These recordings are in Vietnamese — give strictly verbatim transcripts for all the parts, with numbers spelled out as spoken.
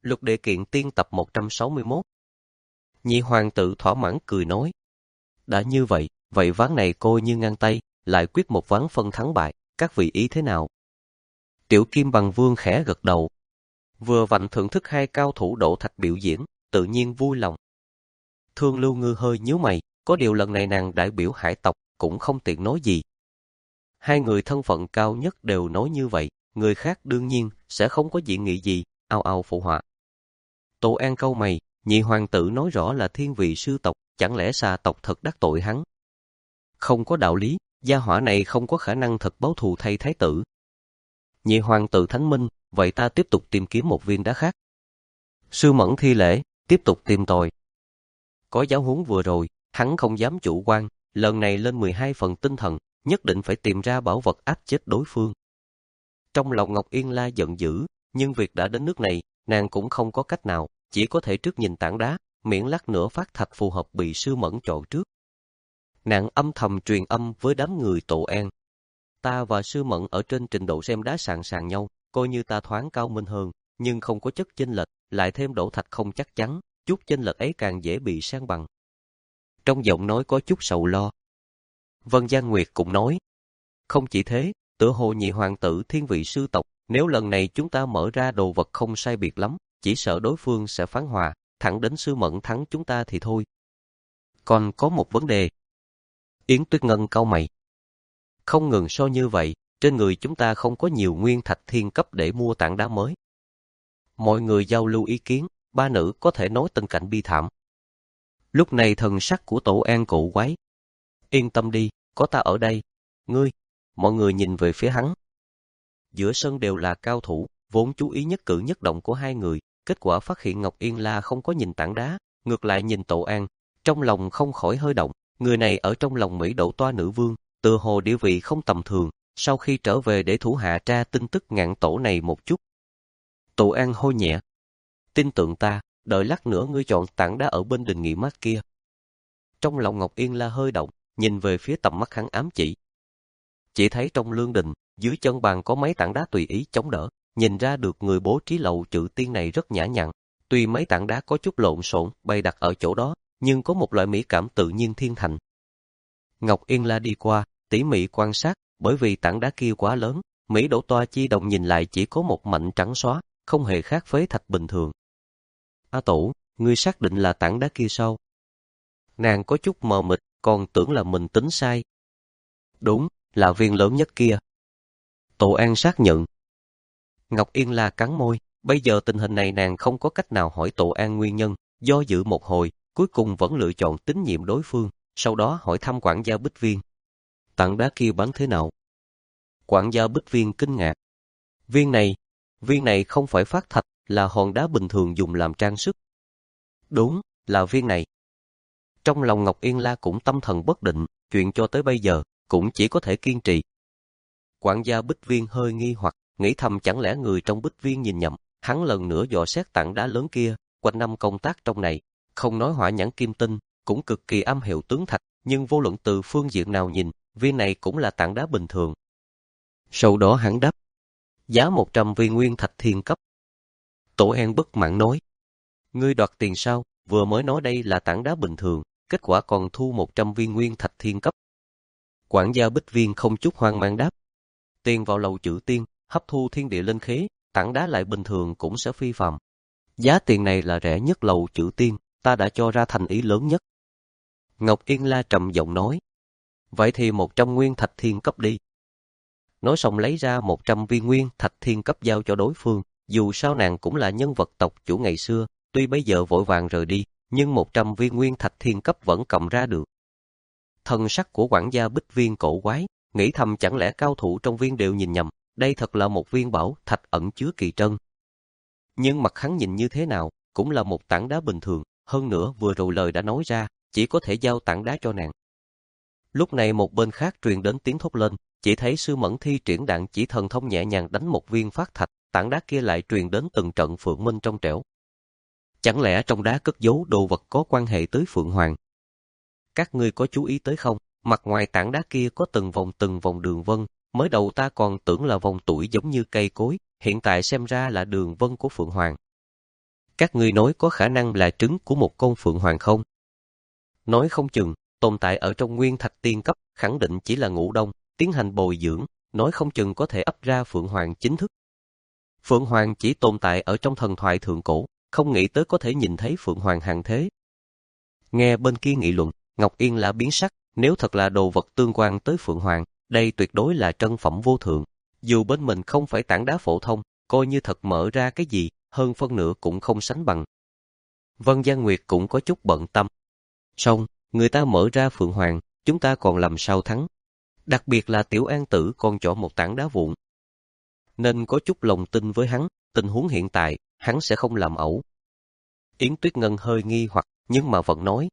Lục Đệ Kiện Tiên tập một trăm sáu mươi mốt. Nhị hoàng tử thỏa mãn cười nói. Đã như vậy, vậy ván này coi như ngang tay, lại quyết một ván phân thắng bại, các vị ý thế nào? Tiểu Kim Bằng Vương khẽ gật đầu. Vừa vặn thưởng thức hai cao thủ đổ thạch biểu diễn, tự nhiên vui lòng. Thương Lưu Ngư hơi nhíu mày, có điều lần này nàng đại biểu hải tộc, cũng không tiện nói gì. Hai người thân phận cao nhất đều nói như vậy, người khác đương nhiên sẽ không có dị nghị gì, ao ao phụ họa. Tổ An câu mày, nhị hoàng tử nói rõ là thiên vị sư tộc, chẳng lẽ xà tộc thật đắc tội hắn? Không có đạo lý, gia hỏa này không có khả năng thật báo thù thay thái tử. Nhị hoàng tử thánh minh, vậy ta tiếp tục tìm kiếm một viên đá khác. Sư Mẫn thi lễ, tiếp tục tìm tòi. Có giáo huấn vừa rồi, hắn không dám chủ quan, lần này lên mười hai phần tinh thần, nhất định phải tìm ra bảo vật áp chết đối phương. Trong lòng Ngọc Yên La giận dữ, nhưng việc đã đến nước này, nàng cũng không có cách nào, chỉ có thể trước nhìn tảng đá, miễn lát nữa phát thạch phù hợp bị sư Mẫn chọn trước. Nàng âm thầm truyền âm với đám người Tổ An. Ta và sư Mẫn ở trên trình độ xem đá sàn sàn nhau, coi như ta thoáng cao minh hơn, nhưng không có chất chênh lệch, lại thêm đổ thạch không chắc chắn, chút chênh lệch ấy càng dễ bị san bằng. Trong giọng nói có chút sầu lo. Vân Giang Nguyệt cũng nói, không chỉ thế, tựa hồ nhị hoàng tử thiên vị sư tộc, nếu lần này chúng ta mở ra đồ vật không sai biệt lắm, chỉ sợ đối phương sẽ phán hòa, thẳng đến sư Mẫn thắng chúng ta thì thôi. Còn có một vấn đề. Yến Tuyết Ngân cau mày. Không ngừng so như vậy, trên người chúng ta không có nhiều nguyên thạch thiên cấp để mua tảng đá mới. Mọi người giao lưu ý kiến, ba nữ có thể nói tình cảnh bi thảm. Lúc này thần sắc của Tổ An cụ quái. Yên tâm đi, có ta ở đây. Ngươi, mọi người nhìn về phía hắn. Giữa sân đều là cao thủ, vốn chú ý nhất cử nhất động của hai người, kết quả phát hiện Ngọc Yên La không có nhìn tảng đá, ngược lại nhìn Tổ An, trong lòng không khỏi hơi động, người này ở trong lòng Mỹ Độ Toa nữ vương, tựa hồ địa vị không tầm thường, sau khi trở về để thủ hạ tra tin tức ngạn tổ này một chút. Tổ An hôi nhẹ. Tin tưởng ta, đợi lát nữa ngươi chọn tảng đá ở bên đình nghỉ mát kia. Trong lòng Ngọc Yên La hơi động, nhìn về phía tầm mắt hắn ám chỉ. Chỉ thấy trong lương đình, dưới chân bàn có mấy tảng đá tùy ý chống đỡ, nhìn ra được người bố trí lậu chữ tiên này rất nhã nhặn. Tuy mấy tảng đá có chút lộn xộn bày đặt ở chỗ đó, nhưng có một loại mỹ cảm tự nhiên thiên thành. Ngọc Yên La đi qua, tỉ mỉ quan sát, bởi vì tảng đá kia quá lớn, Mỹ Đỗ Toa chi đồng nhìn lại chỉ có một mảnh trắng xóa, không hề khác phế thạch bình thường. A Tổ, ngươi xác định là tảng đá kia sao? Nàng có chút mờ mịt, còn tưởng là mình tính sai. Đúng, là viên lớn nhất kia. Tổ An xác nhận. Ngọc Yên La cắn môi, bây giờ tình hình này nàng không có cách nào hỏi Tổ An nguyên nhân, do dự một hồi, cuối cùng vẫn lựa chọn tín nhiệm đối phương, sau đó hỏi thăm quản gia Bích Viên. Tảng đá kia bán thế nào? Quản gia Bích Viên kinh ngạc. Viên này, viên này không phải phát thạch, là hòn đá bình thường dùng làm trang sức. Đúng, là viên này. Trong lòng Ngọc Yên La cũng tâm thần bất định, chuyện cho tới bây giờ, cũng chỉ có thể kiên trì. Quản gia Bích Viên hơi nghi hoặc, nghĩ thầm chẳng lẽ người trong Bích Viên nhìn nhầm, hắn lần nữa dò xét tảng đá lớn kia, quanh năm công tác trong này, không nói hỏa nhãn kim tinh, cũng cực kỳ am hiểu tướng thạch, nhưng vô luận từ phương diện nào nhìn, viên này cũng là tảng đá bình thường. Sau đó hắn đáp, giá một trăm viên nguyên thạch thiên cấp. Tổ An bất mãn nói, ngươi đoạt tiền sao, vừa mới nói đây là tảng đá bình thường, kết quả còn thu một trăm viên nguyên thạch thiên cấp. Quản gia Bích Viên không chút hoang mang đáp, tiền vào lầu chữ tiên, hấp thu thiên địa linh khí, tảng đá lại bình thường cũng sẽ phi phàm. Giá tiền này là rẻ nhất lầu chữ tiên, ta đã cho ra thành ý lớn nhất. Ngọc Yên La trầm giọng nói, vậy thì một trăm nguyên thạch thiên cấp đi. Nói xong lấy ra một trăm viên nguyên thạch thiên cấp giao cho đối phương, dù sao nàng cũng là nhân vật tộc chủ ngày xưa, tuy bây giờ vội vàng rời đi, nhưng một trăm viên nguyên thạch thiên cấp vẫn cầm ra được. Thần sắc của quản gia Bích Viên cổ quái, nghĩ thầm chẳng lẽ cao thủ trong viên đều nhìn nhầm, đây thật là một viên bảo thạch ẩn chứa kỳ trân. Nhưng mặt hắn nhìn như thế nào, cũng là một tảng đá bình thường, hơn nữa vừa rồi lời đã nói ra, chỉ có thể giao tảng đá cho nàng. Lúc này một bên khác truyền đến tiếng thốt lên, chỉ thấy sư Mẫn thi triển đạn chỉ thần thông nhẹ nhàng đánh một viên phát thạch, tảng đá kia lại truyền đến từng trận phượng minh trong trẻo. Chẳng lẽ trong đá cất giấu đồ vật có quan hệ tới Phượng Hoàng? Các ngươi có chú ý tới không? Mặt ngoài tảng đá kia có từng vòng từng vòng đường vân, mới đầu ta còn tưởng là vòng tuổi giống như cây cối, hiện tại xem ra là đường vân của Phượng Hoàng. Các ngươi nói có khả năng là trứng của một con phượng hoàng không? Nói không chừng, tồn tại ở trong nguyên thạch tiên cấp, khẳng định chỉ là ngủ đông, tiến hành bồi dưỡng, nói không chừng có thể ấp ra phượng hoàng chính thức. Phượng hoàng chỉ tồn tại ở trong thần thoại thượng cổ, không nghĩ tới có thể nhìn thấy phượng hoàng hàng thế. Nghe bên kia nghị luận, Ngọc Yên Lã biến sắc, nếu thật là đồ vật tương quan tới phượng hoàng, đây tuyệt đối là trân phẩm vô thượng. Dù bên mình không phải tảng đá phổ thông, coi như thật mở ra cái gì, hơn phân nửa cũng không sánh bằng. Vân Giang Nguyệt cũng có chút bận tâm. Xong, người ta mở ra phượng hoàng, chúng ta còn làm sao thắng? Đặc biệt là Tiểu An Tử còn chọn một tảng đá vụn. Nên có chút lòng tin với hắn, tình huống hiện tại, hắn sẽ không làm ẩu. Yến Tuyết Ngân hơi nghi hoặc, nhưng mà vẫn nói.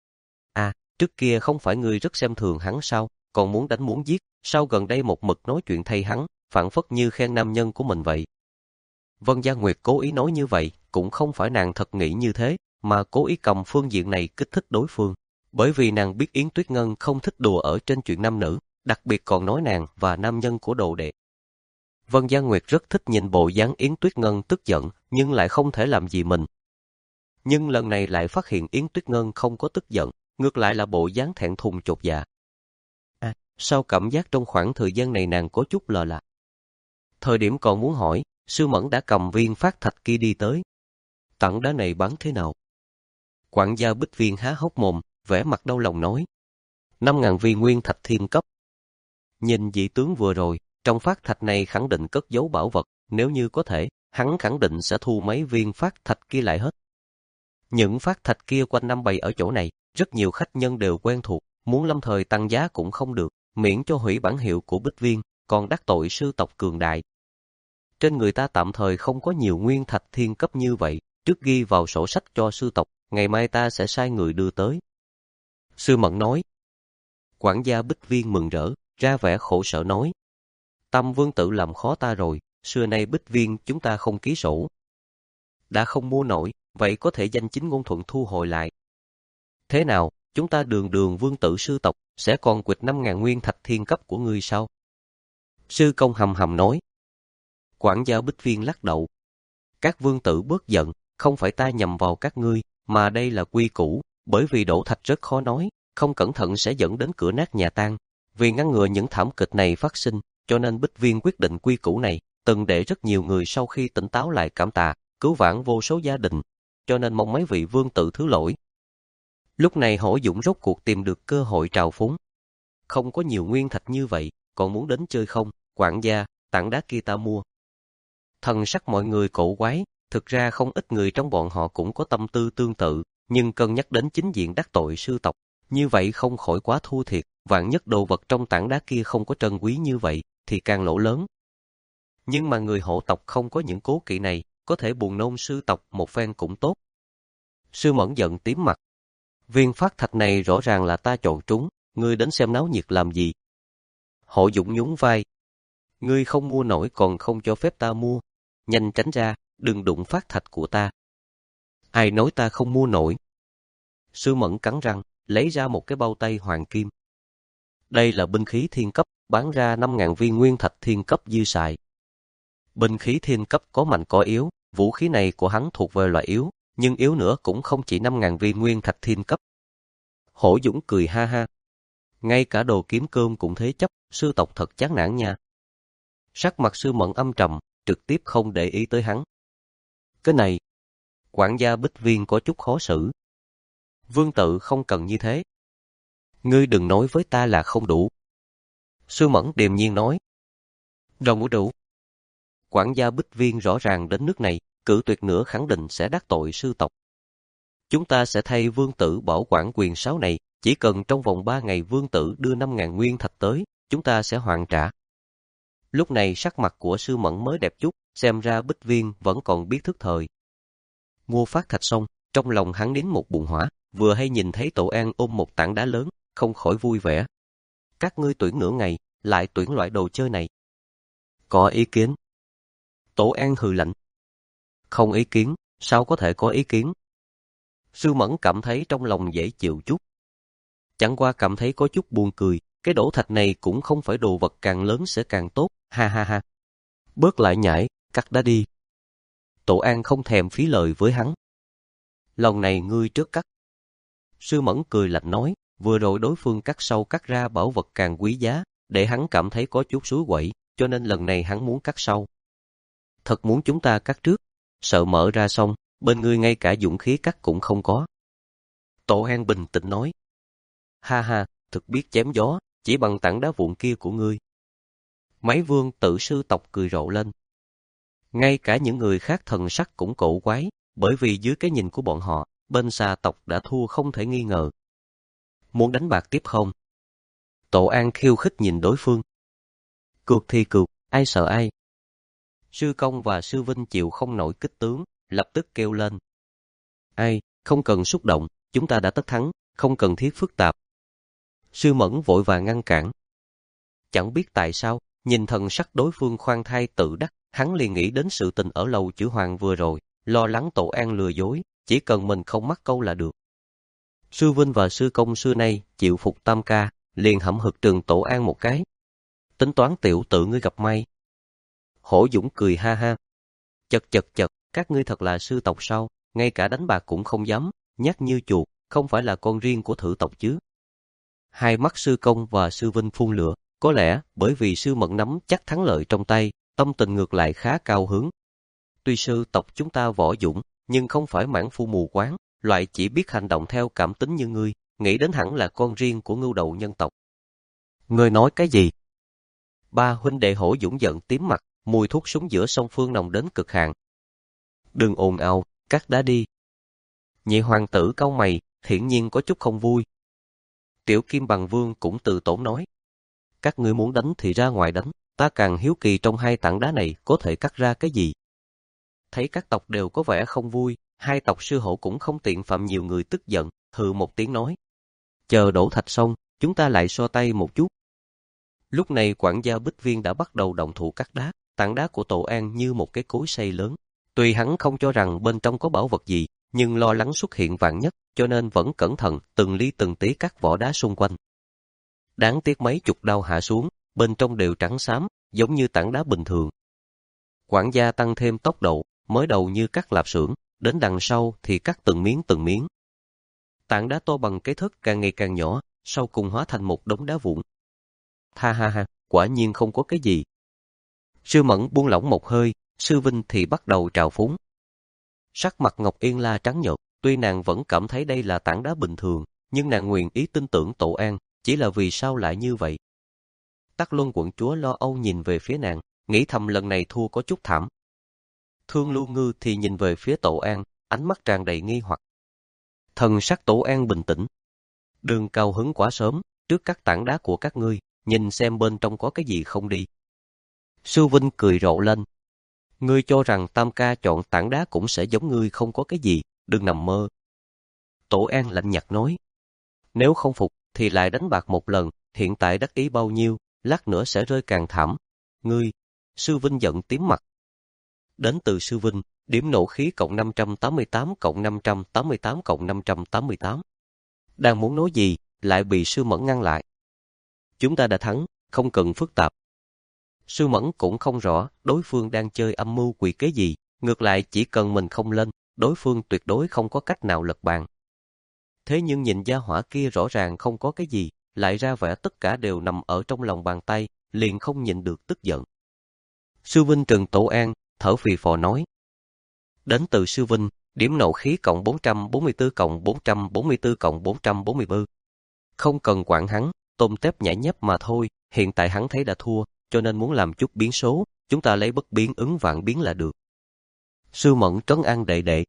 À, trước kia không phải ngươi rất xem thường hắn sao, còn muốn đánh muốn giết, sao gần đây một mực nói chuyện thay hắn, phản phất như khen nam nhân của mình vậy. Vân Gia Nguyệt cố ý nói như vậy, cũng không phải nàng thật nghĩ như thế, mà cố ý cầm phương diện này kích thích đối phương. Bởi vì nàng biết Yến Tuyết Ngân không thích đùa ở trên chuyện nam nữ, đặc biệt còn nói nàng và nam nhân của đồ đệ. Vân Gia Nguyệt rất thích nhìn bộ dáng Yến Tuyết Ngân tức giận, nhưng lại không thể làm gì mình. Nhưng lần này lại phát hiện Yến Tuyết Ngân không có tức giận, ngược lại là bộ dáng thẹn thùng chột dạ. À, sao cảm giác trong khoảng thời gian này nàng có chút lờ lạ. Thời điểm còn muốn hỏi, Sư Mẫn đã cầm viên phát thạch kia đi tới. Tảng đá này bán thế nào? Quản gia Bích Viên há hốc mồm, vẻ mặt đau lòng nói. Năm ngàn viên nguyên thạch thiên cấp. Nhìn dị tướng vừa rồi, trong phát thạch này khẳng định cất giấu bảo vật, nếu như có thể, hắn khẳng định sẽ thu mấy viên phát thạch kia lại hết. Những phát thạch kia quanh năm bày ở chỗ này, rất nhiều khách nhân đều quen thuộc, muốn lâm thời tăng giá cũng không được, miễn cho hủy bản hiệu của Bích Viên, còn đắc tội sư tộc cường đại. Trên người ta tạm thời không có nhiều nguyên thạch thiên cấp như vậy, trước ghi vào sổ sách cho sư tộc, ngày mai ta sẽ sai người đưa tới. Sư Mẫn nói. Quản gia Bích Viên mừng rỡ, ra vẻ khổ sở nói. Tâm Vương tự làm khó ta rồi, xưa nay Bích Viên chúng ta không ký sổ. Đã không mua nổi, vậy có thể danh chính ngôn thuận thu hồi lại. Thế nào, chúng ta đường đường vương tử sư tộc, sẽ còn quỵt năm ngàn nguyên thạch thiên cấp của ngươi sao? Sư công hầm hầm nói. Quản gia Bích Viên lắc đầu. Các vương tử bớt giận, không phải ta nhầm vào các ngươi, mà đây là quy củ, bởi vì đổ thạch rất khó nói, không cẩn thận sẽ dẫn đến cửa nát nhà tan. Vì ngăn ngừa những thảm kịch này phát sinh, cho nên Bích Viên quyết định quy củ này, từng để rất nhiều người sau khi tỉnh táo lại cảm tạ, cứu vãn vô số gia đình, cho nên mong mấy vị vương tử thứ lỗi. Lúc này Hổ Dũng rốt cuộc tìm được cơ hội trào phúng. Không có nhiều nguyên thạch như vậy, còn muốn đến chơi không? Quản gia, tảng đá kia ta mua. Thần sắc mọi người cổ quái, thực ra không ít người trong bọn họ cũng có tâm tư tương tự, nhưng cân nhắc đến chính diện đắc tội sư tộc, như vậy không khỏi quá thua thiệt, vạn nhất đồ vật trong tảng đá kia không có trân quý như vậy, thì càng lỗ lớn. Nhưng mà người hộ tộc không có những cố kỵ này, có thể buồn nôn sư tộc một phen cũng tốt. Sư Mẫn giận tím mặt. Viên phát thạch này rõ ràng là ta chọn trúng, ngươi đến xem náo nhiệt làm gì? Hổ Dũng nhún vai. Ngươi không mua nổi còn không cho phép ta mua. Nhanh tránh ra, đừng đụng phát thạch của ta. Ai nói ta không mua nổi? Sư Mẫn cắn răng, lấy ra một cái bao tay hoàng kim. Đây là binh khí thiên cấp, bán ra năm ngàn viên nguyên thạch thiên cấp dư xài. Binh khí thiên cấp có mạnh có yếu, vũ khí này của hắn thuộc về loại yếu, nhưng yếu nữa cũng không chỉ năm ngàn viên nguyên thạch thiên cấp. Hổ Dũng cười ha ha. Ngay cả đồ kiếm cơm cũng thế chấp, sư tộc thật chán nản nha. Sắc mặt Sư Mẫn âm trầm, trực tiếp không để ý tới hắn. Cái này, quản gia Bích Viên có chút khó xử. Vương tự không cần như thế. Ngươi đừng nói với ta là không đủ. Sư Mẫn điềm nhiên nói. Đâu đủ. Quản gia Bích Viên rõ ràng đến nước này, cử tuyệt nữa khẳng định sẽ đắc tội sư tộc. Chúng ta sẽ thay vương tử bảo quản quyền sáo này, chỉ cần trong vòng ba ngày vương tử đưa năm ngàn nguyên thạch tới, chúng ta sẽ hoàn trả. Lúc này sắc mặt của Sư Mẫn mới đẹp chút, xem ra Bích Viên vẫn còn biết thức thời. Mua phát thạch xong, trong lòng hắn đến một bụng hỏa, vừa hay nhìn thấy Tổ An ôm một tảng đá lớn, không khỏi vui vẻ. Các ngươi tuyển nửa ngày, lại tuyển loại đồ chơi này. Có ý kiến? Tổ An hừ lạnh. Không ý kiến, sao có thể có ý kiến? Sư Mẫn cảm thấy trong lòng dễ chịu chút. Chẳng qua cảm thấy có chút buồn cười, cái đổ thạch này cũng không phải đồ vật càng lớn sẽ càng tốt, ha ha ha. Bớt lại nhảy, cắt đá đi. Tổ An không thèm phí lời với hắn. Lần này ngươi trước cắt. Sư Mẫn cười lạnh nói, vừa rồi đối phương cắt sau cắt ra bảo vật càng quý giá, để hắn cảm thấy có chút suối quẩy, cho nên lần này hắn muốn cắt sau. Thật muốn chúng ta cắt trước, sợ mở ra xong, bên ngươi ngay cả dũng khí cắt cũng không có. Tổ An bình tĩnh nói, ha ha, thực biết chém gió, chỉ bằng tảng đá vụn kia của ngươi. Mấy vương tử sư tộc cười rộ lên. Ngay cả những người khác thần sắc cũng cổ quái, bởi vì dưới cái nhìn của bọn họ, bên xà tộc đã thua không thể nghi ngờ. Muốn đánh bạc tiếp không? Tổ An khiêu khích nhìn đối phương. Cược thì cược, ai sợ ai? Sư Công và Sư Vinh chịu không nổi kích tướng, lập tức kêu lên. Ai, không cần xúc động, chúng ta đã tất thắng, không cần thiết phức tạp. Sư Mẫn vội vàng ngăn cản. Chẳng biết tại sao, nhìn thần sắc đối phương khoan thai tự đắc, hắn liền nghĩ đến sự tình ở lầu chữ Hoàng vừa rồi, lo lắng Tổ An lừa dối, chỉ cần mình không mắc câu là được. Sư Vinh và Sư Công xưa nay chịu phục Tam Ca, liền hậm hực trừng Tổ An một cái. Tính toán tiểu tự ngươi gặp may. Hổ Dũng cười ha ha. Chật chật chật, các ngươi thật là sư tộc sao, ngay cả đánh bạc cũng không dám, nhát như chuột, không phải là con riêng của thử tộc chứ. Hai mắt Sư Công và Sư Vinh phun lửa, có lẽ bởi vì Sư Mẫn nắm chắc thắng lợi trong tay, tâm tình ngược lại khá cao hứng. Tuy sư tộc chúng ta võ dũng, nhưng không phải mãn phu mù quáng, loại chỉ biết hành động theo cảm tính như ngươi, nghĩ đến hẳn là con riêng của ngưu đầu nhân tộc. Ngươi nói cái gì? Ba huynh đệ Hổ Dũng giận tím mặt, mùi thuốc súng giữa song phương nồng đến cực hạn. Đừng ồn ào, cắt đá đi. Nhị hoàng tử cau mày, hiển nhiên có chút không vui. Tiểu Kim Bằng Vương cũng từ tốn nói. Các ngươi muốn đánh thì ra ngoài đánh, ta càng hiếu kỳ trong hai tảng đá này có thể cắt ra cái gì. Thấy các tộc đều có vẻ không vui, hai tộc sư hổ cũng không tiện phạm nhiều người tức giận, hừ một tiếng nói. Chờ đổ thạch xong, chúng ta lại so tay một chút. Lúc này quản gia Bích Viên đã bắt đầu động thủ cắt đá, tảng đá của Tổ An như một cái cối xay lớn. Tuy hắn không cho rằng bên trong có bảo vật gì, nhưng lo lắng xuất hiện vạn nhất, cho nên vẫn cẩn thận từng ly từng tí cắt vỏ đá xung quanh. Đáng tiếc mấy chục đao hạ xuống, bên trong đều trắng xám, giống như tảng đá bình thường. Quản gia tăng thêm tốc độ, mới đầu như cắt lạp xưởng, đến đằng sau thì cắt từng miếng từng miếng. Tảng đá to bằng cái thớt càng ngày càng nhỏ, sau cùng hóa thành một đống đá vụn. Ha ha ha, quả nhiên không có cái gì. Sư Mẫn buông lỏng một hơi, Sư Vinh thì bắt đầu trào phúng. Sắc mặt Ngọc Yên La trắng nhợt, tuy nàng vẫn cảm thấy đây là tảng đá bình thường, nhưng nàng nguyện ý tin tưởng Tổ An, chỉ là vì sao lại như vậy. Tắc Luân quận chúa lo âu nhìn về phía nàng, nghĩ thầm lần này thua có chút thảm. Thương Lưu Ngư thì nhìn về phía Tổ An, ánh mắt tràn đầy nghi hoặc. Thần sắc Tổ An bình tĩnh. Đừng cao hứng quá sớm, trước các tảng đá của các ngươi, nhìn xem bên trong có cái gì không đi. Sư Vinh cười rộ lên. Ngươi cho rằng Tam Ca chọn tảng đá cũng sẽ giống ngươi không có cái gì, đừng nằm mơ. Tổ An lạnh nhạt nói. Nếu không phục, thì lại đánh bạc một lần, hiện tại đắc ý bao nhiêu, lát nữa sẽ rơi càng thảm. Ngươi, Sư Vinh giận tím mặt. Đến từ Sư Vinh, điểm nộ khí cộng năm trăm tám mươi tám cộng năm trăm tám mươi tám cộng năm trăm tám mươi tám. Đang muốn nói gì, lại bị Sư Mẫn ngăn lại. Chúng ta đã thắng, không cần phức tạp. Sư Mẫn cũng không rõ đối phương đang chơi âm mưu quỷ kế gì, ngược lại chỉ cần mình không lên, đối phương tuyệt đối không có cách nào lật bàn. Thế nhưng nhìn gia hỏa kia rõ ràng không có cái gì, lại ra vẻ tất cả đều nằm ở trong lòng bàn tay, liền không nhịn được tức giận. Sư Vinh trừng Tổ An, thở phì phò nói. Đến từ Sư Vinh, điểm nộ khí cộng bốn trăm bốn mươi tư cộng bốn trăm bốn mươi tư cộng bốn trăm bốn mươi tư. Không cần quản hắn, tôm tép nhảy nhép mà thôi, hiện tại hắn thấy đã thua, cho nên muốn làm chút biến số, chúng ta lấy bất biến ứng vạn biến là được. Sư Mẫn trấn an đệ đệ.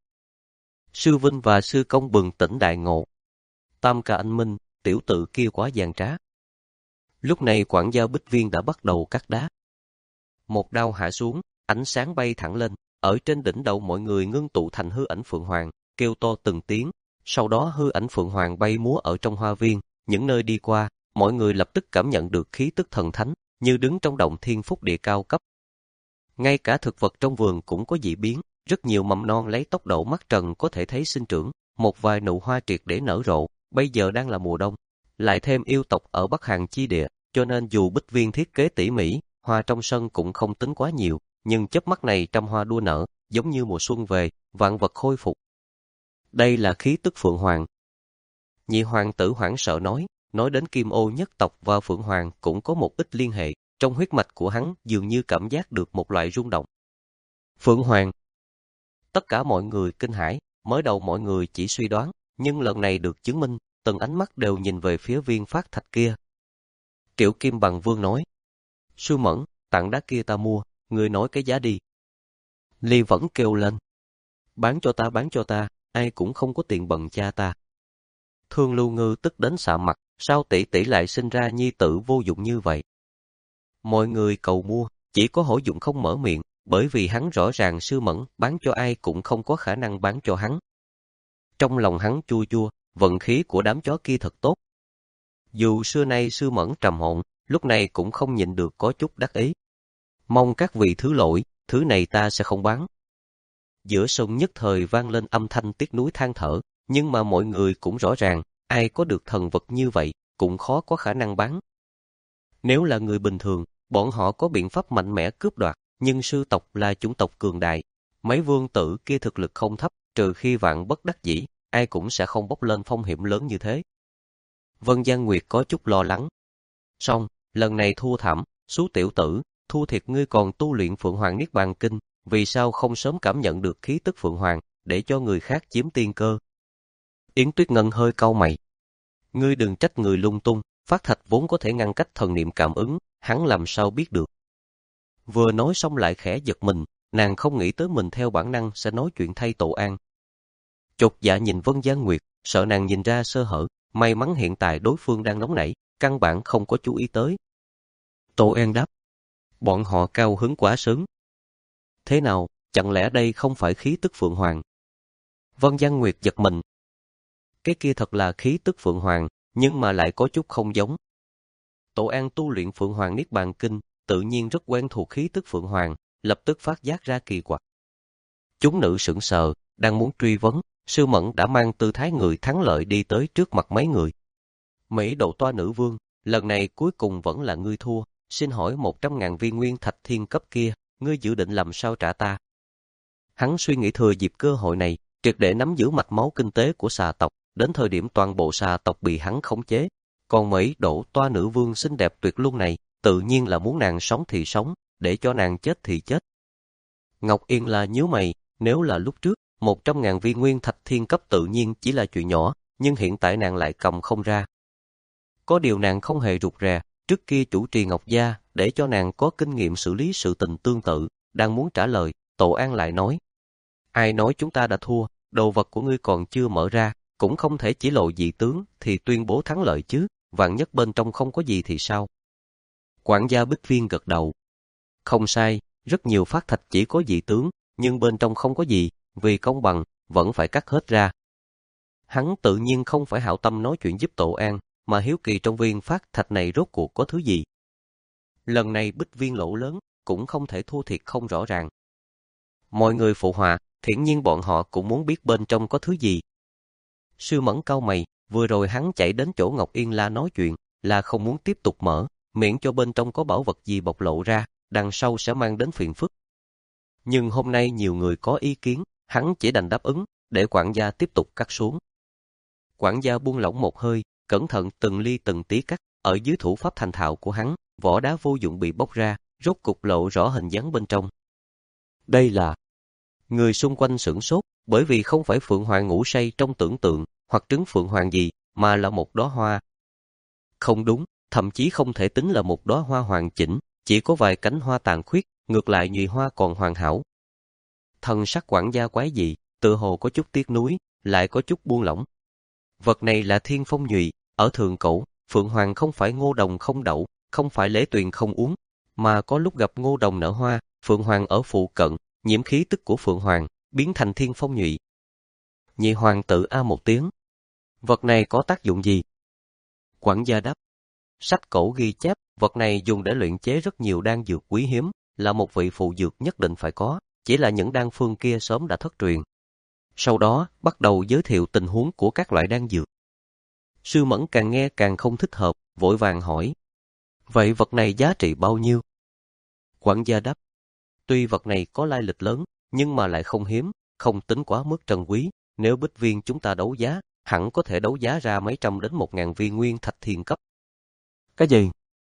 Sư Vinh và Sư Công bừng tỉnh đại ngộ. Tam Ca anh minh, tiểu tử kia quá gian trá. Lúc này quản gia Bích Viên đã bắt đầu cắt đá. Một đao hạ xuống, ánh sáng bay thẳng lên, ở trên đỉnh đầu mọi người ngưng tụ thành hư ảnh Phượng Hoàng, kêu to từng tiếng, sau đó hư ảnh Phượng Hoàng bay múa ở trong hoa viên, những nơi đi qua, mọi người lập tức cảm nhận được khí tức thần thánh, như đứng trong động thiên phúc địa cao cấp. Ngay cả thực vật trong vườn cũng có dị biến, rất nhiều mầm non lấy tốc độ mắt trần có thể thấy sinh trưởng, một vài nụ hoa triệt để nở rộ, bây giờ đang là mùa đông, lại thêm yêu tộc ở Bắc Hàn chi địa, cho nên dù Bích Viên thiết kế tỉ mỉ, hoa trong sân cũng không tính quá nhiều, nhưng chớp mắt này trăm hoa đua nở, giống như mùa xuân về, vạn vật khôi phục. Đây là khí tức Phượng Hoàng. Nhị hoàng tử hoảng sợ nói, nói đến Kim Ô nhất tộc và Phượng Hoàng cũng có một ít liên hệ, trong huyết mạch của hắn dường như cảm giác được một loại rung động. Phượng Hoàng. Tất cả mọi người kinh hãi, mới đầu mọi người chỉ suy đoán, nhưng lần này được chứng minh, từng ánh mắt đều nhìn về phía viên phát thạch kia. Triệu Kim Bằng Vương nói, Sư Mẫn, tảng đá kia ta mua, người nói cái giá đi. Ly vẫn kêu lên, bán cho ta, bán cho ta, ai cũng không có tiền bằng cha ta. Thương Lưu Ngư tức đến sạ mặt, sao tỷ tỷ lại sinh ra nhi tử vô dụng như vậy? Mọi người cầu mua, chỉ có Hổ Dụng không mở miệng, bởi vì hắn rõ ràng Sư Mẫn bán cho ai cũng không có khả năng bán cho hắn. Trong lòng hắn chua chua, vận khí của đám chó kia thật tốt. Dù xưa nay Sư Mẫn trầm ổn, lúc này cũng không nhịn được có chút đắc ý. Mong các vị thứ lỗi, thứ này ta sẽ không bán. Giữa sân nhất thời vang lên âm thanh tiếc nuối than thở, nhưng mà mọi người cũng rõ ràng, ai có được thần vật như vậy, cũng khó có khả năng bán. Nếu là người bình thường, bọn họ có biện pháp mạnh mẽ cướp đoạt, nhưng sư tộc là chủng tộc cường đại. Mấy vương tử kia thực lực không thấp, trừ khi vạn bất đắc dĩ, ai cũng sẽ không bốc lên phong hiểm lớn như thế. Vân Giang Nguyệt có chút lo lắng. Xong, lần này thua thảm, Sú tiểu tử, thua thiệt ngươi còn tu luyện Phượng Hoàng Niết Bàn Kinh, vì sao không sớm cảm nhận được khí tức Phượng Hoàng, để cho người khác chiếm tiên cơ? Yến Tuyết Ngân hơi cau mày. Ngươi đừng trách người lung tung, Phát Thạch vốn có thể ngăn cách thần niệm cảm ứng, hắn làm sao biết được? Vừa nói xong lại khẽ giật mình, nàng không nghĩ tới mình theo bản năng sẽ nói chuyện thay Tổ An. Chột dạ nhìn Vân Giang Nguyệt, sợ nàng nhìn ra sơ hở, may mắn hiện tại đối phương đang nóng nảy, căn bản không có chú ý tới. Tổ An đáp, bọn họ cao hứng quá sớm. Thế nào, chẳng lẽ đây không phải khí tức Phượng Hoàng? Vân Giang Nguyệt giật mình. Cái kia thật là khí tức Phượng Hoàng, nhưng mà lại có chút không giống. Tổ An tu luyện Phượng Hoàng Niết Bàn Kinh, tự nhiên rất quen thuộc khí tức Phượng Hoàng, lập tức phát giác ra kỳ quặc. Chúng nữ sững sờ, đang muốn truy vấn, Sư Mẫn đã mang tư thái người thắng lợi đi tới trước mặt mấy người. Mỹ độ toa nữ vương, lần này cuối cùng vẫn là ngươi thua, xin hỏi một trăm ngàn viên nguyên thạch thiên cấp kia, ngươi dự định làm sao trả ta? Hắn suy nghĩ thừa dịp cơ hội này, triệt để nắm giữ mạch máu kinh tế của xà tộc, đến thời điểm toàn bộ xà tộc bị hắn khống chế. Còn Mỹ độ toa nữ vương xinh đẹp tuyệt luân này, tự nhiên là muốn nàng sống thì sống, để cho nàng chết thì chết. Ngọc Yên là nhíu mày, nếu là lúc trước, một trăm ngàn viên nguyên thạch thiên cấp tự nhiên chỉ là chuyện nhỏ, nhưng hiện tại nàng lại cầm không ra. Có điều nàng không hề rụt rè, trước kia chủ trì Ngọc Gia, để cho nàng có kinh nghiệm xử lý sự tình tương tự, đang muốn trả lời, Tổ An lại nói. Ai nói chúng ta đã thua, đồ vật của ngươi còn chưa mở ra, cũng không thể chỉ lộ dị tướng thì tuyên bố thắng lợi chứ, vạn nhất bên trong không có gì thì sao? Quản gia Bích Viên gật đầu. Không sai, rất nhiều phát thạch chỉ có dị tướng, nhưng bên trong không có gì, vì công bằng, vẫn phải cắt hết ra. Hắn tự nhiên không phải hảo tâm nói chuyện giúp Tổ An, mà hiếu kỳ trong viên phát thạch này rốt cuộc có thứ gì. Lần này Bích Viên lỗ lớn, cũng không thể thua thiệt không rõ ràng. Mọi người phụ họa, hiển nhiên bọn họ cũng muốn biết bên trong có thứ gì. Sư Mẫn cau mày, vừa rồi hắn chạy đến chỗ Ngọc Yên La nói chuyện, là không muốn tiếp tục mở, miễn cho bên trong có bảo vật gì bộc lộ ra, đằng sau sẽ mang đến phiền phức. Nhưng hôm nay nhiều người có ý kiến, hắn chỉ đành đáp ứng, để quản gia tiếp tục cắt xuống. Quản gia buông lỏng một hơi, cẩn thận từng ly từng tí cắt, ở dưới thủ pháp thành thạo của hắn, vỏ đá vô dụng bị bóc ra, rốt cục lộ rõ hình dáng bên trong. Đây là... Người xung quanh sửng sốt, bởi vì không phải Phượng Hoàng ngủ say trong tưởng tượng, hoặc trứng Phượng Hoàng gì, mà là một đóa hoa. Không đúng, thậm chí không thể tính là một đóa hoa hoàn chỉnh, chỉ có vài cánh hoa tàn khuyết, ngược lại nhụy hoa còn hoàn hảo. Thân sắc quản gia quái dị, tự hồ có chút tiếc nuối, lại có chút buông lỏng. Vật này là thiên phong nhụy, ở thượng cổ, Phượng Hoàng không phải ngô đồng không đậu, không phải lễ tuyền không uống, mà có lúc gặp ngô đồng nở hoa, Phượng Hoàng ở phụ cận, nhiễm khí tức của Phượng Hoàng, biến thành thiên phong nhụy. Nhị hoàng tử a một tiếng. Vật này có tác dụng gì? Quản gia đáp. Sách cổ ghi chép, vật này dùng để luyện chế rất nhiều đan dược quý hiếm, là một vị phụ dược nhất định phải có, chỉ là những đan phương kia sớm đã thất truyền. Sau đó, bắt đầu giới thiệu tình huống của các loại đan dược. Sư Mẫn càng nghe càng không thích hợp, vội vàng hỏi. Vậy vật này giá trị bao nhiêu? Quản gia đáp. Tuy vật này có lai lịch lớn, nhưng mà lại không hiếm, không tính quá mức trân quý. Nếu bích viên chúng ta đấu giá, hẳn có thể đấu giá ra mấy trăm đến một ngàn viên nguyên thạch thiên cấp. Cái gì?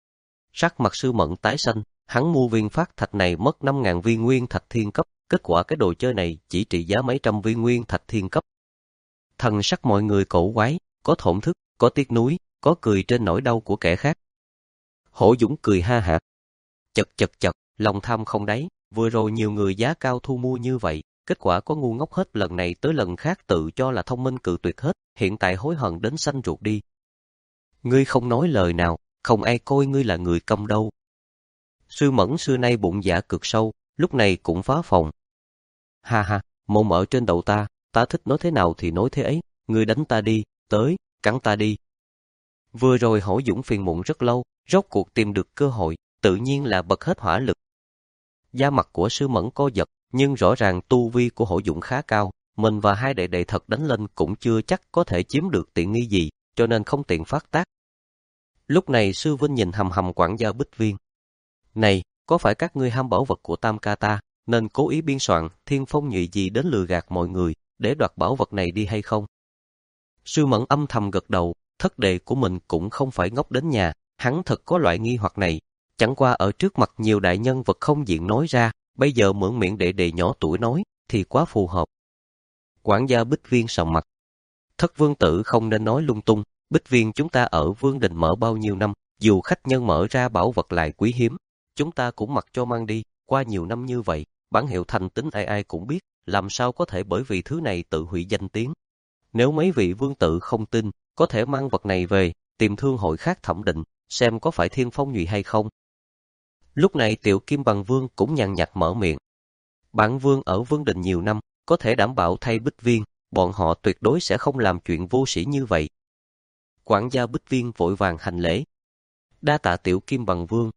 Sắc mặt Sư Mẫn tái xanh, hắn mua viên phát thạch này mất năm ngàn viên nguyên thạch thiên cấp, kết quả cái đồ chơi này chỉ trị giá mấy trăm viên nguyên thạch thiên cấp. Thần sắc mọi người cổ quái, có thổn thức, có tiếc nuối, có cười trên nỗi đau của kẻ khác. Hổ Dũng cười ha hả. Chật chật chật, lòng tham không đáy, vừa rồi nhiều người giá cao thu mua như vậy, kết quả có ngu ngốc hết lần này tới lần khác tự cho là thông minh cự tuyệt hết, hiện tại hối hận đến xanh ruột đi. Ngươi không nói lời nào, không ai coi ngươi là người câm đâu. Sư Mẫn xưa nay bụng dạ cực sâu, lúc này cũng phá phòng. Ha ha, mồm ở trên đầu ta, ta thích nói thế nào thì nói thế ấy, ngươi đánh ta đi, tới, cắn ta đi. Vừa rồi Hổ Dũng phiền muộn rất lâu, rốt cuộc tìm được cơ hội, tự nhiên là bật hết hỏa lực. Da mặt của Sư Mẫn co giật, nhưng rõ ràng tu vi của Hổ Dũng khá cao, mình và hai đệ đệ thật đánh lên cũng chưa chắc có thể chiếm được tiện nghi gì, cho nên không tiện phát tác. Lúc này Sư Vinh nhìn hầm hầm quản gia Bích Viên. Này, có phải các ngươi ham bảo vật của Tam ca ta, nên cố ý biên soạn thiên phong nhụy gì đến lừa gạt mọi người, để đoạt bảo vật này đi hay không? Sư Mẫn âm thầm gật đầu, thất đệ của mình cũng không phải ngốc đến nhà, hắn thật có loại nghi hoặc này, chẳng qua ở trước mặt nhiều đại nhân vật không diện nói ra, bây giờ mượn miệng đệ đệ nhỏ tuổi nói, thì quá phù hợp. Quản gia Bích Viên sầm mặt. Thất vương tử không nên nói lung tung, Bích Viên chúng ta ở Vương Đình mở bao nhiêu năm, dù khách nhân mở ra bảo vật lại quý hiếm, chúng ta cũng mặc cho mang đi, qua nhiều năm như vậy, bản hiệu thành tính ai ai cũng biết, làm sao có thể bởi vì thứ này tự hủy danh tiếng. Nếu mấy vị vương tử không tin, có thể mang vật này về, tìm thương hội khác thẩm định, xem có phải thiên phong nhụy hay không. Lúc này Tiểu Kim Bằng Vương cũng nhàn nhạt mở miệng. Bản vương ở Vương Đình nhiều năm, có thể đảm bảo thay Bích Viên, bọn họ tuyệt đối sẽ không làm chuyện vô sĩ như vậy. Quản gia Bích Viên vội vàng hành lễ. Đa tạ Tiểu Kim Bằng Vương.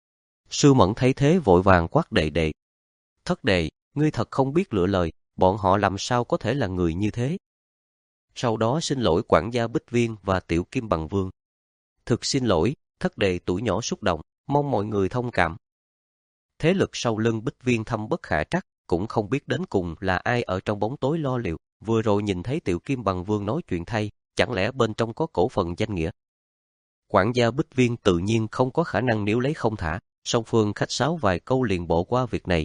Sư Mẫn thấy thế vội vàng quát đệ đệ. Thất đệ, ngươi thật không biết lựa lời, bọn họ làm sao có thể là người như thế. Sau đó xin lỗi quản gia Bích Viên và Tiểu Kim Bằng Vương. Thực xin lỗi, thất đệ tuổi nhỏ xúc động, mong mọi người thông cảm. Thế lực sau lưng Bích Viên thâm bất khả trắc, cũng không biết đến cùng là ai ở trong bóng tối lo liệu, vừa rồi nhìn thấy Tiểu Kim Bằng Vương nói chuyện thay, chẳng lẽ bên trong có cổ phần danh nghĩa. Quản gia Bích Viên tự nhiên không có khả năng níu lấy không thả, song phương khách sáo vài câu liền bỏ qua việc này.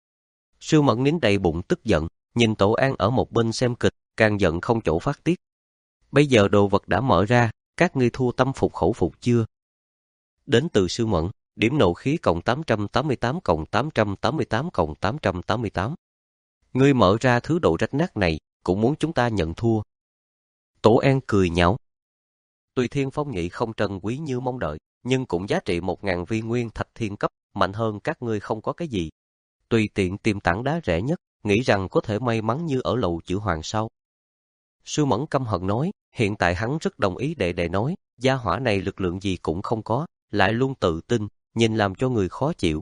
Sư Mẫn nín đầy bụng tức giận, nhìn Tổ An ở một bên xem kịch, càng giận không chỗ phát tiết. Bây giờ đồ vật đã mở ra, các ngươi thua tâm phục khẩu phục chưa? Đến từ Sư Mẫn, điểm nộ khí cộng tám trăm tám mươi tám cộng tám trăm tám mươi tám cộng tám trăm tám mươi tám. Ngươi mở ra thứ độ rách nát này, cũng muốn chúng ta nhận thua. Tổ An cười nhạo. Tuy thiên phong nhị không trân quý như mong đợi, nhưng cũng giá trị một ngàn viên nguyên thạch thiên cấp, mạnh hơn các ngươi không có cái gì. Tùy tiện tìm tảng đá rẻ nhất, nghĩ rằng có thể may mắn như ở lầu chữ hoàng sao. Sư Mẫn căm hận nói, hiện tại hắn rất đồng ý đệ đệ nói, gia hỏa này lực lượng gì cũng không có, lại luôn tự tin, nhìn làm cho người khó chịu.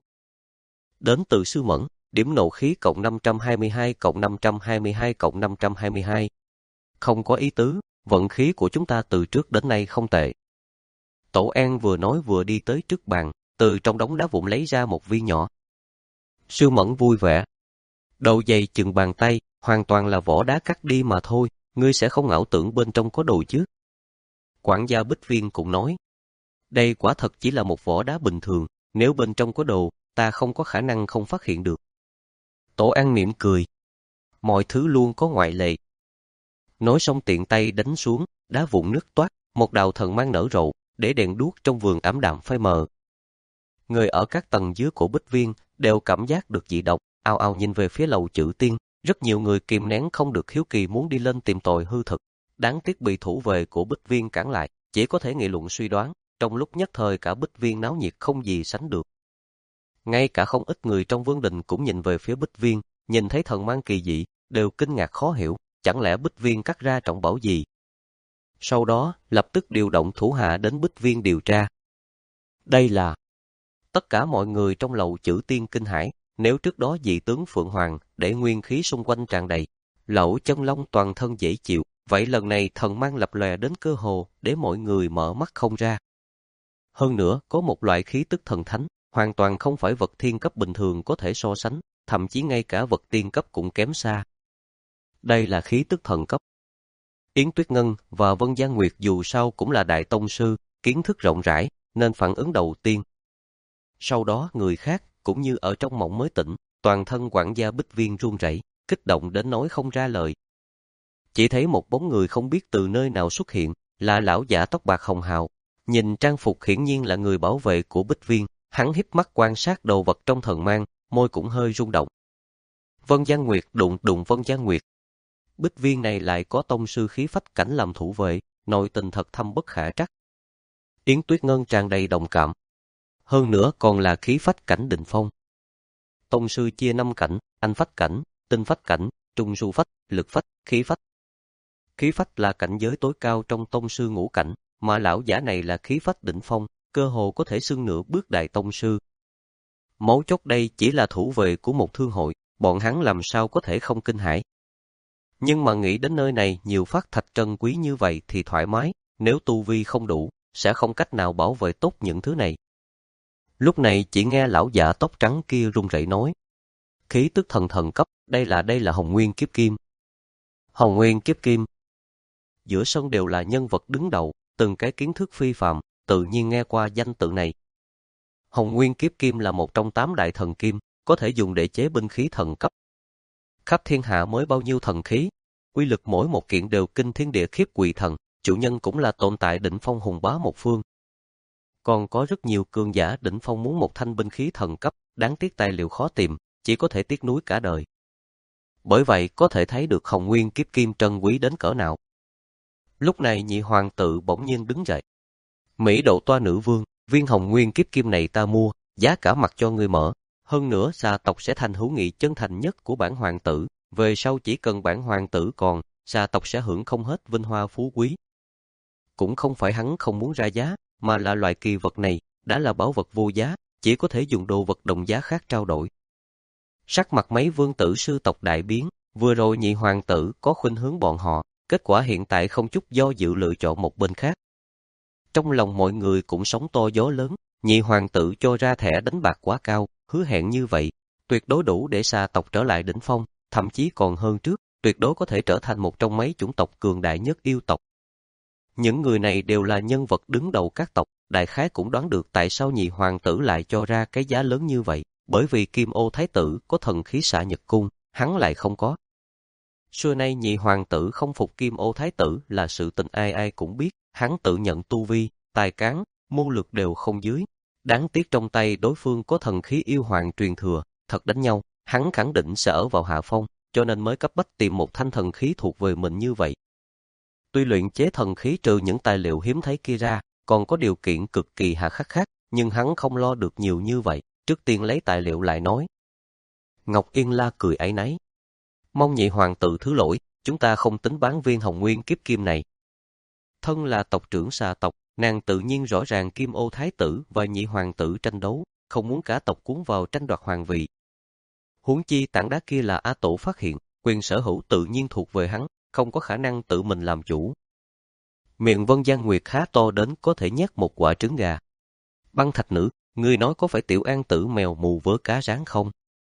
Đến từ Sư Mẫn, điểm nộ khí cộng năm trăm hai mươi hai cộng năm trăm hai mươi hai cộng năm trăm hai mươi hai. Không có ý tứ, vận khí của chúng ta từ trước đến nay không tệ. Tổ An vừa nói vừa đi tới trước bàn, từ trong đống đá vụn lấy ra một viên nhỏ. Sư Mẫn vui vẻ. Đầu dày chừng bàn tay, hoàn toàn là vỏ đá cắt đi mà thôi, ngươi sẽ không ảo tưởng bên trong có đồ chứ. Quản gia Bích Viên cũng nói, đây quả thật chỉ là một vỏ đá bình thường, nếu bên trong có đồ, ta không có khả năng không phát hiện được. Tổ An mỉm cười, mọi thứ luôn có ngoại lệ. Nói xong tiện tay đánh xuống, đá vụn nứt toát, một đạo thần mang nở rộ, để đèn đuốc trong vườn ảm đạm phai mờ. Người ở các tầng dưới của Bích Viên đều cảm giác được dị động, ao ao nhìn về phía lầu chữ tiên, rất nhiều người kìm nén không được hiếu kỳ muốn đi lên tìm tòi hư thực. Đáng tiếc bị thủ vệ của Bích Viên cản lại, chỉ có thể nghị luận suy đoán, trong lúc nhất thời cả Bích Viên náo nhiệt không gì sánh được. Ngay cả không ít người trong Vương Đình cũng nhìn về phía Bích Viên, nhìn thấy thần mang kỳ dị, đều kinh ngạc khó hiểu, chẳng lẽ Bích Viên cắt ra trọng bảo gì? Sau đó, lập tức điều động thủ hạ đến Bích Viên điều tra. Đây là... Tất cả mọi người trong lầu chữ tiên kinh hãi, nếu trước đó dị tướng Phượng Hoàng để nguyên khí xung quanh tràn đầy, lẩu chân long toàn thân dễ chịu, vậy lần này thần mang lập lòe đến cơ hồ để mọi người mở mắt không ra. Hơn nữa, có một loại khí tức thần thánh, hoàn toàn không phải vật thiên cấp bình thường có thể so sánh, thậm chí ngay cả vật tiên cấp cũng kém xa. Đây là khí tức thần cấp. Yến Tuyết Ngân và Vân Giang Nguyệt dù sao cũng là đại tông sư, kiến thức rộng rãi, nên phản ứng đầu tiên. Sau đó người khác, cũng như ở trong mộng mới tỉnh, toàn thân quản gia Bích Viên run rẩy, kích động đến nói không ra lời. Chỉ thấy một bóng người không biết từ nơi nào xuất hiện, là lão giả tóc bạc hồng hào. Nhìn trang phục hiển nhiên là người bảo vệ của Bích Viên, hắn híp mắt quan sát đồ vật trong thần mang, môi cũng hơi rung động. Vân Giang Nguyệt đụng đụng Vân Giang Nguyệt. Bích Viên này lại có tông sư khí phách cảnh làm thủ vệ, nội tình thật thâm bất khả trắc. Yến Tuyết Ngân tràn đầy đồng cảm. Hơn nữa còn là khí phách cảnh đỉnh phong. Tông sư chia năm cảnh, anh phách cảnh, tinh phách cảnh, trung su phách, lực phách, khí phách. Khí phách là cảnh giới tối cao trong tông sư ngũ cảnh, mà lão giả này là khí phách đỉnh phong, cơ hồ có thể xưng nửa bước đại tông sư. Mấu chốt đây chỉ là thủ vệ của một thương hội, bọn hắn làm sao có thể không kinh hãi. Nhưng mà nghĩ đến nơi này nhiều phát thạch trân quý như vậy thì thoải mái, nếu tu vi không đủ, sẽ không cách nào bảo vệ tốt những thứ này. Lúc này chỉ nghe lão giả tóc trắng kia run rẩy nói. Khí tức thần thần cấp, đây là đây là Hồng Nguyên Kiếp Kim. Hồng Nguyên Kiếp Kim. Giữa sân đều là nhân vật đứng đầu, từng cái kiến thức phi phàm, tự nhiên nghe qua danh tự này. Hồng Nguyên Kiếp Kim là một trong tám đại thần kim, có thể dùng để chế binh khí thần cấp. Khắp thiên hạ mới bao nhiêu thần khí, uy lực mỗi một kiện đều kinh thiên địa khiếp quỷ thần, chủ nhân cũng là tồn tại đỉnh phong hùng bá một phương. Còn có rất nhiều cường giả đỉnh phong muốn một thanh binh khí thần cấp, đáng tiếc tài liệu khó tìm, chỉ có thể tiếc nuối cả đời. Bởi vậy có thể thấy được Hồng Nguyên Kiếp Kim trân quý đến cỡ nào. Lúc này nhị hoàng tử bỗng nhiên đứng dậy. Mỹ độ toa nữ vương, viên Hồng Nguyên Kiếp Kim này ta mua, giá cả mặt cho ngươi mở. Hơn nữa gia tộc sẽ thành hữu nghị chân thành nhất của bản hoàng tử. Về sau chỉ cần bản hoàng tử còn, gia tộc sẽ hưởng không hết vinh hoa phú quý. Cũng không phải hắn không muốn ra giá, mà là loại kỳ vật này, đã là bảo vật vô giá, chỉ có thể dùng đồ vật đồng giá khác trao đổi. Sắc mặt mấy vương tử sư tộc đại biến, vừa rồi nhị hoàng tử có khuynh hướng bọn họ, kết quả hiện tại không chút do dự lựa chọn một bên khác. Trong lòng mọi người cũng sóng to gió lớn, nhị hoàng tử cho ra thẻ đánh bạc quá cao, hứa hẹn như vậy, tuyệt đối đủ để gia tộc trở lại đỉnh phong, thậm chí còn hơn trước, tuyệt đối có thể trở thành một trong mấy chủng tộc cường đại nhất yêu tộc. Những người này đều là nhân vật đứng đầu các tộc, đại khái cũng đoán được tại sao nhị hoàng tử lại cho ra cái giá lớn như vậy, bởi vì Kim Ô Thái tử có thần khí xạ nhật cung, hắn lại không có. Xưa nay nhị hoàng tử không phục Kim Ô Thái tử là sự tình ai ai cũng biết, hắn tự nhận tu vi, tài cán, mưu lược đều không dưới. Đáng tiếc trong tay đối phương có thần khí yêu hoàng truyền thừa, thật đánh nhau, hắn khẳng định sẽ ở vào hạ phong, cho nên mới cấp bách tìm một thanh thần khí thuộc về mình như vậy. Tuy luyện chế thần khí trừ những tài liệu hiếm thấy kia ra, còn có điều kiện cực kỳ hà khắc khác, nhưng hắn không lo được nhiều như vậy, trước tiên lấy tài liệu lại nói. Ngọc Yên La cười áy náy. Mong nhị hoàng tử thứ lỗi, chúng ta không tính bán viên Hồng Nguyên Kiếp Kim này. Thân là tộc trưởng xà tộc, nàng tự nhiên rõ ràng Kim Ô Thái tử và nhị hoàng tử tranh đấu, không muốn cả tộc cuốn vào tranh đoạt hoàng vị. Huống chi tảng đá kia là A Tổ phát hiện, quyền sở hữu tự nhiên thuộc về hắn, không có khả năng tự mình làm chủ. Miệng Vân Giang Nguyệt khá to đến có thể nhét một quả trứng gà. Băng Thạch Nữ, ngươi nói có phải Tiểu An Tử mèo mù vớ cá rán không?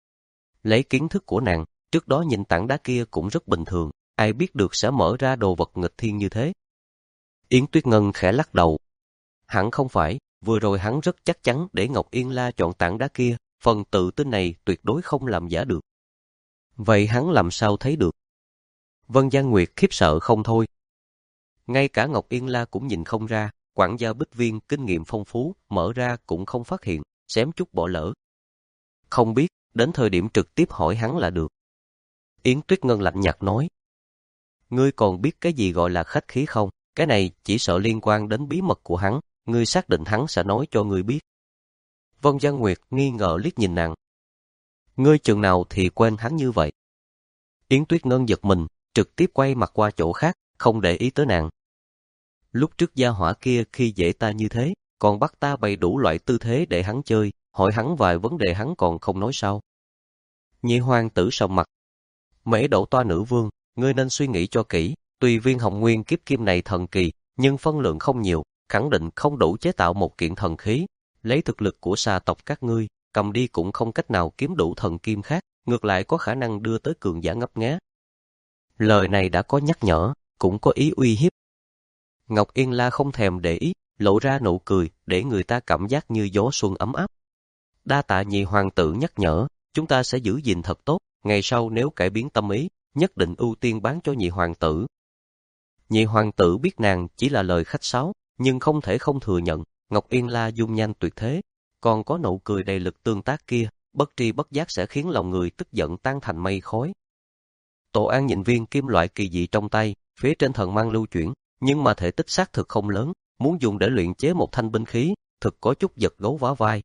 Lấy kiến thức của nàng, trước đó nhìn tảng đá kia cũng rất bình thường, ai biết được sẽ mở ra đồ vật nghịch thiên như thế. Yến Tuyết Ngân khẽ lắc đầu. Hẳn không phải, vừa rồi hắn rất chắc chắn để Ngọc Yên La chọn tảng đá kia, phần tự tin này tuyệt đối không làm giả được. Vậy hắn làm sao thấy được? Vân Giang Nguyệt khiếp sợ không thôi. Ngay cả Ngọc Yên La cũng nhìn không ra, quản gia Bích Viên kinh nghiệm phong phú, mở ra cũng không phát hiện, xém chút bỏ lỡ. Không biết, đến thời điểm trực tiếp hỏi hắn là được. Yến Tuyết Ngân lạnh nhạt nói. Ngươi còn biết cái gì gọi là khách khí không? Cái này chỉ sợ liên quan đến bí mật của hắn, ngươi xác định hắn sẽ nói cho ngươi biết. Vân Giang Nguyệt nghi ngờ liếc nhìn nàng. Ngươi chừng nào thì quên hắn như vậy? Yến Tuyết Ngân giật mình, trực tiếp quay mặt qua chỗ khác, không để ý tới nàng. Lúc trước gia hỏa kia khi dễ ta như thế, còn bắt ta bày đủ loại tư thế để hắn chơi, hỏi hắn vài vấn đề hắn còn không nói sao. Nhị hoàng tử sầm mặt. Mễ Đậu toa nữ vương, ngươi nên suy nghĩ cho kỹ, tuy viên Hồng Nguyên Kiếp Kim này thần kỳ, nhưng phân lượng không nhiều, khẳng định không đủ chế tạo một kiện thần khí. Lấy thực lực của xà tộc các ngươi, cầm đi cũng không cách nào kiếm đủ thần kim khác, ngược lại có khả năng đưa tới cường giả ngấp nghé. Lời này đã có nhắc nhở, cũng có ý uy hiếp. Ngọc Yên La không thèm để ý, lộ ra nụ cười để người ta cảm giác như gió xuân ấm áp. Đa tạ nhị hoàng tử nhắc nhở, chúng ta sẽ giữ gìn thật tốt, ngày sau nếu cải biến tâm ý, nhất định ưu tiên bán cho nhị hoàng tử. Nhị hoàng tử biết nàng chỉ là lời khách sáo, nhưng không thể không thừa nhận, Ngọc Yên La dung nhan tuyệt thế, còn có nụ cười đầy lực tương tác kia, bất tri bất giác sẽ khiến lòng người tức giận tan thành mây khói. Tổ An nhìn viên kim loại kỳ dị trong tay, phía trên thần mang lưu chuyển, nhưng mà thể tích xác thực không lớn, muốn dùng để luyện chế một thanh binh khí, thực có chút giật gấu vá vai.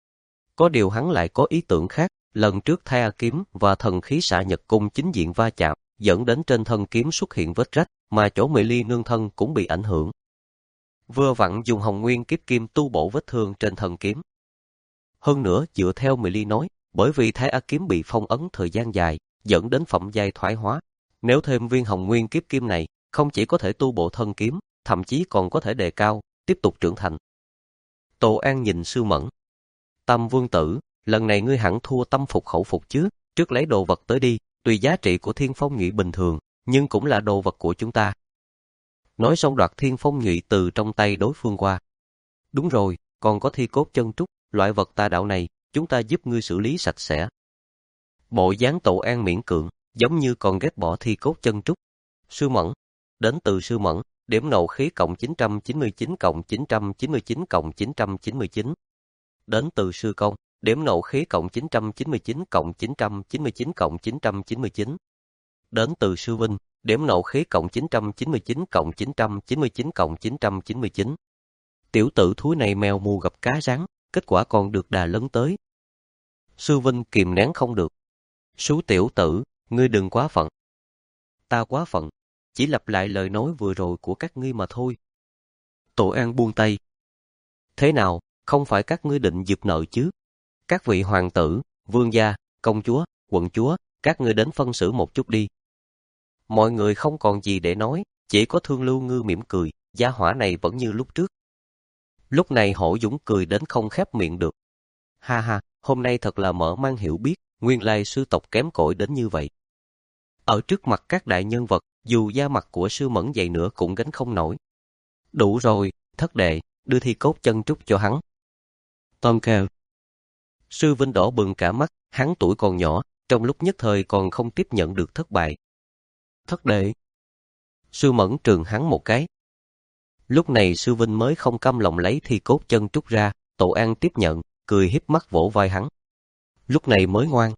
Có điều hắn lại có ý tưởng khác, lần trước Thay A kiếm và thần khí xạ nhật cung chính diện va chạm, dẫn đến trên thân kiếm xuất hiện vết rách, mà chỗ Mị Ly nương thân cũng bị ảnh hưởng. Vừa vặn dùng Hồng Nguyên kiếp kim tu bổ vết thương trên thân kiếm. Hơn nữa, dựa theo Mị Ly nói, bởi vì Thái A kiếm bị phong ấn thời gian dài, dẫn đến phẩm giai thoái hóa. Nếu thêm viên Hồng Nguyên kiếp kim này, không chỉ có thể tu bổ thân kiếm, thậm chí còn có thể đề cao, tiếp tục trưởng thành. Tổ An nhìn Sư Mẫn. Tam vương tử, lần này ngươi hẳn thua tâm phục khẩu phục chứ, trước lấy đồ vật tới đi, tuy giá trị của Thiên Phong Nhụy bình thường, nhưng cũng là đồ vật của chúng ta. Nói xong đoạt Thiên Phong Nhụy từ trong tay đối phương qua. Đúng rồi, còn có thi cốt chân trúc, loại vật tà đạo này, chúng ta giúp ngươi xử lý sạch sẽ. Bộ dáng Tổ An miễn cưỡng, giống như còn ghét bỏ thi cốt chân trúc. Sư Mẫn, đến từ Sư Mẫn, điểm nộ khí cộng chín trăm chín mươi chín cộng chín trăm chín mươi chín cộng chín trăm chín mươi chín. Đến từ Sư Công, điểm nộ khí cộng chín trăm chín mươi chín cộng chín trăm chín mươi chín cộng chín trăm chín mươi chín. Đến từ Sư Vinh, điểm nộ khí cộng chín trăm chín mươi chín cộng chín trăm chín mươi chín cộng chín trăm chín mươi chín. Tiểu tử thúi này mèo mù gặp cá rắn, kết quả còn được đà lấn tới. Sư Vinh kìm nén không được. Sú tiểu tử, ngươi đừng quá phận. Ta quá phận, chỉ lặp lại lời nói vừa rồi của các ngươi mà thôi. Tổ An buông tay. Thế nào, không phải các ngươi định giục nợ chứ? Các vị hoàng tử, vương gia, công chúa, quận chúa, các ngươi đến phân xử một chút đi. Mọi người không còn gì để nói, chỉ có Thương Lưu Ngư mỉm cười, gia hỏa này vẫn như lúc trước. Lúc này Hổ Dũng cười đến không khép miệng được. Ha ha, hôm nay thật là mở mang hiểu biết, nguyên lai sư tộc kém cỏi đến như vậy. Ở trước mặt các đại nhân vật, dù da mặt của Sư Mẫn dày nữa cũng gánh không nổi. Đủ rồi, thất đệ, đưa thi cốt chân trúc cho hắn. Tom kêu. Sư Vinh đỏ bừng cả mắt, hắn tuổi còn nhỏ, trong lúc nhất thời còn không tiếp nhận được thất bại. Thất đệ. Sư Mẫn trừng hắn một cái. Lúc này Sư Vinh mới không cam lòng lấy thi cốt chân trúc ra, Tổ An tiếp nhận, cười hiếp mắt vỗ vai hắn. Lúc này mới ngoan.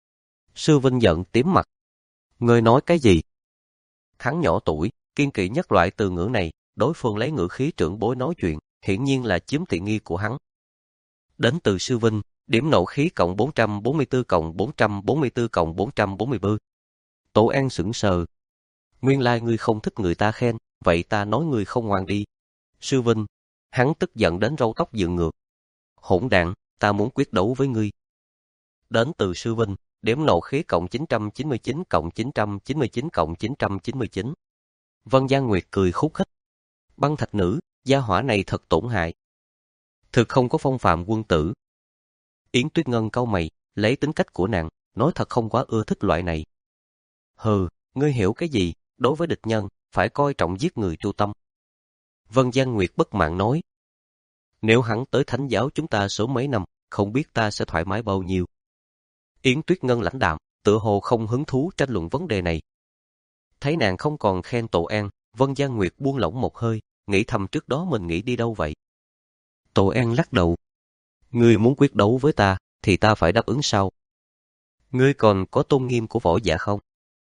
Sư Vinh giận tím mặt. Ngươi nói cái gì? Hắn nhỏ tuổi, kiên kỵ nhất loại từ ngữ này, đối phương lấy ngữ khí trưởng bối nói chuyện, hiển nhiên là chiếm tiện nghi của hắn. Đến từ Sư Vinh, điểm nộ khí cộng bốn trăm bốn mươi tư cộng bốn trăm bốn mươi tư cộng bốn trăm bốn mươi tư. Tổ An sững sờ. Nguyên lai ngươi không thích người ta khen, vậy ta nói ngươi không ngoan đi. Sư Vinh, hắn tức giận đến râu tóc dựng ngược. Hỗn đản, ta muốn quyết đấu với ngươi. Đến từ Sư Vinh, điểm nộ khí cộng chín trăm chín mươi chín cộng chín trăm chín mươi chín cộng chín trăm chín mươi chín. Vân Giang Nguyệt cười khúc khích. Băng thạch nữ, gia hỏa này thật tổn hại. Thực không có phong phạm quân tử. Yến Tuyết Ngân cau mày, lấy tính cách của nàng, nói thật không quá ưa thích loại này. Hừ, ngươi hiểu cái gì, đối với địch nhân, phải coi trọng giết người tru tâm. Vân Giang Nguyệt bất mãn nói. Nếu hắn tới thánh giáo chúng ta sớm mấy năm, không biết ta sẽ thoải mái bao nhiêu. Yến Tuyết Ngân lãnh đạm, tựa hồ không hứng thú tranh luận vấn đề này. Thấy nàng không còn khen Tổ An, Vân Giang Nguyệt buông lỏng một hơi, nghĩ thầm trước đó mình nghĩ đi đâu vậy. Tổ An lắc đầu. Ngươi muốn quyết đấu với ta, thì ta phải đáp ứng sau. Ngươi còn có tôn nghiêm của võ giả không?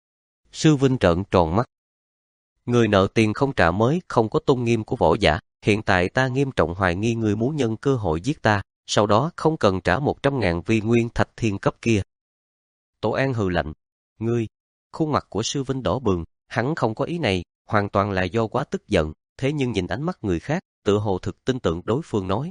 Sư Vinh trợn tròn mắt. Người nợ tiền không trả mới không có tôn nghiêm của võ giả, hiện tại ta nghiêm trọng hoài nghi ngươi muốn nhân cơ hội giết ta, sau đó không cần trả một trăm ngàn vi nguyên thạch thiên cấp kia. Tổ An hừ lạnh. Ngươi, khuôn mặt của Sư Vinh đỏ bừng, hắn không có ý này, hoàn toàn là do quá tức giận, thế nhưng nhìn ánh mắt người khác, tựa hồ thực tin tưởng đối phương nói.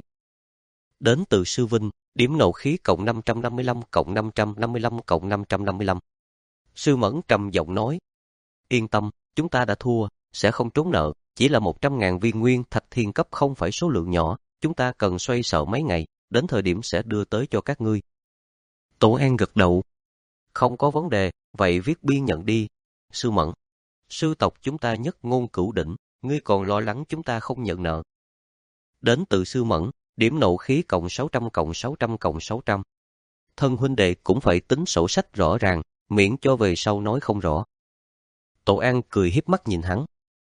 Đến từ Sư Vinh, điểm nộ khí cộng năm trăm năm mươi lăm cộng năm trăm năm mươi lăm cộng năm trăm năm mươi lăm. Sư Mẫn trầm giọng nói. Yên tâm, chúng ta đã thua, sẽ không trốn nợ, chỉ là một trăm ngàn viên nguyên thạch thiên cấp không phải số lượng nhỏ, chúng ta cần xoay sở mấy ngày, đến thời điểm sẽ đưa tới cho các ngươi. Tổ An gật đầu. Không có vấn đề, vậy viết biên nhận đi. Sư Mẫn, sư tộc chúng ta nhất ngôn cửu đỉnh, ngươi còn lo lắng chúng ta không nhận nợ. Đến từ Sư Mẫn, điểm nộ khí cộng sáu trăm cộng sáu trăm cộng sáu trăm. Thân huynh đệ cũng phải tính sổ sách rõ ràng, miễn cho về sau nói không rõ. Tổ An cười hiếp mắt nhìn hắn.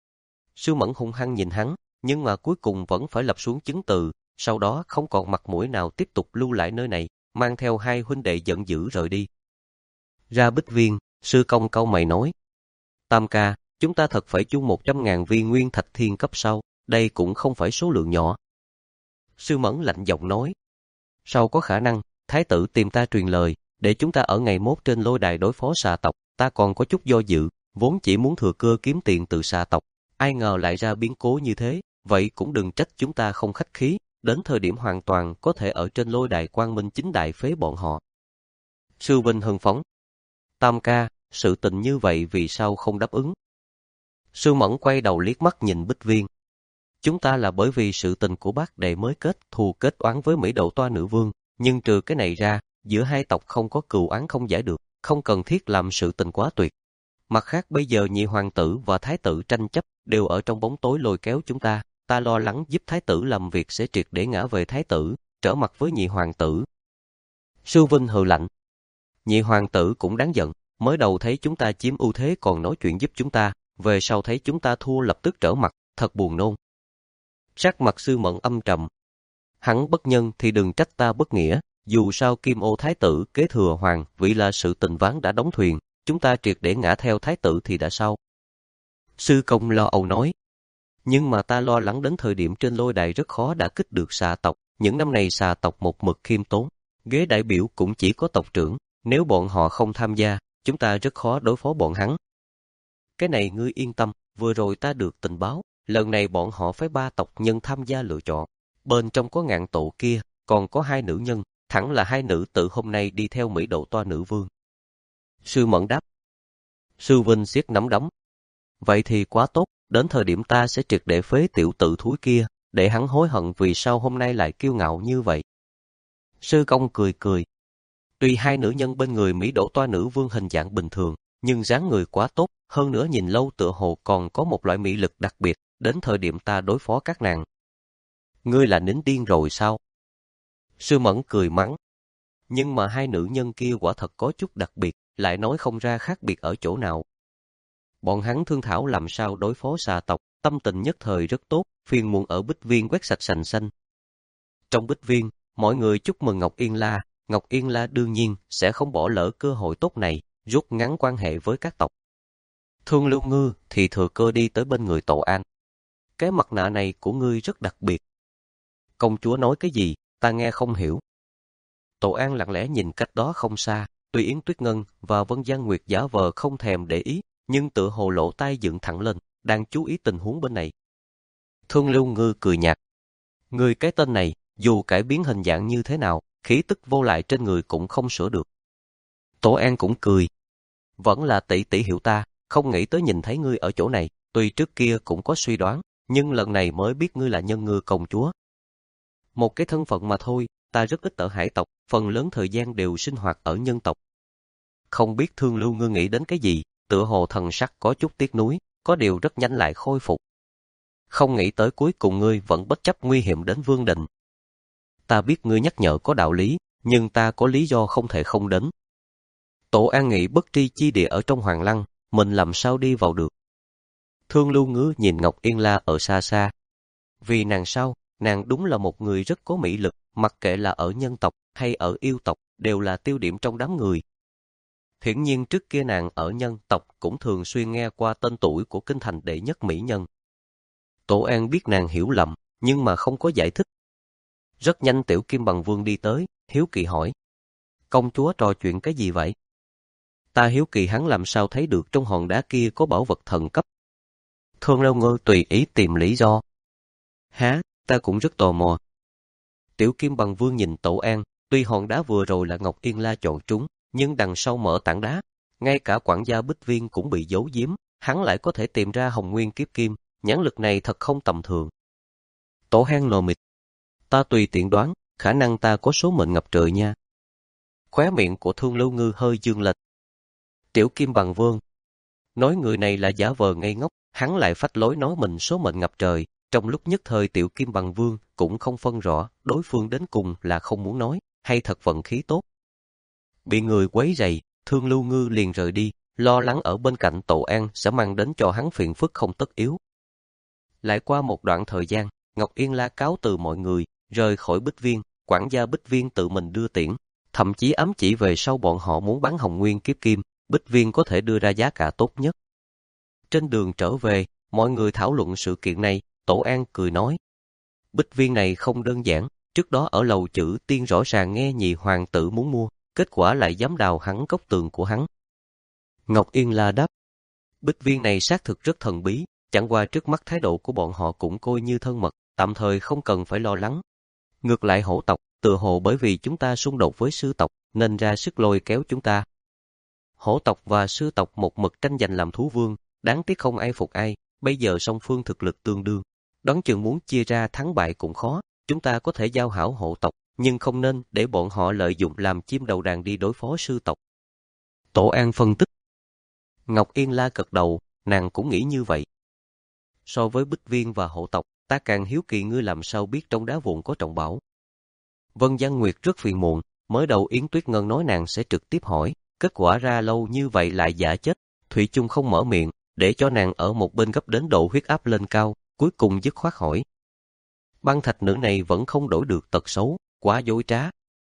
Sư Mẫn hung hăng nhìn hắn, nhưng mà cuối cùng vẫn phải lập xuống chứng từ, sau đó không còn mặt mũi nào tiếp tục lưu lại nơi này, mang theo hai huynh đệ giận dữ rời đi. Ra Bích Viên, sư công cau mày nói. Tam ca, chúng ta thật phải chung một trăm ngàn viên nguyên thạch thiên cấp sau, đây cũng không phải số lượng nhỏ. Sư Mẫn lạnh giọng nói. Sao có khả năng, thái tử tìm ta truyền lời, để chúng ta ở ngày mốt trên lôi đài đối phó xà tộc, ta còn có chút do dự, vốn chỉ muốn thừa cơ kiếm tiền từ xà tộc, ai ngờ lại ra biến cố như thế, vậy cũng đừng trách chúng ta không khách khí, đến thời điểm hoàn toàn có thể ở trên lôi đài quang minh chính đại phế bọn họ. Sư Vinh hưng phấn. Tam ca, sự tình như vậy vì sao không đáp ứng? Sư Mẫn quay đầu liếc mắt nhìn Bích Viên. Chúng ta là bởi vì sự tình của bác đệ mới kết thù kết oán với Mỹ Độ Toa Nữ Vương, nhưng trừ cái này ra, giữa hai tộc không có cừu oán không giải được, không cần thiết làm sự tình quá tuyệt. Mặt khác bây giờ nhị hoàng tử và thái tử tranh chấp đều ở trong bóng tối lôi kéo chúng ta, ta lo lắng giúp thái tử làm việc sẽ triệt để ngã về thái tử, trở mặt với nhị hoàng tử. Sư Vinh hừ lạnh. Nhị hoàng tử cũng đáng giận, mới đầu thấy chúng ta chiếm ưu thế còn nói chuyện giúp chúng ta, về sau thấy chúng ta thua lập tức trở mặt, thật buồn nôn. Sắc mặt Sư Mẫn âm trầm. Hắn bất nhân thì đừng trách ta bất nghĩa, dù sao Kim Ô thái tử kế thừa hoàng vị là sự tình ván đã đóng thuyền, chúng ta triệt để ngã theo thái tử thì đã sao? Sư công lo âu nói. Nhưng mà ta lo lắng đến thời điểm trên lôi đài rất khó đã kích được xà tộc, những năm này xà tộc một mực khiêm tốn, ghế đại biểu cũng chỉ có tộc trưởng, nếu bọn họ không tham gia, chúng ta rất khó đối phó bọn hắn. Cái này ngươi yên tâm, vừa rồi ta được tình báo, lần này bọn họ phái ba tộc nhân tham gia lựa chọn, bên trong có Ngạn Tổ kia, còn có hai nữ nhân, thẳng là hai nữ tự hôm nay đi theo Mỹ Độ Toa Nữ Vương. Sư Mẫn đáp. Sư Vinh siết nắm đấm. Vậy thì quá tốt, đến thời điểm ta sẽ triệt để phế tiểu tự thúi kia, để hắn hối hận vì sao hôm nay lại kiêu ngạo như vậy. Sư công cười cười. Tuy hai nữ nhân bên người Mỹ Độ Toa Nữ Vương hình dạng bình thường, nhưng dáng người quá tốt, hơn nữa nhìn lâu tựa hồ còn có một loại mỹ lực đặc biệt, đến thời điểm ta đối phó các nàng. Ngươi là nín điên rồi sao? Sư Mẫn cười mắng. Nhưng mà hai nữ nhân kia quả thật có chút đặc biệt, lại nói không ra khác biệt ở chỗ nào. Bọn hắn thương thảo làm sao đối phó xà tộc, tâm tình nhất thời rất tốt, phiền muộn ở Bích Viên quét sạch sành xanh. Trong Bích Viên, mọi người chúc mừng Ngọc Yên La, Ngọc Yên La đương nhiên sẽ không bỏ lỡ cơ hội tốt này, rút ngắn quan hệ với các tộc. Thương Lưu Ngư thì thừa cơ đi tới bên người Tổ An. Cái mặt nạ này của ngươi rất đặc biệt. Công chúa nói cái gì, ta nghe không hiểu. Tổ An lặng lẽ nhìn cách đó không xa, tuy Yến Tuyết Ngân và Vân Giang Nguyệt giả vờ không thèm để ý, nhưng tựa hồ lỗ tai dựng thẳng lên, đang chú ý tình huống bên này. Thương Lưu Ngư cười nhạt. Ngươi cái tên này, dù cải biến hình dạng như thế nào, khí tức vô lại trên người cũng không sửa được. Tổ An cũng cười. Vẫn là tỷ tỷ hiểu ta, không nghĩ tới nhìn thấy ngươi ở chỗ này, tuy trước kia cũng có suy đoán, nhưng lần này mới biết ngươi là nhân ngư công chúa. Một cái thân phận mà thôi, ta rất ít ở hải tộc, phần lớn thời gian đều sinh hoạt ở nhân tộc. Không biết Thương Lưu Ngư nghĩ đến cái gì, tựa hồ thần sắc có chút tiếc nuối, có điều rất nhanh lại khôi phục. Không nghĩ tới cuối cùng ngươi vẫn bất chấp nguy hiểm đến Vương Đình. Ta biết ngươi nhắc nhở có đạo lý, nhưng ta có lý do không thể không đến. Tổ An nghĩ bất tri chi địa ở trong Hoàng Lăng, mình làm sao đi vào được. Thương Lưu Ngư nhìn Ngọc Yên La ở xa xa. Vì nàng sao, nàng đúng là một người rất có mỹ lực, mặc kệ là ở nhân tộc hay ở yêu tộc, đều là tiêu điểm trong đám người. Hiển nhiên trước kia nàng ở nhân tộc cũng thường xuyên nghe qua tên tuổi của kinh thành đệ nhất mỹ nhân. Tổ An biết nàng hiểu lầm, nhưng mà không có giải thích. Rất nhanh Tiểu Kim Bằng Vương đi tới, hiếu kỳ hỏi. Công chúa trò chuyện cái gì vậy? Ta hiếu kỳ hắn làm sao thấy được trong hòn đá kia có bảo vật thần cấp. Thương Lưu Ngư tùy ý tìm lý do. Há, ta cũng rất tò mò. Tiểu Kim Bằng Vương nhìn Tổ An, tuy hòn đá vừa rồi là Ngọc Yên La chọn trúng, nhưng đằng sau mở tảng đá, ngay cả quản gia Bích Viên cũng bị giấu giếm, hắn lại có thể tìm ra Hồng Nguyên Kiếp Kim, nhãn lực này thật không tầm thường. Tổ Hang lờ mịt. Ta tùy tiện đoán, khả năng ta có số mệnh ngập trời nha. Khóe miệng của Thương Lưu Ngư hơi dương lên. Tiểu Kim Bằng Vương nói người này là giả vờ ngây ngốc, hắn lại phách lối nói mình số mệnh ngập trời. Trong lúc nhất thời Tiểu Kim Bằng Vương cũng không phân rõ đối phương đến cùng là không muốn nói hay thật vận khí tốt. Bị người quấy rầy, Thương Lưu Ngư liền rời đi, lo lắng ở bên cạnh Tổ An sẽ mang đến cho hắn phiền phức không tất yếu. Lại qua một đoạn thời gian, Ngọc Yên La cáo từ mọi người, rời khỏi Bích Viên, quản gia Bích Viên tự mình đưa tiễn, thậm chí ám chỉ về sau bọn họ muốn bán Hồng Nguyên Kiếp Kim, Bích Viên có thể đưa ra giá cả tốt nhất. Trên đường trở về, mọi người thảo luận sự kiện này, Tổ An cười nói. Bích Viên này không đơn giản, trước đó ở lầu Chữ Tiên rõ ràng nghe nhị hoàng tử muốn mua, kết quả lại dám đào hắn góc tường của hắn. Ngọc Yên La đáp. Bích Viên này xác thực rất thần bí, chẳng qua trước mắt thái độ của bọn họ cũng coi như thân mật, tạm thời không cần phải lo lắng. Ngược lại hổ tộc, tự hồ bởi vì chúng ta xung đột với sư tộc, nên ra sức lôi kéo chúng ta. Hổ tộc và sư tộc một mực tranh giành làm thú vương, đáng tiếc không ai phục ai, bây giờ song phương thực lực tương đương. Đoán chừng muốn chia ra thắng bại cũng khó, chúng ta có thể giao hảo hộ tộc, nhưng không nên để bọn họ lợi dụng làm chim đầu đàn đi đối phó sư tộc. Tổ An phân tích. Ngọc Yên La gật đầu, nàng cũng nghĩ như vậy. So với Bích Viên và hộ tộc, ta càng hiếu kỳ ngươi làm sao biết trong đá vụn có trọng bảo. Vân Giang Nguyệt rất phiền muộn, mới đầu Yến Tuyết Ngân nói nàng sẽ trực tiếp hỏi, kết quả ra lâu như vậy lại giả chết, Thủy chung không mở miệng, để cho nàng ở một bên gấp đến độ huyết áp lên cao, cuối cùng dứt khoát hỏi. Băng thạch nữ này vẫn không đổi được tật xấu, quá dối trá.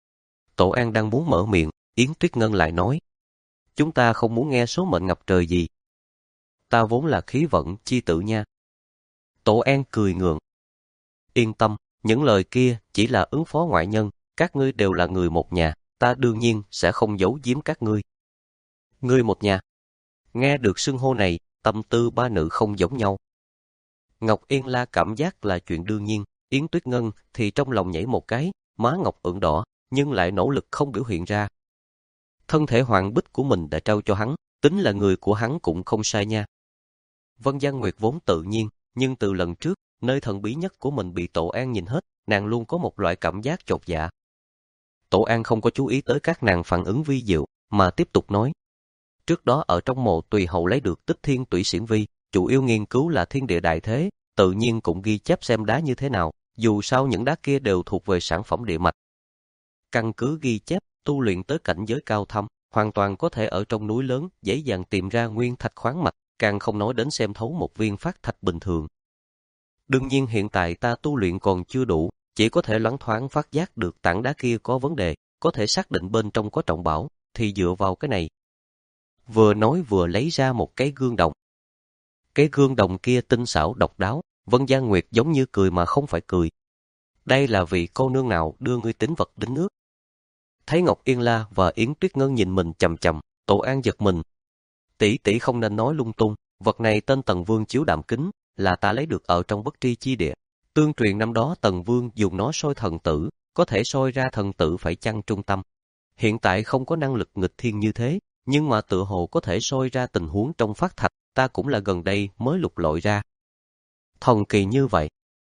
Tổ An đang muốn mở miệng, Yến Tuyết Ngân lại nói. Chúng ta không muốn nghe số mệnh ngập trời gì. Ta vốn là khí vận chi tử nha. Tổ An cười ngượng. Yên tâm, những lời kia chỉ là ứng phó ngoại nhân, các ngươi đều là người một nhà, ta đương nhiên sẽ không giấu giếm các ngươi. Ngươi một nhà. Nghe được xưng hô này, tâm tư ba nữ không giống nhau. Ngọc Yên La cảm giác là chuyện đương nhiên, Yến Tuyết Ngân thì trong lòng nhảy một cái, má ngọc ửng đỏ, nhưng lại nỗ lực không biểu hiện ra. Thân thể hoàng bích của mình đã trao cho hắn, tính là người của hắn cũng không sai nha. Vân Giang Nguyệt vốn tự nhiên, nhưng từ lần trước, nơi thần bí nhất của mình bị Tổ An nhìn hết, nàng luôn có một loại cảm giác chột dạ. Tổ An không có chú ý tới các nàng phản ứng vi diệu, mà tiếp tục nói. Trước đó ở trong mộ Tùy Hậu lấy được Tích Thiên Tủy Xiển Vi, chủ yếu nghiên cứu là thiên địa đại thế, tự nhiên cũng ghi chép xem đá như thế nào, dù sao những đá kia đều thuộc về sản phẩm địa mạch. Căn cứ ghi chép, tu luyện tới cảnh giới cao thâm, hoàn toàn có thể ở trong núi lớn dễ dàng tìm ra nguyên thạch khoáng mạch, càng không nói đến xem thấu một viên phát thạch bình thường. Đương nhiên hiện tại ta tu luyện còn chưa đủ, chỉ có thể loáng thoáng phát giác được tảng đá kia có vấn đề, có thể xác định bên trong có trọng bảo, thì dựa vào cái này. Vừa nói vừa lấy ra một cái gương đồng. Cái gương đồng kia tinh xảo độc đáo, Vân Giang Nguyệt giống như cười mà không phải cười. Đây là vị cô nương nào đưa ngươi tín vật đến nước? Thấy Ngọc Yên La và Yến Tuyết Ngân nhìn mình chằm chằm, Tổ An giật mình. Tỷ tỷ không nên nói lung tung, vật này tên Tần Vương chiếu đạm kính, là ta lấy được ở trong bất tri chi địa. Tương truyền năm đó Tần Vương dùng nó soi thần tử, có thể soi ra thần tử phải chăng trung tâm. Hiện tại không có năng lực nghịch thiên như thế, nhưng mà tựa hồ có thể soi ra tình huống trong phát thạch, ta cũng là gần đây mới lục lọi ra. Thần kỳ như vậy.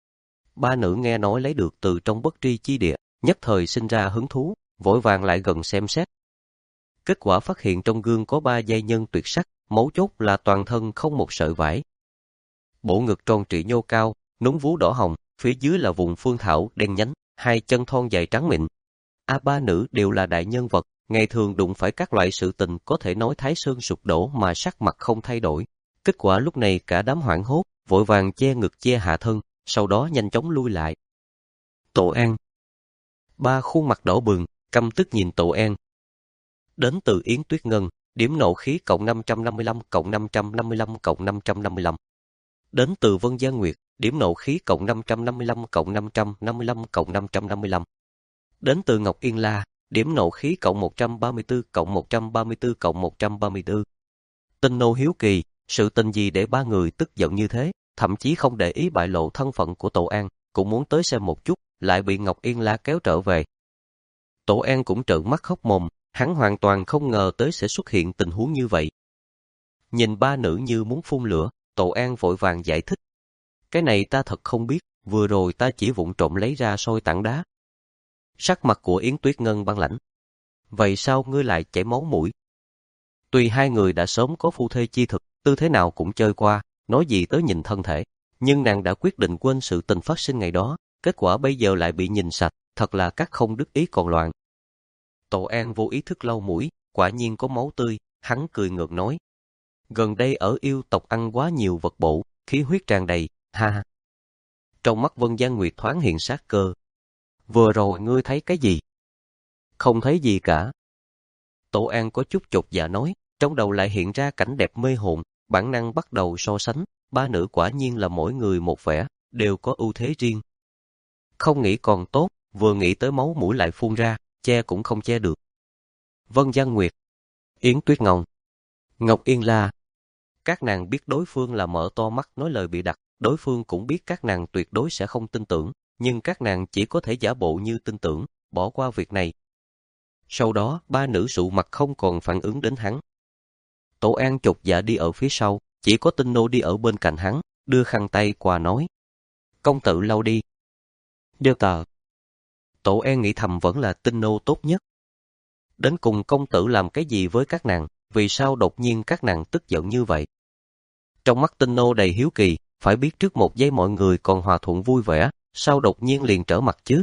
Ba nữ nghe nói lấy được từ trong bất tri chi địa, nhất thời sinh ra hứng thú, vội vàng lại gần xem xét. Kết quả phát hiện trong gương có ba giai nhân tuyệt sắc, mấu chốt là toàn thân không một sợi vải. Bộ ngực tròn trịa nhô cao, núm vú đỏ hồng, phía dưới là vùng phương thảo đen nhánh, hai chân thon dài trắng mịn. A ba nữ đều là đại nhân vật, ngày thường đụng phải các loại sự tình có thể nói Thái Sơn sụp đổ mà sắc mặt không thay đổi. Kết quả lúc này cả đám hoảng hốt, vội vàng che ngực che hạ thân, sau đó nhanh chóng lui lại. Tổ An. Ba khuôn mặt đỏ bừng, căm tức nhìn Tổ An. Đến từ Yến Tuyết Ngân, điểm nộ khí cộng năm trăm năm mươi lăm cộng năm trăm năm mươi lăm cộng năm trăm năm mươi lăm. Đến từ Vân Giang Nguyệt, điểm nộ khí cộng năm trăm năm mươi lăm cộng năm trăm năm mươi lăm cộng năm trăm năm mươi lăm. Đến từ Ngọc Yên La, điểm nộ khí cộng một trăm ba mươi tư cộng một trăm ba mươi tư cộng một trăm ba mươi tư. Tinh nô hiếu kỳ, sự tình gì để ba người tức giận như thế, thậm chí không để ý bại lộ thân phận của Tổ An, cũng muốn tới xem một chút, lại bị Ngọc Yên La kéo trở về. Tổ An cũng trợn mắt hốc mồm, hắn hoàn toàn không ngờ tới sẽ xuất hiện tình huống như vậy. Nhìn ba nữ như muốn phun lửa, Tổ An vội vàng giải thích. Cái này ta thật không biết, vừa rồi ta chỉ vụng trộm lấy ra soi tảng đá. Sắc mặt của Yến Tuyết Ngân băng lãnh. Vậy sao ngươi lại chảy máu mũi? Tuy hai người đã sớm có phu thê chi thực, tư thế nào cũng chơi qua, nói gì tới nhìn thân thể, nhưng nàng đã quyết định quên sự tình phát sinh ngày đó, kết quả bây giờ lại bị nhìn sạch, thật là các không đức ý còn loạn. Tổ An vô ý thức lau mũi, quả nhiên có máu tươi, hắn cười ngược nói. Gần đây ở yêu tộc ăn quá nhiều vật bổ, khí huyết tràn đầy, ha ha. Trong mắt Vân Giang Nguyệt thoáng hiện sát cơ. Vừa rồi ngươi thấy cái gì? Không thấy gì cả. Tổ An có chút chột dạ nói, trong đầu lại hiện ra cảnh đẹp mê hồn, bản năng bắt đầu so sánh, ba nữ quả nhiên là mỗi người một vẻ, đều có ưu thế riêng. Không nghĩ còn tốt, vừa nghĩ tới máu mũi lại phun ra, che cũng không che được. Vân Giang Nguyệt, Yến Tuyết Ngông, Ngọc Yên La. Các nàng biết đối phương là mở to mắt nói lời bị đặt, đối phương cũng biết các nàng tuyệt đối sẽ không tin tưởng, nhưng các nàng chỉ có thể giả bộ như tin tưởng, bỏ qua việc này. Sau đó, ba nữ sụ mặt không còn phản ứng đến hắn. Tổ An chột dạ đi ở phía sau, chỉ có Tinh Nô đi ở bên cạnh hắn, đưa khăn tay qua nói. Công tử lau đi. Đeo tờ. Tổ An nghĩ thầm vẫn là Tinh Nô tốt nhất. Đến cùng công tử làm cái gì với các nàng, vì sao đột nhiên các nàng tức giận như vậy? Trong mắt Tinh Nô đầy hiếu kỳ, phải biết trước một giây mọi người còn hòa thuận vui vẻ, sao đột nhiên liền trở mặt chứ?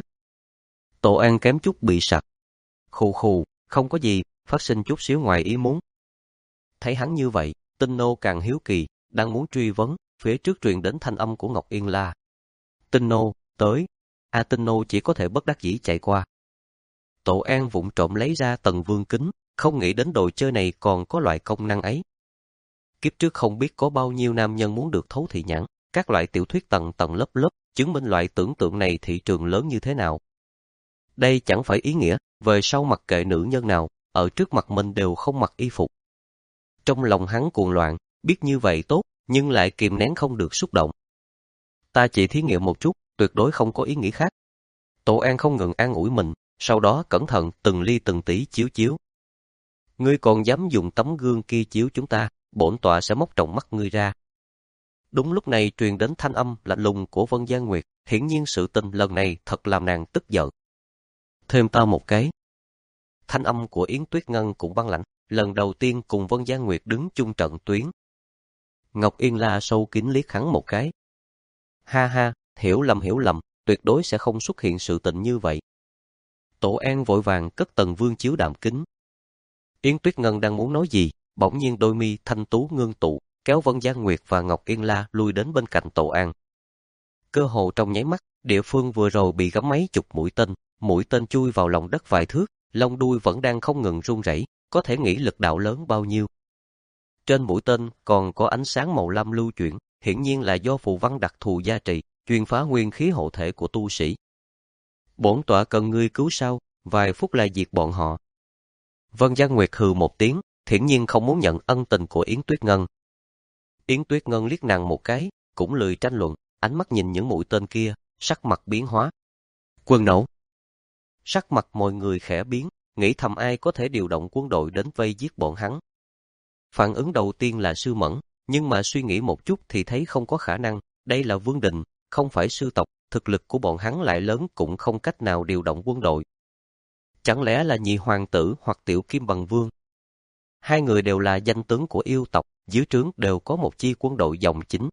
Tổ An kém chút bị sặc. Khù khù, không có gì, phát sinh chút xíu ngoài ý muốn. Thấy hắn như vậy, Tinh Nô càng hiếu kỳ, đang muốn truy vấn, phía trước truyền đến thanh âm của Ngọc Yên La. Tinh Nô, tới. A Tinh Nô chỉ có thể bất đắc dĩ chạy qua. Tổ An vụng trộm lấy ra Tần Vương kính, không nghĩ đến đồ chơi này còn có loại công năng ấy. Kiếp trước không biết có bao nhiêu nam nhân muốn được thấu thị nhãn, các loại tiểu thuyết tầng tầng lớp lớp, chứng minh loại tưởng tượng này thị trường lớn như thế nào. Đây chẳng phải ý nghĩa, về sau mặc kệ nữ nhân nào, ở trước mặt mình đều không mặc y phục. Trong lòng hắn cuồng loạn, biết như vậy tốt, nhưng lại kìm nén không được xúc động. Ta chỉ thí nghiệm một chút, tuyệt đối không có ý nghĩ khác. Tổ An không ngừng an ủi mình, sau đó cẩn thận từng ly từng tí chiếu chiếu. Ngươi còn dám dùng tấm gương kia chiếu chúng ta, bổn tọa sẽ móc tròng mắt ngươi ra. Đúng lúc này truyền đến thanh âm lạnh lùng của Vân Giang Nguyệt, hiển nhiên sự tình lần này thật làm nàng tức giận. Thêm ta một cái. Thanh âm của Yến Tuyết Ngân cũng băng lãnh, lần đầu tiên cùng Vân Giang Nguyệt đứng chung trận tuyến. Ngọc Yên La sâu kín liếc hắn một cái. Ha ha, hiểu lầm hiểu lầm, tuyệt đối sẽ không xuất hiện sự tình như vậy. Tổ An vội vàng cất Tần Vương chiếu đạm kính. Yến Tuyết Ngân đang muốn nói gì, bỗng nhiên đôi mi thanh tú ngưng tụ, kéo Vân Giang Nguyệt và Ngọc Yên La lui đến bên cạnh Tổ An. Cơ hồ trong nháy mắt, địa phương vừa rồi bị gắm mấy chục mũi tên, mũi tên chui vào lòng đất vài thước, lông đuôi vẫn đang không ngừng run rẩy, có thể nghĩ lực đạo lớn bao nhiêu. Trên mũi tên còn có ánh sáng màu lam lưu chuyển, hiển nhiên là do phù văn đặc thù gia trì, chuyên phá nguyên khí hộ thể của tu sĩ. Bổn tọa cần ngươi cứu sao, vài phút là diệt bọn họ. Vân Giang Nguyệt hừ một tiếng, hiển nhiên không muốn nhận ân tình của Yến Tuyết Ngân. Yến Tuyết Ngân liếc nàng một cái, cũng lười tranh luận, ánh mắt nhìn những mũi tên kia, sắc mặt biến hóa. Quân nổ. Sắc mặt mọi người khẽ biến, nghĩ thầm ai có thể điều động quân đội đến vây giết bọn hắn. Phản ứng đầu tiên là Sư Mẫn, nhưng mà suy nghĩ một chút thì thấy không có khả năng, đây là Vương Đình, không phải sư tộc, thực lực của bọn hắn lại lớn cũng không cách nào điều động quân đội. Chẳng lẽ là nhị hoàng tử hoặc tiểu kim bằng vương? Hai người đều là danh tướng của yêu tộc, dưới trướng đều có một chi quân đội dòng chính.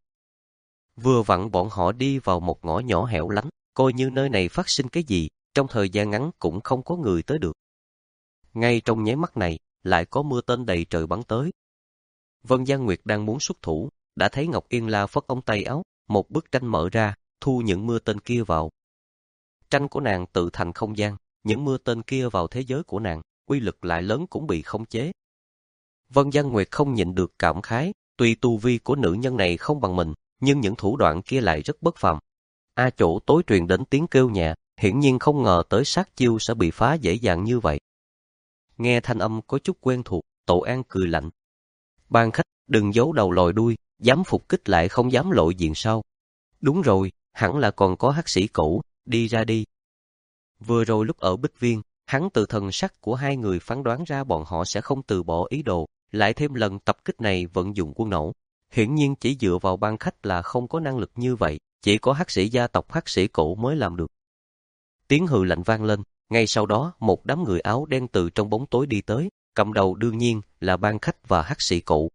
Vừa vặn bọn họ đi vào một ngõ nhỏ hẻo lánh, coi như nơi này phát sinh cái gì, trong thời gian ngắn cũng không có người tới được. Ngay trong nháy mắt này, lại có mưa tên đầy trời bắn tới. Vân Giang Nguyệt đang muốn xuất thủ, đã thấy Ngọc Yên La phất ống tay áo, một bức tranh mở ra, thu những mưa tên kia vào. Tranh của nàng tự thành không gian, những mưa tên kia vào thế giới của nàng, uy lực lại lớn cũng bị khống chế. Vân Giang Nguyệt không nhịn được cảm khái, tuy tu vi của nữ nhân này không bằng mình, nhưng những thủ đoạn kia lại rất bất phàm. A chỗ tối truyền đến tiếng kêu nhẹ, hiển nhiên không ngờ tới sát chiêu sẽ bị phá dễ dàng như vậy. Nghe thanh âm có chút quen thuộc, Tổ An cười lạnh. Ban khách, đừng giấu đầu lòi đuôi, dám phục kích lại không dám lộ diện sao? Đúng rồi, hẳn là còn có hắc sĩ cũ, đi ra đi. Vừa rồi lúc ở Bích Viên, hắn từ thần sắc của hai người phán đoán ra bọn họ sẽ không từ bỏ ý đồ, lại thêm lần tập kích này vận dụng quân nổ. Hiển nhiên chỉ dựa vào ban khách là không có năng lực như vậy, chỉ có hắc sĩ gia tộc hắc sĩ cũ mới làm được. Tiếng hừ lạnh vang lên, Ngay sau đó, một đám người áo đen từ trong bóng tối đi tới, cầm đầu đương nhiên là Ban Khách và Hắc Sĩ Cụ.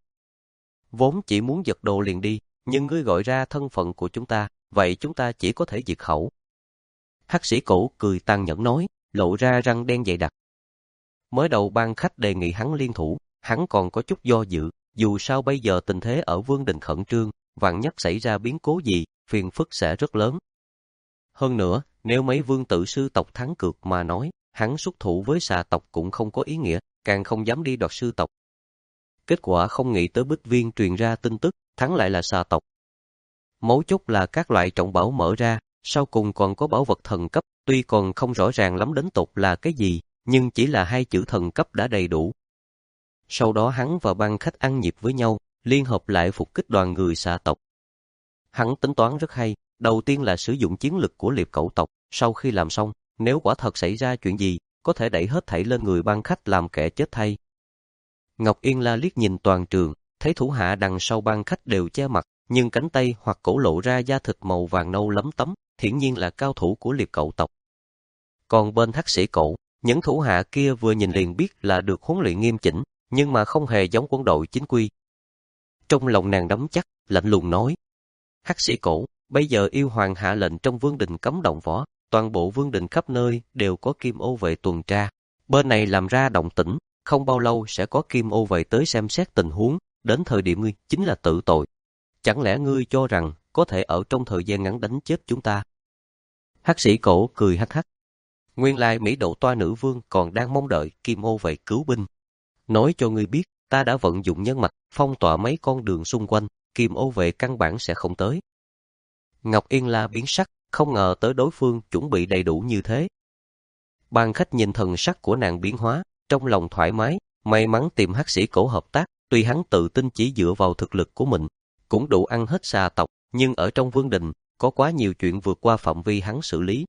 Vốn chỉ muốn giật đồ liền đi, nhưng ngươi gọi ra thân phận của chúng ta, vậy chúng ta chỉ có thể diệt khẩu. Hắc Sĩ Cụ cười tàn nhẫn nói, lộ ra răng đen dày đặc. Mới đầu Ban Khách đề nghị hắn liên thủ, hắn còn có chút do dự, dù sao bây giờ tình thế ở Vương Đình khẩn trương, vạn nhất xảy ra biến cố gì, phiền phức sẽ rất lớn. Hơn nữa, nếu mấy vương tử sư tộc thắng cược mà nói, hắn xuất thủ với xà tộc cũng không có ý nghĩa, càng không dám đi đoạt sư tộc. Kết quả không nghĩ tới Bích Viên truyền ra tin tức, thắng lại là xà tộc. Mấu chốt là các loại trọng bảo mở ra, sau cùng còn có bảo vật thần cấp, tuy còn không rõ ràng lắm đến tột là cái gì, nhưng chỉ là hai chữ thần cấp đã đầy đủ. Sau đó hắn và Ban Khách ăn nhịp với nhau, liên hợp lại phục kích đoàn người xà tộc. Hắn tính toán rất hay, đầu tiên là sử dụng chiến lực của liệp cẩu tộc, sau khi làm xong, nếu quả thật xảy ra chuyện gì, có thể đẩy hết thảy lên người Ban Khách làm kẻ chết thay. Ngọc Yên La liếc nhìn toàn trường, thấy thủ hạ đằng sau Ban Khách đều che mặt, nhưng cánh tay hoặc cổ lộ ra da thịt màu vàng nâu lấm tấm, hiển nhiên là cao thủ của liệp cẩu tộc. Còn bên Hắc Sĩ Cổ, những thủ hạ kia vừa nhìn liền biết là được huấn luyện nghiêm chỉnh, nhưng mà không hề giống quân đội chính quy. Trong lòng nàng đắm chắc, lạnh lùng nói: Hắc Sĩ Cổ, bây giờ yêu hoàng hạ lệnh trong vương đình cấm động võ, toàn bộ vương đình khắp nơi đều có kim ô vệ tuần tra. Bên này làm ra động tĩnh, không bao lâu sẽ có kim ô vệ tới xem xét tình huống, đến thời điểm ngươi chính là tự tội. Chẳng lẽ ngươi cho rằng có thể ở trong thời gian ngắn đánh chết chúng ta? Hắc Sĩ Cổ cười hắc hắc. Nguyên lai Mỹ Độ Toa nữ vương còn đang mong đợi kim ô vệ cứu binh. Nói cho ngươi biết, ta đã vận dụng nhân mạch, phong tỏa mấy con đường xung quanh, kim ô vệ căn bản sẽ không tới. Ngọc Yên La biến sắc, không ngờ tới đối phương chuẩn bị đầy đủ như thế. Ban Khách nhìn thần sắc của nàng biến hóa, trong lòng thoải mái, may mắn tìm Hắc Sĩ Cổ hợp tác, tuy hắn tự tin chỉ dựa vào thực lực của mình, cũng đủ ăn hết xà tộc, nhưng ở trong vương đình, có quá nhiều chuyện vượt qua phạm vi hắn xử lý.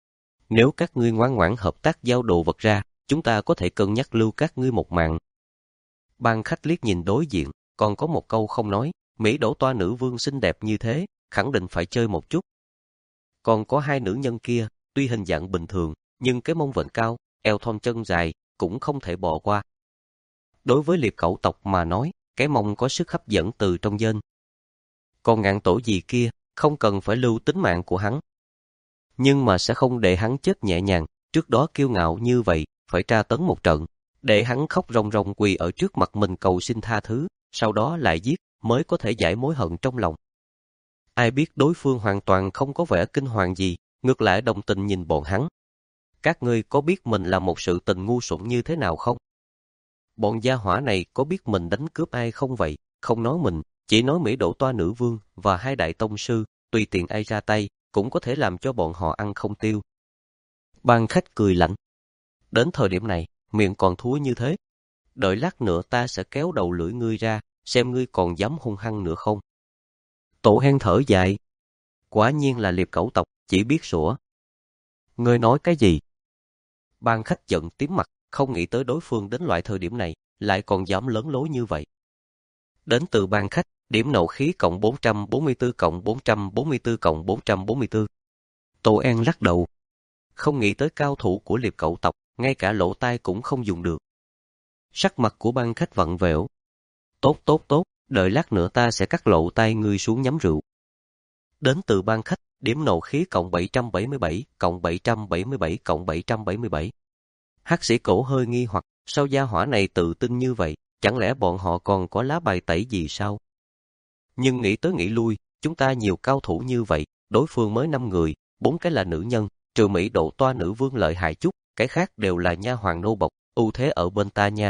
Nếu các ngươi ngoan ngoãn hợp tác giao đồ vật ra, chúng ta có thể cân nhắc lưu các ngươi một mạng. Ban Khách liếc nhìn đối diện, còn có một câu không nói, Mỹ Đỗ Toa nữ vương xinh đẹp như thế, khẳng định phải chơi một chút. Còn có hai nữ nhân kia, tuy hình dạng bình thường, nhưng cái mông vệnh cao, eo thon chân dài, cũng không thể bỏ qua. Đối với liệp cẩu tộc mà nói, cái mông có sức hấp dẫn từ trong gen. Còn ngạn tổ gì kia, không cần phải lưu tính mạng của hắn. Nhưng mà sẽ không để hắn chết nhẹ nhàng, trước đó kiêu ngạo như vậy, phải tra tấn một trận, để hắn khóc ròng ròng quỳ ở trước mặt mình cầu xin tha thứ, sau đó lại giết, mới có thể giải mối hận trong lòng. Ai biết đối phương hoàn toàn không có vẻ kinh hoàng gì, ngược lại đồng tình nhìn bọn hắn. Các ngươi có biết mình làm một sự tình ngu xuẩn như thế nào không? Bọn gia hỏa này có biết mình đánh cướp ai không vậy? Không nói mình, chỉ nói Mỹ Độ Toa nữ vương và hai đại tông sư, tùy tiện ai ra tay, cũng có thể làm cho bọn họ ăn không tiêu. Ban Khách cười lạnh. Đến thời điểm này, miệng còn thúi như thế. Đợi lát nữa ta sẽ kéo đầu lưỡi ngươi ra, xem ngươi còn dám hung hăng nữa không. Tổ hen thở dài. Quả nhiên là liệp cẩu tộc, chỉ biết sủa. Ngươi nói cái gì? Ban Khách giận tím mặt, không nghĩ tới đối phương đến loại thời điểm này, lại còn dám lớn lối như vậy. Đến từ Ban Khách, điểm nộ khí cộng bốn trăm bốn mươi tư cộng bốn trăm bốn mươi tư cộng bốn trăm bốn mươi tư. Tô An lắc đầu. Không nghĩ tới cao thủ của liệp cẩu tộc, ngay cả lỗ tai cũng không dùng được. Sắc mặt của Ban Khách vặn vẹo. Tốt tốt tốt, đợi lát nữa ta sẽ cắt lỗ tai ngươi xuống nhắm rượu. Đến từ Ban Khách, điểm nộ khí cộng bảy trăm bảy mươi bảy, cộng bảy trăm bảy mươi bảy, cộng bảy trăm bảy mươi bảy. Hắc Sĩ Cổ hơi nghi hoặc, sao gia hỏa này tự tin như vậy, chẳng lẽ bọn họ còn có lá bài tẩy gì sao? Nhưng nghĩ tới nghĩ lui, chúng ta nhiều cao thủ như vậy, đối phương mới năm người, bốn cái là nữ nhân, trừ Mỹ Độ Toa nữ vương lợi hại chút, cái khác đều là nha hoàng nô bộc, ưu thế ở bên ta nha.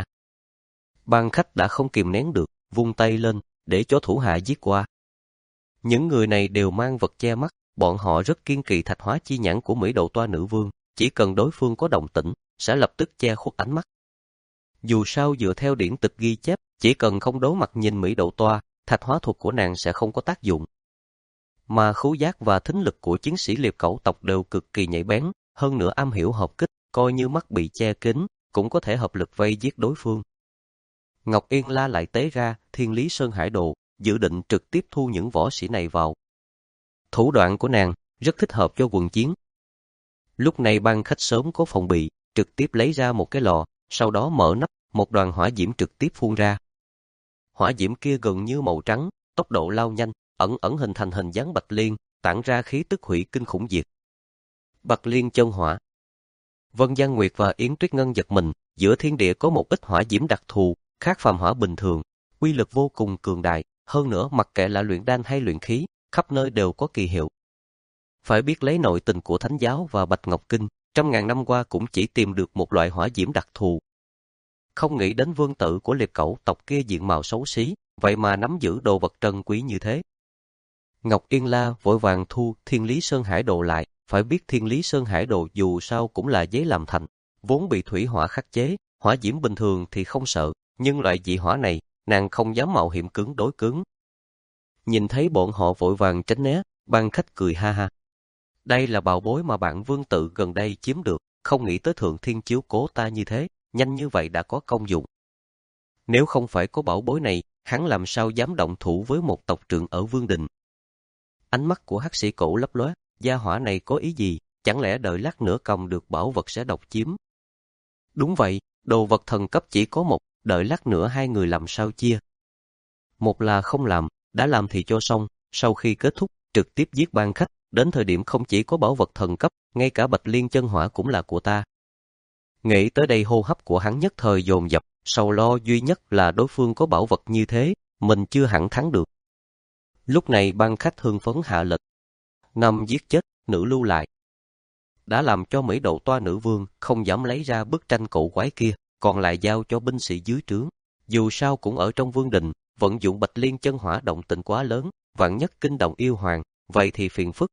Ban Khách đã không kìm nén được, vung tay lên, để cho thủ hạ giết qua. Những người này đều mang vật che mắt, bọn họ rất kiên kỳ thạch hóa chi nhãn của Mỹ Độ Toa nữ vương, chỉ cần đối phương có động tĩnh, sẽ lập tức che khuất ánh mắt. Dù sao dựa theo điển tịch ghi chép, chỉ cần không đối mặt nhìn Mỹ Độ Toa, thạch hóa thuật của nàng sẽ không có tác dụng. Mà khứu giác và thính lực của chiến sĩ liệp cẩu tộc đều cực kỳ nhạy bén, hơn nữa am hiểu hợp kích, coi như mắt bị che kín, cũng có thể hợp lực vây giết đối phương. Ngọc Yên La lại tế ra Thiên Lý Sơn Hải Đồ, dự định trực tiếp thu những võ sĩ này vào. Thủ đoạn của nàng rất thích hợp cho quần chiến. Lúc này ban khách sớm có phòng bị, trực tiếp lấy ra một cái lò, sau đó mở nắp, một đoàn hỏa diễm trực tiếp phun ra. Hỏa diễm kia gần như màu trắng, tốc độ lao nhanh, ẩn ẩn hình thành hình dáng bạch liên, tản ra khí tức hủy kinh khủng diệt. Bạch liên chân hỏa. Vân Giang Nguyệt và Yến Tuyết Ngân giật mình, giữa thiên địa có một ít hỏa diễm đặc thù, khác phàm hỏa bình thường, uy lực vô cùng cường đại, hơn nữa mặc kệ là luyện đan hay luyện khí, khắp nơi đều có kỳ hiệu. Phải biết lấy nội tình của Thánh giáo và Bạch Ngọc Kinh, trăm ngàn năm qua cũng chỉ tìm được một loại hỏa diễm đặc thù. Không nghĩ đến vương tử của Liệp Cẩu tộc kia diện mạo xấu xí, vậy mà nắm giữ đồ vật trân quý như thế. Ngọc Yên La vội vàng thu Thiên Lý Sơn Hải Đồ lại, phải biết Thiên Lý Sơn Hải Đồ dù sao cũng là giấy làm thành, vốn bị thủy hỏa khắc chế, hỏa diễm bình thường thì không sợ, nhưng loại dị hỏa này, nàng không dám mạo hiểm cứng đối cứng. Nhìn thấy bọn họ vội vàng tránh né, ban khách cười ha ha. Đây là bảo bối mà bạn vương tự gần đây chiếm được, không nghĩ tới Thượng Thiên chiếu cố ta như thế, nhanh như vậy đã có công dụng. Nếu không phải có bảo bối này, hắn làm sao dám động thủ với một tộc trưởng ở Vương Đình. Ánh mắt của hắc sĩ cổ lấp lóe, gia hỏa này có ý gì, chẳng lẽ đợi lát nữa cầm được bảo vật sẽ độc chiếm. Đúng vậy, đồ vật thần cấp chỉ có một, đợi lát nữa hai người làm sao chia. Một là không làm, đã làm thì cho xong, sau khi kết thúc, trực tiếp giết ban khách, đến thời điểm không chỉ có bảo vật thần cấp, ngay cả Bạch Liên chân hỏa cũng là của ta. Nghĩ tới đây hô hấp của hắn nhất thời dồn dập, sầu lo duy nhất là đối phương có bảo vật như thế, mình chưa hẳn thắng được. Lúc này ban khách hưng phấn hạ lệnh. Năm giết chết, nữ lưu lại. Đã làm cho Mỹ Độ Toa nữ vương không dám lấy ra bức tranh cổ quái kia, còn lại giao cho binh sĩ dưới trướng. Dù sao cũng ở trong vương đình, vận dụng Bạch Liên chân hỏa động tĩnh quá lớn, vạn nhất kinh động yêu hoàng, vậy thì phiền phức.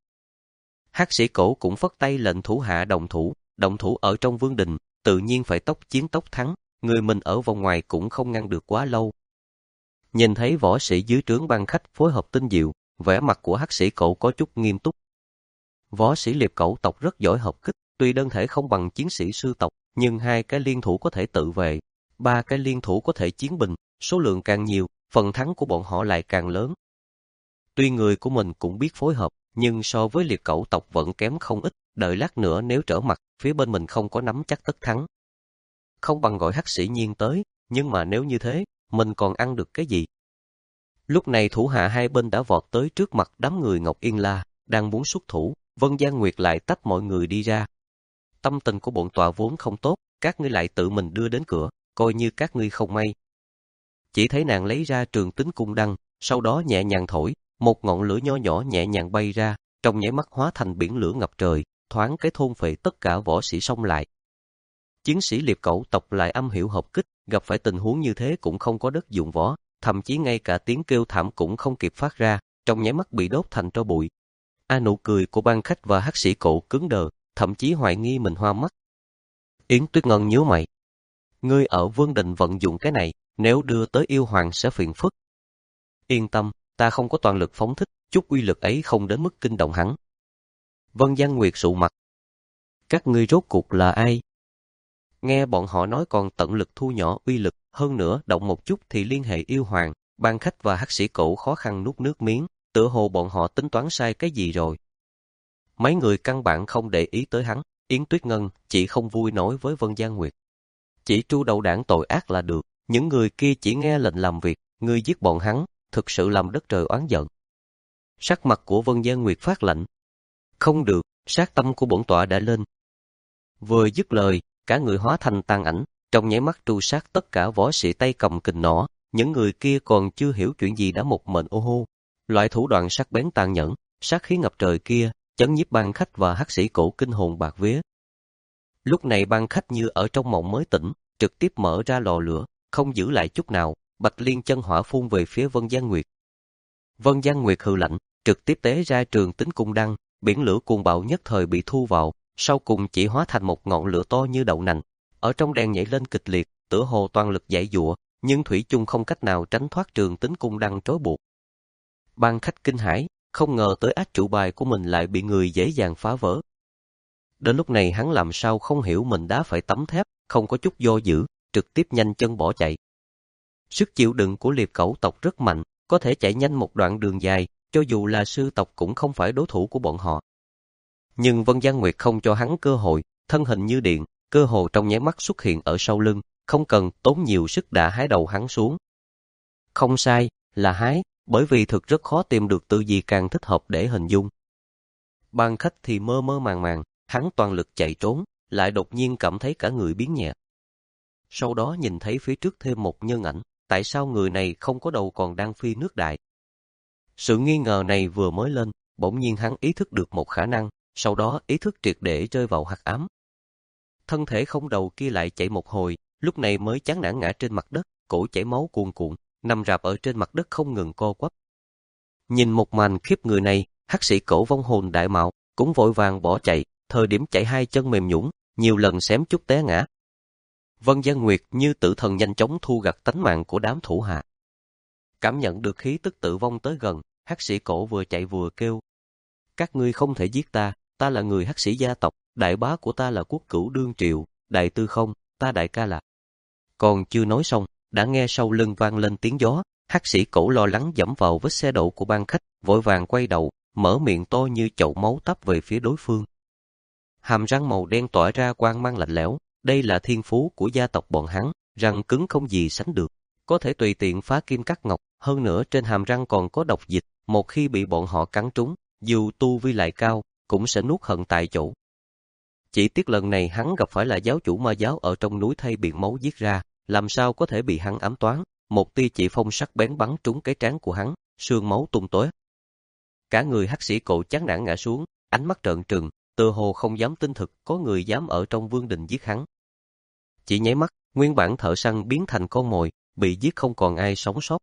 Hắc sĩ cổ cũng phất tay lệnh thủ hạ động thủ, động thủ ở trong vương đình, tự nhiên phải tốc chiến tốc thắng, người mình ở vòng ngoài cũng không ngăn được quá lâu. Nhìn thấy võ sĩ dưới trướng ban khách phối hợp tinh diệu, vẻ mặt của hắc sĩ cổ có chút nghiêm túc. Võ sĩ Liệp Cẩu tộc rất giỏi hợp kích, tuy đơn thể không bằng chiến sĩ sư tộc, nhưng hai cái liên thủ có thể tự vệ, ba cái liên thủ có thể chiến bình, số lượng càng nhiều, phần thắng của bọn họ lại càng lớn. Tuy người của mình cũng biết phối hợp, nhưng so với Liệp Cẩu tộc vẫn kém không ít, đợi lát nữa nếu trở mặt, phía bên mình không có nắm chắc tất thắng. Không bằng gọi hắc sĩ Nhiên tới, nhưng mà nếu như thế, mình còn ăn được cái gì? Lúc này thủ hạ hai bên đã vọt tới trước mặt đám người Ngọc Yên La, đang muốn xuất thủ, Vân Giang Nguyệt lại tách mọi người đi ra. Tâm tình của bọn tọa vốn không tốt, các ngươi lại tự mình đưa đến cửa, coi như các ngươi không may. Chỉ thấy nàng lấy ra trường tính cung đăng, sau đó nhẹ nhàng thổi, một ngọn lửa nho nhỏ nhẹ nhàng bay ra, trong nháy mắt hóa thành biển lửa ngập trời, thoáng cái thôn phệ tất cả võ sĩ xông lại. Chiến sĩ Liệp Cẩu tộc lại âm hiểu hợp kích, gặp phải tình huống như thế cũng không có đất dụng võ, thậm chí ngay cả tiếng kêu thảm cũng không kịp phát ra, trong nháy mắt bị đốt thành tro bụi. A nụ cười của ban khách và hắc sĩ cổ cứng đờ, thậm chí hoài nghi mình hoa mắt. Yến Tuyết Ngân nhíu mày. Ngươi ở Vương Đình vận dụng cái này, nếu đưa tới yêu hoàng sẽ phiền phức. Yên tâm, ta không có toàn lực phóng thích, chút uy lực ấy không đến mức kinh động hắn. Vân Giang Nguyệt sụ mặt. Các ngươi rốt cuộc là ai? Nghe bọn họ nói còn tận lực thu nhỏ uy lực, hơn nữa động một chút thì liên hệ yêu hoàng, ban khách và hắc sĩ cổ khó khăn nuốt nước miếng, tựa hồ bọn họ tính toán sai cái gì rồi. Mấy người căn bản không để ý tới hắn, Yến Tuyết Ngân chỉ không vui nói với Vân Giang Nguyệt. Chỉ tru đầu đảng tội ác là được, những người kia chỉ nghe lệnh làm việc, ngươi giết bọn hắn, thực sự làm đất trời oán giận. Sắc mặt của Vân Giang Nguyệt phát lạnh. Không được, sát tâm của bổn tọa đã lên. Vừa dứt lời, cả người hóa thành tàn ảnh, trong nháy mắt tru sát tất cả võ sĩ tay cầm kình nỏ, những người kia còn chưa hiểu chuyện gì đã một mệnh ô hô. Loại thủ đoạn sắc bén tàn nhẫn, sát khí ngập trời kia, chấn nhiếp ban khách và hắc sĩ cổ kinh hồn bạc vía. Lúc này ban khách như ở trong mộng mới tỉnh, trực tiếp mở ra lò lửa, không giữ lại chút nào, Bạch Liên chân hỏa phun về phía Vân Giang Nguyệt. Vân Giang Nguyệt hừ lạnh, trực tiếp tế ra trường tính cung đăng, biển lửa cuồng bạo nhất thời bị thu vào, sau cùng chỉ hóa thành một ngọn lửa to như đậu nành, ở trong đèn nhảy lên kịch liệt, tựa hồ toàn lực giãy giụa, nhưng thủy chung không cách nào tránh thoát trường tính cung đăng trói buộc. Ban khách kinh hãi, không ngờ tới át chủ bài của mình lại bị người dễ dàng phá vỡ. Đến lúc này hắn làm sao không hiểu mình đã phải tấm thép, không có chút do dự, trực tiếp nhanh chân bỏ chạy. Sức chịu đựng của Liệp Cẩu tộc rất mạnh, có thể chạy nhanh một đoạn đường dài, cho dù là sư tộc cũng không phải đối thủ của bọn họ. Nhưng Vân Gian Nguyệt không cho hắn cơ hội, thân hình như điện, cơ hồ trong nháy mắt xuất hiện ở sau lưng, không cần tốn nhiều sức đã hái đầu hắn xuống. Không sai, là hái, bởi vì thực rất khó tìm được từ gì càng thích hợp để hình dung. Ban Khách thì mơ mơ màng màng, hắn toàn lực chạy trốn, lại đột nhiên cảm thấy cả người biến nhẹ. Sau đó nhìn thấy phía trước thêm một nhân ảnh, tại sao người này không có đầu còn đang phi nước đại? Sự nghi ngờ này vừa mới lên, bỗng nhiên hắn ý thức được một khả năng, sau đó ý thức triệt để rơi vào hắc ám. Thân thể không đầu kia lại chạy một hồi, lúc này mới chán nản ngã trên mặt đất, cổ chảy máu cuồn cuộn, nằm rạp ở trên mặt đất không ngừng co quắp. Nhìn một màn khiếp người này, hắc sĩ Cổ vong hồn đại mạo cũng vội vàng bỏ chạy, thời điểm chạy hai chân mềm nhũn, nhiều lần xém chút té ngã. Vân Gian Nguyệt như tử thần nhanh chóng thu gặt tánh mạng của đám thủ hạ. Cảm nhận được khí tức tử vong tới gần, hắc sĩ Cổ vừa chạy vừa kêu: các ngươi không thể giết ta, ta là người hắc sĩ gia tộc, đại bá của ta là quốc cửu đương triệu, đại tư không, ta đại ca là. Còn chưa nói xong, đã nghe sau lưng vang lên tiếng gió, hắc sĩ Cổ lo lắng dẫm vào vết xe đổ của Ban Khách, vội vàng quay đầu, mở miệng to như chậu máu tắp về phía đối phương. Hàm răng màu đen tỏa ra quang mang lạnh lẽo, đây là thiên phú của gia tộc bọn hắn, răng cứng không gì sánh được, có thể tùy tiện phá kim cắt ngọc, hơn nữa trên hàm răng còn có độc dịch, một khi bị bọn họ cắn trúng, dù tu vi lại cao, cũng sẽ nuốt hận tại chỗ. Chỉ tiếc lần này hắn gặp phải là giáo chủ ma giáo ở trong núi Thây biển máu giết ra, làm sao có thể bị hắn ám toán, một tia chỉ phong sắc bén bắn trúng cái trán của hắn, xương máu tung tóe. Cả người hắc sĩ Cổ chán nản ngã xuống, ánh mắt trợn trừng, tựa hồ không dám tin thực có người dám ở trong vương đình giết hắn. Chỉ nháy mắt, nguyên bản thợ săn biến thành con mồi, bị giết không còn ai sống sót.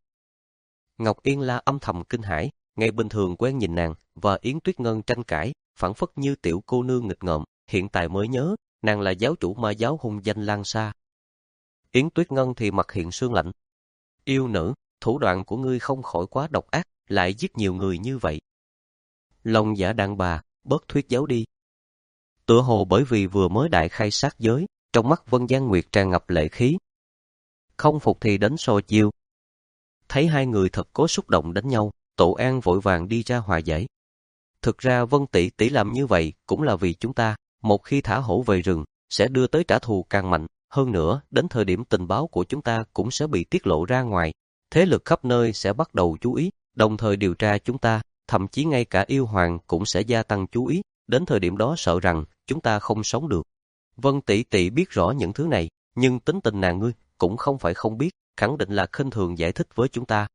Ngọc Yên La âm thầm kinh hãi, ngày bình thường quen nhìn nàng và Yến Tuyết Ngân tranh cãi, phảng phất như tiểu cô nương nghịch ngợm, hiện tại mới nhớ, nàng là giáo chủ ma giáo hung danh lan xa. Yến Tuyết Ngân thì mặt hiện sương lạnh. Yêu nữ, thủ đoạn của ngươi không khỏi quá độc ác, lại giết nhiều người như vậy. Lòng giả đàn bà, bớt thuyết giáo đi. Tựa hồ bởi vì vừa mới đại khai sát giới, trong mắt Vân Gian Nguyệt tràn ngập lệ khí. Không phục thì đến so chiêu. Thấy hai người thật có xúc động đánh nhau, Tổ An vội vàng đi ra hòa giải. Thực ra Vân tỷ tỷ làm như vậy cũng là vì chúng ta, một khi thả hổ về rừng, sẽ đưa tới trả thù càng mạnh, hơn nữa, đến thời điểm tình báo của chúng ta cũng sẽ bị tiết lộ ra ngoài, thế lực khắp nơi sẽ bắt đầu chú ý, đồng thời điều tra chúng ta, thậm chí ngay cả yêu hoàng cũng sẽ gia tăng chú ý, đến thời điểm đó sợ rằng chúng ta không sống được. Vân tỷ tỷ biết rõ những thứ này, nhưng tính tình nàng ngươi cũng không phải không biết, khẳng định là khinh thường giải thích với chúng ta.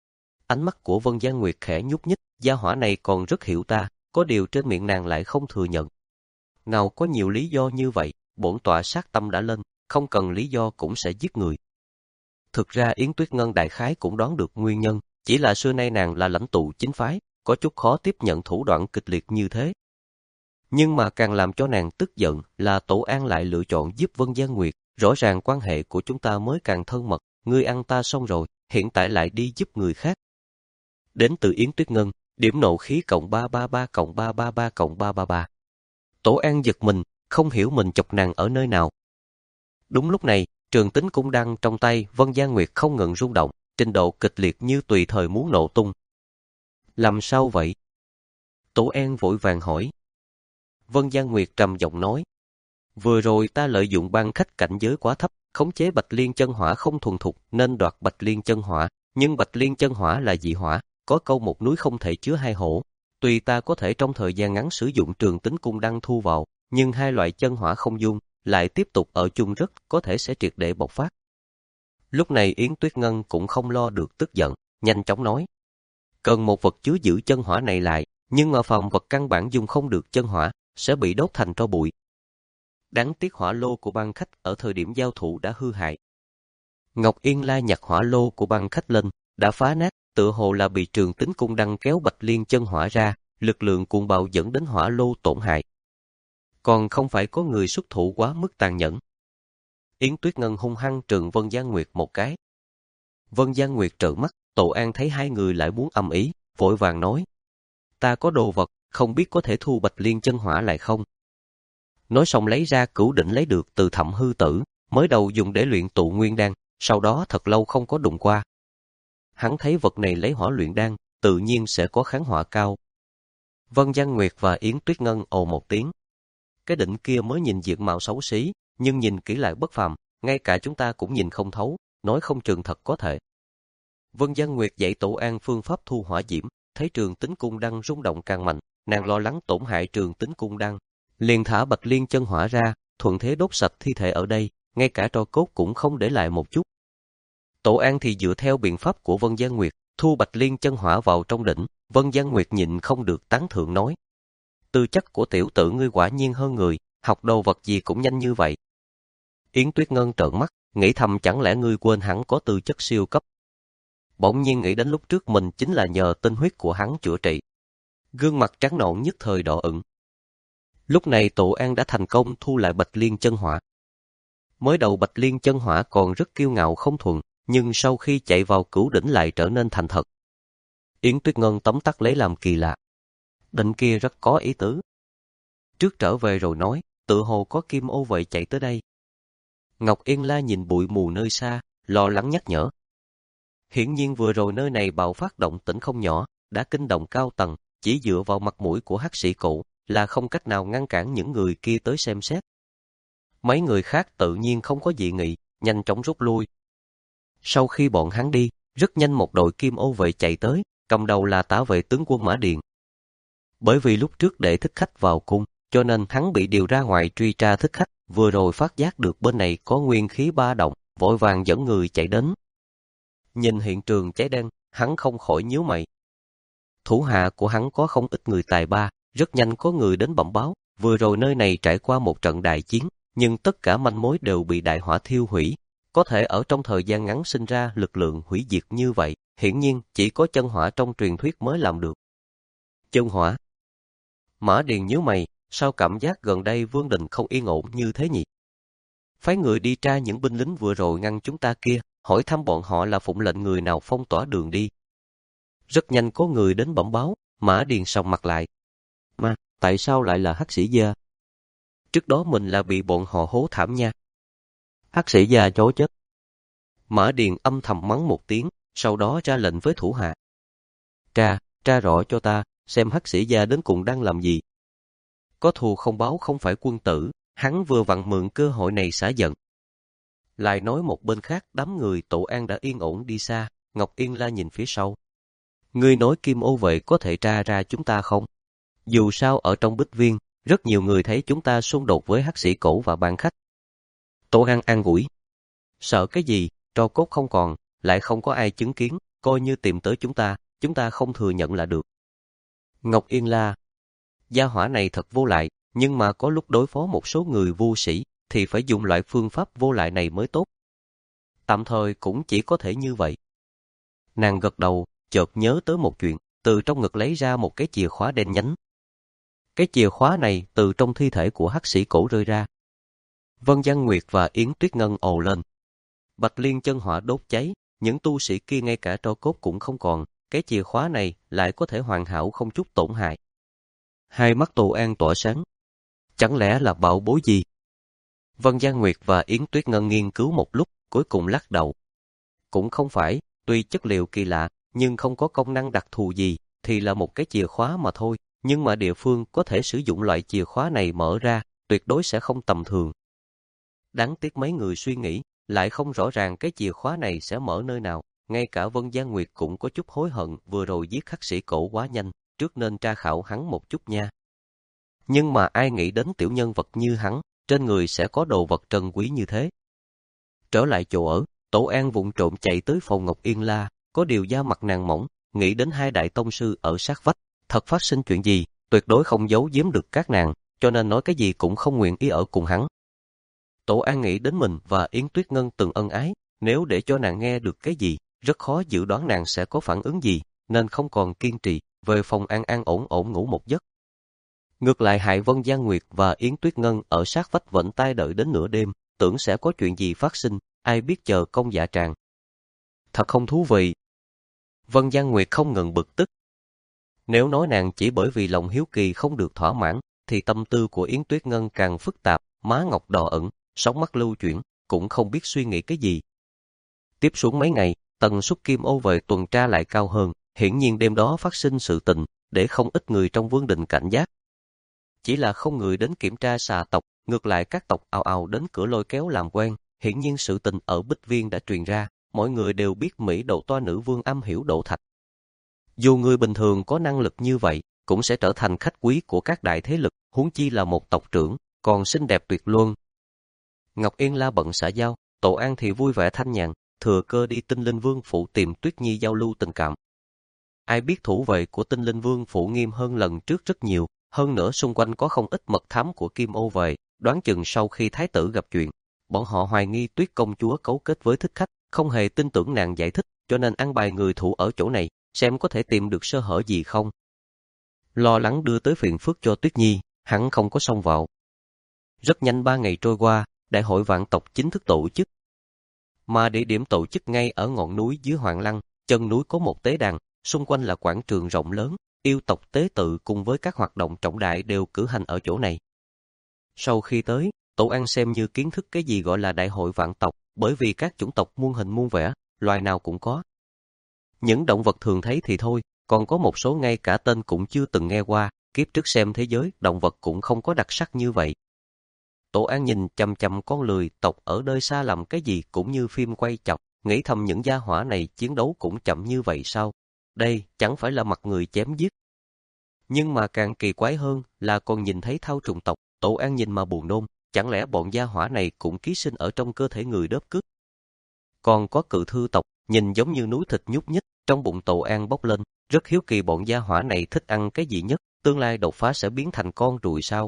Ánh mắt của Vân Gian Nguyệt khẽ nhúc nhích, gia hỏa này còn rất hiểu ta, có điều trên miệng nàng lại không thừa nhận. Nào có nhiều lý do như vậy, bổn tọa sát tâm đã lên, không cần lý do cũng sẽ giết người. Thực ra Yến Tuyết Ngân đại khái cũng đoán được nguyên nhân, chỉ là xưa nay nàng là lãnh tụ chính phái, có chút khó tiếp nhận thủ đoạn kịch liệt như thế. Nhưng mà càng làm cho nàng tức giận là Tổ An lại lựa chọn giúp Vân Gian Nguyệt, rõ ràng quan hệ của chúng ta mới càng thân mật, ngươi ăn ta xong rồi, hiện tại lại đi giúp người khác. Đến từ Yến Tuyết Ngân, điểm nộ khí cộng ba ba ba cộng ba ba ba cộng ba ba ba. Tổ An giật mình, không hiểu mình chọc nàng ở nơi nào. Đúng lúc này, trường tính cung đăng trong tay Vân Gian Nguyệt không ngừng rung động, trình độ kịch liệt như tùy thời muốn nổ tung. Làm sao vậy? Tổ An vội vàng hỏi. Vân Gian Nguyệt trầm giọng nói. Vừa rồi ta lợi dụng Ban Khách cảnh giới quá thấp, khống chế Bạch Liên chân hỏa không thuần thục nên đoạt Bạch Liên chân hỏa, nhưng Bạch Liên chân hỏa là dị hỏa, có câu một núi không thể chứa hai hổ. Tuy ta có thể trong thời gian ngắn sử dụng trường tính cung đăng thu vào, nhưng hai loại chân hỏa không dung, lại tiếp tục ở chung rất có thể sẽ triệt để bộc phát. Lúc này Yến Tuyết Ngân cũng không lo được tức giận, nhanh chóng nói. Cần một vật chứa giữ chân hỏa này lại, nhưng mà phòng vật căn bản dùng không được chân hỏa, sẽ bị đốt thành tro bụi. Đáng tiếc hỏa lô của Ban Khách ở thời điểm giao thủ đã hư hại. Ngọc Yên La nhặt hỏa lô của Ban Khách lên, đã phá nát, tựa hồ là bị trường tính cung đăng kéo Bạch Liên chân hỏa ra, lực lượng cuồng bạo dẫn đến hỏa lô tổn hại. Còn không phải có người xuất thủ quá mức tàn nhẫn. Yến Tuyết Ngân hung hăng trừng Vân Gian Nguyệt một cái. Vân Gian Nguyệt trợn mắt, Tổ An thấy hai người lại muốn ầm ĩ, vội vàng nói. Ta có đồ vật, không biết có thể thu Bạch Liên chân hỏa lại không? Nói xong lấy ra cửu đỉnh lấy được từ Thẩm Hư Tử, mới đầu dùng để luyện tụ nguyên đan, sau đó thật lâu không có đụng qua. Hắn thấy vật này lấy hỏa luyện đan, tự nhiên sẽ có kháng hỏa cao. Vân Giang Nguyệt và Yến Tuyết Ngân ồ một tiếng. Cái đỉnh kia mới nhìn diện mạo xấu xí, nhưng nhìn kỹ lại bất phàm, ngay cả chúng ta cũng nhìn không thấu, nói không chừng thật có thể. Vân Giang Nguyệt dạy Tổ An phương pháp thu hỏa diễm, thấy Trường Tính Cung Đăng rung động càng mạnh, nàng lo lắng tổn hại Trường Tính Cung Đăng, liền thả Bạch Liên chân hỏa ra, thuận thế đốt sạch thi thể ở đây, ngay cả tro cốt cũng không để lại một chút. Tổ An thì dựa theo biện pháp của Vân Giang Nguyệt, thu Bạch Liên chân hỏa vào trong đỉnh. Vân Giang Nguyệt nhịn không được tán thưởng nói: tư chất của tiểu tử ngươi quả nhiên hơn người, học đồ vật gì cũng nhanh như vậy. Yến Tuyết Ngân trợn mắt, nghĩ thầm chẳng lẽ ngươi quên hắn có tư chất siêu cấp. Bỗng nhiên nghĩ đến lúc trước mình chính là nhờ tinh huyết của hắn chữa trị. Gương mặt trắng nõn nhất thời đỏ ửng. Lúc này Tổ An đã thành công thu lại Bạch Liên chân hỏa. Mới đầu Bạch Liên chân hỏa còn rất kiêu ngạo không thuần, nhưng sau khi chạy vào cửu đỉnh lại trở nên thành thật. Yến Tuyết Ngân tấm tắc lấy làm kỳ lạ. Định kia rất có ý tứ. Trước trở về rồi nói, tự hồ có kim ô vậy chạy tới đây. Ngọc Yên La nhìn bụi mù nơi xa, lo lắng nhắc nhở. Hiển nhiên vừa rồi nơi này bạo phát động tĩnh không nhỏ, đã kinh động cao tầng, chỉ dựa vào mặt mũi của hắc sĩ cụ là không cách nào ngăn cản những người kia tới xem xét. Mấy người khác tự nhiên không có dị nghị, nhanh chóng rút lui. Sau khi bọn hắn đi, rất nhanh một đội kim ô vệ chạy tới, cầm đầu là tả vệ tướng quân Mã Điền. Bởi vì lúc trước để thích khách vào cung, cho nên hắn bị điều ra ngoài truy tra thích khách, vừa rồi phát giác được bên này có nguyên khí ba động, vội vàng dẫn người chạy đến. Nhìn hiện trường cháy đen, hắn không khỏi nhíu mày. Thủ hạ của hắn có không ít người tài ba, rất nhanh có người đến bẩm báo, vừa rồi nơi này trải qua một trận đại chiến, nhưng tất cả manh mối đều bị đại hỏa thiêu hủy. Có thể ở trong thời gian ngắn sinh ra lực lượng hủy diệt như vậy, hiển nhiên chỉ có chân hỏa trong truyền thuyết mới làm được. Chân hỏa. Mã Điền nhíu mày, sao cảm giác gần đây Vương Đình không yên ổn như thế nhỉ? Phái người đi tra những binh lính vừa rồi ngăn chúng ta kia, hỏi thăm bọn họ là phụng lệnh người nào phong tỏa đường đi. Rất nhanh có người đến bẩm báo, Mã Điền sòng mặt lại. Mà, tại sao lại là hắc sĩ gia? Trước đó mình là bị bọn họ hố thảm nha. Hắc sĩ gia chối chết. Mã Điền âm thầm mắng một tiếng, sau đó ra lệnh với thủ hạ. Tra, tra rõ cho ta, xem hắc sĩ gia đến cùng đang làm gì. Có thù không báo không phải quân tử, hắn vừa vặn mượn cơ hội này xả giận. Lại nói một bên khác, đám người Tổ An đã yên ổn đi xa, Ngọc Yên La nhìn phía sau. Ngươi nói Kim Ô vệ có thể tra ra chúng ta không? Dù sao ở trong Bích Viên, rất nhiều người thấy chúng ta xung đột với hắc sĩ cổ và ban khách. Tổ An an ủi. Sợ cái gì, tro cốt không còn, lại không có ai chứng kiến, coi như tìm tới chúng ta, chúng ta không thừa nhận là được. Ngọc Yên La. Gia hỏa này thật vô lại, nhưng mà có lúc đối phó một số người vô sĩ, thì phải dùng loại phương pháp vô lại này mới tốt. Tạm thời cũng chỉ có thể như vậy. Nàng gật đầu, chợt nhớ tới một chuyện, từ trong ngực lấy ra một cái chìa khóa đen nhánh. Cái chìa khóa này từ trong thi thể của hắc sĩ cổ rơi ra. Vân Giang Nguyệt và Yến Tuyết Ngân ồ lên. Bạch Liên chân hỏa đốt cháy, những tu sĩ kia ngay cả tro cốt cũng không còn, cái chìa khóa này lại có thể hoàn hảo không chút tổn hại. Hai mắt Tổ An tỏa sáng. Chẳng lẽ là bảo bối gì? Vân Giang Nguyệt và Yến Tuyết Ngân nghiên cứu một lúc, cuối cùng lắc đầu. Cũng không phải, tuy chất liệu kỳ lạ, nhưng không có công năng đặc thù gì, thì là một cái chìa khóa mà thôi, nhưng mà địa phương có thể sử dụng loại chìa khóa này mở ra, tuyệt đối sẽ không tầm thường. Đáng tiếc mấy người suy nghĩ, lại không rõ ràng cái chìa khóa này sẽ mở nơi nào, ngay cả Vân Giang Nguyệt cũng có chút hối hận vừa rồi giết hắc sĩ cổ quá nhanh, trước nên tra khảo hắn một chút nha. Nhưng mà ai nghĩ đến tiểu nhân vật như hắn, trên người sẽ có đồ vật trân quý như thế. Trở lại chỗ ở, Tổ An vụng trộm chạy tới phòng Ngọc Yên La, có điều da mặt nàng mỏng, nghĩ đến hai đại tông sư ở sát vách, thật phát sinh chuyện gì, tuyệt đối không giấu giếm được các nàng, cho nên nói cái gì cũng không nguyện ý ở cùng hắn. Tổ An nghĩ đến mình và Yến Tuyết Ngân từng ân ái, nếu để cho nàng nghe được cái gì, rất khó dự đoán nàng sẽ có phản ứng gì, nên không còn kiên trì, về phòng an an ổn ổn ngủ một giấc. Ngược lại hại Vân Giang Nguyệt và Yến Tuyết Ngân ở sát vách vẫn tai đợi đến nửa đêm, tưởng sẽ có chuyện gì phát sinh, ai biết chờ công dạ tràng. Thật không thú vị. Vân Giang Nguyệt không ngừng bực tức. Nếu nói nàng chỉ bởi vì lòng hiếu kỳ không được thỏa mãn, thì tâm tư của Yến Tuyết Ngân càng phức tạp, má ngọc đỏ ửng, sóng mắt lưu chuyển, cũng không biết suy nghĩ cái gì. Tiếp xuống mấy ngày, tần suất Kim Ô về tuần tra lại cao hơn, hiển nhiên đêm đó phát sinh sự tình, để không ít người trong vương đình cảnh giác. Chỉ là không người đến kiểm tra xà tộc, ngược lại các tộc ào ào đến cửa lôi kéo làm quen, hiển nhiên sự tình ở Bích Viên đã truyền ra, mọi người đều biết Mỹ Độ Toa nữ vương am hiểu độ thạch. Dù người bình thường có năng lực như vậy, cũng sẽ trở thành khách quý của các đại thế lực, huống chi là một tộc trưởng, còn xinh đẹp tuyệt luân. Ngọc Yên La bận xã giao, Tổ An thì vui vẻ thanh nhàn, thừa cơ đi Tinh Linh Vương phủ tìm Tuyết Nhi giao lưu tình cảm. Ai biết thủ vệ của Tinh Linh Vương phủ nghiêm hơn lần trước rất nhiều, hơn nữa xung quanh có không ít mật thám của Kim Ô về, đoán chừng sau khi thái tử gặp chuyện, bọn họ hoài nghi Tuyết công chúa cấu kết với thích khách, không hề tin tưởng nàng giải thích, cho nên an bài người thủ ở chỗ này, xem có thể tìm được sơ hở gì không. Lo lắng đưa tới phiền phức cho Tuyết Nhi, hắn không có xông vào. Rất nhanh ba ngày trôi qua, đại hội vạn tộc chính thức tổ chức. Mà địa điểm tổ chức ngay ở ngọn núi dưới Hoàng Lăng, chân núi có một tế đàn, xung quanh là quảng trường rộng lớn, yêu tộc tế tự cùng với các hoạt động trọng đại đều cử hành ở chỗ này. Sau khi tới, Tổ An xem như kiến thức cái gì gọi là đại hội vạn tộc, bởi vì các chủng tộc muôn hình muôn vẻ, loài nào cũng có. Những động vật thường thấy thì thôi, còn có một số ngay cả tên cũng chưa từng nghe qua, kiếp trước xem thế giới, động vật cũng không có đặc sắc như vậy. Tổ An nhìn chằm chằm con lười tộc ở nơi xa làm cái gì cũng như phim quay chậm, nghĩ thầm những gia hỏa này chiến đấu cũng chậm như vậy sao? Đây chẳng phải là mặt người chém giết. Nhưng mà càng kỳ quái hơn là còn nhìn thấy thao trùng tộc, Tổ An nhìn mà buồn nôn, chẳng lẽ bọn gia hỏa này cũng ký sinh ở trong cơ thể người đớp cướp? Còn có cự thư tộc, nhìn giống như núi thịt nhúc nhích, trong bụng Tổ An bốc lên, rất hiếu kỳ bọn gia hỏa này thích ăn cái gì nhất, tương lai đột phá sẽ biến thành con ruồi sao?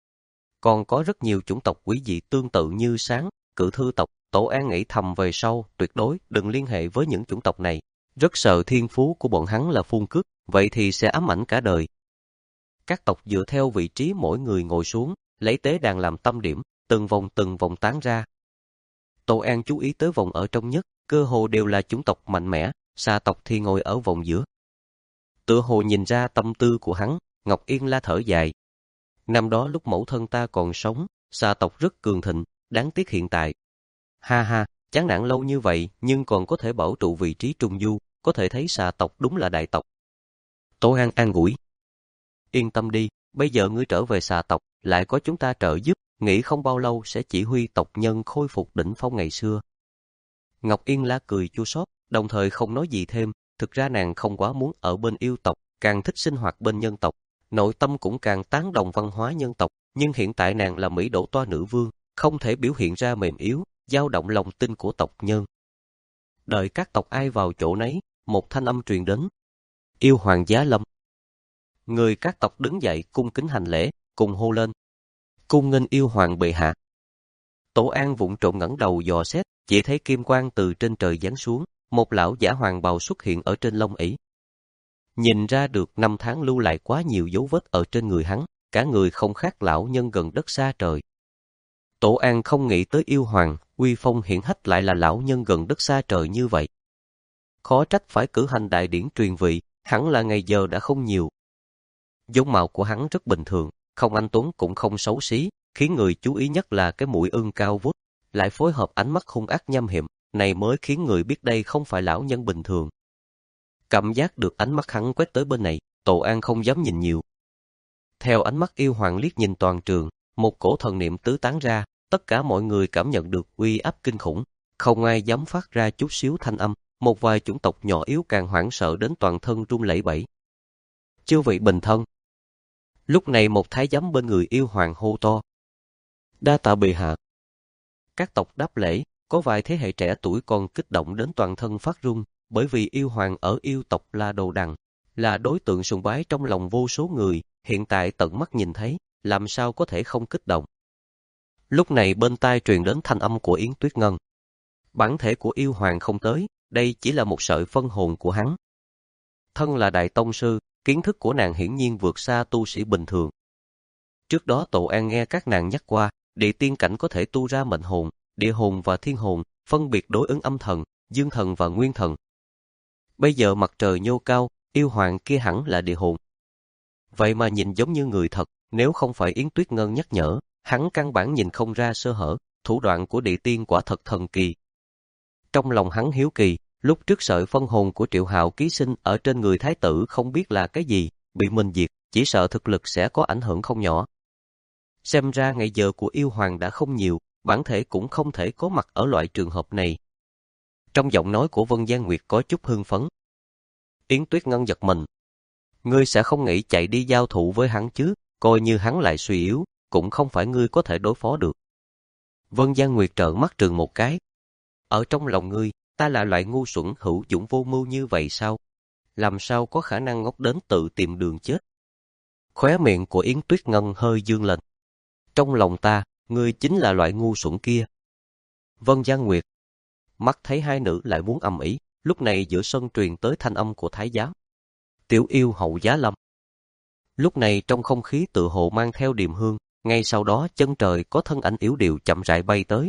Còn có rất nhiều chủng tộc quý dị tương tự như sáng, cự thư tộc, Tổ An nghĩ thầm về sau, tuyệt đối đừng liên hệ với những chủng tộc này, rất sợ thiên phú của bọn hắn là phun cước, vậy thì sẽ ám ảnh cả đời. Các tộc dựa theo vị trí mỗi người ngồi xuống, lấy tế đàn làm tâm điểm, từng vòng từng vòng tán ra. Tổ An chú ý tới vòng ở trong nhất, cơ hồ đều là chủng tộc mạnh mẽ, xà tộc thì ngồi ở vòng giữa. Tựa hồ nhìn ra tâm tư của hắn, Ngọc Yên La thở dài. Năm đó lúc mẫu thân ta còn sống, xà tộc rất cường thịnh, đáng tiếc hiện tại. Ha ha, chán nản lâu như vậy nhưng còn có thể bảo trụ vị trí trung du, có thể thấy xà tộc đúng là đại tộc. Tổ An an ủi. Yên tâm đi, bây giờ ngươi trở về xà tộc, lại có chúng ta trợ giúp, nghĩ không bao lâu sẽ chỉ huy tộc nhân khôi phục đỉnh phong ngày xưa. Ngọc Yên La cười chua xót, đồng thời không nói gì thêm, thực ra nàng không quá muốn ở bên yêu tộc, càng thích sinh hoạt bên nhân tộc, nội tâm cũng càng tán đồng văn hóa nhân tộc, nhưng hiện tại nàng là Mỹ Độ Toa nữ vương, không thể biểu hiện ra mềm yếu, dao động lòng tin của tộc nhân. Đợi các tộc ai vào chỗ nấy, một thanh âm truyền đến. Yêu hoàng giá lâm. Người các tộc đứng dậy cung kính hành lễ, cùng hô lên. Cung nghênh yêu hoàng bệ hạ. Tổ An vụng trộm ngẩng đầu dò xét, chỉ thấy kim quang từ trên trời giáng xuống, một lão giả hoàng bào xuất hiện ở trên lông ỷ. Nhìn ra được năm tháng lưu lại quá nhiều dấu vết ở trên người hắn, cả người không khác lão nhân gần đất xa trời. Tổ An không nghĩ tới yêu hoàng, uy phong hiển hách lại là lão nhân gần đất xa trời như vậy. Khó trách phải cử hành đại điển truyền vị, hẳn là ngày giờ đã không nhiều. Giống mạo của hắn rất bình thường, không anh tuấn cũng không xấu xí, khiến người chú ý nhất là cái mũi ưng cao vút, lại phối hợp ánh mắt hung ác nham hiểm, này mới khiến người biết đây không phải lão nhân bình thường. Cảm giác được ánh mắt hắn quét tới bên này, Tổ An không dám nhìn nhiều. Theo ánh mắt yêu hoàng liếc nhìn toàn trường, một cổ thần niệm tứ tán ra, tất cả mọi người cảm nhận được uy áp kinh khủng, không ai dám phát ra chút xíu thanh âm, một vài chủng tộc nhỏ yếu càng hoảng sợ đến toàn thân run lẩy bẩy. Chư vị bình thân. Lúc này một thái giám bên người yêu hoàng hô to. Đa tạ bệ hạ. Các tộc đáp lễ, có vài thế hệ trẻ tuổi còn kích động đến toàn thân phát run, bởi vì yêu hoàng ở yêu tộc là đồ đằng, là đối tượng sùng bái trong lòng vô số người, hiện tại tận mắt nhìn thấy, làm sao có thể không kích động. Lúc này bên tai truyền đến thanh âm của Yến Tuyết Ngân. Bản thể của yêu hoàng không tới, đây chỉ là một sợi phân hồn của hắn. Thân là đại tông sư, kiến thức của nàng hiển nhiên vượt xa tu sĩ bình thường. Trước đó Tổ An nghe các nàng nhắc qua, địa tiên cảnh có thể tu ra mệnh hồn, địa hồn và thiên hồn, phân biệt đối ứng âm thần, dương thần và nguyên thần. Bây giờ mặt trời nhô cao, yêu hoàng kia hẳn là địa hồn. Vậy mà nhìn giống như người thật, nếu không phải Yến Tuyết Ngân nhắc nhở, hắn căn bản nhìn không ra sơ hở, thủ đoạn của địa tiên quả thật thần kỳ. Trong lòng hắn hiếu kỳ, lúc trước sợi phân hồn của Triệu Hạo ký sinh ở trên người thái tử không biết là cái gì, bị mình diệt, chỉ sợ thực lực sẽ có ảnh hưởng không nhỏ. Xem ra ngày giờ của yêu hoàng đã không nhiều, bản thể cũng không thể có mặt ở loại trường hợp này. Trong giọng nói của Vân Gian Nguyệt có chút hưng phấn. Yến Tuyết Ngân giật mình. Ngươi sẽ không nghĩ chạy đi giao thủ với hắn chứ, coi như hắn lại suy yếu, cũng không phải ngươi có thể đối phó được. Vân Gian Nguyệt trợn mắt trừng một cái. Ở trong lòng ngươi, ta là loại ngu xuẩn hữu dũng vô mưu như vậy sao? Làm sao có khả năng ngốc đến tự tìm đường chết? Khóe miệng của Yến Tuyết Ngân hơi dương lên. Trong lòng ta, ngươi chính là loại ngu xuẩn kia. Vân Gian Nguyệt. Mắt thấy hai nữ lại muốn ầm ĩ, lúc này giữa sân truyền tới thanh âm của thái giám. Tiểu yêu hậu giá lâm. Lúc này trong không khí tự hồ mang theo điềm hương, ngay sau đó chân trời có thân ảnh yếu điệu chậm rãi bay tới.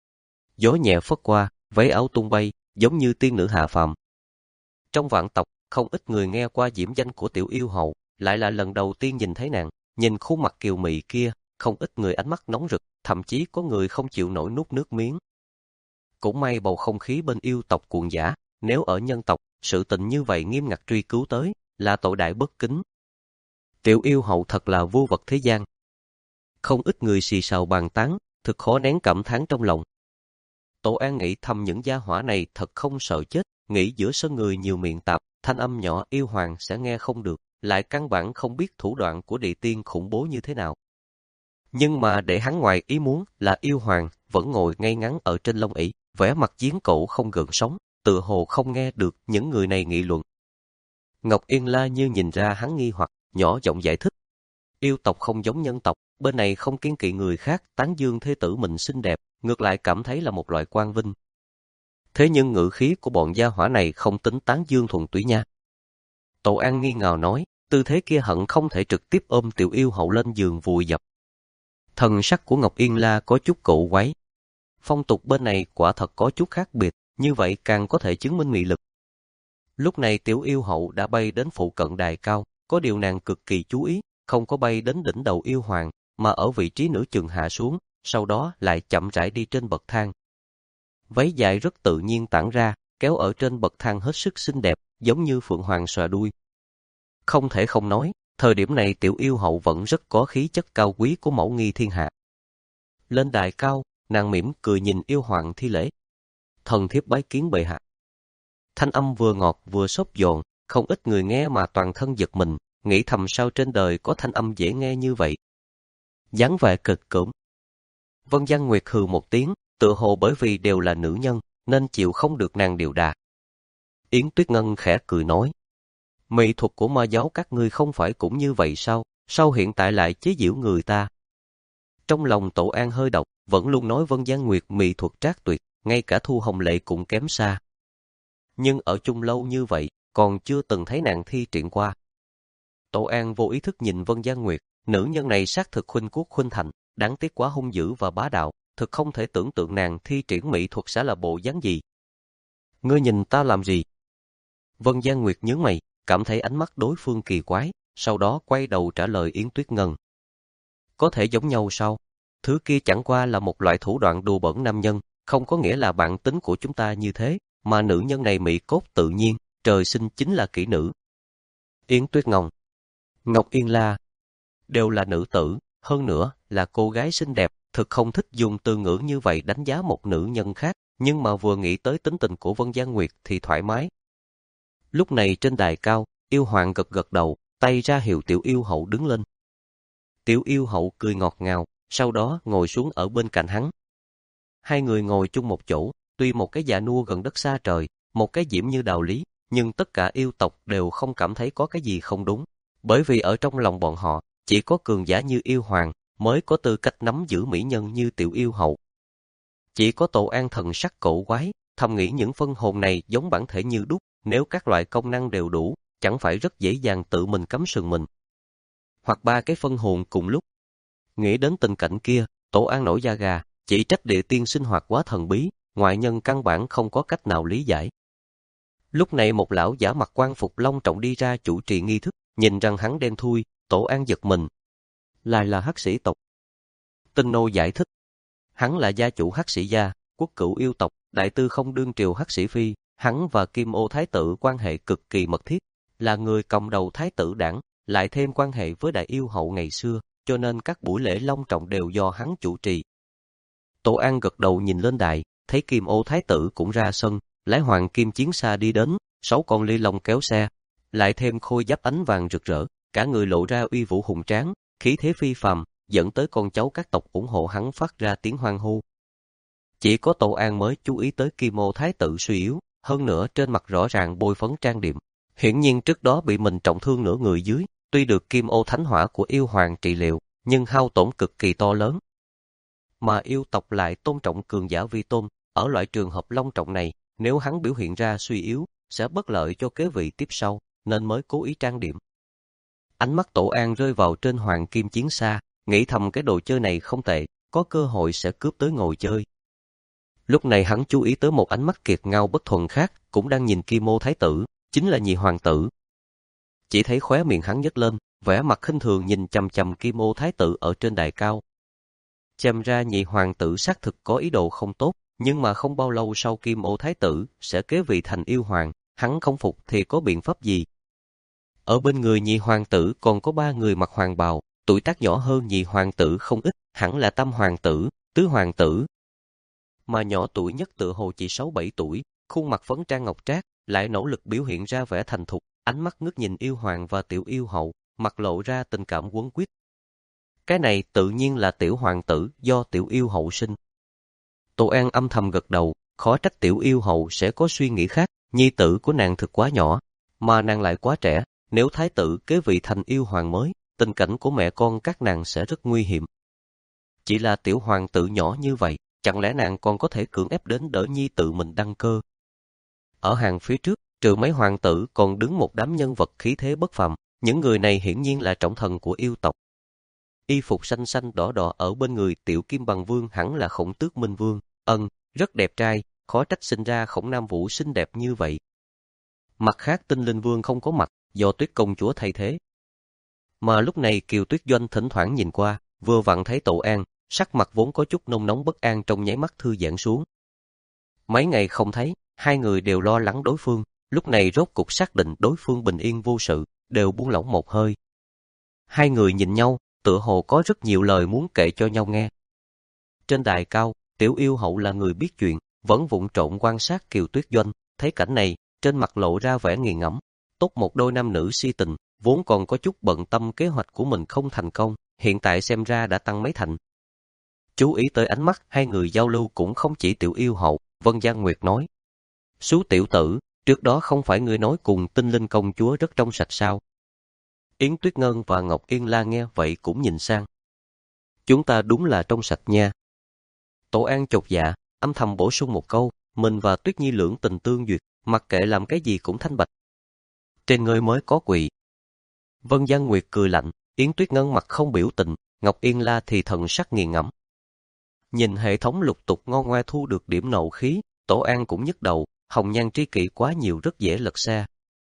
Gió nhẹ phất qua, váy áo tung bay, giống như tiên nữ hạ phàm. Trong vạn tộc, không ít người nghe qua diễm danh của tiểu yêu hậu, lại là lần đầu tiên nhìn thấy nàng, nhìn khuôn mặt kiều mị kia, không ít người ánh mắt nóng rực, thậm chí có người không chịu nổi nuốt nước miếng. Cũng may bầu không khí bên yêu tộc cuồng dã, nếu ở nhân tộc, sự tình như vậy nghiêm ngặt truy cứu tới, là tội đại bất kính. Tiểu yêu hậu thật là vô vật thế gian. Không ít người xì xào bàn tán, thực khó nén cảm thán trong lòng. Tổ An nghĩ thầm những gia hỏa này thật không sợ chết, nghĩ giữa sân người nhiều miệng tạp, thanh âm nhỏ yêu hoàng sẽ nghe không được, lại căn bản không biết thủ đoạn của địa tiên khủng bố như thế nào. Nhưng mà để hắn ngoài ý muốn là yêu hoàng vẫn ngồi ngay ngắn ở trên lông ỷ, vẻ mặt giếng cổ không gợn sóng, tựa hồ không nghe được những người này nghị luận. Ngọc Yên La như nhìn ra hắn nghi hoặc, nhỏ giọng giải thích. Yêu tộc không giống nhân tộc, bên này không kiêng kỵ người khác tán dương thế tử mình xinh đẹp, ngược lại cảm thấy là một loại quang vinh. Thế nhưng ngữ khí của bọn gia hỏa này không tính tán dương thuần túy nha. Tổ An nghi ngào nói, tư thế kia hận không thể trực tiếp ôm tiểu yêu hậu lên giường vùi dập. Thần sắc của Ngọc Yên La có chút cổ quái. Phong tục bên này quả thật có chút khác biệt, như vậy càng có thể chứng minh mị lực. Lúc này tiểu yêu hậu đã bay đến phụ cận đài cao, có điều nàng cực kỳ chú ý, không có bay đến đỉnh đầu yêu hoàng, mà ở vị trí nửa chừng hạ xuống, sau đó lại chậm rãi đi trên bậc thang. Váy dài rất tự nhiên tản ra, kéo ở trên bậc thang hết sức xinh đẹp, giống như phượng hoàng xòe đuôi. Không thể không nói, thời điểm này tiểu yêu hậu vẫn rất có khí chất cao quý của mẫu nghi thiên hạ. Lên đài cao, nàng mỉm cười nhìn yêu hoàng thi lễ. Thần thiếp bái kiến bệ hạ. Thanh âm vừa ngọt vừa xốp giòn, không ít người nghe mà toàn thân giật mình, nghĩ thầm sao trên đời có thanh âm dễ nghe như vậy. Dáng vẻ cực cỡm. Vân Gian Nguyệt hừ một tiếng, tựa hồ bởi vì đều là nữ nhân, nên chịu không được nàng điều đà. Yến Tuyết Ngân khẽ cười nói. Mỹ thuật của ma giáo các ngươi không phải cũng như vậy sao, sao hiện tại lại chế giễu người ta? Trong lòng Tổ An hơi độc, vẫn luôn nói Vân Gian Nguyệt mỹ thuật trác tuyệt, ngay cả Thu Hồng Lệ cũng kém xa. Nhưng ở chung lâu như vậy, còn chưa từng thấy nàng thi triển qua. Tổ An vô ý thức nhìn Vân Gian Nguyệt, nữ nhân này xác thực khuynh quốc khuynh thành, đáng tiếc quá hung dữ và bá đạo, thực không thể tưởng tượng nàng thi triển mỹ thuật sẽ là bộ dáng gì. Ngươi nhìn ta làm gì? Vân Gian Nguyệt nhướng mày, cảm thấy ánh mắt đối phương kỳ quái, sau đó quay đầu trả lời Yến Tuyết Ngân. Có thể giống nhau sao? Thứ kia chẳng qua là một loại thủ đoạn đùa bỡn nam nhân, không có nghĩa là bản tính của chúng ta như thế, mà nữ nhân này mỹ cốt tự nhiên, trời sinh chính là kỹ nữ. Yến Tuyết Ngân, Ngọc Yên La, đều là nữ tử, hơn nữa là cô gái xinh đẹp, thực không thích dùng từ ngữ như vậy đánh giá một nữ nhân khác, nhưng mà vừa nghĩ tới tính tình của Vân Gian Nguyệt thì thoải mái. Lúc này trên đài cao, yêu hoàng gật gật đầu, tay ra hiệu tiểu yêu hậu đứng lên. Tiểu yêu hậu cười ngọt ngào, sau đó ngồi xuống ở bên cạnh hắn. Hai người ngồi chung một chỗ, tuy một cái già nua gần đất xa trời, một cái diễm như đào lý, nhưng tất cả yêu tộc đều không cảm thấy có cái gì không đúng, bởi vì ở trong lòng bọn họ, chỉ có cường giả như yêu hoàng mới có tư cách nắm giữ mỹ nhân như tiểu yêu hậu. Chỉ có Tổ An thần sắc cổ quái, thầm nghĩ những phân hồn này giống bản thể như đúc, nếu các loại công năng đều đủ, chẳng phải rất dễ dàng tự mình cắm sừng mình. Hoặc ba cái phân hồn cùng lúc. Nghĩ đến tình cảnh kia, Tổ An nổi da gà, chỉ trách địa tiên sinh hoạt quá thần bí, ngoại nhân căn bản không có cách nào lý giải. Lúc này một lão giả mặc quan phục long trọng đi ra chủ trì nghi thức, nhìn rằng hắn đen thui, Tổ An giật mình. Lại là hắc sĩ tộc. Tinh nô giải thích. Hắn là gia chủ hắc sĩ gia, quốc cửu yêu tộc, đại tư không đương triều hắc sĩ phi, hắn và Kim Ô Thái tử quan hệ cực kỳ mật thiết, là người cầm đầu Thái tử đảng, lại thêm quan hệ với đại yêu hậu ngày xưa, cho nên các buổi lễ long trọng đều do hắn chủ trì. Tổ An gật đầu nhìn lên đài, thấy Kim Ô Thái tử cũng ra sân, lái hoàng kim chiến xa đi đến, sáu con ly long kéo xe, lại thêm khôi giáp ánh vàng rực rỡ, cả người lộ ra uy vũ hùng tráng, khí thế phi phàm, dẫn tới con cháu các tộc ủng hộ hắn phát ra tiếng hoan hô. Chỉ có Tổ An mới chú ý tới Kim Ô Thái tử suy yếu, hơn nữa trên mặt rõ ràng bôi phấn trang điểm, hiển nhiên trước đó bị mình trọng thương nửa người dưới, tuy được Kim Ô Thánh Hỏa của yêu hoàng trị liệu, nhưng hao tổn cực kỳ to lớn. Mà yêu tộc lại tôn trọng cường giả vi tôn, ở loại trường hợp long trọng này, nếu hắn biểu hiện ra suy yếu, sẽ bất lợi cho kế vị tiếp sau, nên mới cố ý trang điểm. Ánh mắt Tổ An rơi vào trên hoàng kim chiến xa, nghĩ thầm cái đồ chơi này không tệ, có cơ hội sẽ cướp tới ngồi chơi. Lúc này hắn chú ý tới một ánh mắt kiệt ngao bất thuần khác, cũng đang nhìn Kim Ô Thái tử, chính là nhị hoàng tử. Chỉ thấy khóe miệng hắn nhếch lên, vẻ mặt khinh thường nhìn chằm chằm Kim Ô Thái tử ở trên đài cao. Xem ra nhị hoàng tử xác thực có ý đồ không tốt, nhưng mà không bao lâu sau Kim Ô Thái tử sẽ kế vị thành yêu hoàng, hắn không phục thì có biện pháp gì? Ở bên người nhị hoàng tử còn có ba người mặc hoàng bào, tuổi tác nhỏ hơn nhị hoàng tử không ít, hẳn là tam hoàng tử, tứ hoàng tử. Mà nhỏ tuổi nhất tự hồ chỉ sáu bảy tuổi, khuôn mặt phấn trang ngọc trác, lại nỗ lực biểu hiện ra vẻ thành thục, ánh mắt ngước nhìn yêu hoàng và tiểu yêu hậu, mặt lộ ra tình cảm quấn quýt. Cái này tự nhiên là tiểu hoàng tử do tiểu yêu hậu sinh. Tổ An âm thầm gật đầu, khó trách tiểu yêu hậu sẽ có suy nghĩ khác, nhi tử của nàng thực quá nhỏ, mà nàng lại quá trẻ, nếu thái tử kế vị thành yêu hoàng mới, tình cảnh của mẹ con các nàng sẽ rất nguy hiểm. Chỉ là tiểu hoàng tử nhỏ như vậy, chẳng lẽ nàng còn có thể cưỡng ép đến đỡ nhi tự mình đăng cơ? Ở hàng phía trước, trừ mấy hoàng tử còn đứng một đám nhân vật khí thế bất phàm, những người này hiển nhiên là trọng thần của yêu tộc. Y phục xanh xanh đỏ đỏ ở bên người tiểu kim bằng vương hẳn là Khổng Tước Minh Vương, ân, rất đẹp trai, khó trách sinh ra Khổng Nam Vũ xinh đẹp như vậy. Mặt khác Tinh Linh Vương không có mặt, do Tuyết công chúa thay thế. Mà lúc này Kiều Tuyết Doanh thỉnh thoảng nhìn qua, vừa vặn thấy Tổ An, sắc mặt vốn có chút nôn nóng bất an trong nháy mắt thư giãn xuống. Mấy ngày không thấy, hai người đều lo lắng đối phương, lúc này rốt cục xác định đối phương bình yên vô sự, đều buông lỏng một hơi. Hai người nhìn nhau, tựa hồ có rất nhiều lời muốn kể cho nhau nghe. Trên đài cao, tiểu yêu hậu là người biết chuyện, vẫn vụng trộn quan sát Kiều Tuyết Doanh, thấy cảnh này, trên mặt lộ ra vẻ nghiền ngẫm. Tốt một đôi nam nữ si tình, vốn còn có chút bận tâm kế hoạch của mình không thành công, hiện tại xem ra đã tăng mấy thành. Chú ý tới ánh mắt hai người giao lưu cũng không chỉ tiểu yêu hậu, Vân Giang Nguyệt nói. Sú tiểu tử, trước đó không phải ngươi nói cùng Tinh Linh công chúa rất trong sạch sao? Yến Tuyết Ngân và Ngọc Yên La nghe vậy cũng nhìn sang. Chúng ta đúng là trong sạch nha. Tổ An chột dạ, âm thầm bổ sung một câu, mình và Tuyết Nhi lưỡng tình tương duyệt, mặc kệ làm cái gì cũng thanh bạch. Trên ngươi mới có quỵ. Vân Giang Nguyệt cười lạnh, Yến Tuyết Ngân mặt không biểu tình, Ngọc Yên La thì thần sắc nghiền ngẫm. Nhìn hệ thống lục tục ngon ngoe thu được điểm nộ khí, Tổ An cũng nhức đầu, hồng nhan tri kỷ quá nhiều rất dễ lật xe.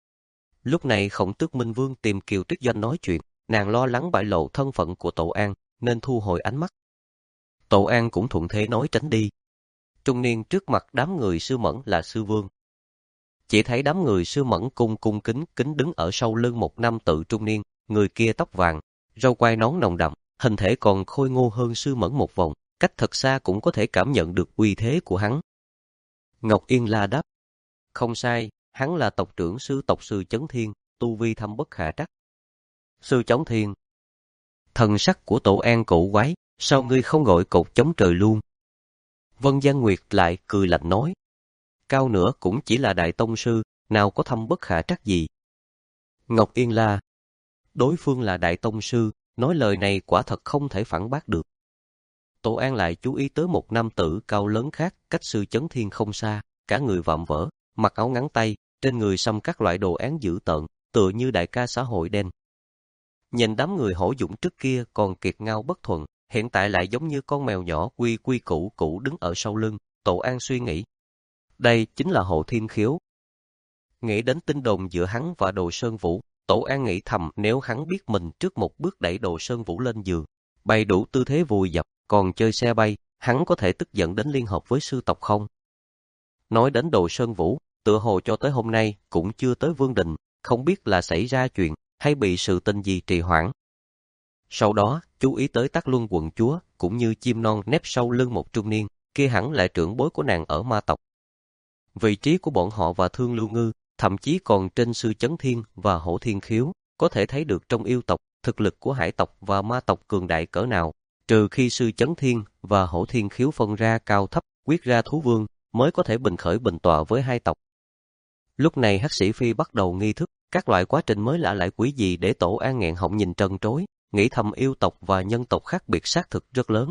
Lúc này Khổng Tước Minh Vương tìm Kiều Tuyết Doanh nói chuyện, nàng lo lắng bại lộ thân phận của Tổ An, nên thu hồi ánh mắt. Tổ An cũng thuận thế nói tránh đi. Trung niên trước mặt đám người Sư Mẫn là Sư Vương. Chỉ thấy đám người Sư Mẫn cung cung kính kính đứng ở sau lưng một nam tự trung niên, người kia tóc vàng, râu quai nón nồng đậm, hình thể còn khôi ngô hơn Sư Mẫn một vòng, cách thật xa cũng có thể cảm nhận được uy thế của hắn. Ngọc Yên La đáp, không sai, hắn là tộc trưởng sư tộc Sư Chấn Thiên, tu vi thâm bất khả trắc. Sư Chấn Thiên. Thần sắc của Tổ An cổ quái, sao ngươi không gọi cột chống trời luôn? Vân Giang Nguyệt lại cười lạnh nói, cao nữa cũng chỉ là đại tông sư, nào có thâm bất khả trắc gì. Ngọc Yên La, đối phương là đại tông sư, nói lời này quả thật không thể phản bác được. Tổ An lại chú ý tới một nam tử cao lớn khác, cách Sư Chấn Thiên không xa, cả người vạm vỡ, mặc áo ngắn tay, trên người xăm các loại đồ án dữ tợn, tựa như đại ca xã hội đen. Nhìn đám người hổ dũng trước kia còn kiệt ngao bất thuận, hiện tại lại giống như con mèo nhỏ quy quy củ củ đứng ở sau lưng. Tổ An suy nghĩ, đây chính là Hộ Thiên Khiếu. Nghĩ đến tin đồn giữa hắn và Đồ Sơn Vũ, Tổ An nghĩ thầm nếu hắn biết mình trước một bước đẩy Đồ Sơn Vũ lên giường, bày đủ tư thế vùi dập, còn chơi xe bay, hắn có thể tức giận đến liên hợp với sư tộc không? Nói đến Đồ Sơn Vũ, tựa hồ cho tới hôm nay cũng chưa tới Vương Đình, không biết là xảy ra chuyện, hay bị sự tình gì trì hoãn. Sau đó, chú ý tới Tắc Luân quận chúa, cũng như chim non nép sau lưng một trung niên, kia hẳn là trưởng bối của nàng ở ma tộc. Vị trí của bọn họ và Thương Lưu Ngư, thậm chí còn trên Sư Chấn Thiên và Hổ Thiên Khiếu, có thể thấy được trong yêu tộc, thực lực của hải tộc và ma tộc cường đại cỡ nào, trừ khi Sư Chấn Thiên và Hổ Thiên Khiếu phân ra cao thấp, quyết ra thú vương, mới có thể bình khởi bình tọa với hai tộc. Lúc này Hắc Sĩ Phi bắt đầu nghi thức, các loại quá trình mới lạ lại quý gì để Tổ An nghẹn họng nhìn trân trối, nghĩ thầm yêu tộc và nhân tộc khác biệt xác thực rất lớn.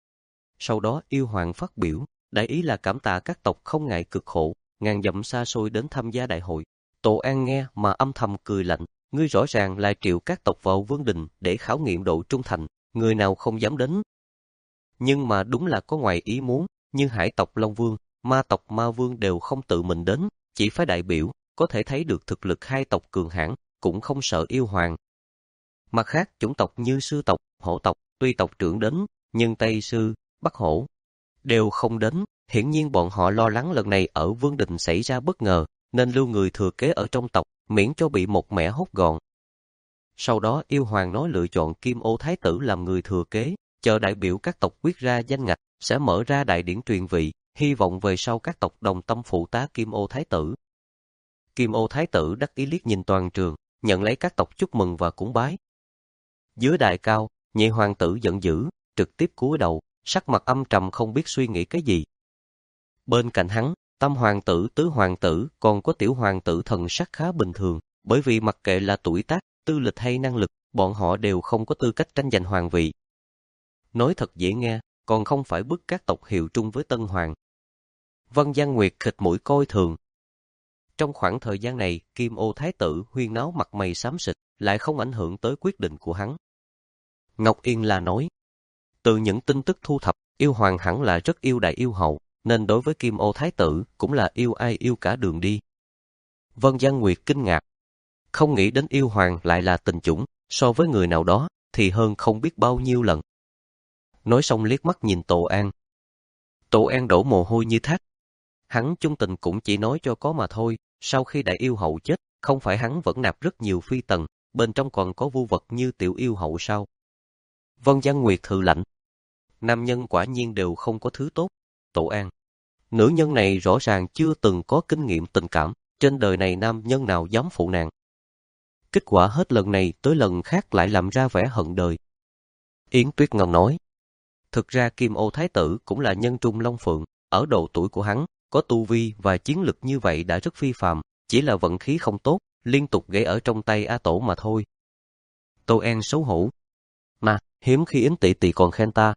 Sau đó yêu hoàng phát biểu, đại ý là cảm tạ các tộc không ngại cực khổ, ngàn dặm xa xôi đến tham gia đại hội. Tổ An nghe mà âm thầm cười lạnh, ngươi rõ ràng là triệu các tộc vào vương đình để khảo nghiệm độ trung thành, người nào không dám đến. Nhưng mà đúng là có ngoài ý muốn, như hải tộc Long Vương, ma tộc Ma Vương đều không tự mình đến, chỉ phái đại biểu, có thể thấy được thực lực hai tộc cường hãn, cũng không sợ yêu hoàng. Mặt khác, chủng tộc như Sư tộc, Hổ tộc, tuy tộc trưởng đến, nhưng Tây Sư, Bắc Hổ đều không đến. Hiển nhiên bọn họ lo lắng lần này ở vương đình xảy ra bất ngờ, nên lưu người thừa kế ở trong tộc, miễn cho bị một mẻ hốt gọn. Sau đó yêu hoàng nói lựa chọn Kim Ô Thái tử làm người thừa kế, chờ đại biểu các tộc quyết ra danh ngạch, sẽ mở ra đại điển truyền vị, hy vọng về sau các tộc đồng tâm phụ tá Kim Ô Thái tử. Kim Ô Thái tử đắc ý liếc nhìn toàn trường, nhận lấy các tộc chúc mừng và cúng bái. Dưới đài cao, nhị hoàng tử giận dữ, trực tiếp cúi đầu, sắc mặt âm trầm không biết suy nghĩ cái gì. Bên cạnh hắn, tam hoàng tử, tứ hoàng tử, còn có tiểu hoàng tử thần sắc khá bình thường, bởi vì mặc kệ là tuổi tác, tư lịch hay năng lực, bọn họ đều không có tư cách tranh giành hoàng vị. Nói thật dễ nghe, còn không phải bức các tộc hiệu trung với tân hoàng. Vân Giang Nguyệt khịt mũi coi thường. Trong khoảng thời gian này, Kim Ô Thái tử huyên náo mặt mày xám xịt, lại không ảnh hưởng tới quyết định của hắn. Ngọc Yên là nói, từ những tin tức thu thập, yêu hoàng hẳn là rất yêu đại yêu hậu, nên đối với Kim Ô Thái tử cũng là yêu ai yêu cả đường đi. Vân Giang Nguyệt kinh ngạc, không nghĩ đến yêu hoàng lại là tình chủng, so với người nào đó thì hơn không biết bao nhiêu lần. Nói xong liếc mắt nhìn Tổ An. Tổ An đổ mồ hôi như thác. Hắn chung tình cũng chỉ nói cho có mà thôi, sau khi đại yêu hậu chết, không phải hắn vẫn nạp rất nhiều phi tần, bên trong còn có vu vật như tiểu yêu hậu sao? Vân Giang Nguyệt thừ lạnh. Nam nhân quả nhiên đều không có thứ tốt. Tổ An, nữ nhân này rõ ràng chưa từng có kinh nghiệm tình cảm, trên đời này nam nhân nào dám phụ nàng. Kết quả hết lần này tới lần khác lại làm ra vẻ hận đời. Yến Tuyết Ngân nói, thực ra Kim Ô Thái tử cũng là nhân trung long phượng, ở độ tuổi của hắn, có tu vi và chiến lực như vậy đã rất phi phàm, chỉ là vận khí không tốt, liên tục gãy ở trong tay A Tổ mà thôi. Tô An xấu hổ. Mà, hiếm khi Yến tỷ tỷ còn khen ta.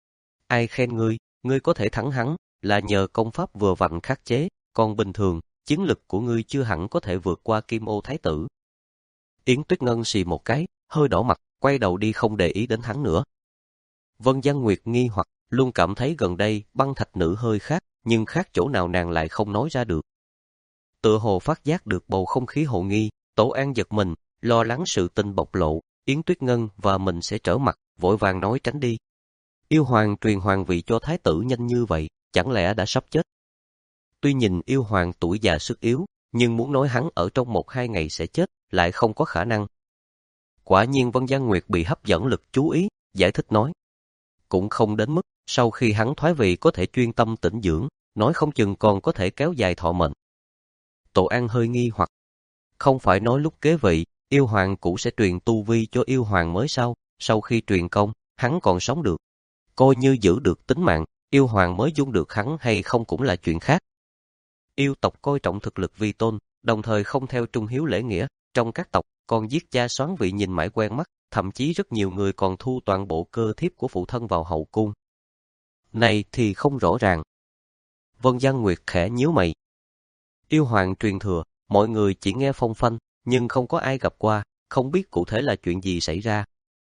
Ai khen ngươi, ngươi có thể thắng hắn, là nhờ công pháp vừa vặn khắc chế, còn bình thường, chiến lực của ngươi chưa hẳn có thể vượt qua Kim Ô Thái tử. Yến Tuyết Ngân xì một cái, hơi đỏ mặt, quay đầu đi không để ý đến hắn nữa. Vân Giang Nguyệt nghi hoặc, luôn cảm thấy gần đây băng thạch nữ hơi khác, nhưng khác chỗ nào nàng lại không nói ra được. Tựa hồ phát giác được bầu không khí hồ nghi, Tổ An giật mình, lo lắng sự tình bộc lộ, Yến Tuyết Ngân và mình sẽ trở mặt, vội vàng nói tránh đi. Yêu hoàng truyền hoàng vị cho thái tử nhanh như vậy, chẳng lẽ đã sắp chết? Tuy nhìn yêu hoàng tuổi già sức yếu, nhưng muốn nói hắn ở trong một hai ngày sẽ chết, lại không có khả năng. Quả nhiên Vân Giang Nguyệt bị hấp dẫn lực chú ý, giải thích nói. Cũng không đến mức, sau khi hắn thoái vị có thể chuyên tâm tĩnh dưỡng, nói không chừng còn có thể kéo dài thọ mệnh. Tổ An hơi nghi hoặc, không phải nói lúc kế vị, yêu hoàng cũ sẽ truyền tu vi cho yêu hoàng mới sao, sau khi truyền công, hắn còn sống được. Coi như giữ được tính mạng, yêu hoàng mới dung được hắn hay không cũng là chuyện khác. Yêu tộc coi trọng thực lực vi tôn, đồng thời không theo trung hiếu lễ nghĩa, trong các tộc còn giết cha soán vị nhìn mãi quen mắt, thậm chí rất nhiều người còn thu toàn bộ cơ thiếp của phụ thân vào hậu cung. Này thì không rõ ràng. Vân Giang Nguyệt khẽ nhíu mày. Yêu hoàng truyền thừa, mọi người chỉ nghe phong phanh, nhưng không có ai gặp qua, không biết cụ thể là chuyện gì xảy ra.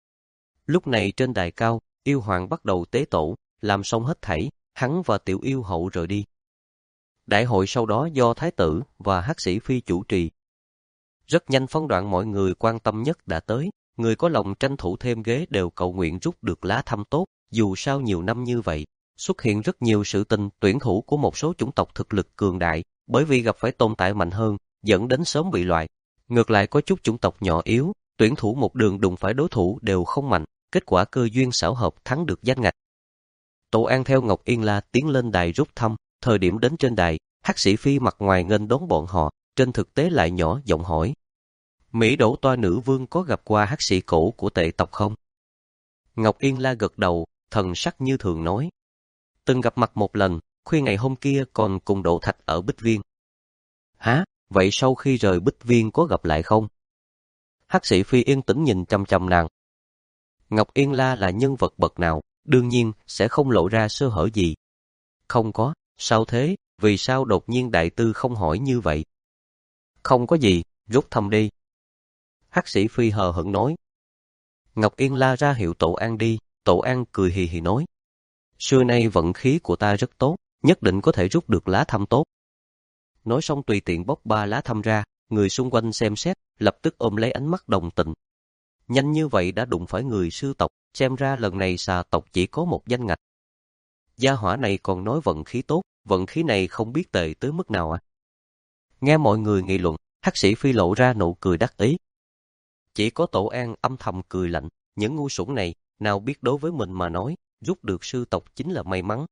Lúc này trên đài cao, yêu hoàng bắt đầu tế tổ, làm xong hết thảy, hắn và tiểu yêu hậu rời đi. Đại hội sau đó do thái tử và Hắc Sĩ Phi chủ trì. Rất nhanh phân đoạn mọi người quan tâm nhất đã tới, người có lòng tranh thủ thêm ghế đều cầu nguyện rút được lá thăm tốt, dù sao nhiều năm như vậy, xuất hiện rất nhiều sự tình tuyển thủ của một số chủng tộc thực lực cường đại, bởi vì gặp phải tồn tại mạnh hơn, dẫn đến sớm bị loại. Ngược lại có chút chủng tộc nhỏ yếu, tuyển thủ một đường đụng phải đối thủ đều không mạnh, kết quả cơ duyên xảo hợp thắng được danh ngạch. Tổ An theo Ngọc Yên La tiến lên đài rút thăm, thời điểm đến trên đài, Hắc Sĩ Phi mặt ngoài nghênh đón bọn họ, trên thực tế lại nhỏ giọng hỏi: Mỹ Đỗ Toa nữ vương có gặp qua Hắc Sĩ Cổ của Tệ tộc không? Ngọc Yên La gật đầu, thần sắc như thường nói: Từng gặp mặt một lần, khuya ngày hôm kia còn cùng Đỗ Thạch ở Bích Viên. Hả? Vậy sau khi rời Bích Viên có gặp lại không? Hắc Sĩ Phi yên tĩnh nhìn chăm chăm nàng. Ngọc Yên La là nhân vật bậc nào, đương nhiên sẽ không lộ ra sơ hở gì. Không có, sao thế, vì sao đột nhiên đại tư không hỏi như vậy? Không có gì, rút thăm đi. Hắc Sĩ Phi hờ hững nói. Ngọc Yên La ra hiệu Tổ An đi, Tổ An cười hì hì nói: Xưa nay vận khí của ta rất tốt, nhất định có thể rút được lá thăm tốt. Nói xong tùy tiện bóc ba lá thăm ra, người xung quanh xem xét, lập tức ôm lấy ánh mắt đồng tình. Nhanh như vậy đã đụng phải người sư tộc, xem ra lần này xà tộc chỉ có một danh ngạch. Gia hỏa này còn nói vận khí tốt, vận khí này không biết tệ tới mức nào à? Nghe mọi người nghị luận, Hắc Sĩ Phi lộ ra nụ cười đắc ý. Chỉ có Tổ An âm thầm cười lạnh, những ngu xuẩn này, nào biết đối với mình mà nói, rút được sư tộc chính là may mắn.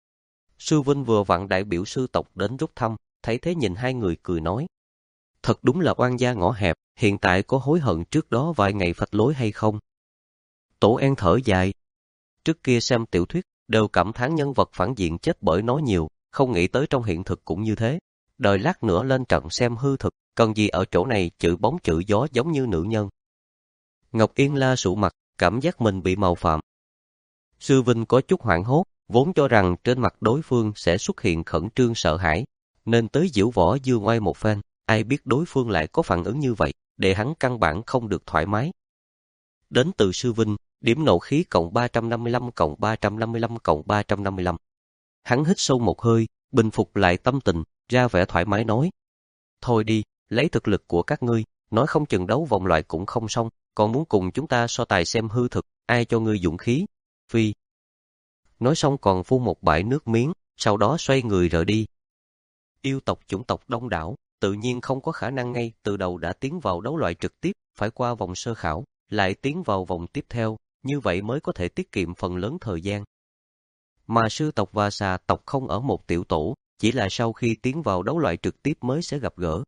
Sư Vinh vừa vặn đại biểu sư tộc đến rút thăm, thấy thế nhìn hai người cười nói: Thật đúng là oan gia ngõ hẹp, hiện tại có hối hận trước đó vài ngày phạch lối hay không? Tổ An thở dài. Trước kia xem tiểu thuyết, đều cảm thán nhân vật phản diện chết bởi nói nhiều, không nghĩ tới trong hiện thực cũng như thế. Đợi lát nữa lên trận xem hư thực, cần gì ở chỗ này chữ bóng chữ gió giống như nữ nhân. Ngọc Yên La sụ mặt, cảm giác mình bị mạo phạm. Sư Vinh có chút hoảng hốt, vốn cho rằng trên mặt đối phương sẽ xuất hiện khẩn trương sợ hãi, nên tới diễu võ dương oai một phen, ai biết đối phương lại có phản ứng như vậy, để hắn căn bản không được thoải mái. Đến từ Sư Vinh, điểm nộ khí cộng ba trăm năm mươi lăm cộng ba trăm năm mươi lăm cộng ba trăm năm mươi lăm. Hắn hít sâu một hơi, bình phục lại tâm tình, ra vẻ thoải mái nói: Thôi đi, lấy thực lực của các ngươi, nói không chừng đấu vòng loại cũng không xong, còn muốn cùng chúng ta so tài xem hư thực, ai cho ngươi dũng khí? Phi. Nói xong còn phun một bãi nước miếng, sau đó xoay người rời đi. Yêu tộc chủng tộc đông đảo, tự nhiên không có khả năng ngay từ đầu đã tiến vào đấu loại trực tiếp, phải qua vòng sơ khảo, lại tiến vào vòng tiếp theo, như vậy mới có thể tiết kiệm phần lớn thời gian. Mà sư tộc và xà tộc không ở một tiểu tổ, chỉ là sau khi tiến vào đấu loại trực tiếp mới sẽ gặp gỡ.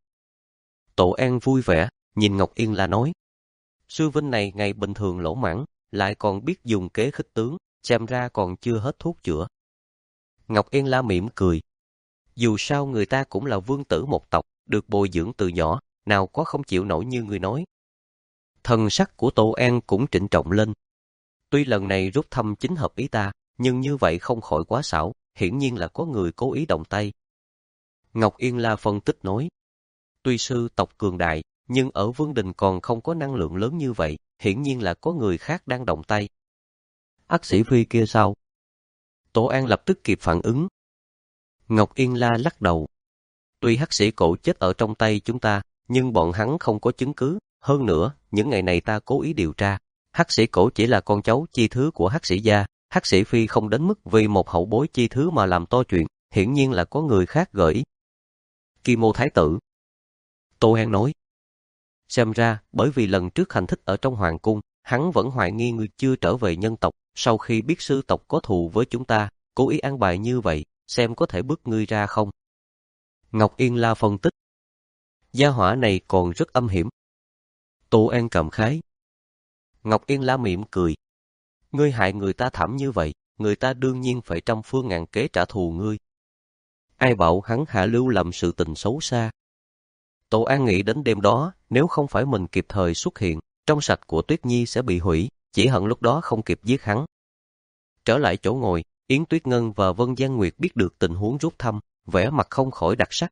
Tổ An vui vẻ, nhìn Ngọc Yên La nói: Sư Vinh này ngày bình thường lỗ mãng, lại còn biết dùng kế khích tướng, xem ra còn chưa hết thuốc chữa. Ngọc Yên La mỉm cười. Dù sao người ta cũng là vương tử một tộc, được bồi dưỡng từ nhỏ, nào có không chịu nổi như người nói. Thần sắc của Tổ An cũng trịnh trọng lên. Tuy lần này rút thăm chính hợp ý ta, nhưng như vậy không khỏi quá xảo, hiển nhiên là có người cố ý động tay. Ngọc Yên La phân tích nói: Tuy sư tộc cường đại, nhưng ở Vương Đình còn không có năng lượng lớn như vậy, hiển nhiên là có người khác đang động tay. Hắc Sĩ Phi kia sao? Tổ An lập tức kịp phản ứng. Ngọc Yên La lắc đầu. Tuy Hắc Sĩ Cổ chết ở trong tay chúng ta, nhưng bọn hắn không có chứng cứ. Hơn nữa, những ngày này ta cố ý điều tra. Hắc Sĩ Cổ chỉ là con cháu chi thứ của Hắc Sĩ gia. Hắc Sĩ Phi không đến mức vì một hậu bối chi thứ mà làm to chuyện. Hiển nhiên là có người khác gợi. Kim Mô Thái tử. Tô An nói. Xem ra, bởi vì lần trước hành thích ở trong hoàng cung, hắn vẫn hoài nghi ngươi chưa trở về nhân tộc. Sau khi biết sư tộc có thù với chúng ta, cố ý an bài như vậy, xem có thể bước ngươi ra không. Ngọc Yên La phân tích. Gia hỏa này còn rất âm hiểm. Tô An cảm khái. Ngọc Yên La mỉm cười. Ngươi hại người ta thảm như vậy, người ta đương nhiên phải trăm phương ngàn kế trả thù ngươi. Ai bảo hắn hạ lưu làm sự tình xấu xa. Tô An nghĩ đến đêm đó, nếu không phải mình kịp thời xuất hiện, trong sạch của Tuyết Nhi sẽ bị hủy, chỉ hận lúc đó không kịp giết hắn. Trở lại chỗ ngồi, Yến Tuyết Ngân và Vân Giang Nguyệt biết được tình huống rút thăm, vẻ mặt không khỏi đặc sắc.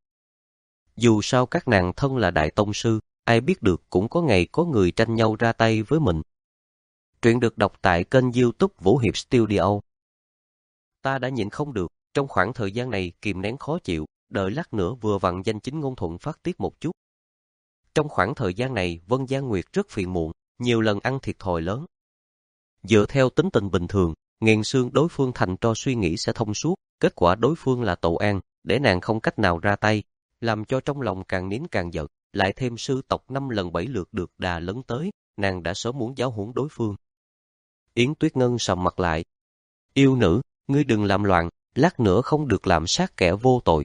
Dù sao các nàng thân là đại tông sư, ai biết được cũng có ngày có người tranh nhau ra tay với mình. Truyện được đọc tại kênh YouTube Vũ Hiệp Studio. Ta đã nhịn không được, trong khoảng thời gian này kìm nén khó chịu, đợi lát nữa vừa vặn danh chính ngôn thuận phát tiết một chút. Trong khoảng thời gian này Vân Giang Nguyệt rất phiền muộn, nhiều lần ăn thiệt thòi lớn. Dựa theo tính tình bình thường, nghiền xương đối phương thành cho suy nghĩ sẽ thông suốt, kết quả đối phương là Tổ An, để nàng không cách nào ra tay, làm cho trong lòng càng nín càng giận, lại thêm sư tộc năm lần bảy lượt được đà lấn tới, nàng đã sớm muốn giáo huấn đối phương. Yến Tuyết Ngân sầm mặt lại. Yêu nữ, ngươi đừng làm loạn, lát nữa không được làm sát kẻ vô tội.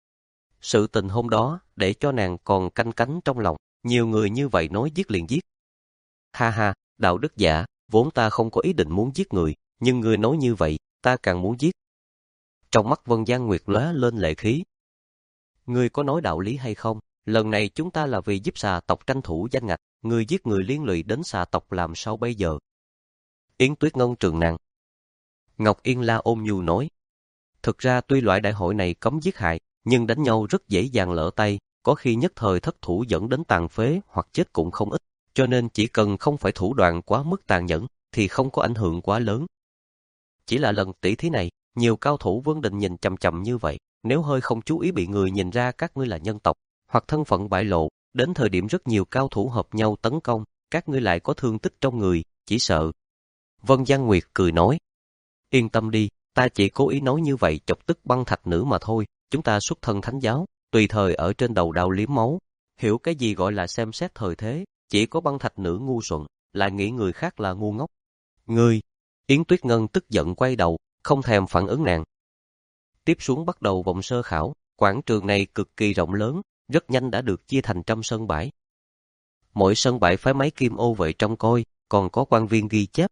Sự tình hôm đó, để cho nàng còn canh cánh trong lòng, nhiều người như vậy nói giết liền giết. Ha ha, đạo đức giả, vốn ta không có ý định muốn giết người, nhưng ngươi nói như vậy, ta càng muốn giết. Trong mắt Vân Giang Nguyệt lóe lên lệ khí. Ngươi có nói đạo lý hay không? Lần này chúng ta là vì giúp xà tộc tranh thủ danh ngạch, ngươi giết người liên lụy đến xà tộc làm sao bây giờ? Yến Tuyết Ngân trừng nàng. Ngọc Yên La ôm nhu nói. Thực ra tuy loại đại hội này cấm giết hại, nhưng đánh nhau rất dễ dàng lỡ tay, có khi nhất thời thất thủ dẫn đến tàn phế hoặc chết cũng không ít, cho nên chỉ cần không phải thủ đoạn quá mức tàn nhẫn, thì không có ảnh hưởng quá lớn. Chỉ là lần tỷ thí này, nhiều cao thủ Vân Đình nhìn chằm chằm như vậy, nếu hơi không chú ý bị người nhìn ra các ngươi là nhân tộc, hoặc thân phận bại lộ, đến thời điểm rất nhiều cao thủ hợp nhau tấn công, các ngươi lại có thương tích trong người, chỉ sợ. Vân Giang Nguyệt cười nói, yên tâm đi, ta chỉ cố ý nói như vậy chọc tức băng thạch nữ mà thôi, chúng ta xuất thân thánh giáo, tùy thời ở trên đầu đao liếm máu, hiểu cái gì gọi là xem xét thời thế, chỉ có băng thạch nữ ngu xuẩn, lại nghĩ người khác là ngu ngốc. Ngươi, Yến Tuyết Ngân tức giận quay đầu, không thèm phản ứng nàng. Tiếp xuống bắt đầu vòng sơ khảo, quảng trường này cực kỳ rộng lớn, rất nhanh đã được chia thành trăm sân bãi. Mỗi sân bãi phái máy kim ô vệ trông coi, còn có quan viên ghi chép.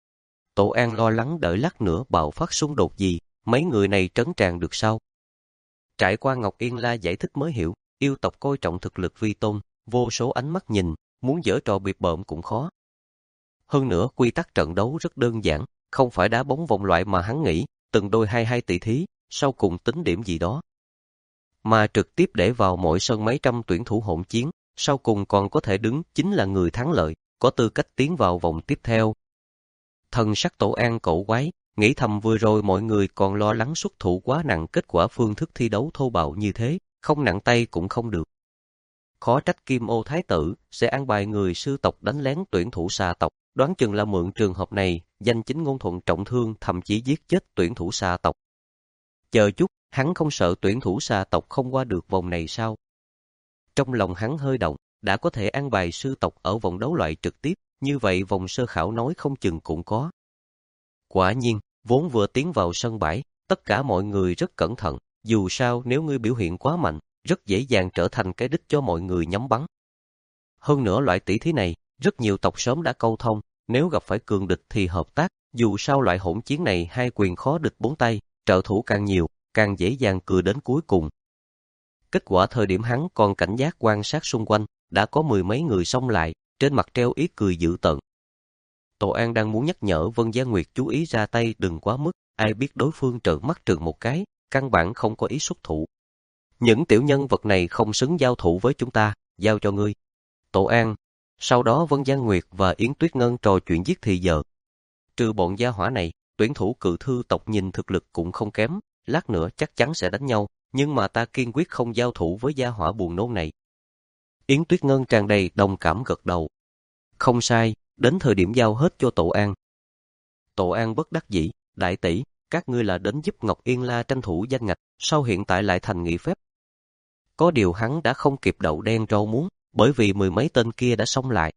Tổ An lo lắng đợi lát nữa bạo phát xung đột gì, mấy người này trấn tràng được sao? Trải qua Ngọc Yên La giải thích mới hiểu, yêu tộc coi trọng thực lực vi tôn, vô số ánh mắt nhìn, muốn giở trò bịp bợm cũng khó. Hơn nữa quy tắc trận đấu rất đơn giản, không phải đá bóng vòng loại mà hắn nghĩ, từng đôi hai hai tỷ thí, sau cùng tính điểm gì đó. Mà trực tiếp để vào mỗi sân mấy trăm tuyển thủ hỗn chiến, sau cùng còn có thể đứng chính là người thắng lợi, có tư cách tiến vào vòng tiếp theo. Thần sắc Tổ An cổ quái, nghĩ thầm vừa rồi mọi người còn lo lắng xuất thủ quá nặng, kết quả phương thức thi đấu thô bạo như thế, không nặng tay cũng không được. Khó trách Kim Ô Thái tử sẽ an bài người sư tộc đánh lén tuyển thủ xà tộc, đoán chừng là mượn trường hợp này, danh chính ngôn thuận trọng thương, thậm chí giết chết tuyển thủ xà tộc. Chờ chút, hắn không sợ tuyển thủ xà tộc không qua được vòng này sao? Trong lòng hắn hơi động, đã có thể an bài sư tộc ở vòng đấu loại trực tiếp, như vậy vòng sơ khảo nói không chừng cũng có. Quả nhiên, vốn vừa tiến vào sân bãi, tất cả mọi người rất cẩn thận, dù sao nếu ngươi biểu hiện quá mạnh, rất dễ dàng trở thành cái đích cho mọi người nhắm bắn. Hơn nữa loại tỷ thí này, rất nhiều tộc sớm đã câu thông, nếu gặp phải cường địch thì hợp tác, dù sao loại hỗn chiến này hai quyền khó địch bốn tay, trợ thủ càng nhiều, càng dễ dàng cười đến cuối cùng. Kết quả thời điểm hắn còn cảnh giác quan sát xung quanh, đã có mười mấy người xông lại, trên mặt treo ý cười dữ tợn. Tổ An đang muốn nhắc nhở Vân Giang Nguyệt chú ý ra tay đừng quá mức, ai biết đối phương trợn mắt trừng một cái, căn bản không có ý xuất thủ. Những tiểu nhân vật này không xứng giao thủ với chúng ta, giao cho ngươi. Tổ An. Sau đó Vân Giang Nguyệt và Yến Tuyết Ngân trò chuyện giết thì giờ. Trừ bọn gia hỏa này, tuyển thủ cự thư tộc nhìn thực lực cũng không kém, lát nữa chắc chắn sẽ đánh nhau, nhưng mà ta kiên quyết không giao thủ với gia hỏa buồn nôn này. Yến Tuyết Ngân tràn đầy đồng cảm gật đầu. Không sai, đến thời điểm giao hết cho Tổ An. Tổ An bất đắc dĩ, đại tỷ, các ngươi là đến giúp Ngọc Yên La tranh thủ danh ngạch, sao hiện tại lại thành nghỉ phép? Có điều hắn đã không kịp đậu đen rau muống, bởi vì mười mấy tên kia đã xông lại.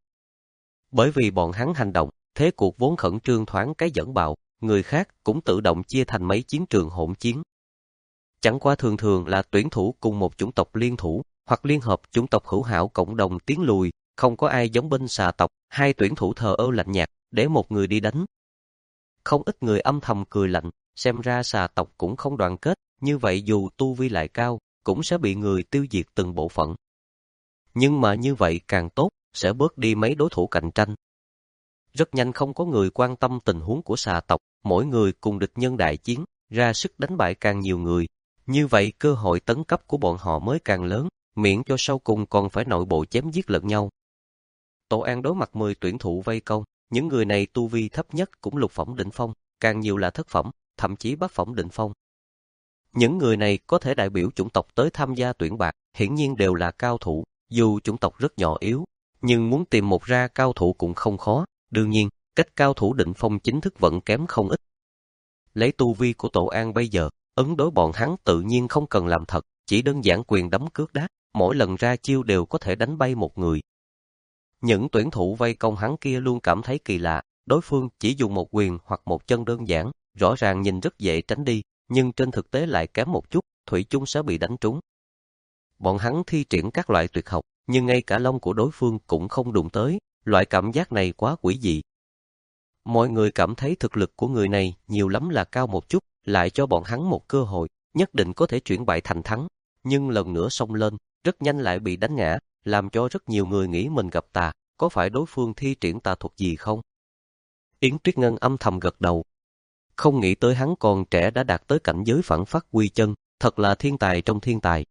Bởi vì bọn hắn hành động, thế cuộc vốn khẩn trương thoáng cái dẫn bạo, người khác cũng tự động chia thành mấy chiến trường hỗn chiến. Chẳng qua thường thường là tuyển thủ cùng một chủng tộc liên thủ, hoặc liên hợp chủng tộc hữu hảo cộng đồng tiến lùi, không có ai giống bên xà tộc, hai tuyển thủ thờ ơ lạnh nhạt, để một người đi đánh. Không ít người âm thầm cười lạnh, xem ra xà tộc cũng không đoàn kết, như vậy dù tu vi lại cao, cũng sẽ bị người tiêu diệt từng bộ phận. Nhưng mà như vậy càng tốt, sẽ bớt đi mấy đối thủ cạnh tranh. Rất nhanh không có người quan tâm tình huống của xà tộc, mỗi người cùng địch nhân đại chiến, ra sức đánh bại càng nhiều người. Như vậy cơ hội tấn cấp của bọn họ mới càng lớn, miễn cho sau cùng còn phải nội bộ chém giết lẫn nhau. Tổ An đối mặt mười tuyển thủ vây công, những người này tu vi thấp nhất cũng lục phẩm đỉnh phong, càng nhiều là thất phẩm, thậm chí bát phẩm đỉnh phong. Những người này có thể đại biểu chủng tộc tới tham gia tuyển bạc, hiển nhiên đều là cao thủ, dù chủng tộc rất nhỏ yếu, nhưng muốn tìm một ra cao thủ cũng không khó, đương nhiên, cách cao thủ đỉnh phong chính thức vẫn kém không ít. Lấy tu vi của Tổ An bây giờ, ứng đối bọn hắn tự nhiên không cần làm thật, chỉ đơn giản quyền đấm cước đá, mỗi lần ra chiêu đều có thể đánh bay một người. Những tuyển thủ vây công hắn kia luôn cảm thấy kỳ lạ, đối phương chỉ dùng một quyền hoặc một chân đơn giản, rõ ràng nhìn rất dễ tránh đi, nhưng trên thực tế lại kém một chút, thủy chung sẽ bị đánh trúng. Bọn hắn thi triển các loại tuyệt học, nhưng ngay cả lông của đối phương cũng không đụng tới, loại cảm giác này quá quỷ dị. Mọi người cảm thấy thực lực của người này nhiều lắm là cao một chút, lại cho bọn hắn một cơ hội, nhất định có thể chuyển bại thành thắng, nhưng lần nữa xông lên, rất nhanh lại bị đánh ngã, làm cho rất nhiều người nghĩ mình gặp tà, có phải đối phương thi triển tà thuật gì không? Yến Tuyết Ngân âm thầm gật đầu. Không nghĩ tới hắn còn trẻ đã đạt tới cảnh giới phản phát quy chân, thật là thiên tài trong thiên tài.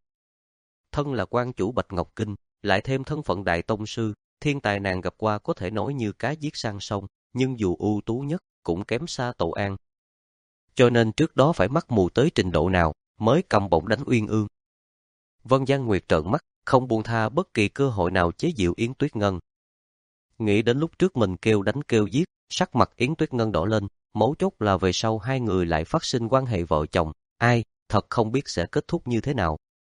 Thân là quan chủ Bạch Ngọc Kinh, lại thêm thân phận đại tông sư, thiên tài nàng gặp qua có thể nói như cá giết sang sông, nhưng dù ưu tú nhất, cũng kém xa Tổ An. Cho nên trước đó phải mắc mù tới trình độ nào, mới cầm bổng đánh Uyên Ương. Vân Giang Nguyệt trợn mắt, không buông tha bất kỳ cơ hội nào chế giễu Yến Tuyết Ngân. Nghĩ đến lúc trước mình kêu đánh kêu giết, sắc mặt Yến Tuyết Ngân đỏ lên, mấu chốt là về sau hai người lại phát sinh quan hệ vợ chồng, ai, thật không biết sẽ kết thúc như thế nào.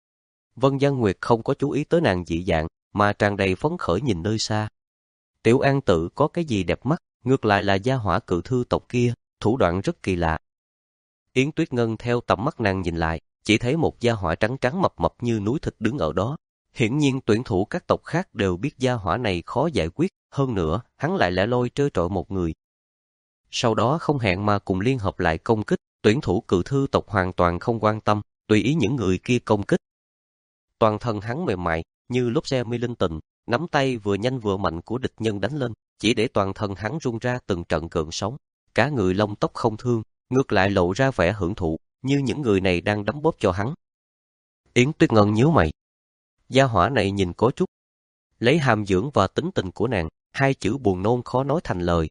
Vân Giang Nguyệt không có chú ý tới nàng dị dạng, mà tràn đầy phấn khởi nhìn nơi xa. Tiểu An Tử có cái gì đẹp mắt, ngược lại là gia hỏa cự thư tộc kia, thủ đoạn rất kỳ lạ. Yến Tuyết Ngân theo tầm mắt nàng nhìn lại, chỉ thấy một gia hỏa trắng trắng mập mập như núi thịt đứng ở đó. Hiển nhiên tuyển thủ các tộc khác đều biết gia hỏa này khó giải quyết, hơn nữa, hắn lại lẻ loi trơ trọi một người. Sau đó không hẹn mà cùng liên hợp lại công kích, tuyển thủ cự thư tộc hoàn toàn không quan tâm, tùy ý những người kia công kích. Toàn thân hắn mềm mại, như lốp xe mi linh tình, nắm tay vừa nhanh vừa mạnh của địch nhân đánh lên, chỉ để toàn thân hắn rung ra từng trận cơn sóng. Cả người lông tóc không thương, ngược lại lộ ra vẻ hưởng thụ, như những người này đang đấm bóp cho hắn. Yến Tuyết Ngân nhíu mày. Gia hỏa này nhìn có chút. Lấy hàm dưỡng và tính tình của nàng, hai chữ buồn nôn khó nói thành lời.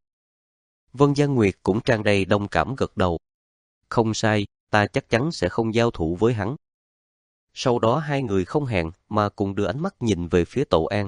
Vân Giang Nguyệt cũng tràn đầy đồng cảm gật đầu. Không sai, ta chắc chắn sẽ không giao thủ với hắn. Sau đó hai người không hẹn mà cùng đưa ánh mắt nhìn về phía Tổ An.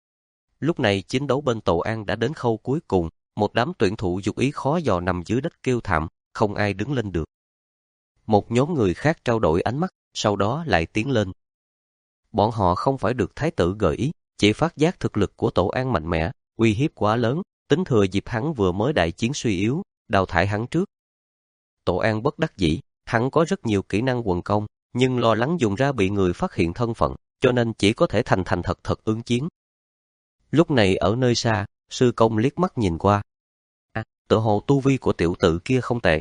Lúc này chiến đấu bên Tổ An đã đến khâu cuối cùng, một đám tuyển thủ dục ý khó dò nằm dưới đất kêu thảm, không ai đứng lên được. Một nhóm người khác trao đổi ánh mắt, sau đó lại tiến lên. Bọn họ không phải được thái tử gợi ý, chỉ phát giác thực lực của Tổ An mạnh mẽ, uy hiếp quá lớn, tính thừa dịp hắn vừa mới đại chiến suy yếu, đào thải hắn trước. Tổ An bất đắc dĩ, hắn có rất nhiều kỹ năng quần công, nhưng lo lắng dùng ra bị người phát hiện thân phận, cho nên chỉ có thể thành thành thật thật ứng chiến. Lúc này ở nơi xa, sư công liếc mắt nhìn qua. À, tự hồ tu vi của tiểu tử kia không tệ.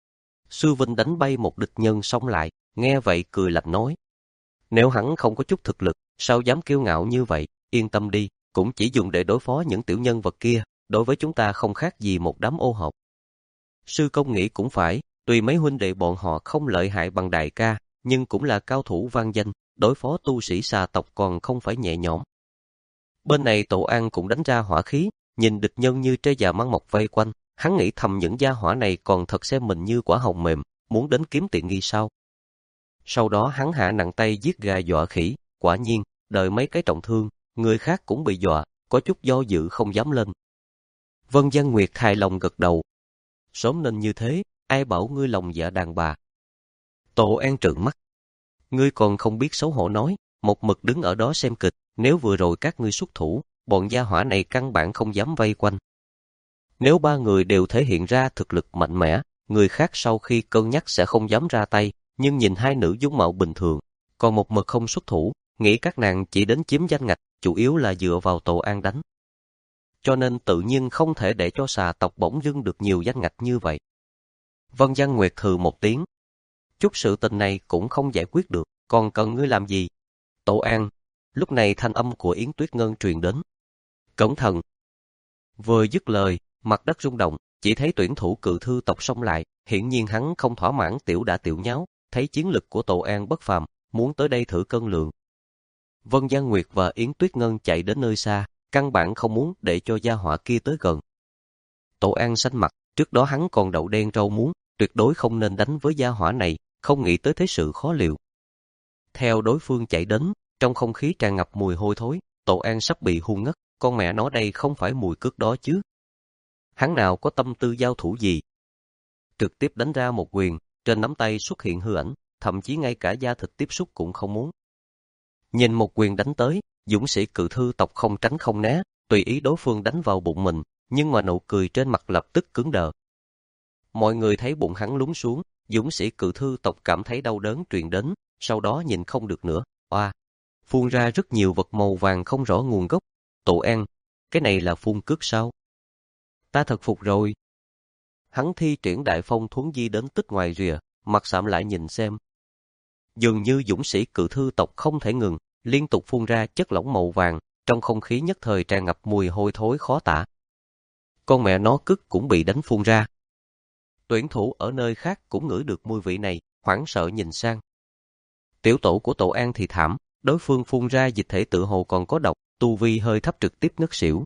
Sư Vinh đánh bay một địch nhân xông lại, nghe vậy cười lạnh nói. Nếu hắn không có chút thực lực, sao dám kiêu ngạo như vậy, yên tâm đi, cũng chỉ dùng để đối phó những tiểu nhân vật kia, đối với chúng ta không khác gì một đám ô hợp. Sư công nghĩ cũng phải, tuy mấy huynh đệ bọn họ không lợi hại bằng đại ca, nhưng cũng là cao thủ vang danh, đối phó tu sĩ xà tộc còn không phải nhẹ nhõm. Bên này Tổ An cũng đánh ra hỏa khí, nhìn địch nhân như trê già măng mọc vây quanh, hắn nghĩ thầm những gia hỏa này còn thật xem mình như quả hồng mềm, muốn đến kiếm tiện nghi sao. Sau đó hắn hạ nặng tay giết gà dọa khỉ, quả nhiên, đợi mấy cái trọng thương, người khác cũng bị dọa, có chút do dự không dám lên. Vân Giang Nguyệt hài lòng gật đầu. Sớm nên như thế, ai bảo ngươi lòng dạ đàn bà. Tổ An trợn mắt. Ngươi còn không biết xấu hổ nói, một mực đứng ở đó xem kịch, nếu vừa rồi các ngươi xuất thủ, bọn gia hỏa này căn bản không dám vây quanh. Nếu ba người đều thể hiện ra thực lực mạnh mẽ, người khác sau khi cân nhắc sẽ không dám ra tay, nhưng nhìn hai nữ dung mạo bình thường, còn một mực không xuất thủ, nghĩ các nàng chỉ đến chiếm danh ngạch, chủ yếu là dựa vào Tổ An đánh. Cho nên tự nhiên không thể để cho xà tộc bỗng dưng được nhiều danh ngạch như vậy. Vân Giang Nguyệt hừ một tiếng. Chút sự tình này cũng không giải quyết được, còn cần ngươi làm gì? Tổ An. Lúc này thanh âm của Yến Tuyết Ngân truyền đến. Cẩn thận. Vừa dứt lời, mặt đất rung động, chỉ thấy tuyển thủ cự thư tộc xông lại, hiển nhiên hắn không thỏa mãn tiểu đã tiểu nháo, thấy chiến lực của Tổ An bất phàm, muốn tới đây thử cân lượng. Vân Giang Nguyệt và Yến Tuyết Ngân chạy đến nơi xa, căn bản không muốn để cho gia hỏa kia tới gần. Tổ An xanh mặt, trước đó hắn còn đậu đen rau muống, tuyệt đối không nên đánh với gia hỏa này, không nghĩ tới thế sự khó liệu. Theo đối phương chạy đến, trong không khí tràn ngập mùi hôi thối, Tổ An sắp bị hôn ngất, con mẹ nó đây không phải mùi cước đó chứ. Hắn nào có tâm tư giao thủ gì. Trực tiếp đánh ra một quyền, trên nắm tay xuất hiện hư ảnh, thậm chí ngay cả da thịt tiếp xúc cũng không muốn. Nhìn một quyền đánh tới, dũng sĩ cự thư tộc không tránh không né, tùy ý đối phương đánh vào bụng mình, nhưng mà nụ cười trên mặt lập tức cứng đờ. Mọi người thấy bụng hắn lún xuống, dũng sĩ cự thư tộc cảm thấy đau đớn truyền đến, sau đó nhìn không được nữa, oa, phun ra rất nhiều vật màu vàng không rõ nguồn gốc. Tổ An, cái này là phun cước sao? Ta thật phục rồi. Hắn thi triển đại phong thuấn di đến tích ngoài rìa, mặt sạm lại nhìn xem. Dường như dũng sĩ cự thư tộc không thể ngừng, liên tục phun ra chất lỏng màu vàng, trong không khí nhất thời tràn ngập mùi hôi thối khó tả. Con mẹ nó cứt cũng bị đánh phun ra. Tuyển thủ ở nơi khác cũng ngửi được mùi vị này, hoảng sợ nhìn sang. Tiểu tổ của Tổ An thì thảm, đối phương phun ra dịch thể tự hồ còn có độc, tu vi hơi thấp trực tiếp ngất xỉu.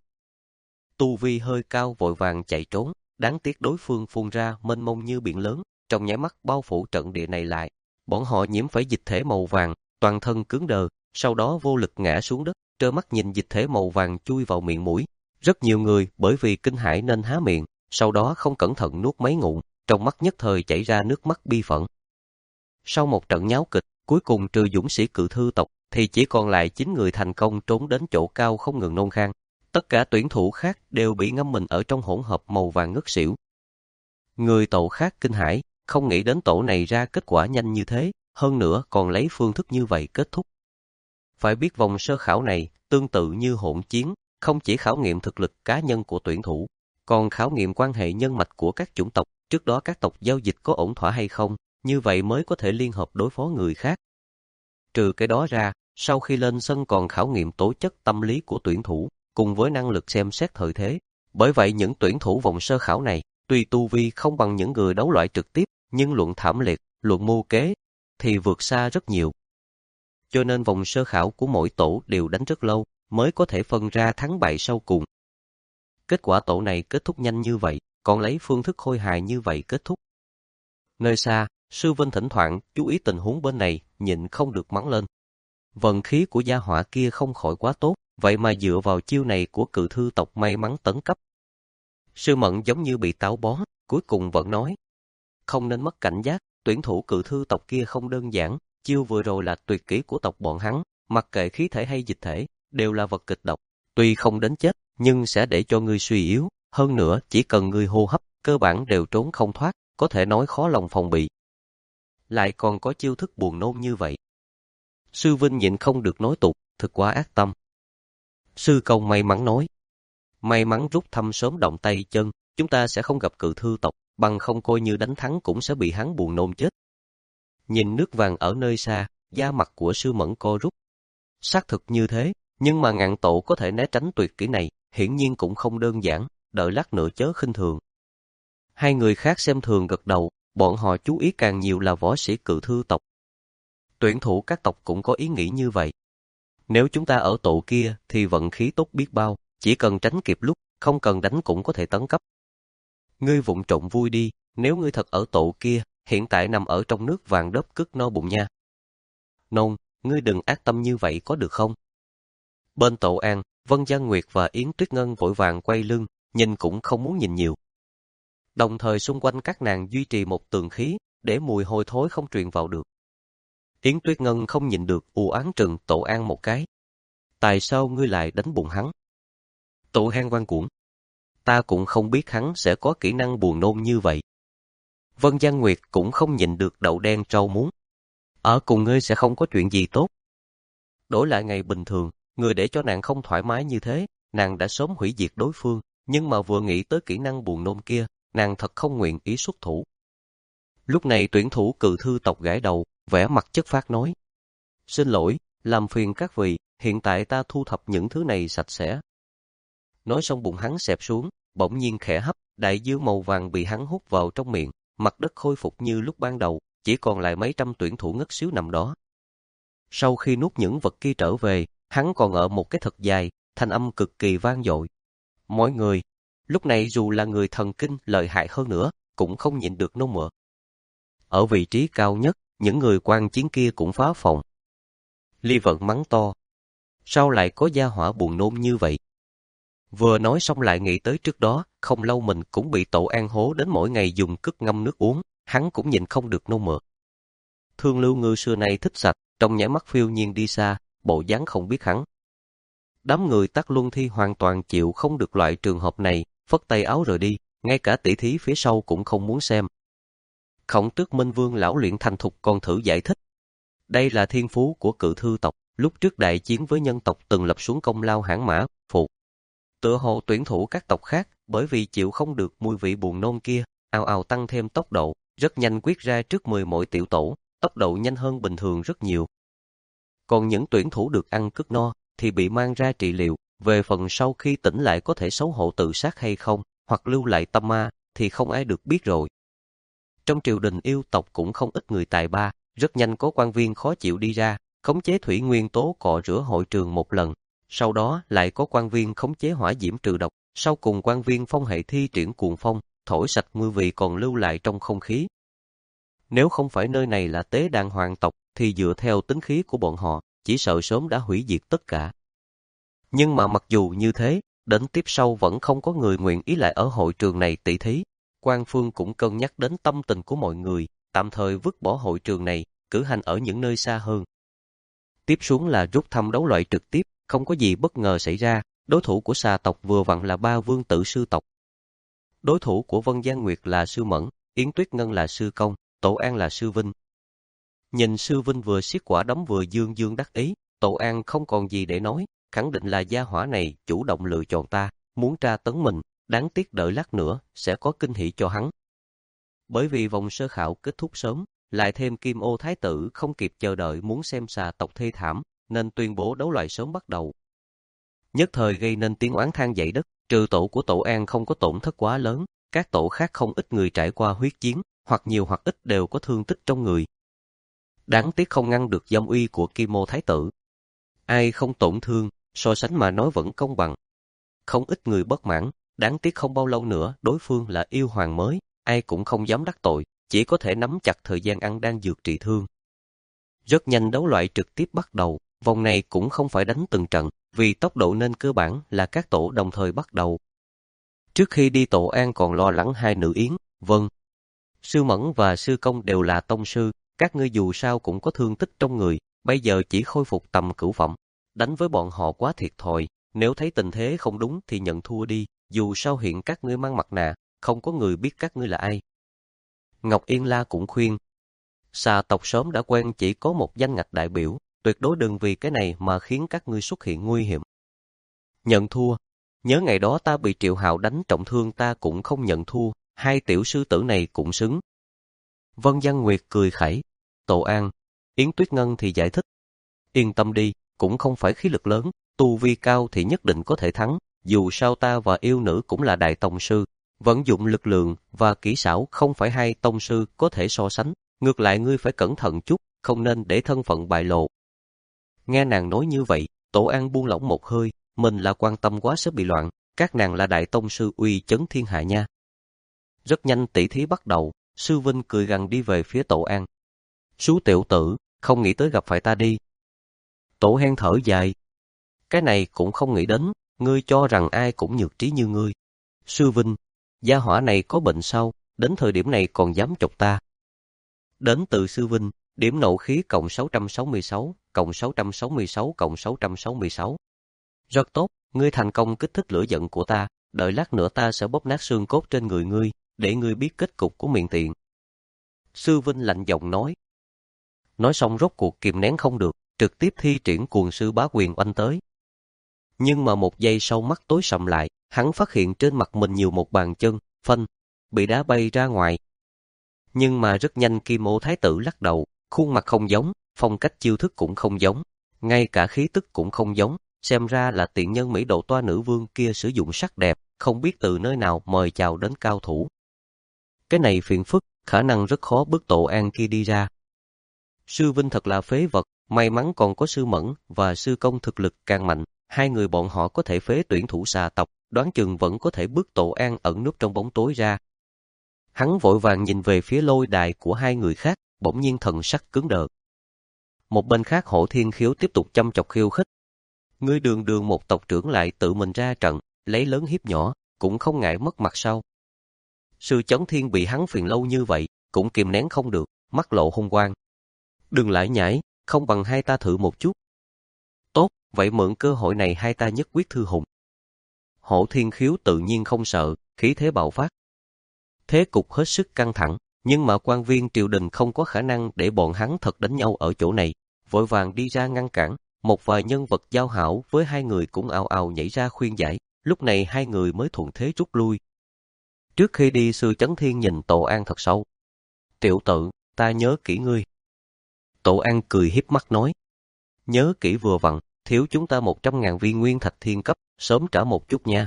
Tu vi hơi cao vội vàng chạy trốn, đáng tiếc đối phương phun ra mênh mông như biển lớn, trong nháy mắt bao phủ trận địa này lại. Bọn họ nhiễm phải dịch thể màu vàng, toàn thân cứng đờ, sau đó vô lực ngã xuống đất, trơ mắt nhìn dịch thể màu vàng chui vào miệng mũi. Rất nhiều người bởi vì kinh hãi nên há miệng, sau đó không cẩn thận nuốt mấy ngụm, trong mắt nhất thời chảy ra nước mắt bi phẫn. Sau một trận nháo kịch, cuối cùng trừ dũng sĩ cự thư tộc, thì chỉ còn lại chín người thành công trốn đến chỗ cao không ngừng nôn khan. Tất cả tuyển thủ khác đều bị ngâm mình ở trong hỗn hợp màu vàng ngất xỉu. Người tổ khác kinh hãi, không nghĩ đến tổ này ra kết quả nhanh như thế, hơn nữa còn lấy phương thức như vậy kết thúc. Phải biết vòng sơ khảo này tương tự như hỗn chiến, không chỉ khảo nghiệm thực lực cá nhân của tuyển thủ, còn khảo nghiệm quan hệ nhân mạch của các chủng tộc, trước đó các tộc giao dịch có ổn thỏa hay không, như vậy mới có thể liên hợp đối phó người khác. Trừ cái đó ra, sau khi lên sân còn khảo nghiệm tố chất tâm lý của tuyển thủ, cùng với năng lực xem xét thời thế. Bởi vậy những tuyển thủ vòng sơ khảo này, tuy tu vi không bằng những người đấu loại trực tiếp, nhưng luận thảm liệt, luận mưu kế, thì vượt xa rất nhiều. Cho nên vòng sơ khảo của mỗi tổ đều đánh rất lâu, mới có thể phân ra thắng bại sau cùng. Kết quả tổ này kết thúc nhanh như vậy, còn lấy phương thức khôi hài như vậy kết thúc. Nơi xa, Sư Vinh thỉnh thoảng chú ý tình huống bên này, nhịn không được mắng lên. Vận khí của gia hỏa kia không khỏi quá tốt, vậy mà dựa vào chiêu này của cự thư tộc may mắn tấn cấp. Sư Mẫn giống như bị táo bón, cuối cùng vẫn nói. Không nên mất cảnh giác, tuyển thủ cự thư tộc kia không đơn giản, chiêu vừa rồi là tuyệt kỹ của tộc bọn hắn, mặc kệ khí thể hay dịch thể, đều là vật kịch độc. Tuy không đến chết, nhưng sẽ để cho ngươi suy yếu, hơn nữa chỉ cần ngươi hô hấp, cơ bản đều trốn không thoát, có thể nói khó lòng phòng bị. Lại còn có chiêu thức buồn nôn như vậy. Sư Vinh nhịn không được nói tục, thực quá ác tâm. Sư Công may mắn nói. May mắn rút thăm sớm động tay chân, chúng ta sẽ không gặp cự thư tộc, bằng không coi như đánh thắng cũng sẽ bị hắn buồn nôn chết. Nhìn nước vàng ở nơi xa, da mặt của Sư Mẫn co rút. Xác thực như thế, nhưng mà ngạn tổ có thể né tránh tuyệt kỹ này, hiển nhiên cũng không đơn giản, đợi lát nữa chớ khinh thường. Hai người khác xem thường gật đầu, bọn họ chú ý càng nhiều là võ sĩ cự thư tộc. Tuyển thủ các tộc cũng có ý nghĩ như vậy. Nếu chúng ta ở tổ kia thì vận khí tốt biết bao, chỉ cần tránh kịp lúc, không cần đánh cũng có thể tấn cấp. Ngươi vụng trộm vui đi, nếu ngươi thật ở tổ kia, hiện tại nằm ở trong nước vàng đớp cứt no bụng nha. Nôn, ngươi đừng ác tâm như vậy có được không? Bên Tổ An, Vân Giang Nguyệt và Yến Tuyết Ngân vội vàng quay lưng, nhìn cũng không muốn nhìn nhiều. Đồng thời xung quanh các nàng duy trì một tường khí, để mùi hôi thối không truyền vào được. Yến Tuyết Ngân không nhìn được u oán trừng Tổ An một cái. Tại sao ngươi lại đánh bụng hắn? Tổ An văn cuộn. Ta cũng không biết hắn sẽ có kỹ năng buồn nôn như vậy. Vân Giang Nguyệt cũng không nhìn được đậu đen trâu muống. Ở cùng ngươi sẽ không có chuyện gì tốt. Đổi lại ngày bình thường, người để cho nàng không thoải mái như thế, nàng đã sớm hủy diệt đối phương, nhưng mà vừa nghĩ tới kỹ năng buồn nôn kia, nàng thật không nguyện ý xuất thủ. Lúc này tuyển thủ cự thư tộc gãi đầu, vẻ mặt chất phác nói. Xin lỗi, làm phiền các vị, hiện tại ta thu thập những thứ này sạch sẽ. Nói xong bụng hắn xẹp xuống, bỗng nhiên khẽ hấp, đại dương màu vàng bị hắn hút vào trong miệng, mặt đất khôi phục như lúc ban đầu, chỉ còn lại mấy trăm tuyển thủ ngất xíu nằm đó. Sau khi nuốt những vật kia trở về, hắn còn ở một cái thật dài, thanh âm cực kỳ vang dội. Mọi người, lúc này dù là người thần kinh lợi hại hơn nữa, cũng không nhịn được nôn mửa. Ở vị trí cao nhất, những người quan chiến kia cũng phá phòng. Ly Vận mắng to. Sao lại có gia hỏa buồn nôn như vậy? Vừa nói xong lại nghĩ tới trước đó, không lâu mình cũng bị Tổ An hố đến mỗi ngày dùng cứt ngâm nước uống, hắn cũng nhịn không được nôn mửa. Thương Lưu Ngư xưa nay thích sạch, trong nháy mắt phiêu nhiên đi xa, bộ dáng không biết hắn. Đám người Tắc Luân Thi hoàn toàn chịu không được loại trường hợp này, phất tay áo rời đi, ngay cả tỷ thí phía sau cũng không muốn xem. Khổng Tước Minh Vương lão luyện thành thục còn thử giải thích. Đây là thiên phú của Cự Thư tộc, lúc trước đại chiến với nhân tộc từng lập xuống công lao hãn mã, phụ. Tựa hồ tuyển thủ các tộc khác, bởi vì chịu không được mùi vị buồn nôn kia, ào ào tăng thêm tốc độ, rất nhanh quyết ra trước mười mỗi tiểu tổ, tốc độ nhanh hơn bình thường rất nhiều. Còn những tuyển thủ được ăn cất no, thì bị mang ra trị liệu, về phần sau khi tỉnh lại có thể xấu hổ tự sát hay không, hoặc lưu lại tâm ma, thì không ai được biết rồi. Trong triều đình yêu tộc cũng không ít người tài ba, rất nhanh có quan viên khó chịu đi ra, khống chế thủy nguyên tố cọ rửa hội trường một lần, sau đó lại có quan viên khống chế hỏa diễm trừ độc, sau cùng quan viên phong hệ thi triển cuồng phong, thổi sạch mùi vị còn lưu lại trong không khí. Nếu không phải nơi này là tế đàn hoàng tộc, thì dựa theo tính khí của bọn họ, chỉ sợ sớm đã hủy diệt tất cả. Nhưng mà mặc dù như thế, đến tiếp sau vẫn không có người nguyện ý lại ở hội trường này tỷ thí. Quan Phương cũng cân nhắc đến tâm tình của mọi người, tạm thời vứt bỏ hội trường này, cử hành ở những nơi xa hơn. Tiếp xuống là rút thăm đấu loại trực tiếp, không có gì bất ngờ xảy ra, đối thủ của Xà tộc vừa vặn là ba vương tử sư tộc. Đối thủ của Vân Giang Nguyệt là Sư Mẫn, Yến Tuyết Ngân là Sư Công, Tổ An là Sư Vinh. Nhìn Sư Vinh vừa siết quả đấm vừa dương dương đắc ý, Tổ An không còn gì để nói, khẳng định là gia hỏa này chủ động lựa chọn ta, muốn tra tấn mình, đáng tiếc đợi lát nữa sẽ có kinh hỉ cho hắn. Bởi vì vòng sơ khảo kết thúc sớm, lại thêm Kim Ô Thái tử không kịp chờ đợi muốn xem Xà tộc thê thảm, nên tuyên bố đấu loại sớm bắt đầu. Nhất thời gây nên tiếng oán than dậy đất, trừ tổ của Tổ An không có tổn thất quá lớn, các tổ khác không ít người trải qua huyết chiến, hoặc nhiều hoặc ít đều có thương tích trong người. Đáng tiếc không ngăn được dâm uy của Kim Ô Thái tử. Ai không tổn thương, so sánh mà nói vẫn công bằng. Không ít người bất mãn, đáng tiếc không bao lâu nữa đối phương là yêu hoàng mới, ai cũng không dám đắc tội, chỉ có thể nắm chặt thời gian ăn đan dược trị thương. Rất nhanh đấu loại trực tiếp bắt đầu, vòng này cũng không phải đánh từng trận, vì tốc độ nên cơ bản là các tổ đồng thời bắt đầu. Trước khi đi Tổ An còn lo lắng hai nữ Yến, Vân, Sư Mẫn và Sư Công đều là tông sư, các ngươi dù sao cũng có thương tích trong người, bây giờ chỉ khôi phục tầm cửu phẩm. Đánh với bọn họ quá thiệt thòi, nếu thấy tình thế không đúng thì nhận thua đi, dù sao hiện các ngươi mang mặt nạ, không có người biết các ngươi là ai. Ngọc Yên La cũng khuyên, Xà tộc sớm đã quen chỉ có một danh ngạch đại biểu, tuyệt đối đừng vì cái này mà khiến các ngươi xuất hiện nguy hiểm. Nhận thua, nhớ ngày đó ta bị Triệu Hạo đánh trọng thương ta cũng không nhận thua, hai tiểu sư tử này cũng xứng. Vân Giang Nguyệt cười khẩy, Tổ An, Yến Tuyết Ngân thì giải thích, yên tâm đi, cũng không phải khí lực lớn, tu vi cao thì nhất định có thể thắng, dù sao ta và yêu nữ cũng là đại tông sư, vận dụng lực lượng và kỹ xảo không phải hai tông sư có thể so sánh, ngược lại ngươi phải cẩn thận chút, không nên để thân phận bại lộ. Nghe nàng nói như vậy, Tổ An buông lỏng một hơi, mình là quan tâm quá sẽ bị loạn, các nàng là đại tông sư uy chấn thiên hạ nha. Rất nhanh tỷ thí bắt đầu, Sư Vinh cười gằn đi về phía Tổ An. Sú tiểu tử, không nghĩ tới gặp phải ta đi. Tổ Hen thở dài. Cái này cũng không nghĩ đến, ngươi cho rằng ai cũng nhược trí như ngươi. Sư Vinh, gia hỏa này có bệnh sao, đến thời điểm này còn dám chọc ta. Đến từ Sư Vinh, điểm nộ khí cộng sáu trăm sáu mươi sáu, cộng sáu trăm sáu mươi sáu cộng sáu trăm sáu mươi sáu. Rất tốt, ngươi thành công kích thích lửa giận của ta, đợi lát nữa ta sẽ bóp nát xương cốt trên người ngươi, để ngươi biết kết cục của miệng tiện. Sư Vinh lạnh giọng nói. Nói xong rốt cuộc kìm nén không được, trực tiếp thi triển cuồng sư bá quyền oanh tới. Nhưng mà một giây sau mắt tối sầm lại, hắn phát hiện trên mặt mình nhiều một bàn chân, phanh, bị đá bay ra ngoài. Nhưng mà rất nhanh Kim Ô Thái tử lắc đầu, khuôn mặt không giống, phong cách chiêu thức cũng không giống, ngay cả khí tức cũng không giống, xem ra là tiện nhân Mỹ Độ Toa nữ vương kia sử dụng sắc đẹp, không biết từ nơi nào mời chào đến cao thủ. Cái này phiền phức, khả năng rất khó bức Tổ An kia đi ra. Sư Vinh thật là phế vật, may mắn còn có Sư Mẫn và Sư Công thực lực càng mạnh, hai người bọn họ có thể phế tuyển thủ Xà tộc, đoán chừng vẫn có thể bức Tổ An ẩn núp trong bóng tối ra. Hắn vội vàng nhìn về phía lôi đài của hai người khác, bỗng nhiên thần sắc cứng đờ. Một bên khác Hổ Thiên Khiếu tiếp tục châm chọc khiêu khích. Ngươi đường đường một tộc trưởng lại tự mình ra trận, lấy lớn hiếp nhỏ, cũng không ngại mất mặt sao. Sư Chấn Thiên bị hắn phiền lâu như vậy, cũng kìm nén không được, mắt lộ hung quang. Đừng lại nhảy, không bằng hai ta thử một chút. Tốt, vậy mượn cơ hội này hai ta nhất quyết thư hùng. Hổ Thiên Khiếu tự nhiên không sợ, khí thế bạo phát. Thế cục hết sức căng thẳng, nhưng mà quan viên triều đình không có khả năng để bọn hắn thật đánh nhau ở chỗ này, vội vàng đi ra ngăn cản. Một vài nhân vật giao hảo với hai người cũng ào ào nhảy ra khuyên giải, lúc này hai người mới thuận thế rút lui. Trước khi đi, Sư Chấn Thiên nhìn Tổ An thật sâu. Tiểu tử, ta nhớ kỹ ngươi. Tổ An cười hiếp mắt nói. Nhớ kỹ vừa vặn, thiếu chúng ta một trăm ngàn viên nguyên thạch thiên cấp, sớm trả một chút nha.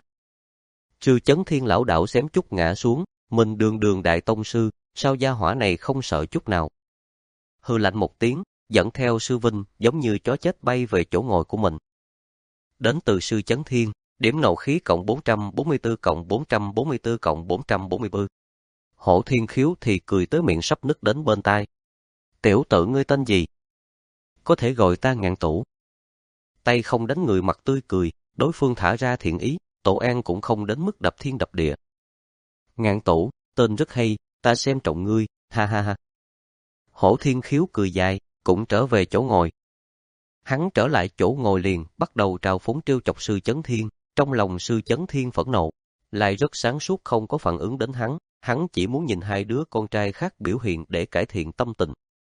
Sư Chấn Thiên lão đạo xém chút ngã xuống, mình đường đường đại tông sư, sao gia hỏa này không sợ chút nào. Hư lạnh một tiếng, dẫn theo Sư Vinh giống như chó chết bay về chỗ ngồi của mình. Đến từ Sư Chấn Thiên, điểm nộ khí cộng bốn trăm bốn mươi tư cộng bốn trăm bốn mươi tư cộng bốn trăm bốn mươi tư. Hổ Thiên Khiếu thì cười tới miệng sắp nứt đến bên tai. Tiểu tử ngươi tên gì? Có thể gọi ta Ngạn Tủ. Tay không đánh người mặt tươi cười, đối phương thả ra thiện ý, Tổ An cũng không đến mức đập thiên đập địa. Ngạn Tủ, tên rất hay, ta xem trọng ngươi, ha ha ha. Hổ Thiên Khiếu cười dài, cũng trở về chỗ ngồi. Hắn trở lại chỗ ngồi liền, bắt đầu trào phúng trêu chọc Sư Chấn Thiên, trong lòng Sư Chấn Thiên phẫn nộ, lại rất sáng suốt không có phản ứng đến hắn, hắn chỉ muốn nhìn hai đứa con trai khác biểu hiện để cải thiện tâm tình.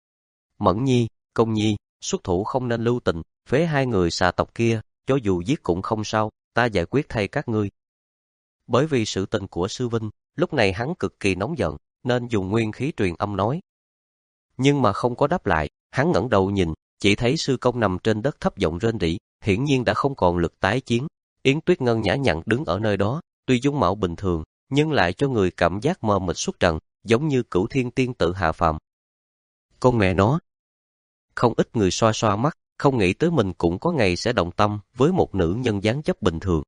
Mẫn Nhi, Công Nhi, xuất thủ không nên lưu tình, phế hai người xà tộc kia, cho dù giết cũng không sao, ta giải quyết thay các ngươi. Bởi vì sự tình của Sư Vinh, lúc này hắn cực kỳ nóng giận, nên dùng nguyên khí truyền âm nói. Nhưng mà không có đáp lại, hắn ngẩng đầu nhìn, chỉ thấy Sư Công nằm trên đất thấp giọng rên rỉ, hiển nhiên đã không còn lực tái chiến. Yến Tuyết Ngân nhã nhặn đứng ở nơi đó, tuy dung mạo bình thường, nhưng lại cho người cảm giác mờ mịt xuất trần, giống như cửu thiên tiên tử hạ phàm. Con mẹ nó! Không ít người xoa xoa mắt, không nghĩ tới mình cũng có ngày sẽ động tâm với một nữ nhân dáng dấp bình thường.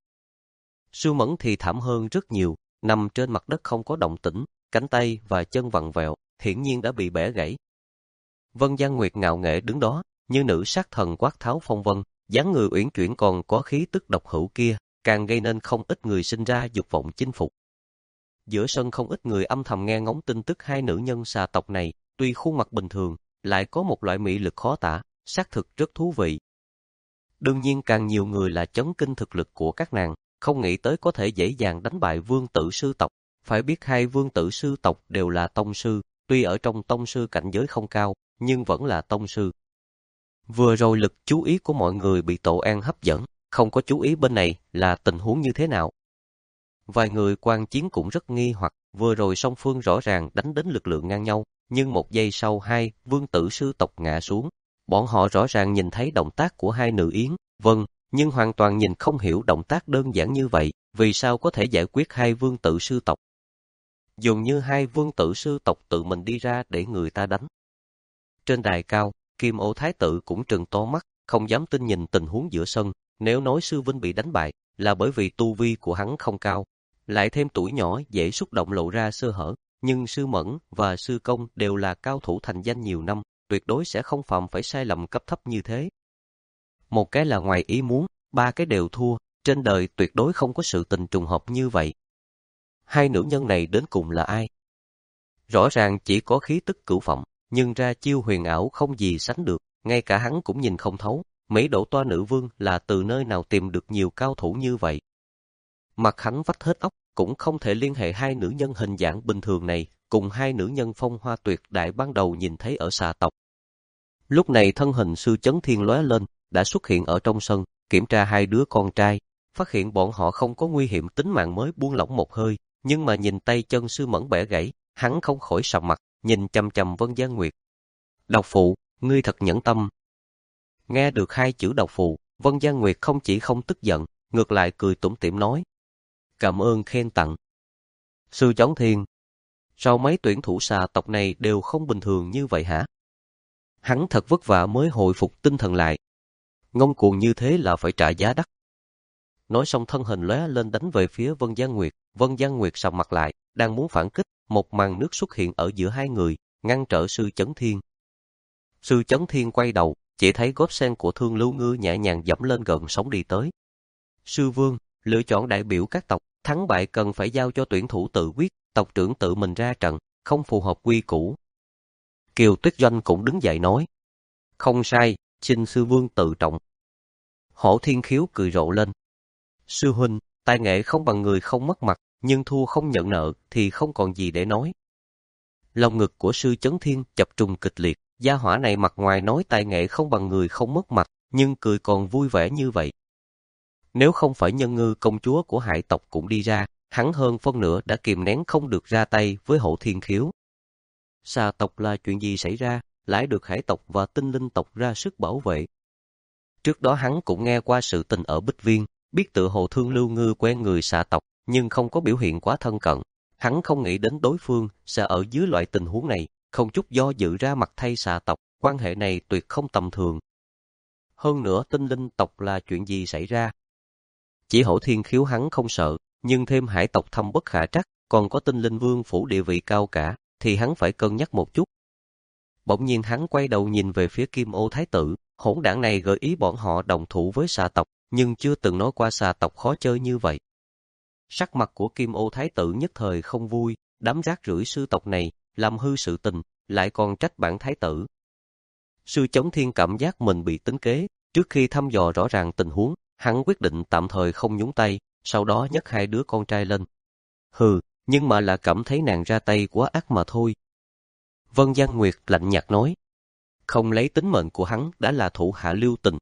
Sư Mẫn thì thảm hơn rất nhiều, nằm trên mặt đất không có động tĩnh, cánh tay và chân vặn vẹo, hiển nhiên đã bị bẻ gãy. Vân Giang Nguyệt ngạo nghễ đứng đó, như nữ sát thần quát tháo phong vân, dáng người uyển chuyển còn có khí tức độc hữu kia, càng gây nên không ít người sinh ra dục vọng chinh phục. Giữa sân không ít người âm thầm nghe ngóng tin tức hai nữ nhân xà tộc này, tuy khuôn mặt bình thường, lại có một loại mị lực khó tả, xác thực rất thú vị. Đương nhiên càng nhiều người là chấn kinh thực lực của các nàng, không nghĩ tới có thể dễ dàng đánh bại vương tử sư tộc. Phải biết hai vương tử sư tộc đều là tông sư, tuy ở trong tông sư cảnh giới không cao, nhưng vẫn là tông sư. Vừa rồi lực chú ý của mọi người bị Tổ An hấp dẫn, không có chú ý bên này là tình huống như thế nào. Vài người quan chiến cũng rất nghi hoặc, vừa rồi song phương rõ ràng đánh đến lực lượng ngang nhau, nhưng một giây sau hai vương tử sư tộc ngã xuống. Bọn họ rõ ràng nhìn thấy động tác của hai nữ Yến, vâng, nhưng hoàn toàn nhìn không hiểu động tác đơn giản như vậy, vì sao có thể giải quyết hai vương tử sư tộc. Dường như hai vương tử sư tộc tự mình đi ra để người ta đánh. Trên đài cao, Kim Ô Thái tử cũng trừng to mắt, không dám tin nhìn tình huống giữa sân, nếu nói Sư Vinh bị đánh bại, là bởi vì tu vi của hắn không cao, lại thêm tuổi nhỏ dễ xúc động lộ ra sơ hở, nhưng Sư Mẫn và Sư Công đều là cao thủ thành danh nhiều năm, tuyệt đối sẽ không phạm phải sai lầm cấp thấp như thế. Một cái là ngoài ý muốn, ba cái đều thua, trên đời tuyệt đối không có sự tình trùng hợp như vậy. Hai nữ nhân này đến cùng là ai? Rõ ràng chỉ có khí tức cửu phẩm, nhưng ra chiêu huyền ảo không gì sánh được, ngay cả hắn cũng nhìn không thấu, Mỹ Độ Toa nữ vương là từ nơi nào tìm được nhiều cao thủ như vậy. Mặt hắn vắt hết óc, cũng không thể liên hệ hai nữ nhân hình dạng bình thường này, cùng hai nữ nhân phong hoa tuyệt đại ban đầu nhìn thấy ở xà tộc. Lúc này thân hình Sư Chấn Thiên lóe lên, đã xuất hiện ở trong sân, kiểm tra hai đứa con trai, phát hiện bọn họ không có nguy hiểm tính mạng mới buông lỏng một hơi, nhưng mà nhìn tay chân Sư Mẫn bẻ gãy, hắn không khỏi sầm mặt, nhìn chằm chằm Vân Giang Nguyệt. Độc phụ, ngươi thật nhẫn tâm. Nghe được hai chữ độc phụ, Vân Giang Nguyệt không chỉ không tức giận, ngược lại cười tủm tỉm nói. Cảm ơn khen tặng. Sư Chấn Thiên, sao mấy tuyển thủ xà tộc này đều không bình thường như vậy hả? Hắn thật vất vả mới hồi phục tinh thần lại. Ngông cuồng như thế là phải trả giá đắt. Nói xong thân hình lóe lên đánh về phía Vân Giang Nguyệt. Vân Giang Nguyệt sầm mặt lại, đang muốn phản kích, một màn nước xuất hiện ở giữa hai người, ngăn trở Sư Chấn Thiên. Sư Chấn Thiên quay đầu, chỉ thấy gót sen của Thương Lưu Ngư nhẹ nhàng dẫm lên gần sóng đi tới. Sư Vương, lựa chọn đại biểu các tộc, thắng bại cần phải giao cho tuyển thủ tự quyết, tộc trưởng tự mình ra trận, không phù hợp quy củ. Kiều Tuyết Doanh cũng đứng dậy nói. Không sai, xin Sư Vương tự trọng. Hổ Thiên Khiếu cười rộ lên. Sư huynh, tài nghệ không bằng người không mất mặt, nhưng thua không nhận nợ thì không còn gì để nói. Lòng ngực của sư Chấn Thiên chập trùng kịch liệt, gia hỏa này mặt ngoài nói tài nghệ không bằng người không mất mặt, nhưng cười còn vui vẻ như vậy. Nếu không phải Nhân Ngư công chúa của Hải tộc cũng đi ra, hắn hơn phân nửa đã kìm nén không được ra tay với Hổ Thiên Khiếu. Xà tộc là chuyện gì xảy ra, lại được Hải tộc và Tinh Linh tộc ra sức bảo vệ. Trước đó hắn cũng nghe qua sự tình ở Bích Viên, biết tựa hồ Thương Lưu Ngư quen người xà tộc, nhưng không có biểu hiện quá thân cận. Hắn không nghĩ đến đối phương sẽ ở dưới loại tình huống này, không chút do dự ra mặt thay xà tộc, quan hệ này tuyệt không tầm thường. Hơn nữa Tinh Linh tộc là chuyện gì xảy ra? Chỉ Hổ Thiên Khiếu hắn không sợ, nhưng thêm Hải tộc thâm bất khả trắc, còn có Tinh Linh Vương phủ địa vị cao cả, thì hắn phải cân nhắc một chút. Bỗng nhiên hắn quay đầu nhìn về phía Kim Ô Thái tử, hỗn đảng này gợi ý bọn họ đồng thủ với xà tộc, nhưng chưa từng nói qua xà tộc khó chơi như vậy. Sắc mặt của Kim Ô Thái tử nhất thời không vui, đám rác rưởi sư tộc này, làm hư sự tình, lại còn trách bản thái tử. Sư Chấn Thiên cảm giác mình bị tính kế, trước khi thăm dò rõ ràng tình huống, hắn quyết định tạm thời không nhúng tay, sau đó nhấc hai đứa con trai lên. Hừ, nhưng mà là cảm thấy nàng ra tay quá ác mà thôi. Vân Giang Nguyệt lạnh nhạt nói, không lấy tính mệnh của hắn đã là thủ hạ lưu tình.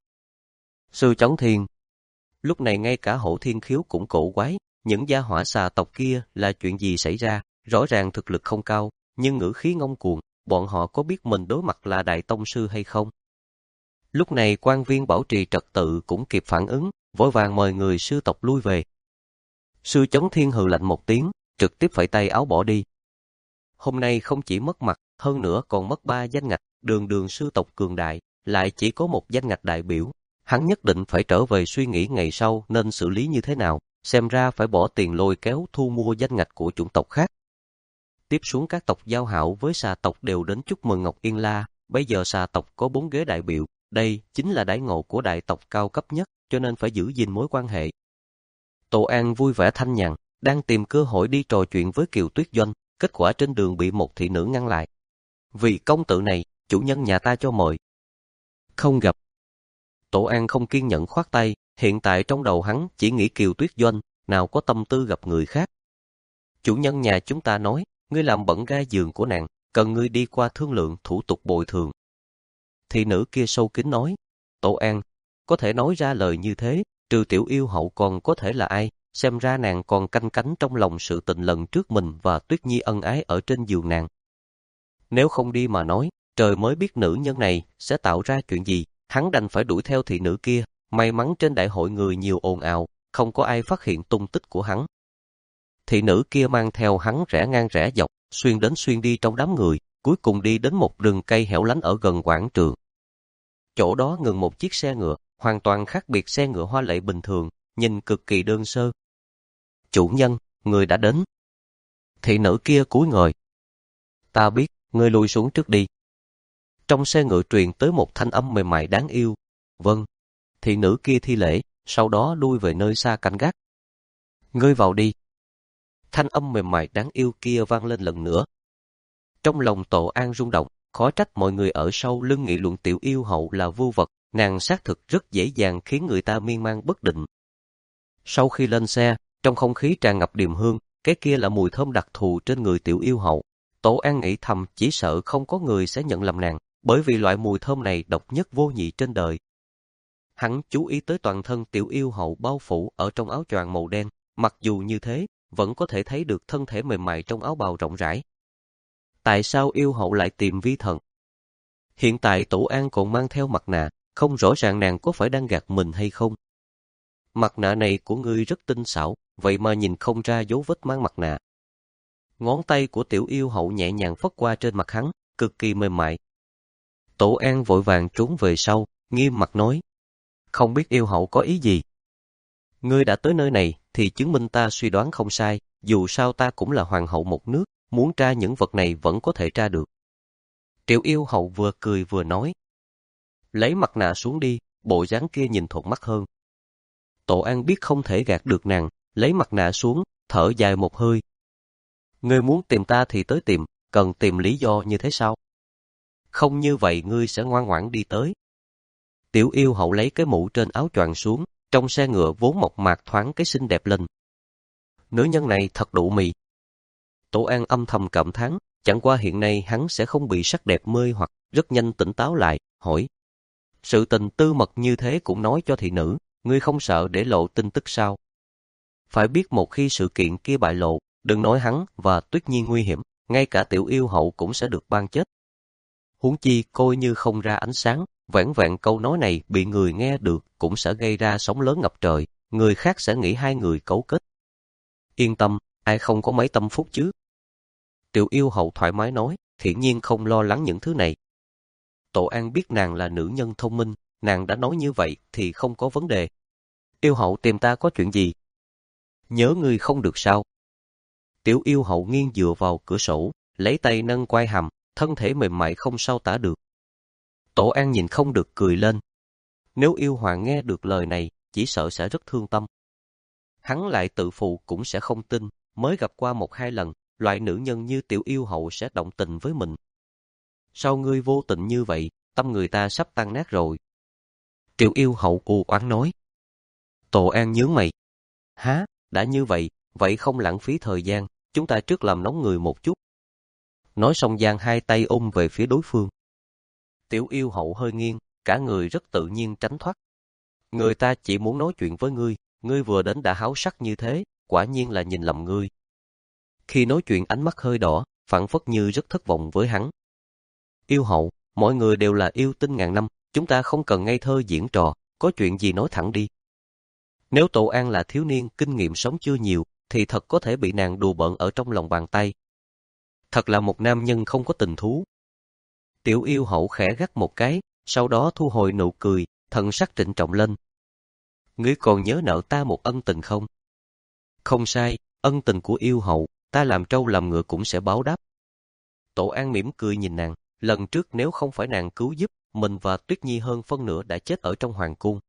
Sư Chấn Thiên, lúc này ngay cả Hổ Thiên Khiếu cũng cổ quái, những gia hỏa xà tộc kia là chuyện gì xảy ra, rõ ràng thực lực không cao, nhưng ngữ khí ngông cuồng, bọn họ có biết mình đối mặt là đại tông sư hay không? Lúc này quan viên bảo trì trật tự cũng kịp phản ứng, vội vàng mời người sư tộc lui về. Sư Chấn Thiên hừ lạnh một tiếng, trực tiếp phẩy tay áo bỏ đi. Hôm nay không chỉ mất mặt, hơn nữa còn mất ba danh ngạch, đường đường sư tộc cường đại, lại chỉ có một danh ngạch đại biểu. Hắn nhất định phải trở về suy nghĩ ngày sau nên xử lý như thế nào, xem ra phải bỏ tiền lôi kéo thu mua danh ngạch của chủng tộc khác. Tiếp xuống các tộc giao hảo với xà tộc đều đến chúc mừng Ngọc Yên La, bây giờ xà tộc có bốn ghế đại biểu, đây chính là đãi ngộ của đại tộc cao cấp nhất, cho nên phải giữ gìn mối quan hệ. Tô An vui vẻ thanh nhàn, đang tìm cơ hội đi trò chuyện với Kiều Tuyết Doanh, kết quả trên đường bị một thị nữ ngăn lại. Vì công tử này, chủ nhân nhà ta cho mời. Không gặp. Tô An không kiên nhẫn khoát tay, hiện tại trong đầu hắn chỉ nghĩ Kiều Tuyết Doanh, nào có tâm tư gặp người khác. Chủ nhân nhà chúng ta nói, ngươi làm bẩn ga giường của nàng, cần ngươi đi qua thương lượng thủ tục bồi thường. Thị nữ kia sâu kín nói, Tô An, có thể nói ra lời như thế, trừ tiểu yêu hậu còn có thể là ai, xem ra nàng còn canh cánh trong lòng sự tình lần trước mình và Tuyết Nhi ân ái ở trên giường nàng. Nếu không đi mà nói, trời mới biết nữ nhân này sẽ tạo ra chuyện gì, hắn đành phải đuổi theo thị nữ kia, may mắn trên đại hội người nhiều ồn ào, không có ai phát hiện tung tích của hắn. Thị nữ kia mang theo hắn rẽ ngang rẽ dọc, xuyên đến xuyên đi trong đám người, cuối cùng đi đến một rừng cây hẻo lánh ở gần quảng trường. Chỗ đó ngừng một chiếc xe ngựa, hoàn toàn khác biệt xe ngựa hoa lệ bình thường, nhìn cực kỳ đơn sơ. Chủ nhân, người đã đến. Thị nữ kia cúi người. Ta biết, ngươi lùi xuống trước đi. Trong xe ngựa truyền tới một thanh âm mềm mại đáng yêu. Vâng. Thị nữ kia thi lễ, sau đó lui về nơi xa canh gác. Ngươi vào đi. Thanh âm mềm mại đáng yêu kia vang lên lần nữa. Trong lòng Tổ An rung động, khó trách mọi người ở sau lưng nghị luận tiểu yêu hậu là vô vật, nàng xác thực rất dễ dàng khiến người ta miên man bất định. Sau khi lên xe, trong không khí tràn ngập điềm hương, cái kia là mùi thơm đặc thù trên người tiểu yêu hậu. Tổ An nghĩ thầm chỉ sợ không có người sẽ nhận lầm nàng, bởi vì loại mùi thơm này độc nhất vô nhị trên đời. Hắn chú ý tới toàn thân tiểu yêu hậu bao phủ ở trong áo choàng màu đen, mặc dù như thế, vẫn có thể thấy được thân thể mềm mại trong áo bào rộng rãi. Tại sao yêu hậu lại tìm vi thần? Hiện tại Tổ An còn mang theo mặt nạ, không rõ ràng nàng có phải đang gạt mình hay không. Mặt nạ này của ngươi rất tinh xảo, vậy mà nhìn không ra dấu vết mang mặt nạ. Ngón tay của tiểu yêu hậu nhẹ nhàng phất qua trên mặt hắn, cực kỳ mềm mại. Tổ An vội vàng trốn về sau, nghiêm mặt nói. Không biết yêu hậu có ý gì? Ngươi đã tới nơi này, thì chứng minh ta suy đoán không sai, dù sao ta cũng là hoàng hậu một nước, muốn tra những vật này vẫn có thể tra được. Tiểu yêu hậu vừa cười vừa nói. Lấy mặt nạ xuống đi, bộ dáng kia nhìn thuận mắt hơn. Tổ An biết không thể gạt được nàng, lấy mặt nạ xuống, thở dài một hơi. Ngươi muốn tìm ta thì tới tìm, cần tìm lý do như thế sao? Không như vậy ngươi sẽ ngoan ngoãn đi tới. Tiểu yêu hậu lấy cái mũ trên áo choàng xuống, trong xe ngựa vốn mộc mạc thoáng cái xinh đẹp lên. Nữ nhân này thật đủ mị. Tổ An âm thầm cảm thán, chẳng qua hiện nay hắn sẽ không bị sắc đẹp mê hoặc, rất nhanh tỉnh táo lại, hỏi. Sự tình tư mật như thế cũng nói cho thị nữ, ngươi không sợ để lộ tin tức sao? Phải biết một khi sự kiện kia bại lộ, đừng nói hắn và Tuyết Nhi nguy hiểm, ngay cả tiểu yêu hậu cũng sẽ được ban chết. Huống chi coi như không ra ánh sáng, vẻn vẹn câu nói này bị người nghe được cũng sẽ gây ra sóng lớn ngập trời, người khác sẽ nghĩ hai người cấu kết. Yên tâm, ai không có mấy tâm phúc chứ? Tiểu yêu hậu thoải mái nói, hiển nhiên không lo lắng những thứ này. Tổ An biết nàng là nữ nhân thông minh, nàng đã nói như vậy thì không có vấn đề. Yêu hậu tìm ta có chuyện gì? Nhớ ngươi không được sao? Tiểu yêu hậu nghiêng dựa vào cửa sổ, lấy tay nâng quai hàm, thân thể mềm mại không sao tả được. Tổ An nhìn không được cười lên. Nếu yêu hoàng nghe được lời này, chỉ sợ sẽ rất thương tâm. Hắn lại tự phụ cũng sẽ không tin, mới gặp qua một hai lần, loại nữ nhân như tiểu yêu hậu sẽ động tình với mình. Sao ngươi vô tình như vậy, tâm người ta sắp tan nát rồi. Tiểu yêu hậu u oán nói. Tổ An nhướng mày. Há, đã như vậy, vậy không lãng phí thời gian, chúng ta trước làm nóng người một chút. Nói xong giang hai tay ôm về phía đối phương. Tiểu yêu hậu hơi nghiêng, cả người rất tự nhiên tránh thoát. Người ta chỉ muốn nói chuyện với ngươi, ngươi vừa đến đã háo sắc như thế, quả nhiên là nhìn lầm ngươi. Khi nói chuyện ánh mắt hơi đỏ, phảng phất như rất thất vọng với hắn. Yêu hậu, mọi người đều là yêu tinh ngàn năm, chúng ta không cần ngây thơ diễn trò, có chuyện gì nói thẳng đi. Nếu Tổ An là thiếu niên kinh nghiệm sống chưa nhiều, thì thật có thể bị nàng đùa bỡn ở trong lòng bàn tay. Thật là một nam nhân không có tình thú. Tiểu yêu hậu khẽ gắt một cái, sau đó thu hồi nụ cười, thần sắc trịnh trọng lên. Ngươi còn nhớ nợ ta một ân tình không? Không sai, ân tình của yêu hậu, ta làm trâu làm ngựa cũng sẽ báo đáp. Tổ An mỉm cười nhìn nàng, lần trước nếu không phải nàng cứu giúp, mình và Tuyết Nhi hơn phân nửa đã chết ở trong hoàng cung.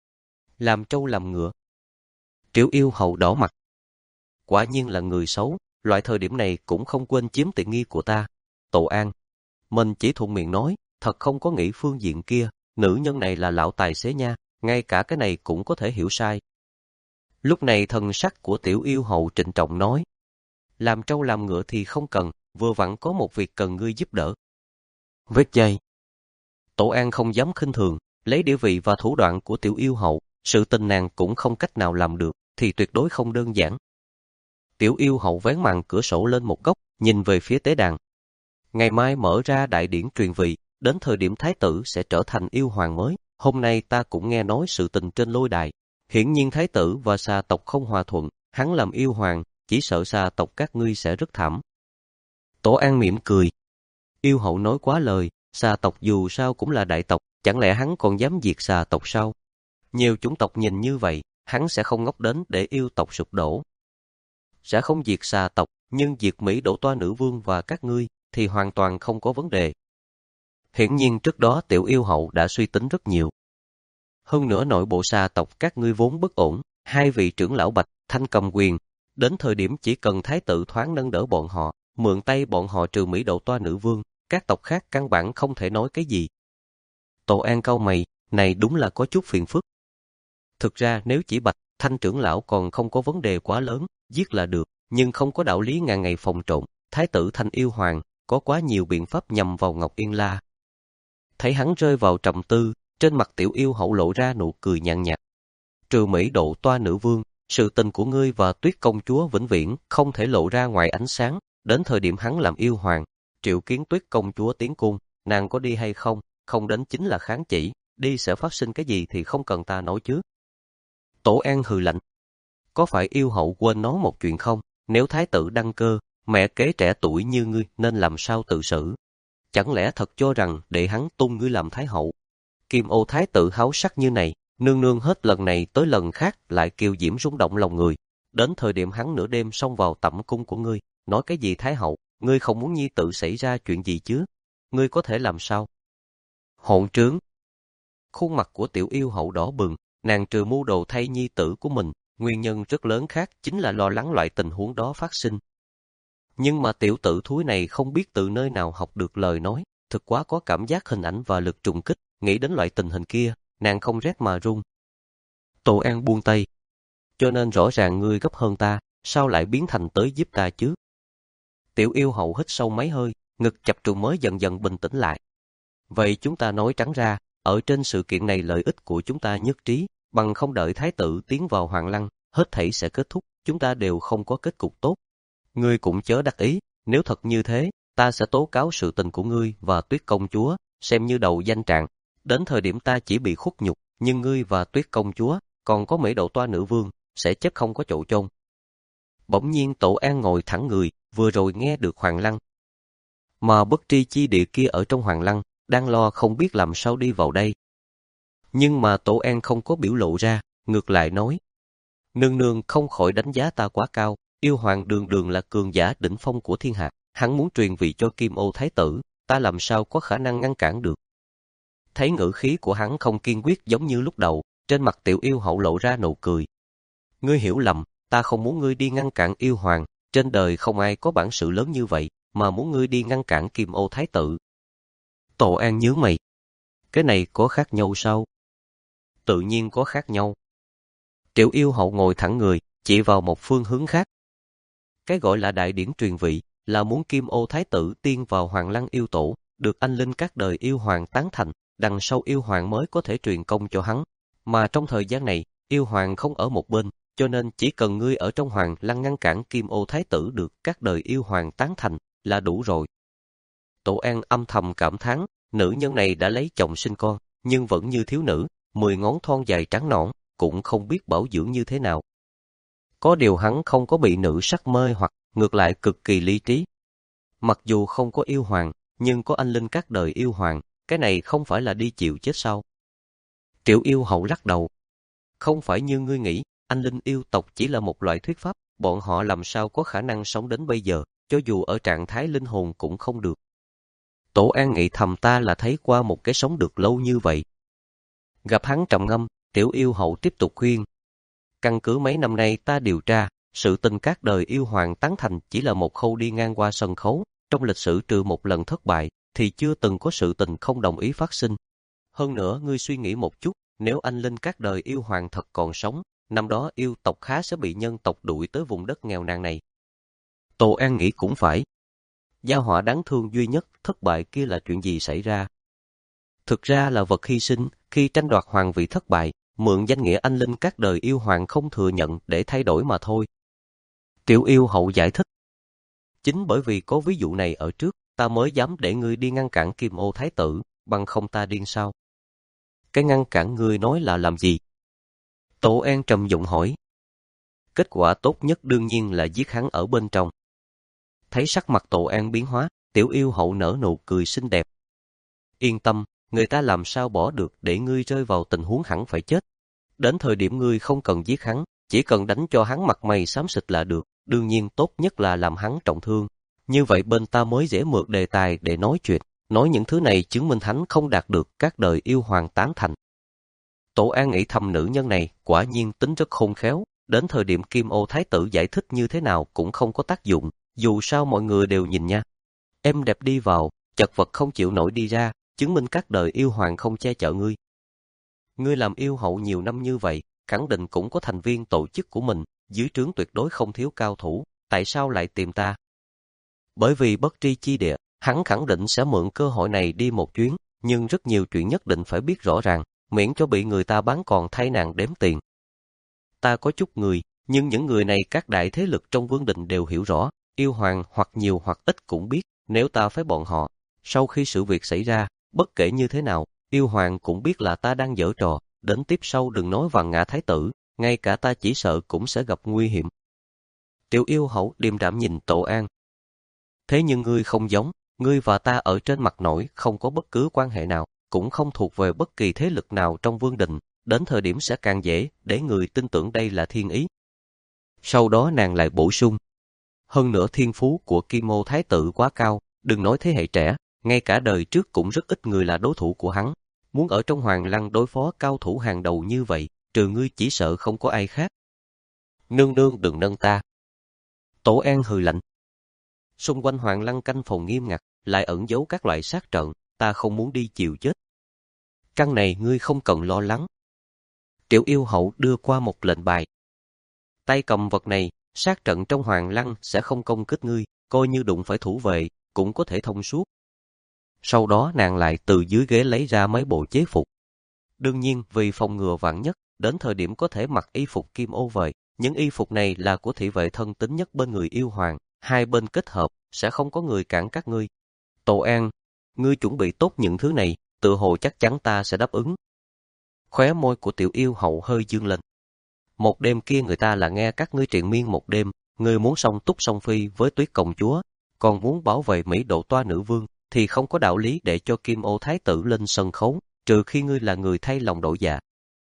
Làm trâu làm ngựa. Tiểu yêu hậu đỏ mặt. Quả nhiên là người xấu, loại thời điểm này cũng không quên chiếm tiện nghi của ta. Tổ An, mình chỉ thuận miệng nói, thật không có nghĩ phương diện kia, nữ nhân này là lão tài xế nha, ngay cả cái này cũng có thể hiểu sai. Lúc này thần sắc của tiểu yêu hậu trịnh trọng nói, làm trâu làm ngựa thì không cần, vừa vặn có một việc cần ngươi giúp đỡ. Vết dây. Tổ An không dám khinh thường, lấy địa vị và thủ đoạn của tiểu yêu hậu, sự tình nàng cũng không cách nào làm được, thì tuyệt đối không đơn giản. Tiểu yêu hậu vén màn cửa sổ lên một góc, nhìn về phía tế đàn. Ngày mai mở ra đại điển truyền vị, đến thời điểm thái tử sẽ trở thành yêu hoàng mới. Hôm nay ta cũng nghe nói sự tình trên lôi đài. Hiển nhiên thái tử và xà tộc không hòa thuận, hắn làm yêu hoàng, chỉ sợ xà tộc các ngươi sẽ rất thảm. Tổ An mỉm cười. Yêu hậu nói quá lời, xà tộc dù sao cũng là đại tộc, chẳng lẽ hắn còn dám diệt xà tộc sao? Nhiều chủng tộc nhìn như vậy, hắn sẽ không ngốc đến để yêu tộc sụp đổ. Sẽ không diệt xà tộc, nhưng diệt Mỹ đổ toa nữ vương và các ngươi, thì hoàn toàn không có vấn đề. Hiển nhiên trước đó tiểu yêu hậu đã suy tính rất nhiều. Hơn nữa nội bộ xà tộc các ngươi vốn bất ổn, hai vị trưởng lão Bạch, Thanh cầm quyền, đến thời điểm chỉ cần thái tử thoáng nâng đỡ bọn họ, mượn tay bọn họ trừ Mỹ đổ toa nữ vương, các tộc khác căn bản không thể nói cái gì. Tổ An cau mày, này đúng là có chút phiền phức. Thực ra nếu chỉ Bạch, Thanh trưởng lão còn không có vấn đề quá lớn, giết là được, nhưng không có đạo lý ngàn ngày phòng trộn, thái tử Thanh yêu hoàng, có quá nhiều biện pháp nhằm vào Ngọc Yên La. Thấy hắn rơi vào trầm tư, trên mặt tiểu yêu hậu lộ ra nụ cười nhàn nhạt. Trừ Mỹ độ toa nữ vương, sự tình của ngươi và Tuyết công chúa vĩnh viễn không thể lộ ra ngoài ánh sáng, đến thời điểm hắn làm yêu hoàng, triệu kiến Tuyết công chúa tiến cung, nàng có đi hay không, không đến chính là kháng chỉ, đi sẽ phát sinh cái gì thì không cần ta nói chứ. Tổ An hừ lạnh. Có phải yêu hậu quên nói một chuyện không, nếu thái tử đăng cơ, mẹ kế trẻ tuổi như ngươi nên làm sao tự xử? Chẳng lẽ thật cho rằng để hắn tung ngươi làm thái hậu? Kim ô thái tử háo sắc như này, nương nương hết lần này tới lần khác lại kiều diễm rung động lòng người. Đến thời điểm hắn nửa đêm xông vào tẩm cung của ngươi, nói cái gì thái hậu, ngươi không muốn nhi tự xảy ra chuyện gì chứ? Ngươi có thể làm sao? Hỗn trướng! Khuôn mặt của tiểu yêu hậu đỏ bừng, nàng trừ mưu đồ thay nhi tử của mình, nguyên nhân rất lớn khác chính là lo lắng loại tình huống đó phát sinh. Nhưng mà tiểu tử thúi này không biết từ nơi nào học được lời nói, thực quá có cảm giác hình ảnh và lực trùng kích, nghĩ đến loại tình hình kia, nàng không rét mà run. Tổ An buông tay. Cho nên rõ ràng ngươi gấp hơn ta, sao lại biến thành tới giúp ta chứ? Tiểu yêu hậu hít sâu mấy hơi, ngực chập trùng mới dần dần bình tĩnh lại. Vậy chúng ta nói trắng ra, ở trên sự kiện này lợi ích của chúng ta nhất trí, bằng không đợi thái tử tiến vào hoàng lăng, hết thảy sẽ kết thúc, chúng ta đều không có kết cục tốt. Ngươi cũng chớ đắc ý, nếu thật như thế, ta sẽ tố cáo sự tình của ngươi và Tuyết công chúa, xem như đầu danh trạng. Đến thời điểm ta chỉ bị khuất nhục, nhưng ngươi và Tuyết công chúa, còn có Mễ Độ Toa nữ vương, sẽ chết không có chỗ chôn. Bỗng nhiên Tổ An ngồi thẳng người, vừa rồi nghe được hoàng lăng. Mà bất tri chi địa kia ở trong hoàng lăng, đang lo không biết làm sao đi vào đây. Nhưng mà Tổ An không có biểu lộ ra, ngược lại nói. Nương nương không khỏi đánh giá ta quá cao, yêu hoàng đường đường là cường giả đỉnh phong của thiên hạ, hắn muốn truyền vị cho Kim Ô Thái tử, ta làm sao có khả năng ngăn cản được. Thấy ngữ khí của hắn không kiên quyết giống như lúc đầu, trên mặt tiểu yêu hậu lộ ra nụ cười. Ngươi hiểu lầm, ta không muốn ngươi đi ngăn cản yêu hoàng, trên đời không ai có bản sự lớn như vậy, mà muốn ngươi đi ngăn cản Kim Ô Thái tử. Tổ An nhướng mày. Cái này có khác nhau sao? Tự nhiên có khác nhau. Triệu yêu hậu ngồi thẳng người, chỉ vào một phương hướng khác. Cái gọi là đại điển truyền vị, là muốn Kim Ô Thái tử tiên vào hoàng lăng yêu tổ, được anh linh các đời yêu hoàng tán thành, đằng sau yêu hoàng mới có thể truyền công cho hắn. Mà trong thời gian này, yêu hoàng không ở một bên, cho nên chỉ cần ngươi ở trong hoàng lăng ngăn cản Kim Ô Thái tử được các đời yêu hoàng tán thành, là đủ rồi. Tổ An âm thầm cảm thán, nữ nhân này đã lấy chồng sinh con, nhưng vẫn như thiếu nữ, mười ngón thon dài trắng nõn, cũng không biết bảo dưỡng như thế nào. Có điều hắn không có bị nữ sắc mê hoặc, ngược lại cực kỳ lý trí. Mặc dù không có yêu hoàng, nhưng có anh linh các đời yêu hoàng, cái này không phải là đi chịu chết sao? Triệu yêu hậu lắc đầu. Không phải như ngươi nghĩ, anh linh yêu tộc chỉ là một loại thuyết pháp, bọn họ làm sao có khả năng sống đến bây giờ, cho dù ở trạng thái linh hồn cũng không được. Tổ An nghĩ thầm ta là thấy qua một cái sống được lâu như vậy. Gặp hắn trầm ngâm, tiểu yêu hậu tiếp tục khuyên. Căn cứ mấy năm nay ta điều tra, sự tình các đời yêu hoàng tán thành chỉ là một khâu đi ngang qua sân khấu, trong lịch sử trừ một lần thất bại, thì chưa từng có sự tình không đồng ý phát sinh. Hơn nữa, ngươi suy nghĩ một chút, nếu anh linh các đời yêu hoàng thật còn sống, năm đó yêu tộc khá sẽ bị nhân tộc đuổi tới vùng đất nghèo nàn này. Tổ An nghĩ cũng phải. Gia họa đáng thương duy nhất, thất bại kia là chuyện gì xảy ra? Thực ra là vật hy sinh, khi tranh đoạt hoàng vị thất bại, mượn danh nghĩa anh linh các đời yêu hoàng không thừa nhận để thay đổi mà thôi. Tiểu yêu hậu giải thích. Chính bởi vì có ví dụ này ở trước, ta mới dám để ngươi đi ngăn cản Kim Ô Thái tử, bằng không ta điên sao? Cái ngăn cản ngươi nói là làm gì? Tổ An trầm giọng hỏi. Kết quả tốt nhất đương nhiên là giết hắn ở bên trong. Thấy sắc mặt Tổ An biến hóa, tiểu yêu hậu nở nụ cười xinh đẹp. Yên tâm, người ta làm sao bỏ được để ngươi rơi vào tình huống hẳn phải chết. Đến thời điểm ngươi không cần giết hắn, chỉ cần đánh cho hắn mặt mày xám xịt là được, đương nhiên tốt nhất là làm hắn trọng thương. Như vậy bên ta mới dễ mượn đề tài để nói chuyện, nói những thứ này chứng minh hắn không đạt được các đời yêu hoàng tán thành. Tổ An nghĩ thầm nữ nhân này quả nhiên tính rất khôn khéo, đến thời điểm Kim Ô Thái tử giải thích như thế nào cũng không có tác dụng, dù sao mọi người đều nhìn nha. Em đẹp đi vào, chật vật không chịu nổi đi ra, chứng minh các đời yêu hoàng không che chở ngươi. Ngươi làm yêu hậu nhiều năm như vậy, khẳng định cũng có thành viên tổ chức của mình, dưới trướng tuyệt đối không thiếu cao thủ, tại sao lại tìm ta? Bởi vì bất tri chi địa, hắn khẳng định sẽ mượn cơ hội này đi một chuyến, nhưng rất nhiều chuyện nhất định phải biết rõ ràng, miễn cho bị người ta bán còn thay nàng đếm tiền. Ta có chút người, nhưng những người này các đại thế lực trong vương đình đều hiểu rõ, yêu hoàng hoặc nhiều hoặc ít cũng biết, nếu ta phái bọn họ, sau khi sự việc xảy ra, bất kể như thế nào, yêu hoàng cũng biết là ta đang giở trò, đến tiếp sau đừng nói vàng ngã thái tử, ngay cả ta chỉ sợ cũng sẽ gặp nguy hiểm. Tiểu yêu hậu điềm đạm nhìn Tổ An. Thế nhưng ngươi không giống, ngươi và ta ở trên mặt nổi không có bất cứ quan hệ nào, cũng không thuộc về bất kỳ thế lực nào trong vương đình, đến thời điểm sẽ càng dễ để người tin tưởng đây là thiên ý. Sau đó nàng lại bổ sung. Hơn nữa thiên phú của Kim Ô Thái tử quá cao, đừng nói thế hệ trẻ, ngay cả đời trước cũng rất ít người là đối thủ của hắn. Muốn ở trong hoàng lăng đối phó cao thủ hàng đầu như vậy, trừ ngươi chỉ sợ không có ai khác. Nương nương đừng nâng ta. Tổ An hừ lạnh. Xung quanh hoàng lăng canh phòng nghiêm ngặt, lại ẩn giấu các loại sát trận, ta không muốn đi chịu chết. căn này ngươi không cần lo lắng. Triệu Yêu Hậu đưa qua một lệnh bài. Tay cầm vật này, sát trận trong Hoàng Lăng sẽ không công kích ngươi, coi như đụng phải thủ vệ, cũng có thể thông suốt. Sau đó nàng lại từ dưới ghế lấy ra mấy bộ chế phục. Đương nhiên vì phòng ngừa vạn nhất, đến thời điểm có thể mặc y phục kim ô về. Những y phục này là của thị vệ thân tín nhất bên người yêu hoàng, hai bên kết hợp, sẽ không có người cản các ngươi. Tổ An, ngươi chuẩn bị tốt những thứ này, tự hồ chắc chắn ta sẽ đáp ứng. Khóe môi của Tiểu Yêu Hậu hơi dương lên. Một đêm kia người ta là nghe các ngươi triền miên một đêm, ngươi muốn song túc song phi với Tuyết công chúa, còn muốn bảo vệ Mỹ Độ Toa nữ vương, thì không có đạo lý để cho Kim Ô Thái tử lên sân khấu, trừ khi ngươi là người thay lòng đổi dạ.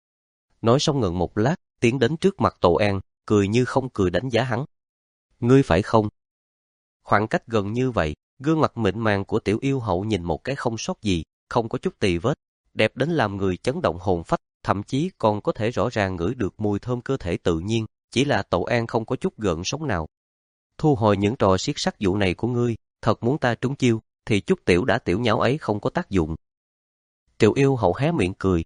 Nói xong ngừng một lát, tiến đến trước mặt Tổ An, cười như không cười đánh giá hắn. Ngươi phải không? Khoảng cách gần như vậy, gương mặt mịn màng của Tiểu Yêu Hậu nhìn một cái không sót gì, không có chút tì vết, đẹp đến làm người chấn động hồn phách, thậm chí còn có thể rõ ràng ngửi được mùi thơm cơ thể tự nhiên, chỉ là Tổ An không có chút gợn sóng nào. Thu hồi những trò siết sắc vụ này của ngươi, thật muốn ta trúng chiêu, thì chút tiểu đã tiểu nhão ấy không có tác dụng. Tiểu Yêu Hậu hé miệng cười.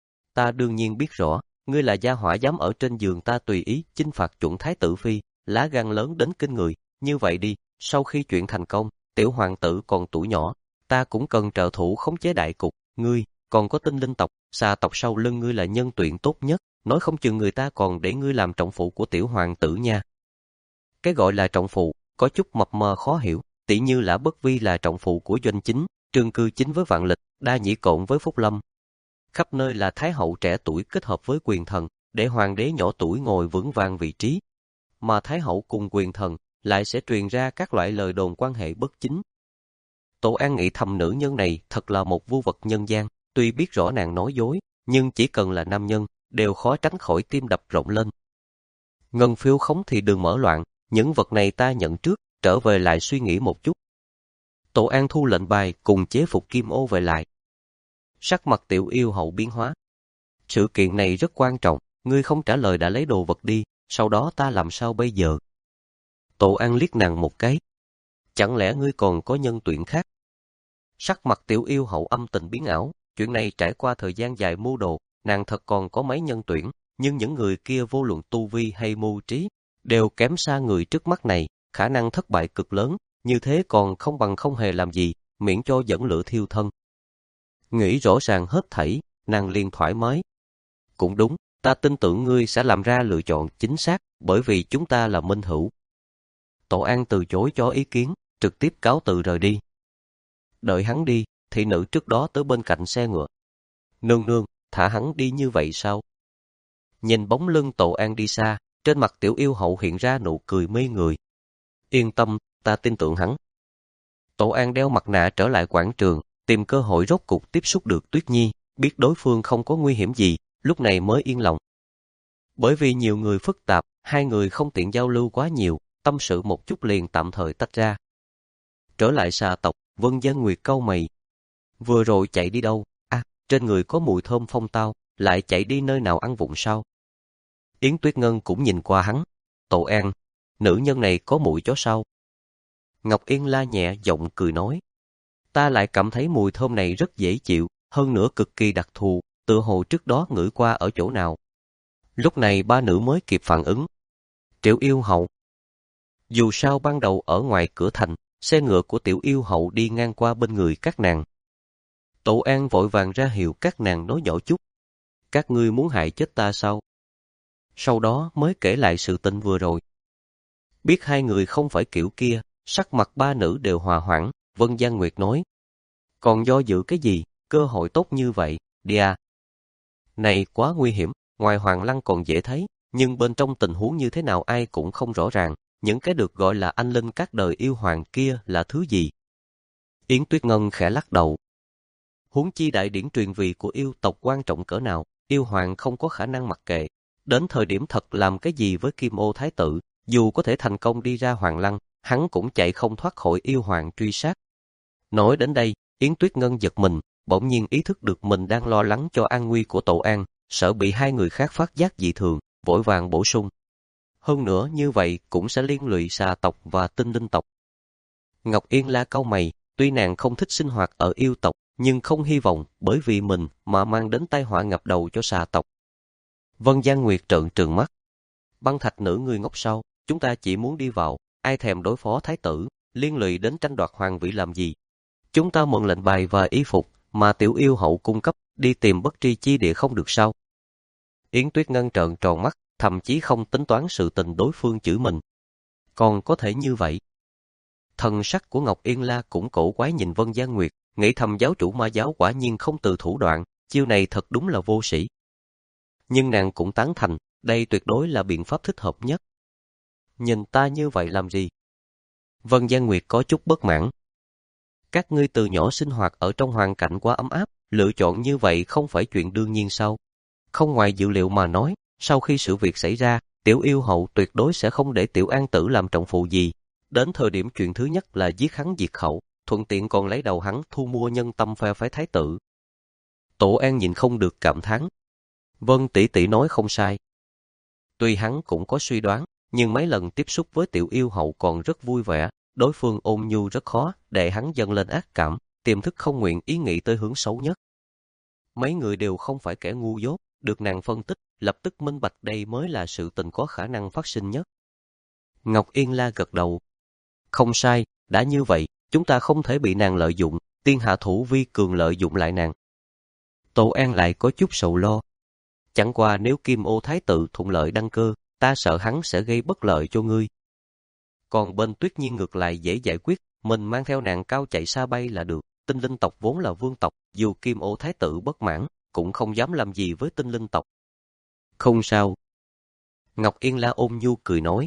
Ta đương nhiên biết rõ, ngươi là gia hỏa dám ở trên giường ta tùy ý chinh phạt chuẩn thái tử phi, lá gan lớn đến kinh người. Như vậy đi, sau khi chuyện thành công, tiểu hoàng tử còn tuổi nhỏ, ta cũng cần trợ thủ khống chế đại cục. Ngươi còn có tinh linh tộc, xà tộc sau lưng ngươi là nhân tuyển tốt nhất, nói không chừng người ta còn để ngươi làm trọng phụ của tiểu hoàng tử nha. Cái gọi là trọng phụ có chút mập mờ khó hiểu, tỉ như Lã Bất Vi là trọng phụ của Doanh Chính, Trương Cư Chính với Vạn Lịch, Đa Nhĩ Cổn với Phúc Lâm. Khắp nơi là thái hậu trẻ tuổi kết hợp với quyền thần, để hoàng đế nhỏ tuổi ngồi vững vàng vị trí. Mà thái hậu cùng quyền thần lại sẽ truyền ra các loại lời đồn quan hệ bất chính. Tổ An nghĩ thầm nữ nhân này thật là một vưu vật nhân gian, tuy biết rõ nàng nói dối, nhưng chỉ cần là nam nhân, đều khó tránh khỏi tim đập rộn lên. Ngân phiếu khống thì đừng mở loạn, những vật này ta nhận trước, trở về lại suy nghĩ một chút. Tổ An thu lệnh bài cùng chế phục kim ô về lại. Sắc mặt Tiểu Yêu Hậu biến hóa. Sự kiện này rất quan trọng, ngươi không trả lời đã lấy đồ vật đi, sau đó ta làm sao bây giờ? Tổ An liếc nàng một cái. Chẳng lẽ ngươi còn có nhân tuyển khác? Sắc mặt Tiểu Yêu Hậu âm tình biến ảo, chuyện này trải qua thời gian dài mưu đồ, nàng thật còn có mấy nhân tuyển, nhưng những người kia vô luận tu vi hay mưu trí, đều kém xa người trước mắt này, khả năng thất bại cực lớn, như thế còn không bằng không hề làm gì, miễn cho dẫn lửa thiêu thân. Nghĩ rõ ràng hết thảy, nàng liền thoải mái. Cũng đúng, ta tin tưởng ngươi sẽ làm ra lựa chọn chính xác, bởi vì chúng ta là minh hữu. Tổ An từ chối cho ý kiến, trực tiếp cáo từ rời đi. Đợi hắn đi, thị nữ trước đó tới bên cạnh xe ngựa. Nương nương, thả hắn đi như vậy sao? Nhìn bóng lưng Tổ An đi xa, trên mặt Tiểu Yêu Hậu hiện ra nụ cười mê người. Yên tâm, ta tin tưởng hắn. Tổ An đeo mặt nạ trở lại quảng trường, tìm cơ hội rốt cục tiếp xúc được Tuyết Nhi, biết đối phương không có nguy hiểm gì, lúc này mới yên lòng. Bởi vì nhiều người phức tạp, hai người không tiện giao lưu quá nhiều, tâm sự một chút liền tạm thời tách ra. Trở lại xà tộc, Vân Gian Nguyệt cau mày. Vừa rồi chạy đi đâu? À, trên người có mùi thơm phong tao, lại chạy đi nơi nào ăn vụng sao? Yến Tuyết Ngân cũng nhìn qua hắn. Tổ An, nữ nhân này có mũi chó sao? Ngọc Yên la nhẹ giọng cười nói. Ta lại cảm thấy mùi thơm này rất dễ chịu, hơn nữa cực kỳ đặc thù, tựa hồ trước đó ngửi qua ở chỗ nào. Lúc này ba nữ mới kịp phản ứng. Triệu Yêu Hậu. Dù sao ban đầu ở ngoài cửa thành, xe ngựa của Tiểu Yêu Hậu đi ngang qua bên người các nàng. Tổ An vội vàng ra hiệu các nàng nói nhỏ chút. Các ngươi muốn hại chết ta sao? Sau đó mới kể lại sự tình vừa rồi. Biết hai người không phải kiểu kia, sắc mặt ba nữ đều hòa hoãn, Vân Gian Nguyệt nói. Còn do dự cái gì, cơ hội tốt như vậy, đi à. Này quá nguy hiểm, ngoài Hoàng Lăng còn dễ thấy, nhưng bên trong tình huống như thế nào ai cũng không rõ ràng, những cái được gọi là anh linh các đời yêu hoàng kia là thứ gì. Yến Tuyết Ngân khẽ lắc đầu. Huống chi đại điển truyền vị của yêu tộc quan trọng cỡ nào, yêu hoàng không có khả năng mặc kệ. Đến thời điểm thật làm cái gì với Kim Ô Thái tử, dù có thể thành công đi ra Hoàng Lăng, hắn cũng chạy không thoát khỏi yêu hoàng truy sát. Nói đến đây, Yến Tuyết Ngân giật mình, bỗng nhiên ý thức được mình đang lo lắng cho an nguy của Tổ An, sợ bị hai người khác phát giác dị thường, vội vàng bổ sung. Hơn nữa như vậy cũng sẽ liên lụy xà tộc và tinh linh tộc. Ngọc Yên la cau mày, tuy nàng không thích sinh hoạt ở yêu tộc, nhưng không hy vọng bởi vì mình mà mang đến tai họa ngập đầu cho xà tộc. Vân Gian Nguyệt trợn trừng mắt. Băng Thạch nữ người ngốc sau, chúng ta chỉ muốn đi vào, ai thèm đối phó thái tử, liên lụy đến tranh đoạt hoàng vị làm gì. Chúng ta mượn lệnh bài và y phục mà tiểu yêu hậu cung cấp, đi tìm bất tri chi địa không được sao. Yến Tuyết Ngân trợn tròn mắt, thậm chí không tính toán sự tình đối phương chửi mình. Còn có thể như vậy. Thần sắc của Ngọc Yên La cũng cổ quái nhìn Vân Gian Nguyệt, nghĩ thầm giáo chủ ma giáo quả nhiên không từ thủ đoạn, chiêu này thật đúng là vô sĩ. Nhưng nàng cũng tán thành, đây tuyệt đối là biện pháp thích hợp nhất. Nhìn ta như vậy làm gì? Vân Gian Nguyệt có chút bất mãn. Các ngươi từ nhỏ sinh hoạt ở trong hoàn cảnh quá ấm áp, lựa chọn như vậy không phải chuyện đương nhiên sao? Không ngoài dự liệu mà nói, sau khi sự việc xảy ra, tiểu yêu hậu tuyệt đối sẽ không để tiểu an tử làm trọng phụ gì. Đến thời điểm chuyện thứ nhất là giết hắn diệt khẩu, thuận tiện còn lấy đầu hắn thu mua nhân tâm phe phái thái tử. Tổ An nhìn không được cảm thán. Vân tỷ tỷ nói không sai. Tuy hắn cũng có suy đoán, nhưng mấy lần tiếp xúc với tiểu yêu hậu còn rất vui vẻ, đối phương ôn nhu rất khó, để hắn dâng lên ác cảm, tiềm thức không nguyện ý nghĩ tới hướng xấu nhất. Mấy người đều không phải kẻ ngu dốt, được nàng phân tích, lập tức minh bạch đây mới là sự tình có khả năng phát sinh nhất. Ngọc Yên La gật đầu. Không sai, đã như vậy, chúng ta không thể bị nàng lợi dụng, tiên hạ thủ vi cường lợi dụng lại nàng. Tổ An lại có chút sầu lo. Chẳng qua nếu Kim Ô Thái tử thuận lợi đăng cơ, ta sợ hắn sẽ gây bất lợi cho ngươi. Còn bên Tuyết Nhiên ngược lại dễ giải quyết, mình mang theo nàng cao chạy xa bay là được. Tinh linh tộc vốn là vương tộc, dù Kim Ô Thái tử bất mãn, cũng không dám làm gì với tinh linh tộc. Không sao. Ngọc Yên La ôn nhu cười nói.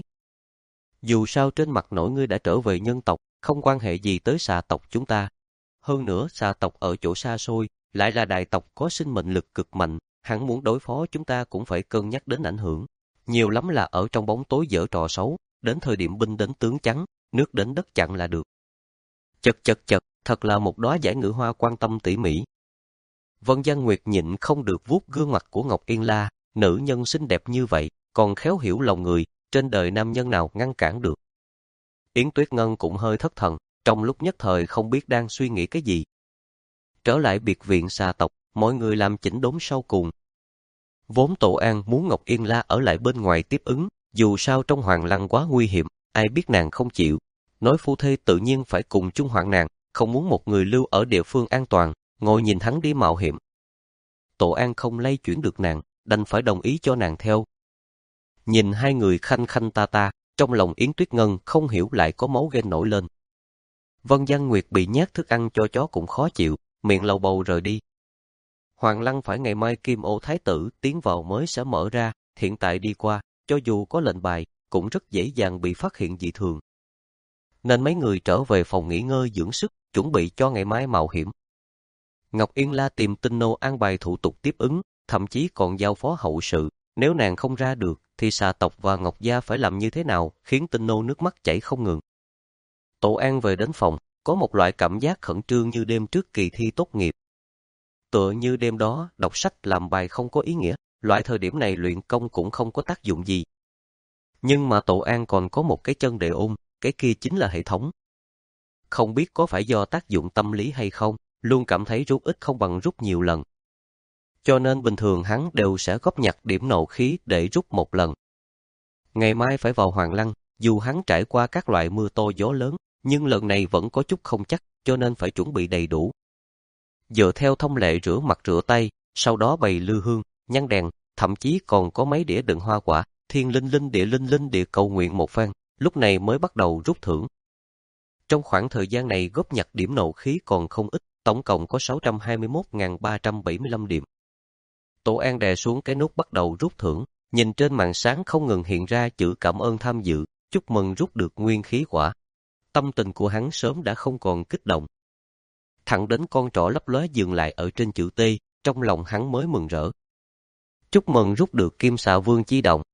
Dù sao trên mặt nổi ngươi đã trở về nhân tộc, không quan hệ gì tới xà tộc chúng ta. Hơn nữa xà tộc ở chỗ xa xôi, lại là đại tộc có sinh mệnh lực cực mạnh, hắn muốn đối phó chúng ta cũng phải cân nhắc đến ảnh hưởng. Nhiều lắm là ở trong bóng tối giở trò xấu, đến thời điểm binh đến tướng trắng, nước đến đất chặn là được. Chật chật chật, thật là một đóa giải ngữ hoa quan tâm tỉ mỉ. Vân Gian Nguyệt nhịn không được vuốt gương mặt của Ngọc Yên La, nữ nhân xinh đẹp như vậy, còn khéo hiểu lòng người, trên đời nam nhân nào ngăn cản được. Yến Tuyết Ngân cũng hơi thất thần, trong lúc nhất thời không biết đang suy nghĩ cái gì. Trở lại biệt viện xà tộc, mọi người làm chỉnh đốn sau cùng. Vốn Tổ An muốn Ngọc Yên La ở lại bên ngoài tiếp ứng, dù sao trong Hoàng Lăng quá nguy hiểm, ai biết nàng không chịu. Nói phu thê tự nhiên phải cùng chung hoạn nàng, không muốn một người lưu ở địa phương an toàn, ngồi nhìn hắn đi mạo hiểm. Tổ An không lay chuyển được nàng, đành phải đồng ý cho nàng theo. Nhìn hai người khanh khanh ta ta, trong lòng Yến Tuyết Ngân không hiểu lại có máu ghen nổi lên. Vân Gian Nguyệt bị nhét thức ăn cho chó cũng khó chịu, miệng lầu bầu rời đi. Hoàng Lăng phải ngày mai Kim Ô Thái tử tiến vào mới sẽ mở ra, hiện tại đi qua, cho dù có lệnh bài, cũng rất dễ dàng bị phát hiện dị thường. Nên mấy người trở về phòng nghỉ ngơi dưỡng sức, chuẩn bị cho ngày mai mạo hiểm. Ngọc Yên La tìm Tinh Nô an bài thủ tục tiếp ứng, thậm chí còn giao phó hậu sự. Nếu nàng không ra được, thì xà tộc và Ngọc Gia phải làm như thế nào, khiến Tinh Nô nước mắt chảy không ngừng. Tổ An về đến phòng, có một loại cảm giác khẩn trương như đêm trước kỳ thi tốt nghiệp. Tựa như đêm đó, đọc sách làm bài không có ý nghĩa, loại thời điểm này luyện công cũng không có tác dụng gì. Nhưng mà Tổ An còn có một cái chân để ôm, cái kia chính là hệ thống. Không biết có phải do tác dụng tâm lý hay không, luôn cảm thấy rút ít không bằng rút nhiều lần. Cho nên bình thường hắn đều sẽ góp nhặt điểm nộ khí để rút một lần. Ngày mai phải vào Hoàng Lăng, dù hắn trải qua các loại mưa to gió lớn, nhưng lần này vẫn có chút không chắc, cho nên phải chuẩn bị đầy đủ. Dựa theo thông lệ rửa mặt rửa tay, sau đó bày lư hương, nhang đèn, thậm chí còn có mấy đĩa đựng hoa quả, thiên linh linh địa linh linh địa cầu nguyện một phen, lúc này mới bắt đầu rút thưởng. Trong khoảng thời gian này góp nhặt điểm nộ khí còn không ít, tổng cộng có sáu trăm hai mươi mốt nghìn ba trăm bảy mươi lăm điểm. Tổ An đè xuống cái nút bắt đầu rút thưởng, nhìn trên màn sáng không ngừng hiện ra chữ cảm ơn tham dự, chúc mừng rút được nguyên khí quả. Tâm tình của hắn sớm đã không còn kích động. Thẳng đến con trỏ lấp lóe dừng lại ở trên chữ T, trong lòng hắn mới mừng rỡ. Chúc mừng rút được Kim Xà Vương Chi Đồng.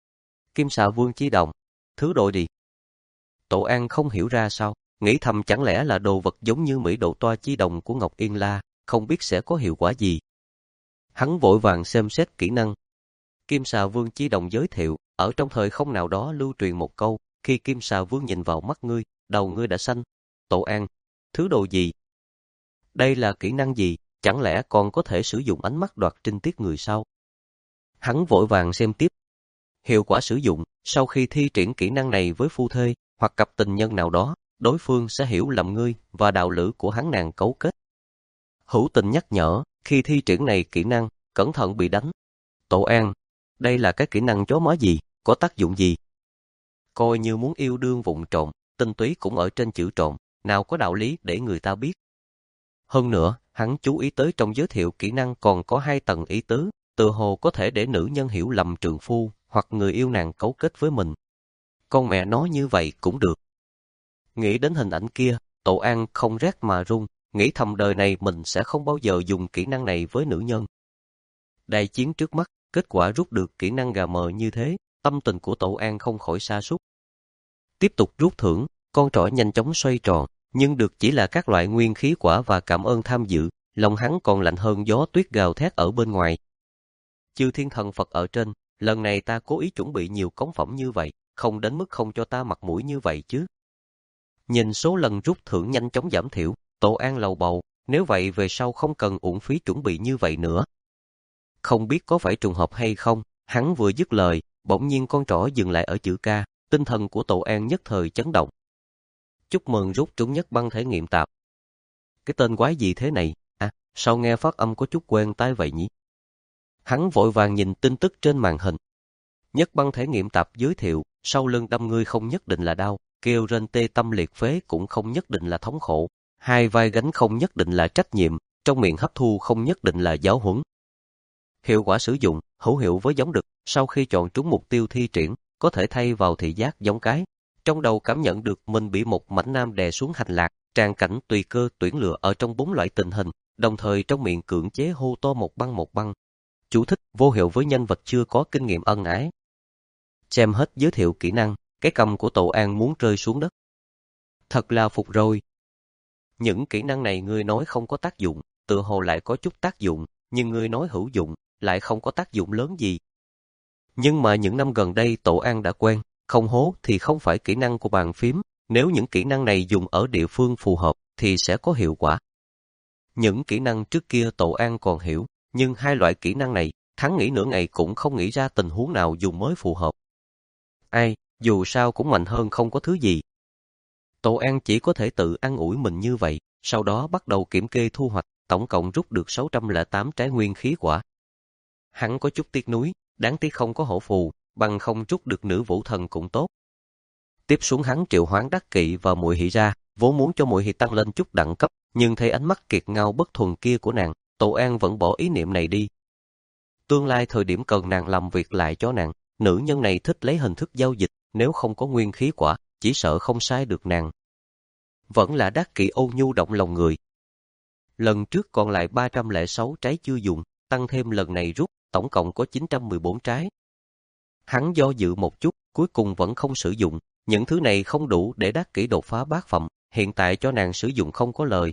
Kim Xà Vương Chi Đồng, thứ đồ gì? Tổ An không hiểu ra sao, nghĩ thầm chẳng lẽ là đồ vật giống như Mỹ Độ Toa Chi Đồng của Ngọc Yên La, không biết sẽ có hiệu quả gì. Hắn vội vàng xem xét kỹ năng. Kim Xà Vương Chi Đồng giới thiệu, ở trong thời không nào đó lưu truyền một câu, khi Kim Xà Vương nhìn vào mắt ngươi, đầu ngươi đã xanh. Tổ An, thứ đồ gì? Đây là kỹ năng gì, chẳng lẽ còn có thể sử dụng ánh mắt đoạt trinh tiết người sao? Hắn vội vàng xem tiếp. Hiệu quả sử dụng, sau khi thi triển kỹ năng này với phu thê hoặc cặp tình nhân nào đó, đối phương sẽ hiểu lầm ngươi và đạo lữ của hắn nàng cấu kết. Hữu Tình nhắc nhở, khi thi triển này kỹ năng, cẩn thận bị đánh. Tổ An, đây là cái kỹ năng chó má gì, có tác dụng gì? Coi như muốn yêu đương vụng trộm, tinh túy cũng ở trên chữ trộm, nào có đạo lý để người ta biết. Hơn nữa, hắn chú ý tới trong giới thiệu kỹ năng còn có hai tầng ý tứ, tựa hồ có thể để nữ nhân hiểu lầm trượng phu hoặc người yêu nàng cấu kết với mình. Con mẹ nói như vậy cũng được. Nghĩ đến hình ảnh kia, Tổ An không rét mà run, nghĩ thầm đời này mình sẽ không bao giờ dùng kỹ năng này với nữ nhân. Đại chiến trước mắt, kết quả rút được kỹ năng gà mờ như thế, tâm tình của Tổ An không khỏi sa sút. Tiếp tục rút thưởng, con trỏ nhanh chóng xoay tròn, nhưng được chỉ là các loại nguyên khí quả và cảm ơn tham dự, lòng hắn còn lạnh hơn gió tuyết gào thét ở bên ngoài. Chư thiên thần Phật ở trên, lần này ta cố ý chuẩn bị nhiều cống phẩm như vậy, không đến mức không cho ta mặt mũi như vậy chứ. Nhìn số lần rút thưởng nhanh chóng giảm thiểu, Tổ An lầu bầu, nếu vậy về sau không cần uổng phí chuẩn bị như vậy nữa. Không biết có phải trùng hợp hay không, hắn vừa dứt lời, bỗng nhiên con trỏ dừng lại ở chữ K, tinh thần của Tổ An nhất thời chấn động. Chúc mừng rút trúng nhất băng thể nghiệm tạp. Cái tên quái gì thế này, à, sao nghe phát âm có chút quen tai vậy nhỉ? Hắn vội vàng nhìn tin tức trên màn hình. Nhất băng thể nghiệm tạp giới thiệu, sau lưng đâm ngươi không nhất định là đau, kêu rên tê tâm liệt phế cũng không nhất định là thống khổ, hai vai gánh không nhất định là trách nhiệm, trong miệng hấp thu không nhất định là giáo huấn. Hiệu quả sử dụng, hữu hiệu với giống đực, sau khi chọn trúng mục tiêu thi triển, có thể thay vào thị giác giống cái. Trong đầu cảm nhận được mình bị một mảnh nam đè xuống hành lạc, tràn cảnh tùy cơ tuyển lựa ở trong bốn loại tình hình, đồng thời trong miệng cưỡng chế hô to một băng một băng. Chú thích, vô hiệu với nhân vật chưa có kinh nghiệm ân ái. Xem hết giới thiệu kỹ năng, cái cầm của Tổ An muốn rơi xuống đất. Thật là phục rồi. Những kỹ năng này ngươi nói không có tác dụng, tựa hồ lại có chút tác dụng, nhưng ngươi nói hữu dụng, lại không có tác dụng lớn gì. Nhưng mà những năm gần đây Tổ An đã quen, không hố thì không phải kỹ năng của bàn phím, nếu những kỹ năng này dùng ở địa phương phù hợp thì sẽ có hiệu quả. Những kỹ năng trước kia Tổ An còn hiểu, nhưng hai loại kỹ năng này, hắn nghĩ nửa ngày cũng không nghĩ ra tình huống nào dùng mới phù hợp. Ai, dù sao cũng mạnh hơn không có thứ gì. Tổ An chỉ có thể tự an ủi mình như vậy, sau đó bắt đầu kiểm kê thu hoạch, tổng cộng rút được sáu trăm lẻ tám trái nguyên khí quả. Hắn có chút tiếc nuối, đáng tiếc không có hổ phù, bằng không rút được nữ vũ thần cũng tốt. Tiếp xuống hắn triệu hoán Đắc Kỵ và Muội Hỷ ra, vốn muốn cho Muội Hỷ tăng lên chút đẳng cấp, nhưng thấy ánh mắt kiệt ngao bất thuần kia của nàng, Tổ An vẫn bỏ ý niệm này đi. Tương lai thời điểm cần nàng làm việc lại cho nàng, nữ nhân này thích lấy hình thức giao dịch, nếu không có nguyên khí quả, chỉ sợ không sai được nàng. Vẫn là Đắc Kỵ ôn nhu động lòng người. Lần trước còn lại ba trăm lẻ sáu trái chưa dùng, tăng thêm lần này rút, tổng cộng có chín trăm mười bốn trái. Hắn do dự một chút, cuối cùng vẫn không sử dụng, những thứ này không đủ để Đắc Kỷ đột phá bát phẩm, hiện tại cho nàng sử dụng không có lời.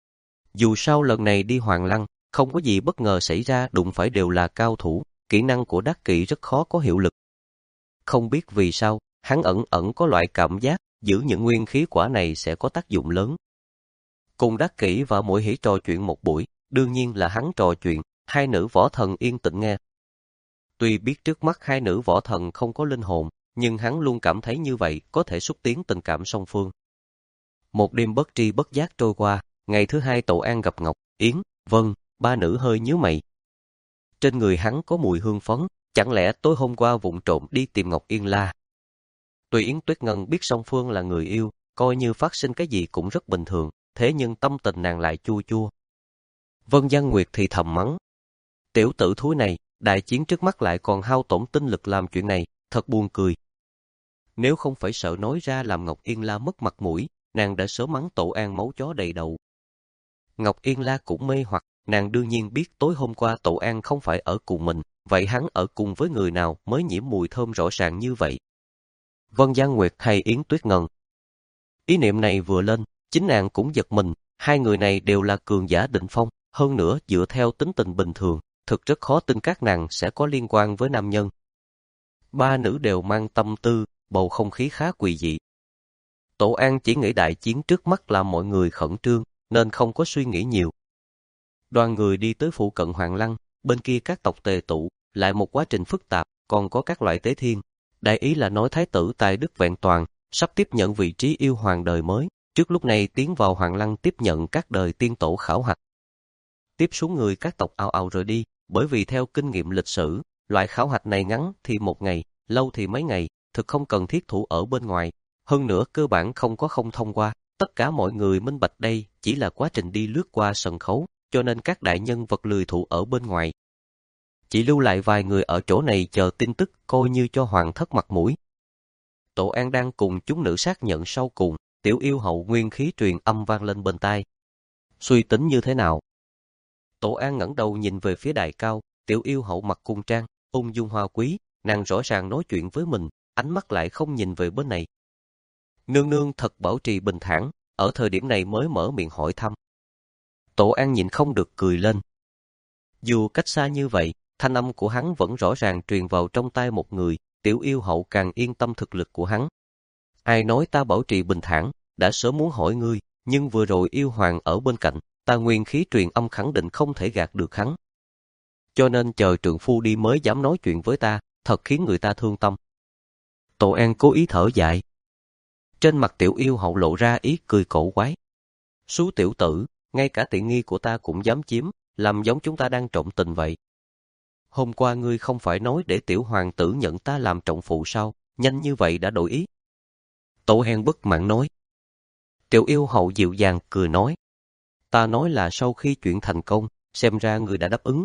Dù sao lần này đi Hoàng Lăng, không có gì bất ngờ xảy ra, đụng phải đều là cao thủ, kỹ năng của Đắc Kỷ rất khó có hiệu lực. Không biết vì sao, hắn ẩn ẩn có loại cảm giác, giữ những nguyên khí quả này sẽ có tác dụng lớn. Cùng Đắc Kỷ và Muội Hỷ trò chuyện một buổi, đương nhiên là hắn trò chuyện, hai nữ võ thần yên tĩnh nghe. Tuy biết trước mắt hai nữ võ thần không có linh hồn, nhưng hắn luôn cảm thấy như vậy có thể xúc tiến tình cảm song phương. Một đêm bất tri bất giác trôi qua, ngày thứ hai Tổ An gặp Ngọc, Yến, Vân, ba nữ hơi nhíu mày. Trên người hắn có mùi hương phấn, chẳng lẽ tối hôm qua vụng trộm đi tìm Ngọc Yên La? Tuy Yến Tuyết Ngân biết song phương là người yêu, coi như phát sinh cái gì cũng rất bình thường, thế nhưng tâm tình nàng lại chua chua. Vân Giang Nguyệt thì thầm mắng. Tiểu tử thúi này, đại chiến trước mắt lại còn hao tổn tinh lực làm chuyện này, thật buồn cười. Nếu không phải sợ nói ra làm Ngọc Yên La mất mặt mũi, nàng đã sớm mắng Tổ An máu chó đầy đầu. Ngọc Yên La cũng mê hoặc, nàng đương nhiên biết tối hôm qua Tổ An không phải ở cùng mình, vậy hắn ở cùng với người nào mới nhiễm mùi thơm rõ ràng như vậy? Vân Giang Nguyệt hay Yến Tuyết Ngân? Ý niệm này vừa lên, chính nàng cũng giật mình, hai người này đều là cường giả đỉnh phong, hơn nữa dựa theo tính tình bình thường, thực rất khó tin các nàng sẽ có liên quan với nam nhân. Ba nữ đều mang tâm tư, bầu không khí khá quỷ dị. Tổ An chỉ nghĩ đại chiến trước mắt làm mọi người khẩn trương, nên không có suy nghĩ nhiều. Đoàn người đi tới phụ cận Hoàng Lăng, bên kia các tộc tề tụ, lại một quá trình phức tạp, còn có các loại tế thiên. Đại ý là nói thái tử Tài Đức vẹn toàn, sắp tiếp nhận vị trí yêu hoàng đời mới, trước lúc này tiến vào Hoàng Lăng tiếp nhận các đời tiên tổ khảo hạch. Tiếp xuống người các tộc ào ào rời đi, bởi vì theo kinh nghiệm lịch sử, loại khảo hạch này ngắn thì một ngày, lâu thì mấy ngày, thực không cần thiết thủ ở bên ngoài. Hơn nữa cơ bản không có không thông qua, tất cả mọi người minh bạch đây chỉ là quá trình đi lướt qua sân khấu, cho nên các đại nhân vật lười thủ ở bên ngoài. Chỉ lưu lại vài người ở chỗ này chờ tin tức coi như cho hoàng thất mặt mũi. Tổ An đang cùng chúng nữ xác nhận sau cùng, Tiểu Yêu Hậu nguyên khí truyền âm vang lên bên tai. Suy tính như thế nào? Tổ An ngẩng đầu nhìn về phía đài cao, Tiểu Yêu Hậu mặc cung trang, ung dung hoa quý, nàng rõ ràng nói chuyện với mình, ánh mắt lại không nhìn về bên này. Nương nương thật bảo trì bình thản, ở thời điểm này mới mở miệng hỏi thăm. Tổ An nhịn không được cười lên. Dù cách xa như vậy, thanh âm của hắn vẫn rõ ràng truyền vào trong tai một người, Tiểu Yêu Hậu càng yên tâm thực lực của hắn. Ai nói ta bảo trì bình thản, đã sớm muốn hỏi ngươi, nhưng vừa rồi yêu hoàng ở bên cạnh, ta nguyên khí truyền âm khẳng định không thể gạt được hắn. Cho nên chờ trượng phu đi mới dám nói chuyện với ta, thật khiến người ta thương tâm. Tổ An cố ý thở dài. Trên mặt Tiểu Yêu Hậu lộ ra ý cười cổ quái. Xú tiểu tử, ngay cả tiện nghi của ta cũng dám chiếm, làm giống chúng ta đang trọng tình vậy. Hôm qua ngươi không phải nói để tiểu hoàng tử nhận ta làm trọng phụ sao, nhanh như vậy đã đổi ý. Tổ An bất mãn nói. Tiểu Yêu Hậu dịu dàng cười nói. Ta nói là sau khi chuyện thành công, xem ra ngươi đã đáp ứng.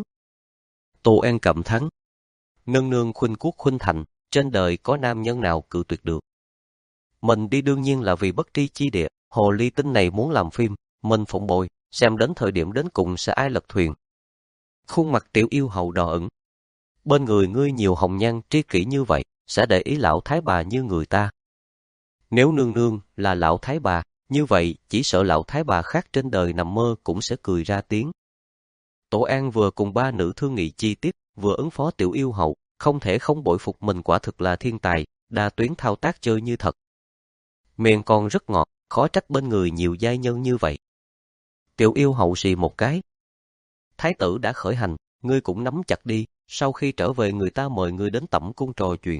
Tổ An cầm thắng. Nương nương khuynh quốc khuynh thành, trên đời có nam nhân nào cự tuyệt được. Mình đi đương nhiên là vì bất tri chi địa, hồ ly tinh này muốn làm phim, mình phụng bồi, xem đến thời điểm đến cùng sẽ ai lật thuyền. Khuôn mặt Tiểu Yêu Hậu đỏ ửng. Bên người ngươi nhiều hồng nhan tri kỷ như vậy, sẽ để ý lão thái bà như người ta. Nếu nương nương là lão thái bà, như vậy chỉ sợ lão thái bà khác trên đời nằm mơ cũng sẽ cười ra tiếng. Tổ An vừa cùng ba nữ thương nghị chi tiết, vừa ứng phó Tiểu Yêu Hậu, không thể không bội phục mình quả thực là thiên tài, đa tuyến thao tác chơi như thật. Miệng còn rất ngọt, khó trách bên người nhiều giai nhân như vậy. Tiểu Yêu Hậu xì một cái. Thái tử đã khởi hành, ngươi cũng nắm chặt đi, sau khi trở về người ta mời ngươi đến tẩm cung trò chuyện.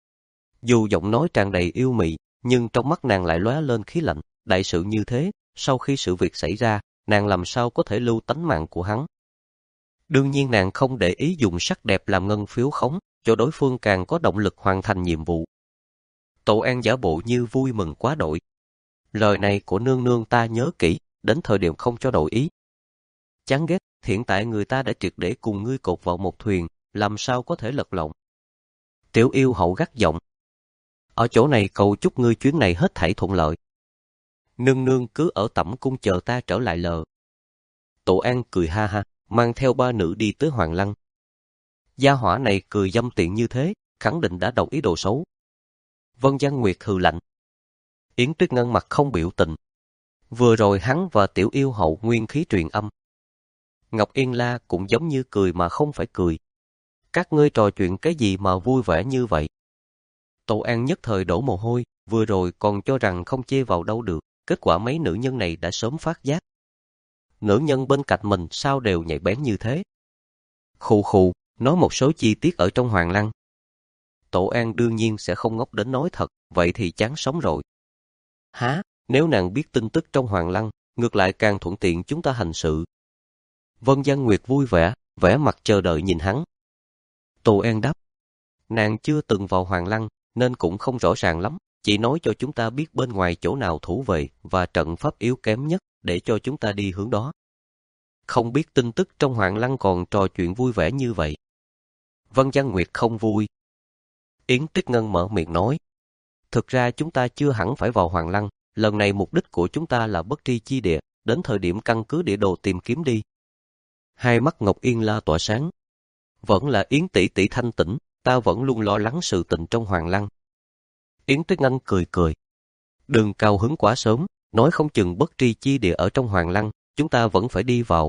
Dù giọng nói tràn đầy yêu mị, nhưng trong mắt nàng lại lóe lên khí lạnh, đại sự như thế, sau khi sự việc xảy ra, nàng làm sao có thể lưu tánh mạng của hắn. Đương nhiên nàng không để ý dùng sắc đẹp làm ngân phiếu khống, cho đối phương càng có động lực hoàn thành nhiệm vụ. Tổ An giả bộ như vui mừng quá đội. Lời này của nương nương ta nhớ kỹ, đến thời điểm không cho đổi ý. Chán ghét, hiện tại người ta đã triệt để cùng ngươi cột vào một thuyền, làm sao có thể lật lọng. Tiểu Yêu Hậu gắt giọng. Ở chỗ này cầu chúc ngươi chuyến này hết thảy thuận lợi. Nương nương cứ ở tẩm cung chờ ta trở lại lờ. Tổ An cười ha ha, mang theo ba nữ đi tới Hoàng Lăng. Gia hỏa này cười dâm tiện như thế, khẳng định đã đồng ý đồ xấu. Vân Giang Nguyệt hừ lạnh. Yến Tuyết Ngân mặt không biểu tình. Vừa rồi hắn và Tiểu Yêu Hậu nguyên khí truyền âm. Ngọc Yên La cũng giống như cười mà không phải cười. Các ngươi trò chuyện cái gì mà vui vẻ như vậy? Tổ An nhất thời đổ mồ hôi, vừa rồi còn cho rằng không chê vào đâu được, kết quả mấy nữ nhân này đã sớm phát giác. Nữ nhân bên cạnh mình sao đều nhạy bén như thế? Khù khù, nói một số chi tiết ở trong Hoàng Lăng. Tổ An đương nhiên sẽ không ngốc đến nói thật, vậy thì chán sống rồi. Há, nếu nàng biết tin tức trong Hoàng Lăng, ngược lại càng thuận tiện chúng ta hành sự. Vân Giang Nguyệt vui vẻ, vẻ mặt chờ đợi nhìn hắn. Tổ An đáp. Nàng chưa từng vào Hoàng Lăng, nên cũng không rõ ràng lắm, chỉ nói cho chúng ta biết bên ngoài chỗ nào thủ vệ và trận pháp yếu kém nhất để cho chúng ta đi hướng đó. Không biết tin tức trong Hoàng Lăng còn trò chuyện vui vẻ như vậy. Vân Giang Nguyệt không vui. Yến Tuyết Ngân mở miệng nói. Thực ra chúng ta chưa hẳn phải vào Hoàng Lăng, lần này mục đích của chúng ta là bất tri chi địa, đến thời điểm căn cứ địa đồ tìm kiếm đi. Hai mắt Ngọc Yên La tỏa sáng. Vẫn là Yến tỷ tỷ thanh tĩnh, ta vẫn luôn lo lắng sự tình trong Hoàng Lăng. Yến Tuyết Ngân cười cười. Đừng cao hứng quá sớm, nói không chừng bất tri chi địa ở trong Hoàng Lăng, chúng ta vẫn phải đi vào.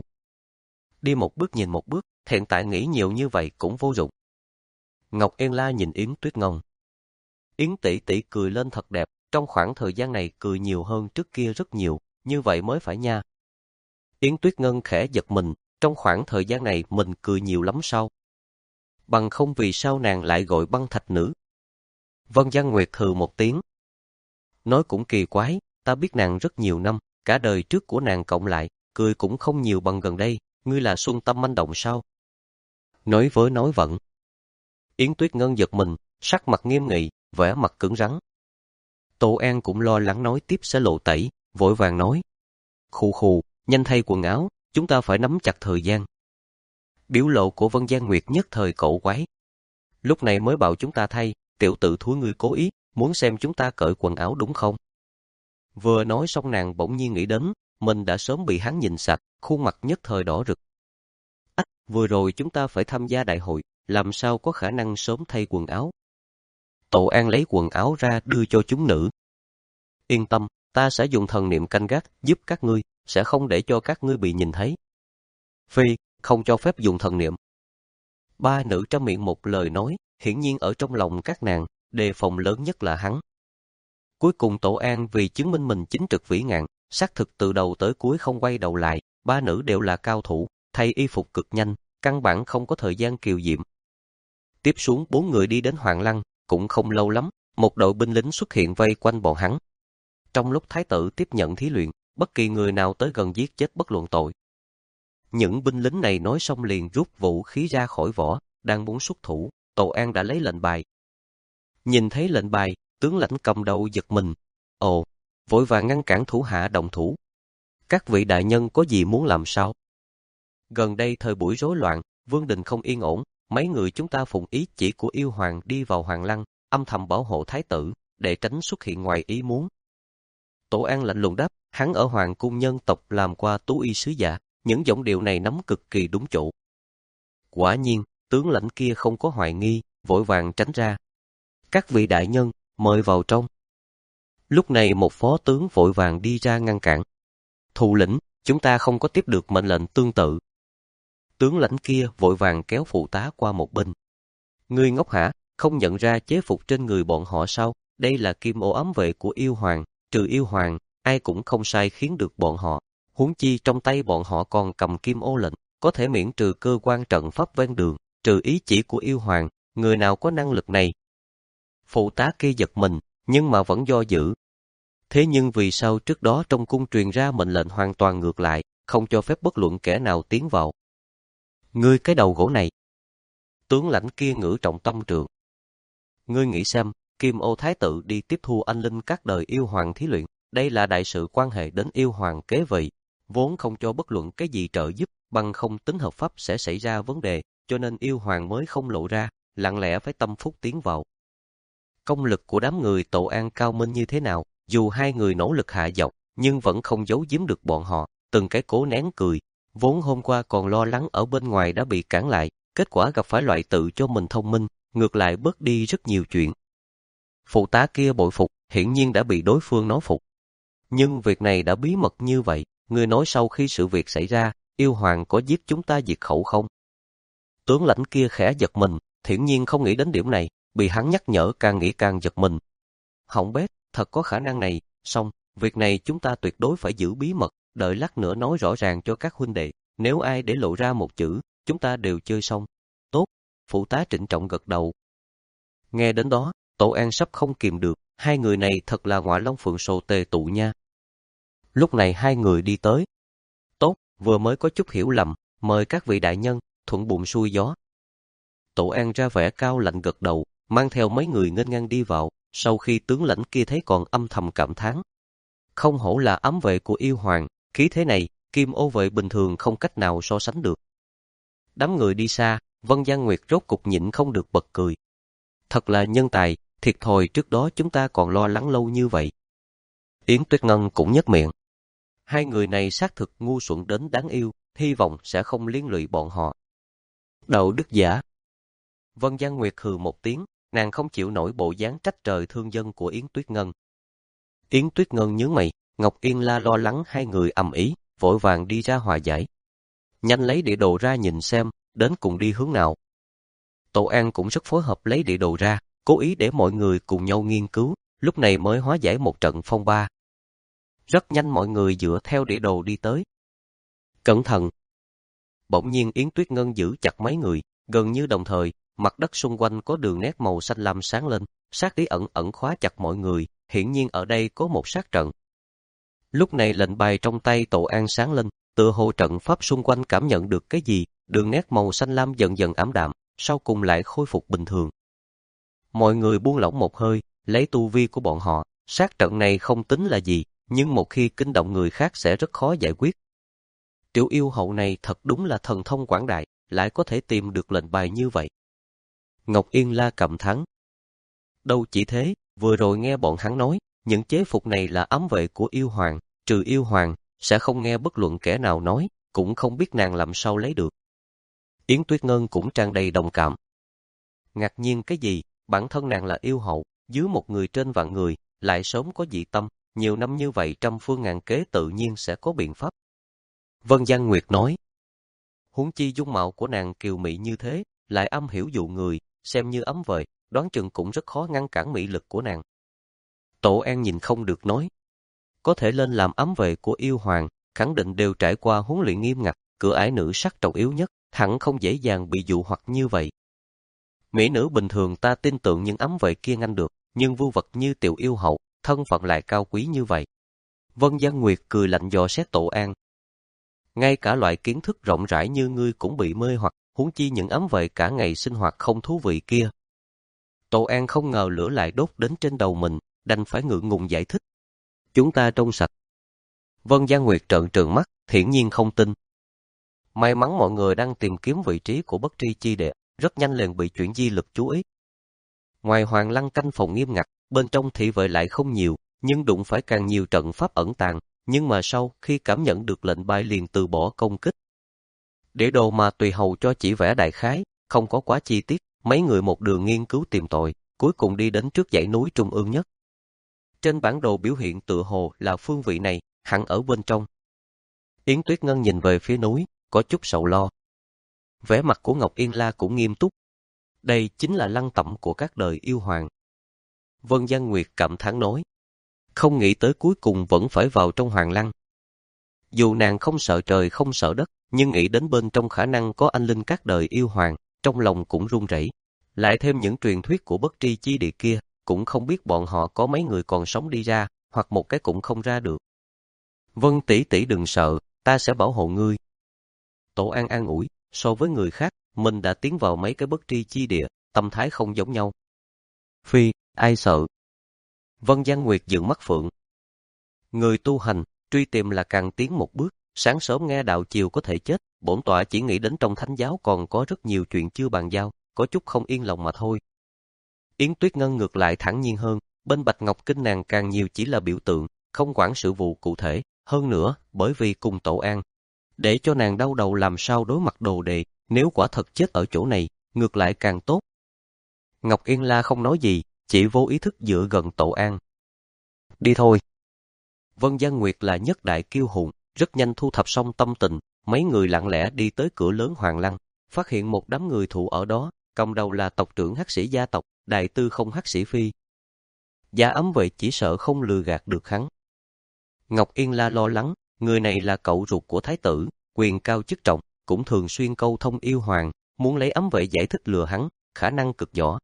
Đi một bước nhìn một bước, hiện tại nghĩ nhiều như vậy cũng vô dụng. Ngọc Yên La nhìn Yến Tuyết Ngân. Yến tỷ tỷ cười lên thật đẹp, trong khoảng thời gian này cười nhiều hơn trước kia rất nhiều, như vậy mới phải nha. Yến Tuyết Ngân khẽ giật mình, trong khoảng thời gian này mình cười nhiều lắm sao? Bằng không vì sao nàng lại gọi băng thạch nữ? Vân Giang Nguyệt hừ một tiếng. Nói cũng kỳ quái, ta biết nàng rất nhiều năm, cả đời trước của nàng cộng lại, cười cũng không nhiều bằng gần đây, ngươi là Xuân Tâm manh động sao? Nói với nói vận. Yến Tuyết Ngân giật mình, sắc mặt nghiêm nghị, vẻ mặt cứng rắn. Tô An cũng lo lắng nói tiếp sẽ lộ tẩy, vội vàng nói. Khù khù, nhanh thay quần áo, chúng ta phải nắm chặt thời gian. Biểu lộ của Vân Giang Nguyệt nhất thời cổ quái. Lúc này mới bảo chúng ta thay, tiểu tử thúi ngươi cố ý, muốn xem chúng ta cởi quần áo đúng không? Vừa nói xong nàng bỗng nhiên nghĩ đến, mình đã sớm bị hắn nhìn sạch, khuôn mặt nhất thời đỏ rực. Ách, vừa rồi chúng ta phải tham gia đại hội, làm sao có khả năng sớm thay quần áo? Tổ An lấy quần áo ra đưa cho chúng nữ. Yên tâm, ta sẽ dùng thần niệm canh gác, giúp các ngươi, sẽ không để cho các ngươi bị nhìn thấy. Phi, không cho phép dùng thần niệm. Ba nữ trăm miệng một lời nói, hiển nhiên ở trong lòng các nàng, đề phòng lớn nhất là hắn. Cuối cùng Tổ An vì chứng minh mình chính trực vĩ ngạn, xác thực từ đầu tới cuối không quay đầu lại, ba nữ đều là cao thủ, thay y phục cực nhanh, căn bản không có thời gian kiều diệm. Tiếp xuống bốn người đi đến Hoàng Lăng, cũng không lâu lắm, một đội binh lính xuất hiện vây quanh bọn hắn. Trong lúc thái tử tiếp nhận thí luyện, bất kỳ người nào tới gần giết chết bất luận tội. Những binh lính này nói xong liền rút vũ khí ra khỏi vỏ, đang muốn xuất thủ, Tổ An đã lấy lệnh bài. Nhìn thấy lệnh bài, tướng lãnh cầm đầu giật mình. Ồ, vội vàng ngăn cản thủ hạ động thủ. Các vị đại nhân có gì muốn làm sao? Gần đây thời buổi rối loạn, vương đình không yên ổn, mấy người chúng ta phụng ý chỉ của yêu hoàng đi vào Hoàng Lăng, âm thầm bảo hộ thái tử, để tránh xuất hiện ngoài ý muốn. Tổ An lạnh lùng đáp, hắn ở hoàng cung nhân tộc làm qua tú y sứ giả, những giọng điệu này nắm cực kỳ đúng chỗ. Quả nhiên, tướng lãnh kia không có hoài nghi, vội vàng tránh ra. Các vị đại nhân, mời vào trong. Lúc này một phó tướng vội vàng đi ra ngăn cản. Thủ lĩnh, chúng ta không có tiếp được mệnh lệnh tương tự. Tướng lãnh kia vội vàng kéo phụ tá qua một bên. Ngươi ngốc hả, không nhận ra chế phục trên người bọn họ sao? Đây là kim ô ám vệ của yêu hoàng, trừ yêu hoàng, ai cũng không sai khiến được bọn họ. Huống chi trong tay bọn họ còn cầm kim ô lệnh, có thể miễn trừ cơ quan trận pháp ven đường, trừ ý chỉ của yêu hoàng, người nào có năng lực này? Phụ tá kia giật mình, nhưng mà vẫn do dự. Thế nhưng vì sao trước đó trong cung truyền ra mệnh lệnh hoàn toàn ngược lại, không cho phép bất luận kẻ nào tiến vào? Ngươi cái đầu gỗ này. Tướng lãnh kia ngữ trọng tâm trường. Ngươi nghĩ xem, Kim Ô Thái tử đi tiếp thu anh linh các đời yêu hoàng thí luyện, đây là đại sự quan hệ đến yêu hoàng kế vị, vốn không cho bất luận cái gì trợ giúp, bằng không tính hợp pháp sẽ xảy ra vấn đề, cho nên yêu hoàng mới không lộ ra, lặng lẽ phải tâm phúc tiến vào. Công lực của đám người Tổ An cao minh như thế nào, dù hai người nỗ lực hạ dọc, nhưng vẫn không giấu giếm được bọn họ, từng cái cố nén cười, vốn hôm qua còn lo lắng ở bên ngoài đã bị cản lại, kết quả gặp phải loại tự cho mình thông minh, ngược lại bớt đi rất nhiều chuyện. Phụ tá kia bội phục, hiển nhiên đã bị đối phương nói phục. Nhưng việc này đã bí mật như vậy, người nói sau khi sự việc xảy ra, yêu hoàng có giết chúng ta diệt khẩu không? Tướng lãnh kia khẽ giật mình, hiển nhiên không nghĩ đến điểm này, bị hắn nhắc nhở càng nghĩ càng giật mình. Hỏng bét, thật có khả năng này, song, việc này chúng ta tuyệt đối phải giữ bí mật, đợi lát nữa nói rõ ràng cho các huynh đệ, nếu ai để lộ ra một chữ, chúng ta đều chơi xong. Tốt, phụ tá trịnh trọng gật đầu. Nghe đến đó, Tổ An sắp không kìm được, hai người này thật là ngọa long phượng sồ tề tụ nha. Lúc này hai người đi tới. Tốt, vừa mới có chút hiểu lầm, mời các vị đại nhân, thuận bụng xuôi gió. Tổ An ra vẻ cao lạnh gật đầu, mang theo mấy người nghênh ngang đi vào, sau khi tướng lãnh kia thấy còn âm thầm cảm thán. Không hổ là ám vệ của yêu hoàng, khí thế này, kim ô vệ bình thường không cách nào so sánh được. Đám người đi xa, Vân Giang Nguyệt rốt cục nhịn không được bật cười. Thật là nhân tài, thiệt thòi trước đó chúng ta còn lo lắng lâu như vậy. Yến Tuyết Ngân cũng nhếch miệng. Hai người này xác thực ngu xuẩn đến đáng yêu, hy vọng sẽ không liên lụy bọn họ. Đậu đức giả. Vân Giang Nguyệt hừ một tiếng, nàng không chịu nổi bộ dáng trách trời thương dân của Yến Tuyết Ngân. Yến Tuyết Ngân nhướng mày, Ngọc Yên La lo lắng hai người ầm ĩ, vội vàng đi ra hòa giải. Nhanh lấy địa đồ ra nhìn xem, đến cùng đi hướng nào. Tổ An cũng rất phối hợp lấy địa đồ ra, cố ý để mọi người cùng nhau nghiên cứu, lúc này mới hóa giải một trận phong ba. Rất nhanh mọi người dựa theo địa đồ đi tới. Cẩn thận! Bỗng nhiên Yến Tuyết Ngân giữ chặt mấy người, gần như đồng thời, mặt đất xung quanh có đường nét màu xanh lam sáng lên, sát ý ẩn ẩn khóa chặt mọi người, hiển nhiên ở đây có một sát trận. Lúc này lệnh bài trong tay Tổ An sáng lên, tựa hồ trận pháp xung quanh cảm nhận được cái gì, đường nét màu xanh lam dần dần ảm đạm, sau cùng lại khôi phục bình thường. Mọi người buông lỏng một hơi, lấy tu vi của bọn họ, sát trận này không tính là gì, nhưng một khi kinh động người khác sẽ rất khó giải quyết. Tiểu yêu hậu này thật đúng là thần thông quảng đại, lại có thể tìm được lệnh bài như vậy. Ngọc Yên La cảm thán. Đâu chỉ thế, vừa rồi nghe bọn hắn nói, những chế phục này là ám vệ của yêu hoàng, trừ yêu hoàng, sẽ không nghe bất luận kẻ nào nói, cũng không biết nàng làm sao lấy được. Yến Tuyết Ngân cũng tràn đầy đồng cảm. Ngạc nhiên cái gì, bản thân nàng là yêu hậu, dưới một người trên vạn người, lại sớm có dị tâm, nhiều năm như vậy trăm phương ngàn kế tự nhiên sẽ có biện pháp. Vân Giang Nguyệt nói, huống chi dung mạo của nàng kiều mị như thế, lại âm hiểu dụ người, xem như ấm vời, đoán chừng cũng rất khó ngăn cản mị lực của nàng. Tổ An nhìn không được nói, có thể lên làm ấm vệ của yêu hoàng, khẳng định đều trải qua huấn luyện nghiêm ngặt, cửa ải nữ sắc trọng yếu nhất, hẳn không dễ dàng bị dụ hoặc như vậy. Mỹ nữ bình thường ta tin tưởng những ấm vệ kia ngăn được, nhưng vưu vật như tiểu yêu hậu, thân phận lại cao quý như vậy. Vân Giang Nguyệt cười lạnh dò xét Tổ An. Ngay cả loại kiến thức rộng rãi như ngươi cũng bị mê hoặc, huống chi những ấm vệ cả ngày sinh hoạt không thú vị kia. Tổ An không ngờ lửa lại đốt đến trên đầu mình, đành phải ngượng ngùng giải thích. Chúng ta trong sạch. Vân Giang Nguyệt trợn trừng mắt, hiển nhiên không tin. May mắn mọi người đang tìm kiếm vị trí của bất tri chi địa, rất nhanh liền bị chuyển di lực chú ý. Ngoài Hoàng Lăng canh phòng nghiêm ngặt, bên trong thị vệ lại không nhiều, nhưng đụng phải càng nhiều trận pháp ẩn tàng, nhưng mà sau khi cảm nhận được lệnh bài liền từ bỏ công kích. Để đồ mà tùy hầu cho chỉ vẽ đại khái, không có quá chi tiết, mấy người một đường nghiên cứu tìm tòi, cuối cùng đi đến trước dãy núi trung ương nhất. Trên bản đồ biểu hiện tựa hồ là phương vị này, hẳn ở bên trong. Yến Tuyết Ngân nhìn về phía núi, có chút sầu lo. Vẻ mặt của Ngọc Yên La cũng nghiêm túc. Đây chính là lăng tẩm của các đời yêu hoàng. Vân Giang Nguyệt cảm thán nói. Không nghĩ tới cuối cùng vẫn phải vào trong hoàng lăng. Dù nàng không sợ trời không sợ đất, nhưng nghĩ đến bên trong khả năng có anh linh các đời yêu hoàng, trong lòng cũng run rẩy. Lại thêm những truyền thuyết của bất tri chi địa kia, cũng không biết bọn họ có mấy người còn sống đi ra, hoặc một cái cũng không ra được. Vân tỷ tỷ đừng sợ, ta sẽ bảo hộ ngươi. Tổ An an ủi, so với người khác, mình đã tiến vào mấy cái bất tri chi địa, tâm thái không giống nhau. Phi, ai sợ? Vân Giang Nguyệt dựng mắt phượng. Người tu hành, truy tìm là càng tiến một bước, sáng sớm nghe đạo chiều có thể chết, bổn tọa chỉ nghĩ đến trong thánh giáo còn có rất nhiều chuyện chưa bàn giao, có chút không yên lòng mà thôi. Yến Tuyết Ngân ngược lại thẳng nhiên hơn, bên Bạch Ngọc Kinh nàng càng nhiều chỉ là biểu tượng, không quản sự vụ cụ thể, hơn nữa, bởi vì cùng Tổ An. Để cho nàng đau đầu làm sao đối mặt đồ đề, nếu quả thật chết ở chỗ này, ngược lại càng tốt. Ngọc Yên La không nói gì, chỉ vô ý thức dựa gần Tổ An. Đi thôi. Vân Giang Nguyệt là nhất đại kiêu hùng, rất nhanh thu thập xong tâm tình, mấy người lặng lẽ đi tới cửa lớn Hoàng Lăng, phát hiện một đám người thủ ở đó, cầm đầu là tộc trưởng hắc sĩ gia tộc, đại tư không hắc sĩ Phi. Gia ấm vệ chỉ sợ không lừa gạt được hắn. Ngọc Yên La lo lắng, người này là cậu ruột của thái tử, quyền cao chức trọng, cũng thường xuyên câu thông yêu hoàng, muốn lấy ấm vệ giải thích lừa hắn, khả năng cực nhỏ.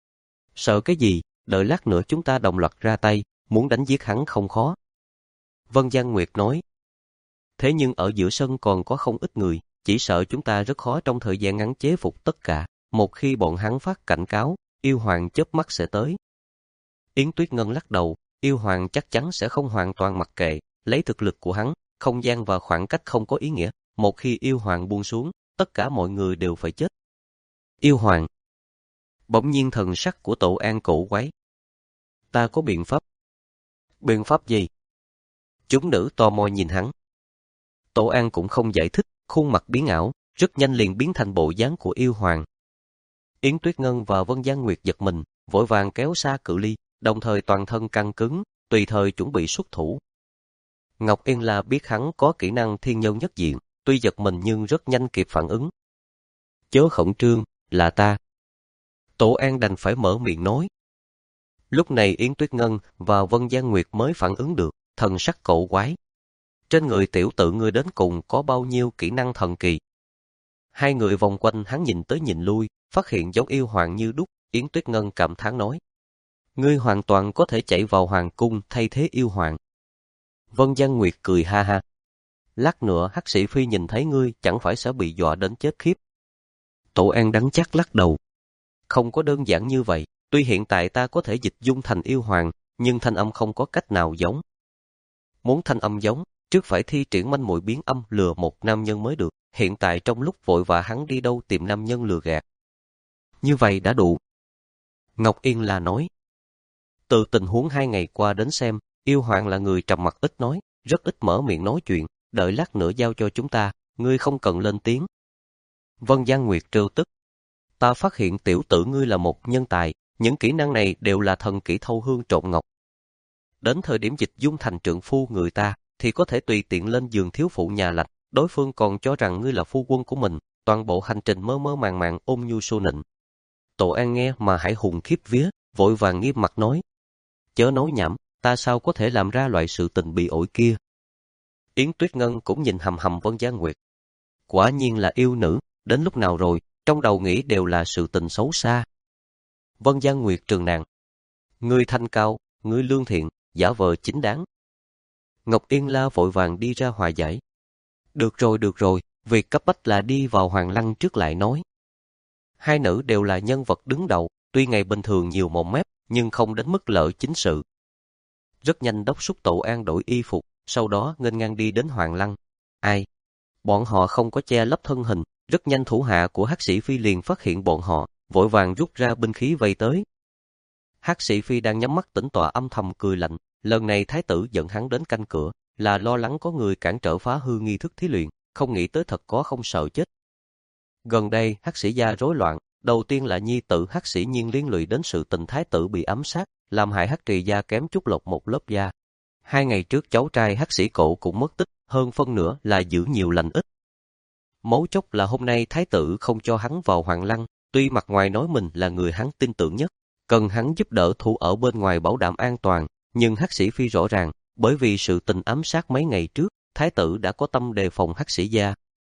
Sợ cái gì, đợi lát nữa chúng ta đồng loạt ra tay, muốn đánh giết hắn không khó. Vân Giang Nguyệt nói. Thế nhưng ở giữa sân còn có không ít người, chỉ sợ chúng ta rất khó trong thời gian ngắn chế phục tất cả, một khi bọn hắn phát cảnh cáo, yêu hoàng chớp mắt sẽ tới. Yến Tuyết Ngân lắc đầu, yêu hoàng chắc chắn sẽ không hoàn toàn mặc kệ, lấy thực lực của hắn, không gian và khoảng cách không có ý nghĩa, một khi yêu hoàng buông xuống, tất cả mọi người đều phải chết. Yêu hoàng. Bỗng nhiên thần sắc của Tổ An cổ quái. Ta có biện pháp. Biện pháp gì? Chúng nữ tò mò nhìn hắn. Tổ An cũng không giải thích, khuôn mặt biến ảo, rất nhanh liền biến thành bộ dáng của yêu hoàng. Yến Tuyết Ngân và Vân Giang Nguyệt giật mình, vội vàng kéo xa cự ly, đồng thời toàn thân căng cứng, tùy thời chuẩn bị xuất thủ. Ngọc Yên La biết hắn có kỹ năng thiên nhân nhất diện, tuy giật mình nhưng rất nhanh kịp phản ứng. Chớ khẩn trương, là ta. Tổ An đành phải mở miệng nói. Lúc này Yến Tuyết Ngân và Vân Giang Nguyệt mới phản ứng được, thần sắc cổ quái. Trên người tiểu tử ngươi đến cùng có bao nhiêu kỹ năng thần kỳ? Hai người vòng quanh hắn nhìn tới nhìn lui, phát hiện giống yêu hoàng như đúc, Yến Tuyết Ngân cảm thán nói. Ngươi hoàn toàn có thể chạy vào hoàng cung thay thế yêu hoàng. Vân Giang Nguyệt cười ha ha. Lát nữa Hắc Sĩ Phi nhìn thấy ngươi chẳng phải sẽ bị dọa đến chết khiếp. Tổ An đắng chắc lắc đầu. Không có đơn giản như vậy, tuy hiện tại ta có thể dịch dung thành yêu hoàng, nhưng thanh âm không có cách nào giống. Muốn thanh âm giống, trước phải thi triển manh mội biến âm lừa một nam nhân mới được, hiện tại trong lúc vội vã hắn đi đâu tìm nam nhân lừa gạt. Như vậy đã đủ. Ngọc Yên là nói. Từ tình huống hai ngày qua đến xem, yêu hoàng là người trầm mặc ít nói, rất ít mở miệng nói chuyện, đợi lát nữa giao cho chúng ta, ngươi không cần lên tiếng. Vân Giang Nguyệt trêu tức. Ta phát hiện tiểu tử ngươi là một nhân tài, những kỹ năng này đều là thần kỹ thâu hương trộn ngọc. Đến thời điểm dịch dung thành trượng phu người ta, thì có thể tùy tiện lên giường thiếu phụ nhà lạnh, đối phương còn cho rằng ngươi là phu quân của mình, toàn bộ hành trình mơ mơ màng màng ôm nhu xô nịnh. Tổ An nghe mà Hải hùng khiếp vía, vội vàng nghiêm mặt nói. Chớ nói nhảm, ta sao có thể làm ra loại sự tình bị ổi kia. Yến Tuyết Ngân cũng nhìn hầm hầm Vân Giang Nguyệt. Quả nhiên là yêu nữ, đến lúc nào rồi, trong đầu nghĩ đều là sự tình xấu xa. Vân Giang Nguyệt trừng nàng. Ngươi thanh cao, ngươi lương thiện, giả vờ chính đáng. Ngọc Yên La vội vàng đi ra hòa giải. Được rồi, được rồi, việc cấp bách là đi vào Hoàng Lăng trước lại nói. Hai nữ đều là nhân vật đứng đầu, tuy ngày bình thường nhiều mồm mép, nhưng không đến mức lỡ chính sự. Rất nhanh đốc xúc Tổ An đổi y phục, sau đó nghênh ngang đi đến Hoàng Lăng. Ai? Bọn họ không có che lấp thân hình, rất nhanh thủ hạ của Hắc Sĩ Phi liền phát hiện bọn họ, vội vàng rút ra binh khí vây tới. Hắc Sĩ Phi đang nhắm mắt tĩnh tọa âm thầm cười lạnh, lần này thái tử dẫn hắn đến canh cửa, là lo lắng có người cản trở phá hư nghi thức thí luyện, không nghĩ tới thật có không sợ chết. Gần đây, Hắc Sĩ gia rối loạn, đầu tiên là nhi tử Hắc Sĩ Nhiên liên lụy đến sự tình thái tử bị ám sát, làm hại Hắc Trì gia kém chút lột một lớp da. Hai ngày trước cháu trai Hắc Sĩ Cổ cũng mất tích, hơn phân nửa là giữ nhiều lành ít. Mấu chốt là hôm nay thái tử không cho hắn vào Hoàng Lăng, tuy mặt ngoài nói mình là người hắn tin tưởng nhất, cần hắn giúp đỡ thủ ở bên ngoài bảo đảm an toàn, nhưng Hắc Sĩ Phi rõ ràng, bởi vì sự tình ám sát mấy ngày trước, thái tử đã có tâm đề phòng Hắc Sĩ gia.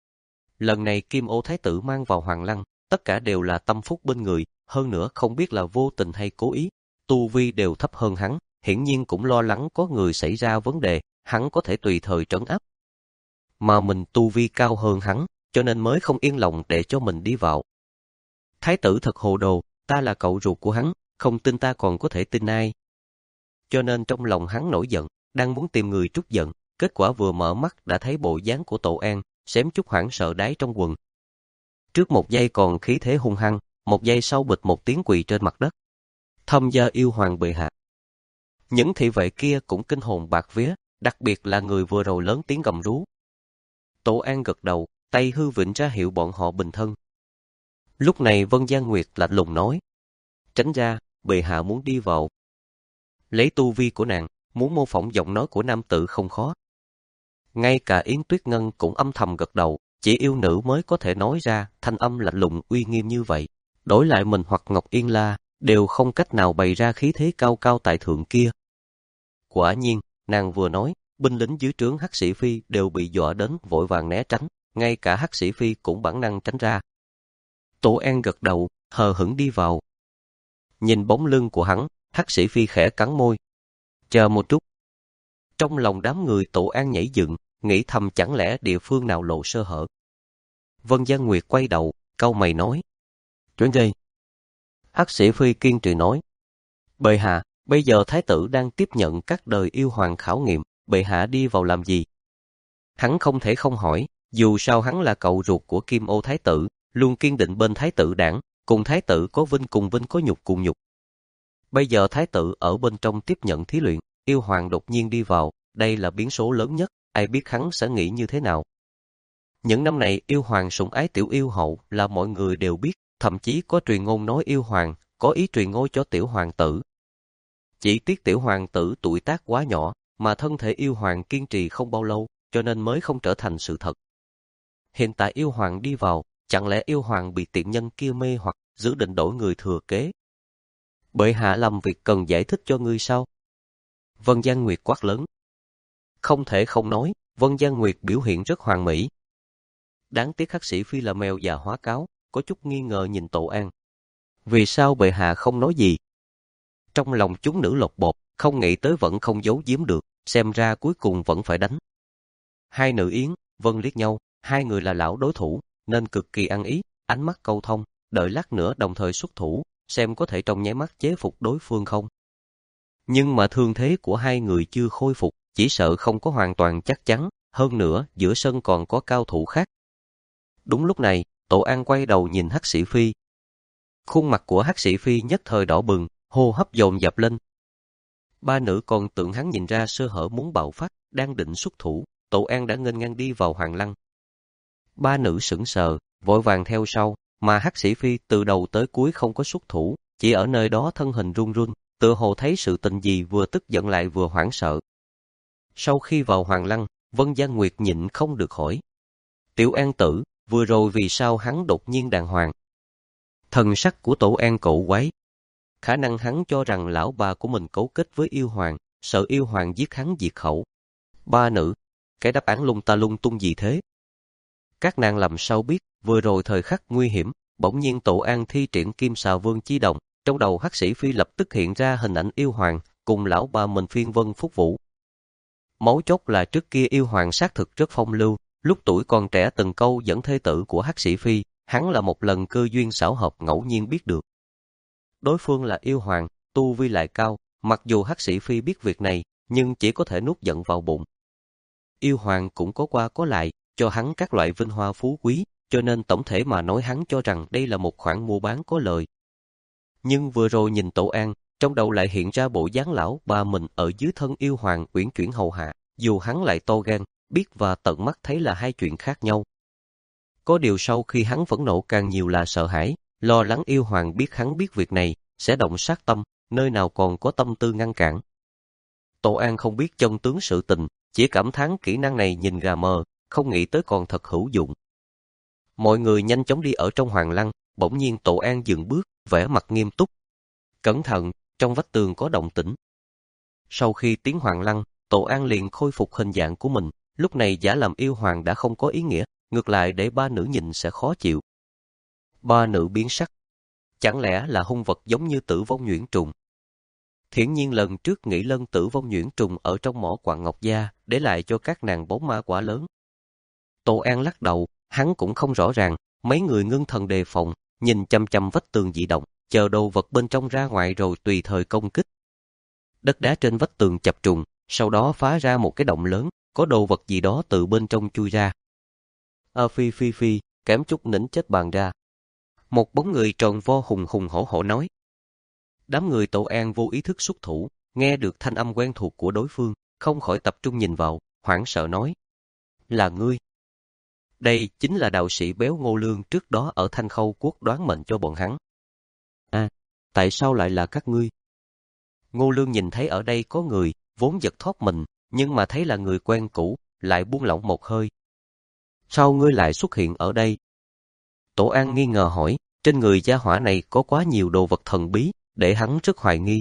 Lần này Kim Ô thái tử mang vào Hoàng Lăng, tất cả đều là tâm phúc bên người, hơn nữa không biết là vô tình hay cố ý, tu vi đều thấp hơn hắn, hiển nhiên cũng lo lắng có người xảy ra vấn đề, hắn có thể tùy thời trấn áp. Mà mình tu vi cao hơn hắn, cho nên mới không yên lòng để cho mình đi vào. Thái tử thật hồ đồ, ta là cậu ruột của hắn, không tin ta còn có thể tin ai. Cho nên trong lòng hắn nổi giận, đang muốn tìm người trút giận, kết quả vừa mở mắt đã thấy bộ dáng của Tổ An, xém chút hoảng sợ đáy trong quần. Trước một giây còn khí thế hung hăng, một giây sau bịch một tiếng quỳ trên mặt đất. Thâm gia yêu hoàng bệ hạ. Những thị vệ kia cũng kinh hồn bạt vía, đặc biệt là người vừa rồi lớn tiếng gầm rú. Tổ An gật đầu, tay hư vịnh ra hiệu bọn họ bình thân. Lúc này Vân Giang Nguyệt lạnh lùng nói. Tránh ra, bệ hạ muốn đi vào. Lấy tu vi của nàng, muốn mô phỏng giọng nói của nam tử không khó. Ngay cả Yến Tuyết Ngân cũng âm thầm gật đầu, chỉ yêu nữ mới có thể nói ra thanh âm lạnh lùng uy nghiêm như vậy. Đổi lại mình hoặc Ngọc Yên La, đều không cách nào bày ra khí thế cao cao tại thượng kia. Quả nhiên, nàng vừa nói, binh lính dưới trướng Hắc Sĩ Phi đều bị dọa đến vội vàng né tránh, ngay cả Hắc Sĩ Phi cũng bản năng tránh ra. Tổ An gật đầu, hờ hững đi vào. Nhìn bóng lưng của hắn, Hắc Sĩ Phi khẽ cắn môi. Chờ một chút. Trong lòng đám người Tổ An nhảy dựng, nghĩ thầm chẳng lẽ địa phương nào lộ sơ hở. Vân Giang Nguyệt quay đầu, cau mày nói. Chuyện gì? Hắc Sĩ Phi kiên trì nói. Bệ hạ, bây giờ thái tử đang tiếp nhận các đời yêu hoàng khảo nghiệm, bệ hạ đi vào làm gì? Hắn không thể không hỏi, dù sao hắn là cậu ruột của Kim Ô thái tử, luôn kiên định bên thái tử đảng, cùng thái tử có vinh cùng vinh có nhục cùng nhục. Bây giờ thái tử ở bên trong tiếp nhận thí luyện, yêu hoàng đột nhiên đi vào, đây là biến số lớn nhất, ai biết hắn sẽ nghĩ như thế nào. Những năm này yêu hoàng sủng ái tiểu yêu hậu là mọi người đều biết, thậm chí có truyền ngôn nói yêu hoàng, có ý truyền ngôi cho tiểu hoàng tử. Chỉ tiếc tiểu hoàng tử tuổi tác quá nhỏ, mà thân thể yêu hoàng kiên trì không bao lâu, cho nên mới không trở thành sự thật. Hiện tại yêu hoàng đi vào, chẳng lẽ yêu hoàng bị tiện nhân kia mê hoặc dự định đổi người thừa kế? Bệ hạ làm việc cần giải thích cho ngươi sao? Vân Giang Nguyệt quát lớn. Không thể không nói, Vân Gian Nguyệt biểu hiện rất hoàn mỹ. Đáng tiếc Hắc Sĩ Phi là mèo già hóa cáo, có chút nghi ngờ nhìn Tổ An. Vì sao bệ hạ không nói gì? Trong lòng chúng nữ lột bột, không nghĩ tới vẫn không giấu giếm được, xem ra cuối cùng vẫn phải đánh. Hai nữ Yến, Vân liếc nhau, hai người là lão đối thủ, nên cực kỳ ăn ý, ánh mắt câu thông, đợi lát nữa đồng thời xuất thủ, xem có thể trong nháy mắt chế phục đối phương không. Nhưng mà thương thế của hai người chưa khôi phục, chỉ sợ không có hoàn toàn chắc chắn, hơn nữa giữa sân còn có cao thủ khác. Đúng lúc này, Tổ An quay đầu nhìn Hắc Sĩ Phi. Khuôn mặt của Hắc Sĩ Phi nhất thời đỏ bừng, hô hấp dồn dập lên. Ba nữ còn tưởng hắn nhìn ra sơ hở muốn bạo phát, đang định xuất thủ, Tổ An đã nghênh ngang đi vào Hoàng Lăng. Ba nữ sững sờ, vội vàng theo sau, mà Hắc Sĩ Phi từ đầu tới cuối không có xuất thủ, chỉ ở nơi đó thân hình run run, tựa hồ thấy sự tình gì vừa tức giận lại vừa hoảng sợ. Sau khi vào Hoàng Lăng, Vân Gian Nguyệt nhịn không được hỏi. Tiểu An tử, vừa rồi vì sao hắn đột nhiên đàng hoàng? Thần sắc của Tổ An cậu quái. Khả năng hắn cho rằng lão bà của mình cấu kết với yêu hoàng, sợ yêu hoàng giết hắn diệt khẩu. Ba nữ, cái đáp án lung ta lung tung gì thế? Các nàng làm sao biết, vừa rồi thời khắc nguy hiểm, bỗng nhiên Tổ An thi triển Kim Xà Vương chi đồng, trong đầu Hắc Sĩ Phi lập tức hiện ra hình ảnh yêu hoàng, cùng lão bà mình phiên vân phúc vũ. Mấu chốt là trước kia yêu hoàng xác thực rất phong lưu, lúc tuổi còn trẻ từng câu dẫn thê tử của Hắc Sĩ Phi, hắn là một lần cơ duyên xảo hợp ngẫu nhiên biết được. Đối phương là yêu hoàng, tu vi lại cao, mặc dù Hắc Sĩ Phi biết việc này, nhưng chỉ có thể nuốt giận vào bụng. Yêu hoàng cũng có qua có lại, cho hắn các loại vinh hoa phú quý, cho nên tổng thể mà nói hắn cho rằng đây là một khoản mua bán có lời. Nhưng vừa rồi nhìn Tổ An, trong đầu lại hiện ra bộ dáng lão bà mình ở dưới thân yêu hoàng uyển chuyển hầu hạ, dù hắn lại to gan, biết và tận mắt thấy là hai chuyện khác nhau. Có điều sau khi hắn phẫn nộ càng nhiều là sợ hãi, lo lắng yêu hoàng biết hắn biết việc này, sẽ động sát tâm, nơi nào còn có tâm tư ngăn cản. Tổ An không biết chân tướng sự tình, chỉ cảm thán kỹ năng này nhìn gà mờ, không nghĩ tới còn thật hữu dụng. Mọi người nhanh chóng đi ở trong Hoàng Lăng, bỗng nhiên Tổ An dừng bước, vẻ mặt nghiêm túc. Cẩn thận, trong vách tường có động tĩnh. Sau khi tiến Hoàng Lăng, Tổ An liền khôi phục hình dạng của mình, lúc này giả làm yêu hoàng đã không có ý nghĩa, ngược lại để ba nữ nhìn sẽ khó chịu. Ba nữ biến sắc. Chẳng lẽ là hung vật giống như Tử Vong Nhuyễn Trùng? Hiển nhiên lần trước nghĩ lân Tử Vong Nhuyễn Trùng ở trong mỏ quặng ngọc gia, để lại cho các nàng bóng ma quả lớn. Tổ An lắc đầu, hắn cũng không rõ ràng, mấy người ngưng thần đề phòng, nhìn chăm chăm vách tường dị động, chờ đồ vật bên trong ra ngoài rồi tùy thời công kích. Đất đá trên vách tường chập trùng, sau đó phá ra một cái động lớn, có đồ vật gì đó từ bên trong chui ra. A phi phi phi, kém chút nỉnh chết bàn ra. Một bóng người tròn vo hùng hùng hổ hổ nói. Đám người Tổ An vô ý thức xuất thủ, nghe được thanh âm quen thuộc của đối phương, không khỏi tập trung nhìn vào, hoảng sợ nói. Là ngươi. Đây chính là đạo sĩ béo Ngô Lương trước đó ở Thanh Khâu Quốc đoán mệnh cho bọn hắn. À, tại sao lại là các ngươi? Ngô Lương nhìn thấy ở đây có người, vốn giật thót mình, nhưng mà thấy là người quen cũ, lại buông lỏng một hơi. Sao ngươi lại xuất hiện ở đây? Tổ An nghi ngờ hỏi, trên người gia hỏa này có quá nhiều đồ vật thần bí, để hắn rất hoài nghi.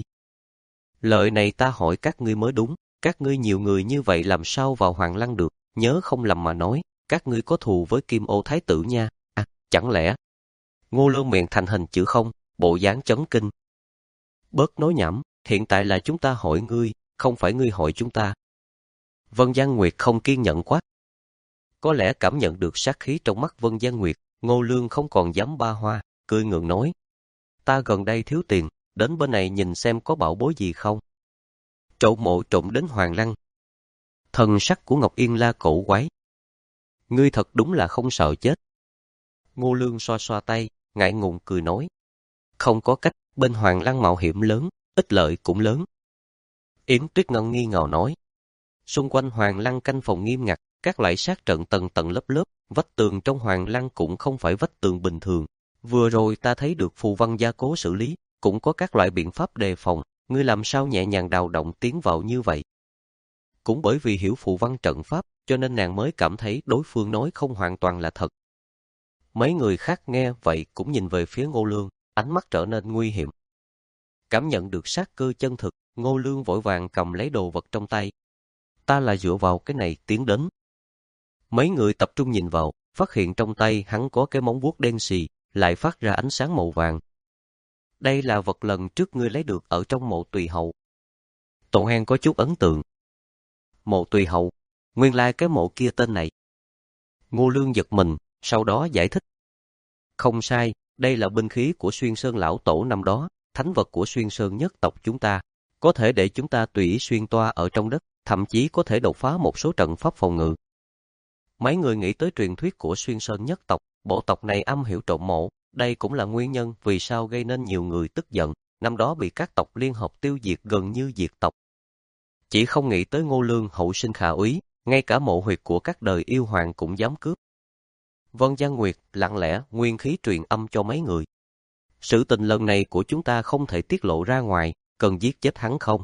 Lời này ta hỏi các ngươi mới đúng, các ngươi nhiều người như vậy làm sao vào Hoàng Lăng được, nhớ không lầm mà nói, các ngươi có thù với Kim Ô Thái tử nha, à, chẳng lẽ? Ngô Lương miệng thành hình chữ không, bộ dáng chấn kinh. Bớt nói nhảm, hiện tại là chúng ta hỏi ngươi, không phải ngươi hỏi chúng ta. Vân Gian Nguyệt không kiên nhẫn quát. Có lẽ cảm nhận được sát khí trong mắt Vân Gian Nguyệt, Ngô Lương không còn dám ba hoa, cười ngượng nói. Ta gần đây thiếu tiền, đến bên này nhìn xem có bảo bối gì không. Trộm mộ trộm đến Hoàng Lăng. Thần sắc của Ngọc Yên La cổ quái. Ngươi thật đúng là không sợ chết. Ngô Lương xoa xoa tay, ngại ngùng cười nói. Không có cách, bên Hoàng Lăng mạo hiểm lớn, ích lợi cũng lớn. Yến Tuyết Ngân nghi ngờ nói. Xung quanh Hoàng Lăng canh phòng nghiêm ngặt, các loại sát trận tầng tầng lớp lớp, vách tường trong Hoàng Lăng cũng không phải vách tường bình thường. Vừa rồi ta thấy được phù văn gia cố xử lý, cũng có các loại biện pháp đề phòng, ngươi làm sao nhẹ nhàng đào động tiến vào như vậy. Cũng bởi vì hiểu phù văn trận pháp, cho nên nàng mới cảm thấy đối phương nói không hoàn toàn là thật. Mấy người khác nghe vậy cũng nhìn về phía Ngô Lương, ánh mắt trở nên nguy hiểm. Cảm nhận được sát cơ chân thực, Ngô Lương vội vàng cầm lấy đồ vật trong tay. Ta là dựa vào cái này tiến đến, Mấy người tập trung nhìn vào, phát hiện trong tay hắn có cái móng vuốt đen xì, lại phát ra ánh sáng màu vàng. Đây là vật lần trước ngươi lấy được ở trong mộ Tùy Hậu. Tổ An có chút ấn tượng. Mộ Tùy Hậu, nguyên lai cái mộ kia tên này. Ngô Lương giật mình, sau đó giải thích. Không sai, đây là binh khí của Xuyên Sơn lão tổ năm đó, thánh vật của Xuyên Sơn nhất tộc chúng ta. Có thể để chúng ta tùy ý xuyên toa ở trong đất, thậm chí có thể đột phá một số trận pháp phòng ngự. Mấy người nghĩ tới truyền thuyết của Xuyên Sơn nhất tộc, bộ tộc này âm hiểu trộm mộ, đây cũng là nguyên nhân vì sao gây nên nhiều người tức giận, năm đó bị các tộc liên hợp tiêu diệt gần như diệt tộc. Chỉ không nghĩ tới Ngô Lương hậu sinh khả úy, ngay cả mộ huyệt của các đời yêu hoàng cũng dám cướp. Vân Giang Nguyệt lặng lẽ nguyên khí truyền âm cho mấy người. Sự tình lần này của chúng ta không thể tiết lộ ra ngoài, cần giết chết hắn không?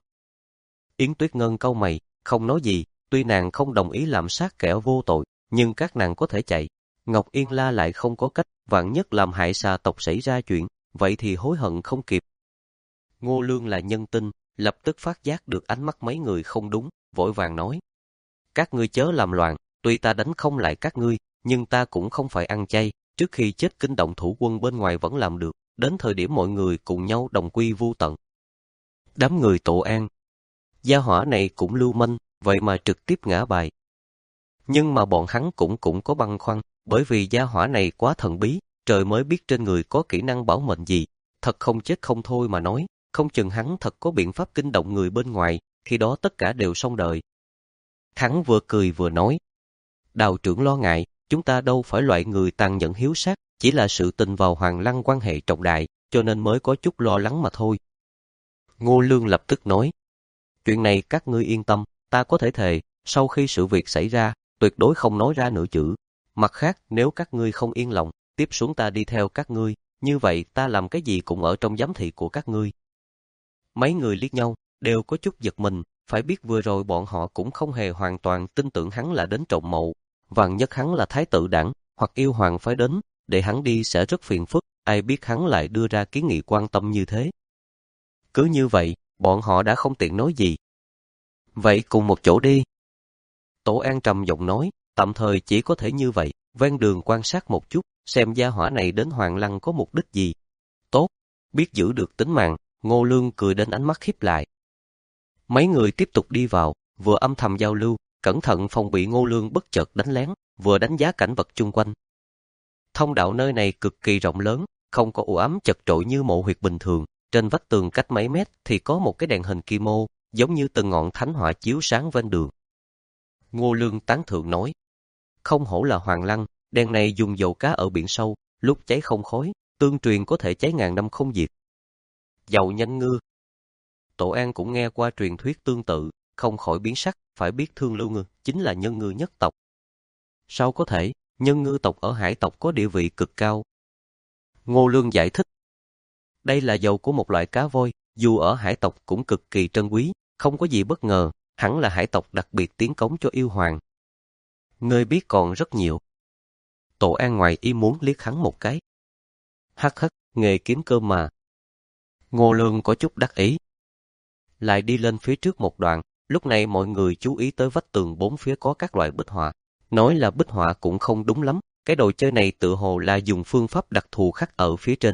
Yến Tuyết Ngân cau mày, không nói gì, tuy nàng không đồng ý làm sát kẻ vô tội, nhưng các nàng có thể chạy. Ngọc Yên La lại không có cách, vạn nhất làm hại xà tộc xảy ra chuyện, vậy thì hối hận không kịp. Ngô Lương là nhân tinh, lập tức phát giác được ánh mắt mấy người không đúng, vội vàng nói. Các ngươi chớ làm loạn, tuy ta đánh không lại các ngươi, nhưng ta cũng không phải ăn chay, trước khi chết kinh động thủ quân bên ngoài vẫn làm được, đến thời điểm mọi người cùng nhau đồng quy vu tận. Đám người Tổ An, gia hỏa này cũng lưu manh, vậy mà trực tiếp ngã bài. Nhưng mà bọn hắn cũng cũng có băn khoăn, bởi vì gia hỏa này quá thần bí, trời mới biết trên người có kỹ năng bảo mệnh gì, thật không chết không thôi mà nói, không chừng hắn thật có biện pháp kinh động người bên ngoài, khi đó tất cả đều xong đời. Hắn vừa cười vừa nói, Đào trưởng lo ngại, chúng ta đâu phải loại người tàn nhẫn hiếu sát, chỉ là sự tình vào Hoàng Lăng quan hệ trọng đại, cho nên mới có chút lo lắng mà thôi. Ngô Lương lập tức nói, chuyện này các ngươi yên tâm, ta có thể thề, sau khi sự việc xảy ra, tuyệt đối không nói ra nửa chữ. Mặt khác, nếu các ngươi không yên lòng, tiếp xuống ta đi theo các ngươi, như vậy ta làm cái gì cũng ở trong giám thị của các ngươi. Mấy người liếc nhau, đều có chút giật mình, phải biết vừa rồi bọn họ cũng không hề hoàn toàn tin tưởng hắn là đến trộm mộ, vạn nhất hắn là thái tử đảng, hoặc yêu hoàng phải đến, để hắn đi sẽ rất phiền phức, ai biết hắn lại đưa ra kiến nghị quan tâm như thế. Cứ như vậy, bọn họ đã không tiện nói gì. Vậy cùng một chỗ đi. Tổ An trầm giọng nói, tạm thời chỉ có thể như vậy, ven đường quan sát một chút, xem gia hỏa này đến Hoàng Lăng có mục đích gì. Tốt, biết giữ được tính mạng, Ngô Lương cười đến ánh mắt khép lại. Mấy người tiếp tục đi vào, vừa âm thầm giao lưu, cẩn thận phòng bị Ngô Lương bất chợt đánh lén, vừa đánh giá cảnh vật chung quanh. Thông đạo nơi này cực kỳ rộng lớn, không có u ám chật trội như mộ huyệt bình thường, trên vách tường cách mấy mét thì có một cái đèn hình kim ô, giống như từng ngọn thánh hỏa chiếu sáng ven đường. Ngô Lương tán thưởng nói, không hổ là Hoàng Lăng, đèn này dùng dầu cá ở biển sâu, lúc cháy không khói, tương truyền có thể cháy ngàn năm không diệt. Dầu nhanh ngư. Tổ An cũng nghe qua truyền thuyết tương tự, không khỏi biến sắc, phải biết Thương Lưu Ngư chính là nhân ngư nhất tộc. Sao có thể, nhân ngư tộc ở hải tộc có địa vị cực cao. Ngô Lương giải thích, đây là dầu của một loại cá voi, dù ở hải tộc cũng cực kỳ trân quý, không có gì bất ngờ, hẳn là hải tộc đặc biệt tiến cống cho yêu hoàng. Ngươi biết còn rất nhiều. Tổ An ngoài ý muốn liếc hắn một cái. Hắc hắc, nghề kiếm cơm mà. Ngô Lương có chút đắc ý. Lại đi lên phía trước một đoạn, lúc này mọi người chú ý tới vách tường bốn phía có các loại bích họa. Nói là bích họa cũng không đúng lắm, cái đồ chơi này tựa hồ là dùng phương pháp đặc thù khắc ở phía trên.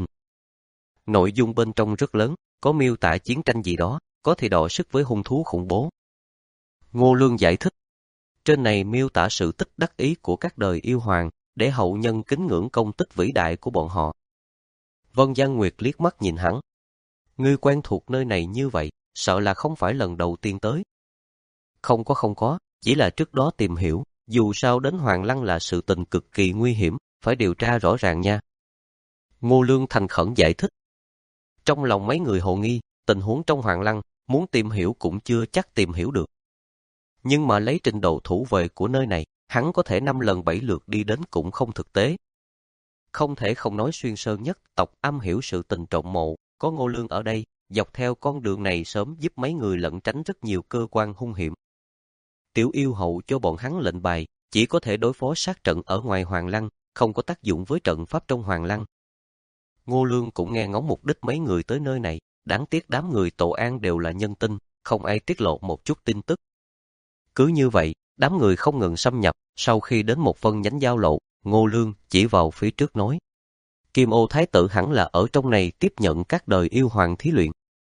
Nội dung bên trong rất lớn, có miêu tả chiến tranh gì đó, có thì đọ sức với hung thú khủng bố. Ngô Lương giải thích, trên này miêu tả sự tích đắc ý của các đời yêu hoàng, để hậu nhân kính ngưỡng công tích vĩ đại của bọn họ. Vân Giang Nguyệt liếc mắt nhìn hắn. Ngươi quen thuộc nơi này như vậy, sợ là không phải lần đầu tiên tới. Không có không có, chỉ là trước đó tìm hiểu, dù sao đến Hoàng Lăng là sự tình cực kỳ nguy hiểm, phải điều tra rõ ràng nha. Ngô Lương thành khẩn giải thích. Trong lòng mấy người hồ nghi, tình huống trong Hoàng Lăng, muốn tìm hiểu cũng chưa chắc tìm hiểu được. Nhưng mà lấy trình độ thủ vệ của nơi này, hắn có thể năm lần bảy lượt đi đến cũng không thực tế. Không thể không nói Xuyên Sơn nhất tộc am hiểu sự tình trộm mộ, có Ngô Lương ở đây, dọc theo con đường này sớm giúp mấy người lẩn tránh rất nhiều cơ quan hung hiểm. Tiểu yêu hậu cho bọn hắn lệnh bài, chỉ có thể đối phó sát trận ở ngoài Hoàng Lăng, không có tác dụng với trận pháp trong Hoàng Lăng. Ngô Lương cũng nghe ngóng mục đích mấy người tới nơi này, đáng tiếc đám người Tổ An đều là nhân tinh, không ai tiết lộ một chút tin tức. Cứ như vậy, Đám người không ngừng xâm nhập, sau khi đến một phân nhánh giao lộ, Ngô Lương chỉ vào phía trước nói. Kim Ô Thái tử hẳn là ở trong này tiếp nhận các đời yêu hoàng thí luyện.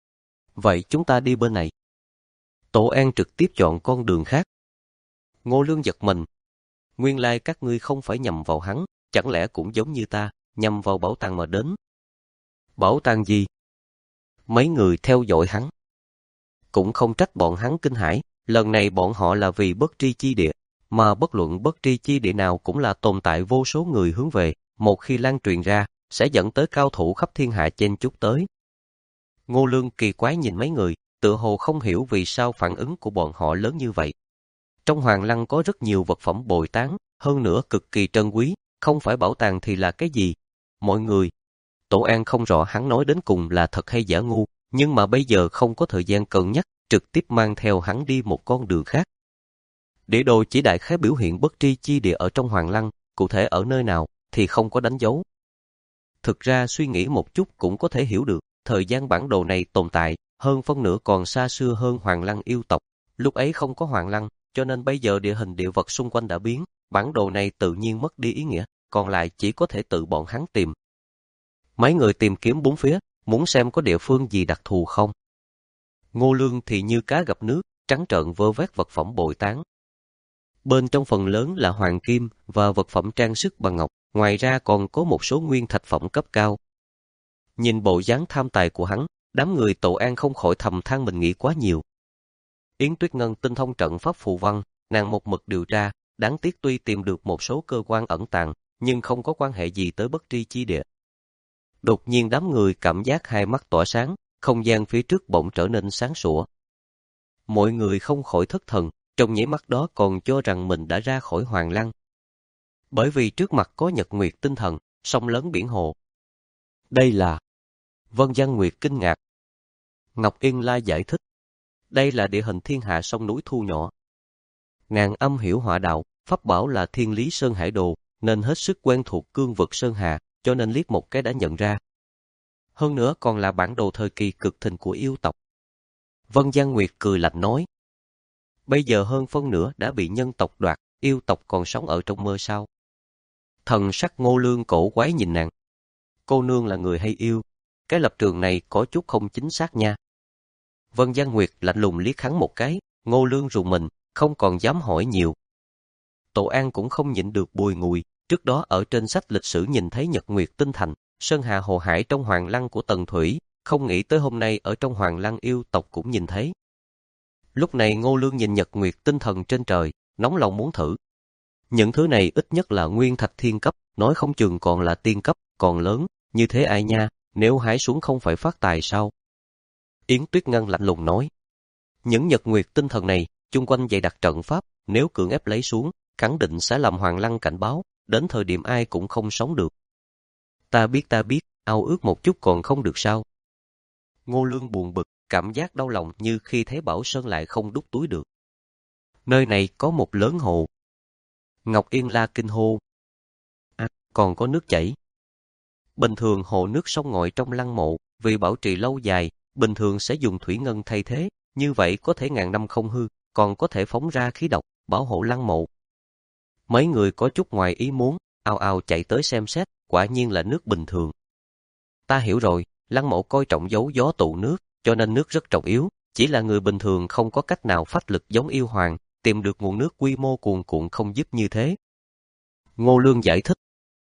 Vậy chúng ta đi bên này. Tổ An trực tiếp chọn con đường khác. Ngô Lương giật mình. Nguyên lai các ngươi không phải nhằm vào hắn, chẳng lẽ cũng giống như ta, nhằm vào bảo tàng mà đến. Bảo tàng gì? Mấy người theo dõi hắn. Cũng không trách bọn hắn kinh hãi, lần này bọn họ là vì bất tri chi địa, mà bất luận bất tri chi địa nào cũng là tồn tại vô số người hướng về, một khi lan truyền ra, sẽ dẫn tới cao thủ khắp thiên hạ chen chúc tới. Ngô Lương kỳ quái nhìn mấy người, tựa hồ không hiểu vì sao phản ứng của bọn họ lớn như vậy. Trong Hoàng Lăng có rất nhiều vật phẩm bồi tán, hơn nữa cực kỳ trân quý, không phải bảo tàng thì là cái gì? Mọi người, Tổ An không rõ hắn nói đến cùng là thật hay giả ngu, nhưng mà bây giờ không có thời gian cân nhắc, trực tiếp mang theo hắn đi một con đường khác. Địa đồ chỉ đại khái biểu hiện bất tri chi địa ở trong Hoàng Lăng, cụ thể ở nơi nào thì không có đánh dấu. Thực ra suy nghĩ một chút cũng có thể hiểu được, thời gian bản đồ này tồn tại, hơn phân nửa còn xa xưa hơn Hoàng Lăng yêu tộc. Lúc ấy không có Hoàng Lăng, cho nên bây giờ địa hình địa vật xung quanh đã biến, bản đồ này tự nhiên mất đi ý nghĩa, còn lại chỉ có thể tự bọn hắn tìm. Mấy người tìm kiếm bốn phía, muốn xem có địa phương gì đặc thù không. Ngô Lương thì như cá gặp nước, trắng trợn vơ vét vật phẩm bồi tán. Bên trong phần lớn là hoàng kim và vật phẩm trang sức bằng ngọc, ngoài ra còn có một số nguyên thạch phẩm cấp cao. Nhìn bộ dáng tham tài của hắn, đám người Tổ An không khỏi thầm than mình nghĩ quá nhiều. Yến Tuyết Ngân tinh thông trận pháp phù văn, nàng một mực điều tra, đáng tiếc tuy tìm được một số cơ quan ẩn tàng, nhưng không có quan hệ gì tới bất tri chi địa. Đột nhiên đám người cảm giác hai mắt tỏa sáng, không gian phía trước bỗng trở nên sáng sủa. Mọi người không khỏi thất thần, trong nháy mắt đó còn cho rằng mình đã ra khỏi Hoàng Lăng. Bởi vì trước mặt có nhật nguyệt tinh thần, sông lớn biển hồ. Đây là... Vân Giang Nguyệt kinh ngạc. Ngọc Yên La giải thích. Đây là địa hình thiên hạ sông núi thu nhỏ. Nàng âm hiểu họa đạo, pháp bảo là Thiên Lý Sơn Hải Đồ, nên hết sức quen thuộc cương vực Sơn Hà, cho nên liếc một cái đã nhận ra. Hơn nữa còn là bản đồ thời kỳ cực thịnh của yêu tộc. Vân Giang Nguyệt cười lạnh nói. Bây giờ hơn phân nửa đã bị nhân tộc đoạt, yêu tộc còn sống ở trong mơ sao? Thần sắc Ngô Lương cổ quái nhìn nàng. Cô nương là người hay yêu? Cái lập trường này có chút không chính xác nha. Vân Giang Nguyệt lạnh lùng liếc hắn một cái, Ngô Lương rùng mình, không còn dám hỏi nhiều. Tổ An cũng không nhịn được bùi ngùi, trước đó ở trên sách lịch sử nhìn thấy Nhật Nguyệt Tinh Thành, Sơn Hà Hồ Hải trong Hoàng Lăng của Tần Thủy, không nghĩ tới hôm nay ở trong Hoàng Lăng yêu tộc cũng nhìn thấy. Lúc này Ngô Lương nhìn Nhật Nguyệt Tinh Thần trên trời, nóng lòng muốn thử. Những thứ này ít nhất là nguyên thạch thiên cấp, nói không chừng còn là tiên cấp, còn lớn, như thế ai nha, nếu hái xuống không phải phát tài sao? Yến Tuyết Ngân lạnh lùng nói. Những Nhật Nguyệt Tinh Thần này, chung quanh dày đặc trận pháp, nếu cưỡng ép lấy xuống, khẳng định sẽ làm Hoàng Lăng cảnh báo, đến thời điểm ai cũng không sống được. Ta biết ta biết, ao ước một chút còn không được sao? Ngô Lương buồn bực, cảm giác đau lòng như khi thấy Bảo Sơn lại không đút túi được. Nơi này có một lớn hồ. Ngọc Yên La kinh hô. À, còn có nước chảy. Bình thường hồ nước sông ngòi trong lăng mộ, vì bảo trì lâu dài, bình thường sẽ dùng thủy ngân thay thế, như vậy có thể ngàn năm không hư, còn có thể phóng ra khí độc, bảo hộ lăng mộ. Mấy người có chút ngoài ý muốn, ào ào chạy tới xem xét, quả nhiên là nước bình thường. Ta hiểu rồi, lăng mộ coi trọng giấu gió tụ nước, cho nên nước rất trọng yếu, chỉ là người bình thường không có cách nào phách lực giống yêu hoàng, tìm được nguồn nước quy mô cuồn cuộn không giúp như thế. Ngô Lương giải thích.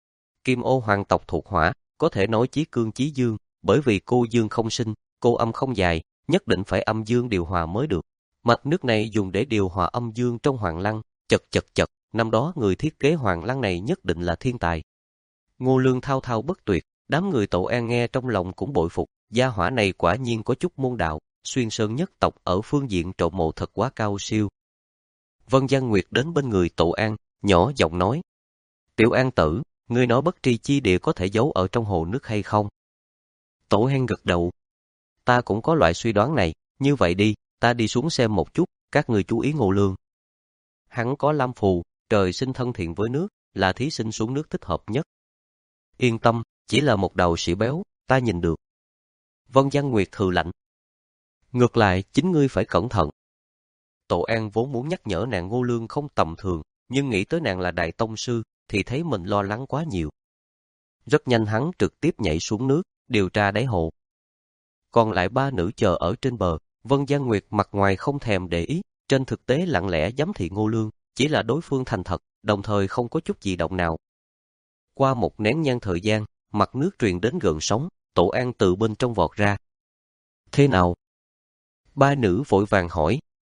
Kim Ô hoàng tộc thuộc hỏa, có thể nói chí cương chí dương, bởi vì cô dương không sinh, cô âm không dài, nhất định phải âm dương điều hòa mới được. Mạch nước này dùng để điều hòa âm dương trong Hoàng Lăng, chật chật chật, năm đó người thiết kế Hoàng Lăng này nhất định là thiên tài. Ngô Lương thao thao bất tuyệt, đám người Tổ An nghe trong lòng cũng bội phục, gia hỏa này quả nhiên có chút môn đạo, xuyên sơn nhất tộc ở phương diện trộm mộ thật quá cao siêu. Vân Giang Nguyệt đến bên người Tổ An, nhỏ giọng nói. Tiểu An tử, ngươi nói bất tri chi địa có thể giấu ở trong hồ nước hay không? Tổ An gật đầu. Ta cũng có loại suy đoán này, như vậy đi, ta đi xuống xem một chút, các người chú ý Ngô Lương. Hắn có lam phù, trời sinh thân thiện với nước, là thí sinh xuống nước thích hợp nhất. Yên tâm, chỉ là một đầu sỉ béo, ta nhìn được. Vân Giang Nguyệt hừ lạnh. Ngược lại, chính ngươi phải cẩn thận. Tổ An vốn muốn nhắc nhở nàng Ngô Lương không tầm thường, nhưng nghĩ tới nàng là đại tông sư, thì thấy mình lo lắng quá nhiều. Rất nhanh hắn trực tiếp nhảy xuống nước, điều tra đáy hồ. Còn lại ba nữ chờ ở trên bờ, Vân Giang Nguyệt mặt ngoài không thèm để ý, trên thực tế lặng lẽ giám thị Ngô Lương, chỉ là đối phương thành thật, đồng thời không có chút gì động nào. Qua một nén nhang thời gian, mặt nước truyền đến gần sóng, Tổ An từ bên trong vọt ra. Thế nào? Ba nữ vội vàng hỏi.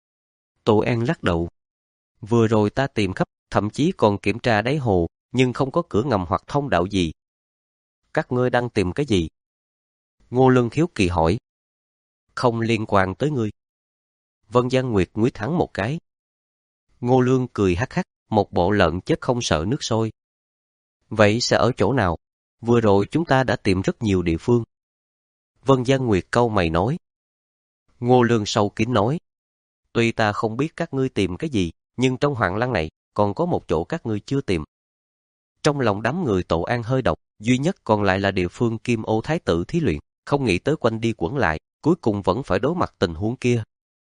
Tổ An lắc đầu. Vừa rồi ta tìm khắp, thậm chí còn kiểm tra đáy hồ, nhưng không có cửa ngầm hoặc thông đạo gì. Các ngươi đang tìm cái gì? Ngô Lương hiếu kỳ hỏi. Không liên quan tới ngươi. Vân Giang Nguyệt nguyết hắn một cái. Ngô Lương cười hắc hắc, một bộ lợn chết không sợ nước sôi. Vậy sẽ ở chỗ nào? Vừa rồi chúng ta đã tìm rất nhiều địa phương. Vân Giang Nguyệt câu mày nói. Ngô Lương sâu kín nói. Tuy ta không biết các ngươi tìm cái gì, nhưng trong Hoàng Lăng này còn có một chỗ các ngươi chưa tìm. Trong lòng đám người Tổ An hơi độc, duy nhất còn lại là địa phương Kim Ô Thái tử thí luyện, không nghĩ tới quanh đi quẩn lại, cuối cùng vẫn phải đối mặt tình huống kia.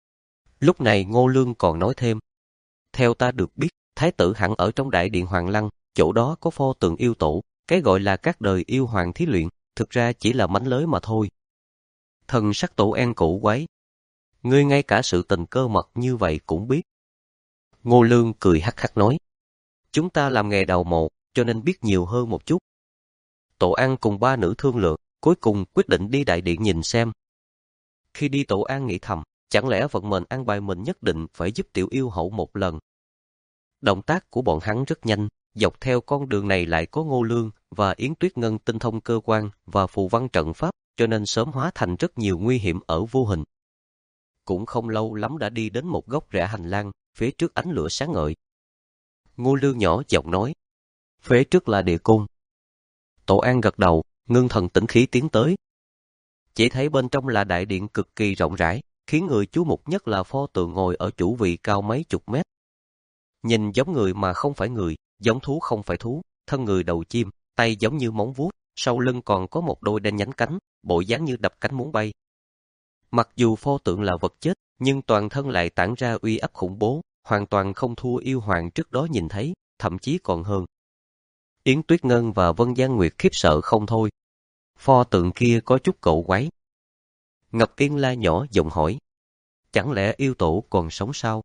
Lúc này Ngô Lương còn nói thêm. Theo ta được biết, Thái tử hẳn ở trong đại điện Hoàng Lăng, chỗ đó có pho tượng yêu tổ, cái gọi là các đời yêu hoàng thí luyện, thực ra chỉ là mánh lới mà thôi. Thần sắc Tổ An cổ quái. Ngươi ngay cả sự tình cơ mật như vậy cũng biết. Ngô Lương cười hắc hắc nói. Chúng ta làm nghề đào mộ, cho nên biết nhiều hơn một chút. Tổ An cùng ba nữ thương lượng, cuối cùng quyết định đi đại điện nhìn xem. Khi đi Tổ An nghĩ thầm, chẳng lẽ vận mệnh an bài mình nhất định phải giúp tiểu yêu hậu một lần. Động tác của bọn hắn rất nhanh, dọc theo con đường này lại có Ngô Lương và Yến Tuyết Ngân tinh thông cơ quan và phù văn trận pháp, cho nên sớm hóa thành rất nhiều nguy hiểm ở vô hình. Cũng không lâu lắm đã đi đến một góc rẽ hành lang, phía trước ánh lửa sáng ngời. Ngô Lương nhỏ giọng nói, phía trước là địa cung. Tổ An gật đầu, ngưng thần tĩnh khí tiến tới. Chỉ thấy bên trong là đại điện cực kỳ rộng rãi, khiến người chú mục nhất là pho tượng ngồi ở chủ vị cao mấy chục mét. Nhìn giống người mà không phải người, giống thú không phải thú, thân người đầu chim, tay giống như móng vuốt, sau lưng còn có một đôi đen nhánh cánh, bộ dáng như đập cánh muốn bay. Mặc dù pho tượng là vật chết, nhưng toàn thân lại tản ra uy áp khủng bố, hoàn toàn không thua yêu hoàng trước đó nhìn thấy, thậm chí còn hơn. Yến Tuyết Ngân và Vân Giang Nguyệt khiếp sợ không thôi. Pho tượng kia có chút cậu quái. Ngọc Yên la nhỏ giọng hỏi. Chẳng lẽ yêu tổ còn sống sao?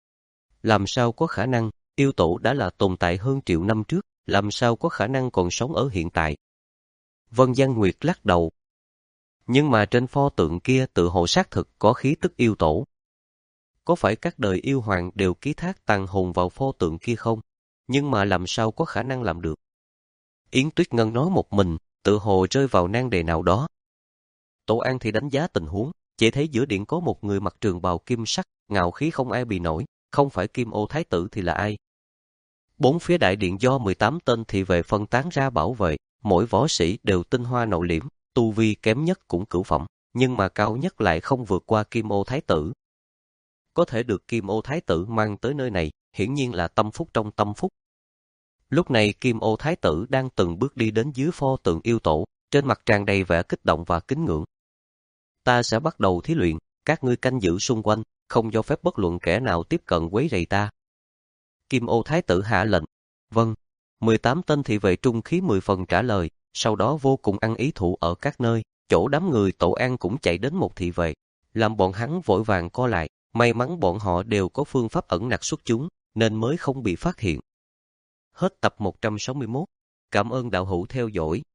Làm sao có khả năng, yêu tổ đã là tồn tại hơn triệu năm trước, làm sao có khả năng còn sống ở hiện tại? Vân Giang Nguyệt lắc đầu. Nhưng mà trên pho tượng kia tự hồ xác thực có khí tức yêu tổ. Có phải các đời yêu hoàng đều ký thác tàn hồn vào pho tượng kia không? Nhưng mà làm sao có khả năng làm được? Yến Tuyết Ngân nói một mình, tự hồ rơi vào nan đề nào đó. Tổ An thì đánh giá tình huống, chỉ thấy giữa điện có một người mặc trường bào kim sắc, ngạo khí không ai bị nổi, không phải Kim Ô Thái tử thì là ai? Bốn phía đại điện do mười tám tên thị vệ phân tán ra bảo vệ, mỗi võ sĩ đều tinh hoa nội liễm, tu vi kém nhất cũng cửu phẩm, nhưng mà cao nhất lại không vượt qua Kim Ô Thái tử. Có thể được Kim Ô Thái tử mang tới nơi này, hiển nhiên là tâm phúc trong tâm phúc. Lúc này Kim Ô Thái tử đang từng bước đi đến dưới pho tượng yêu tổ, trên mặt tràn đầy vẻ kích động và kính ngưỡng. Ta sẽ bắt đầu thí luyện, các ngươi canh giữ xung quanh, không cho phép bất luận kẻ nào tiếp cận quấy rầy ta. Kim Ô Thái tử hạ lệnh. Vâng. mười tám tên thị vệ trung khí mười phần trả lời, sau đó vô cùng ăn ý thủ ở các nơi, chỗ đám người Tổ An cũng chạy đến một thị vệ, làm bọn hắn vội vàng co lại, may mắn bọn họ đều có phương pháp ẩn nặc xuất chúng, nên mới không bị phát hiện. Hết tập một trăm sáu mươi mốt. Cảm ơn đạo hữu theo dõi.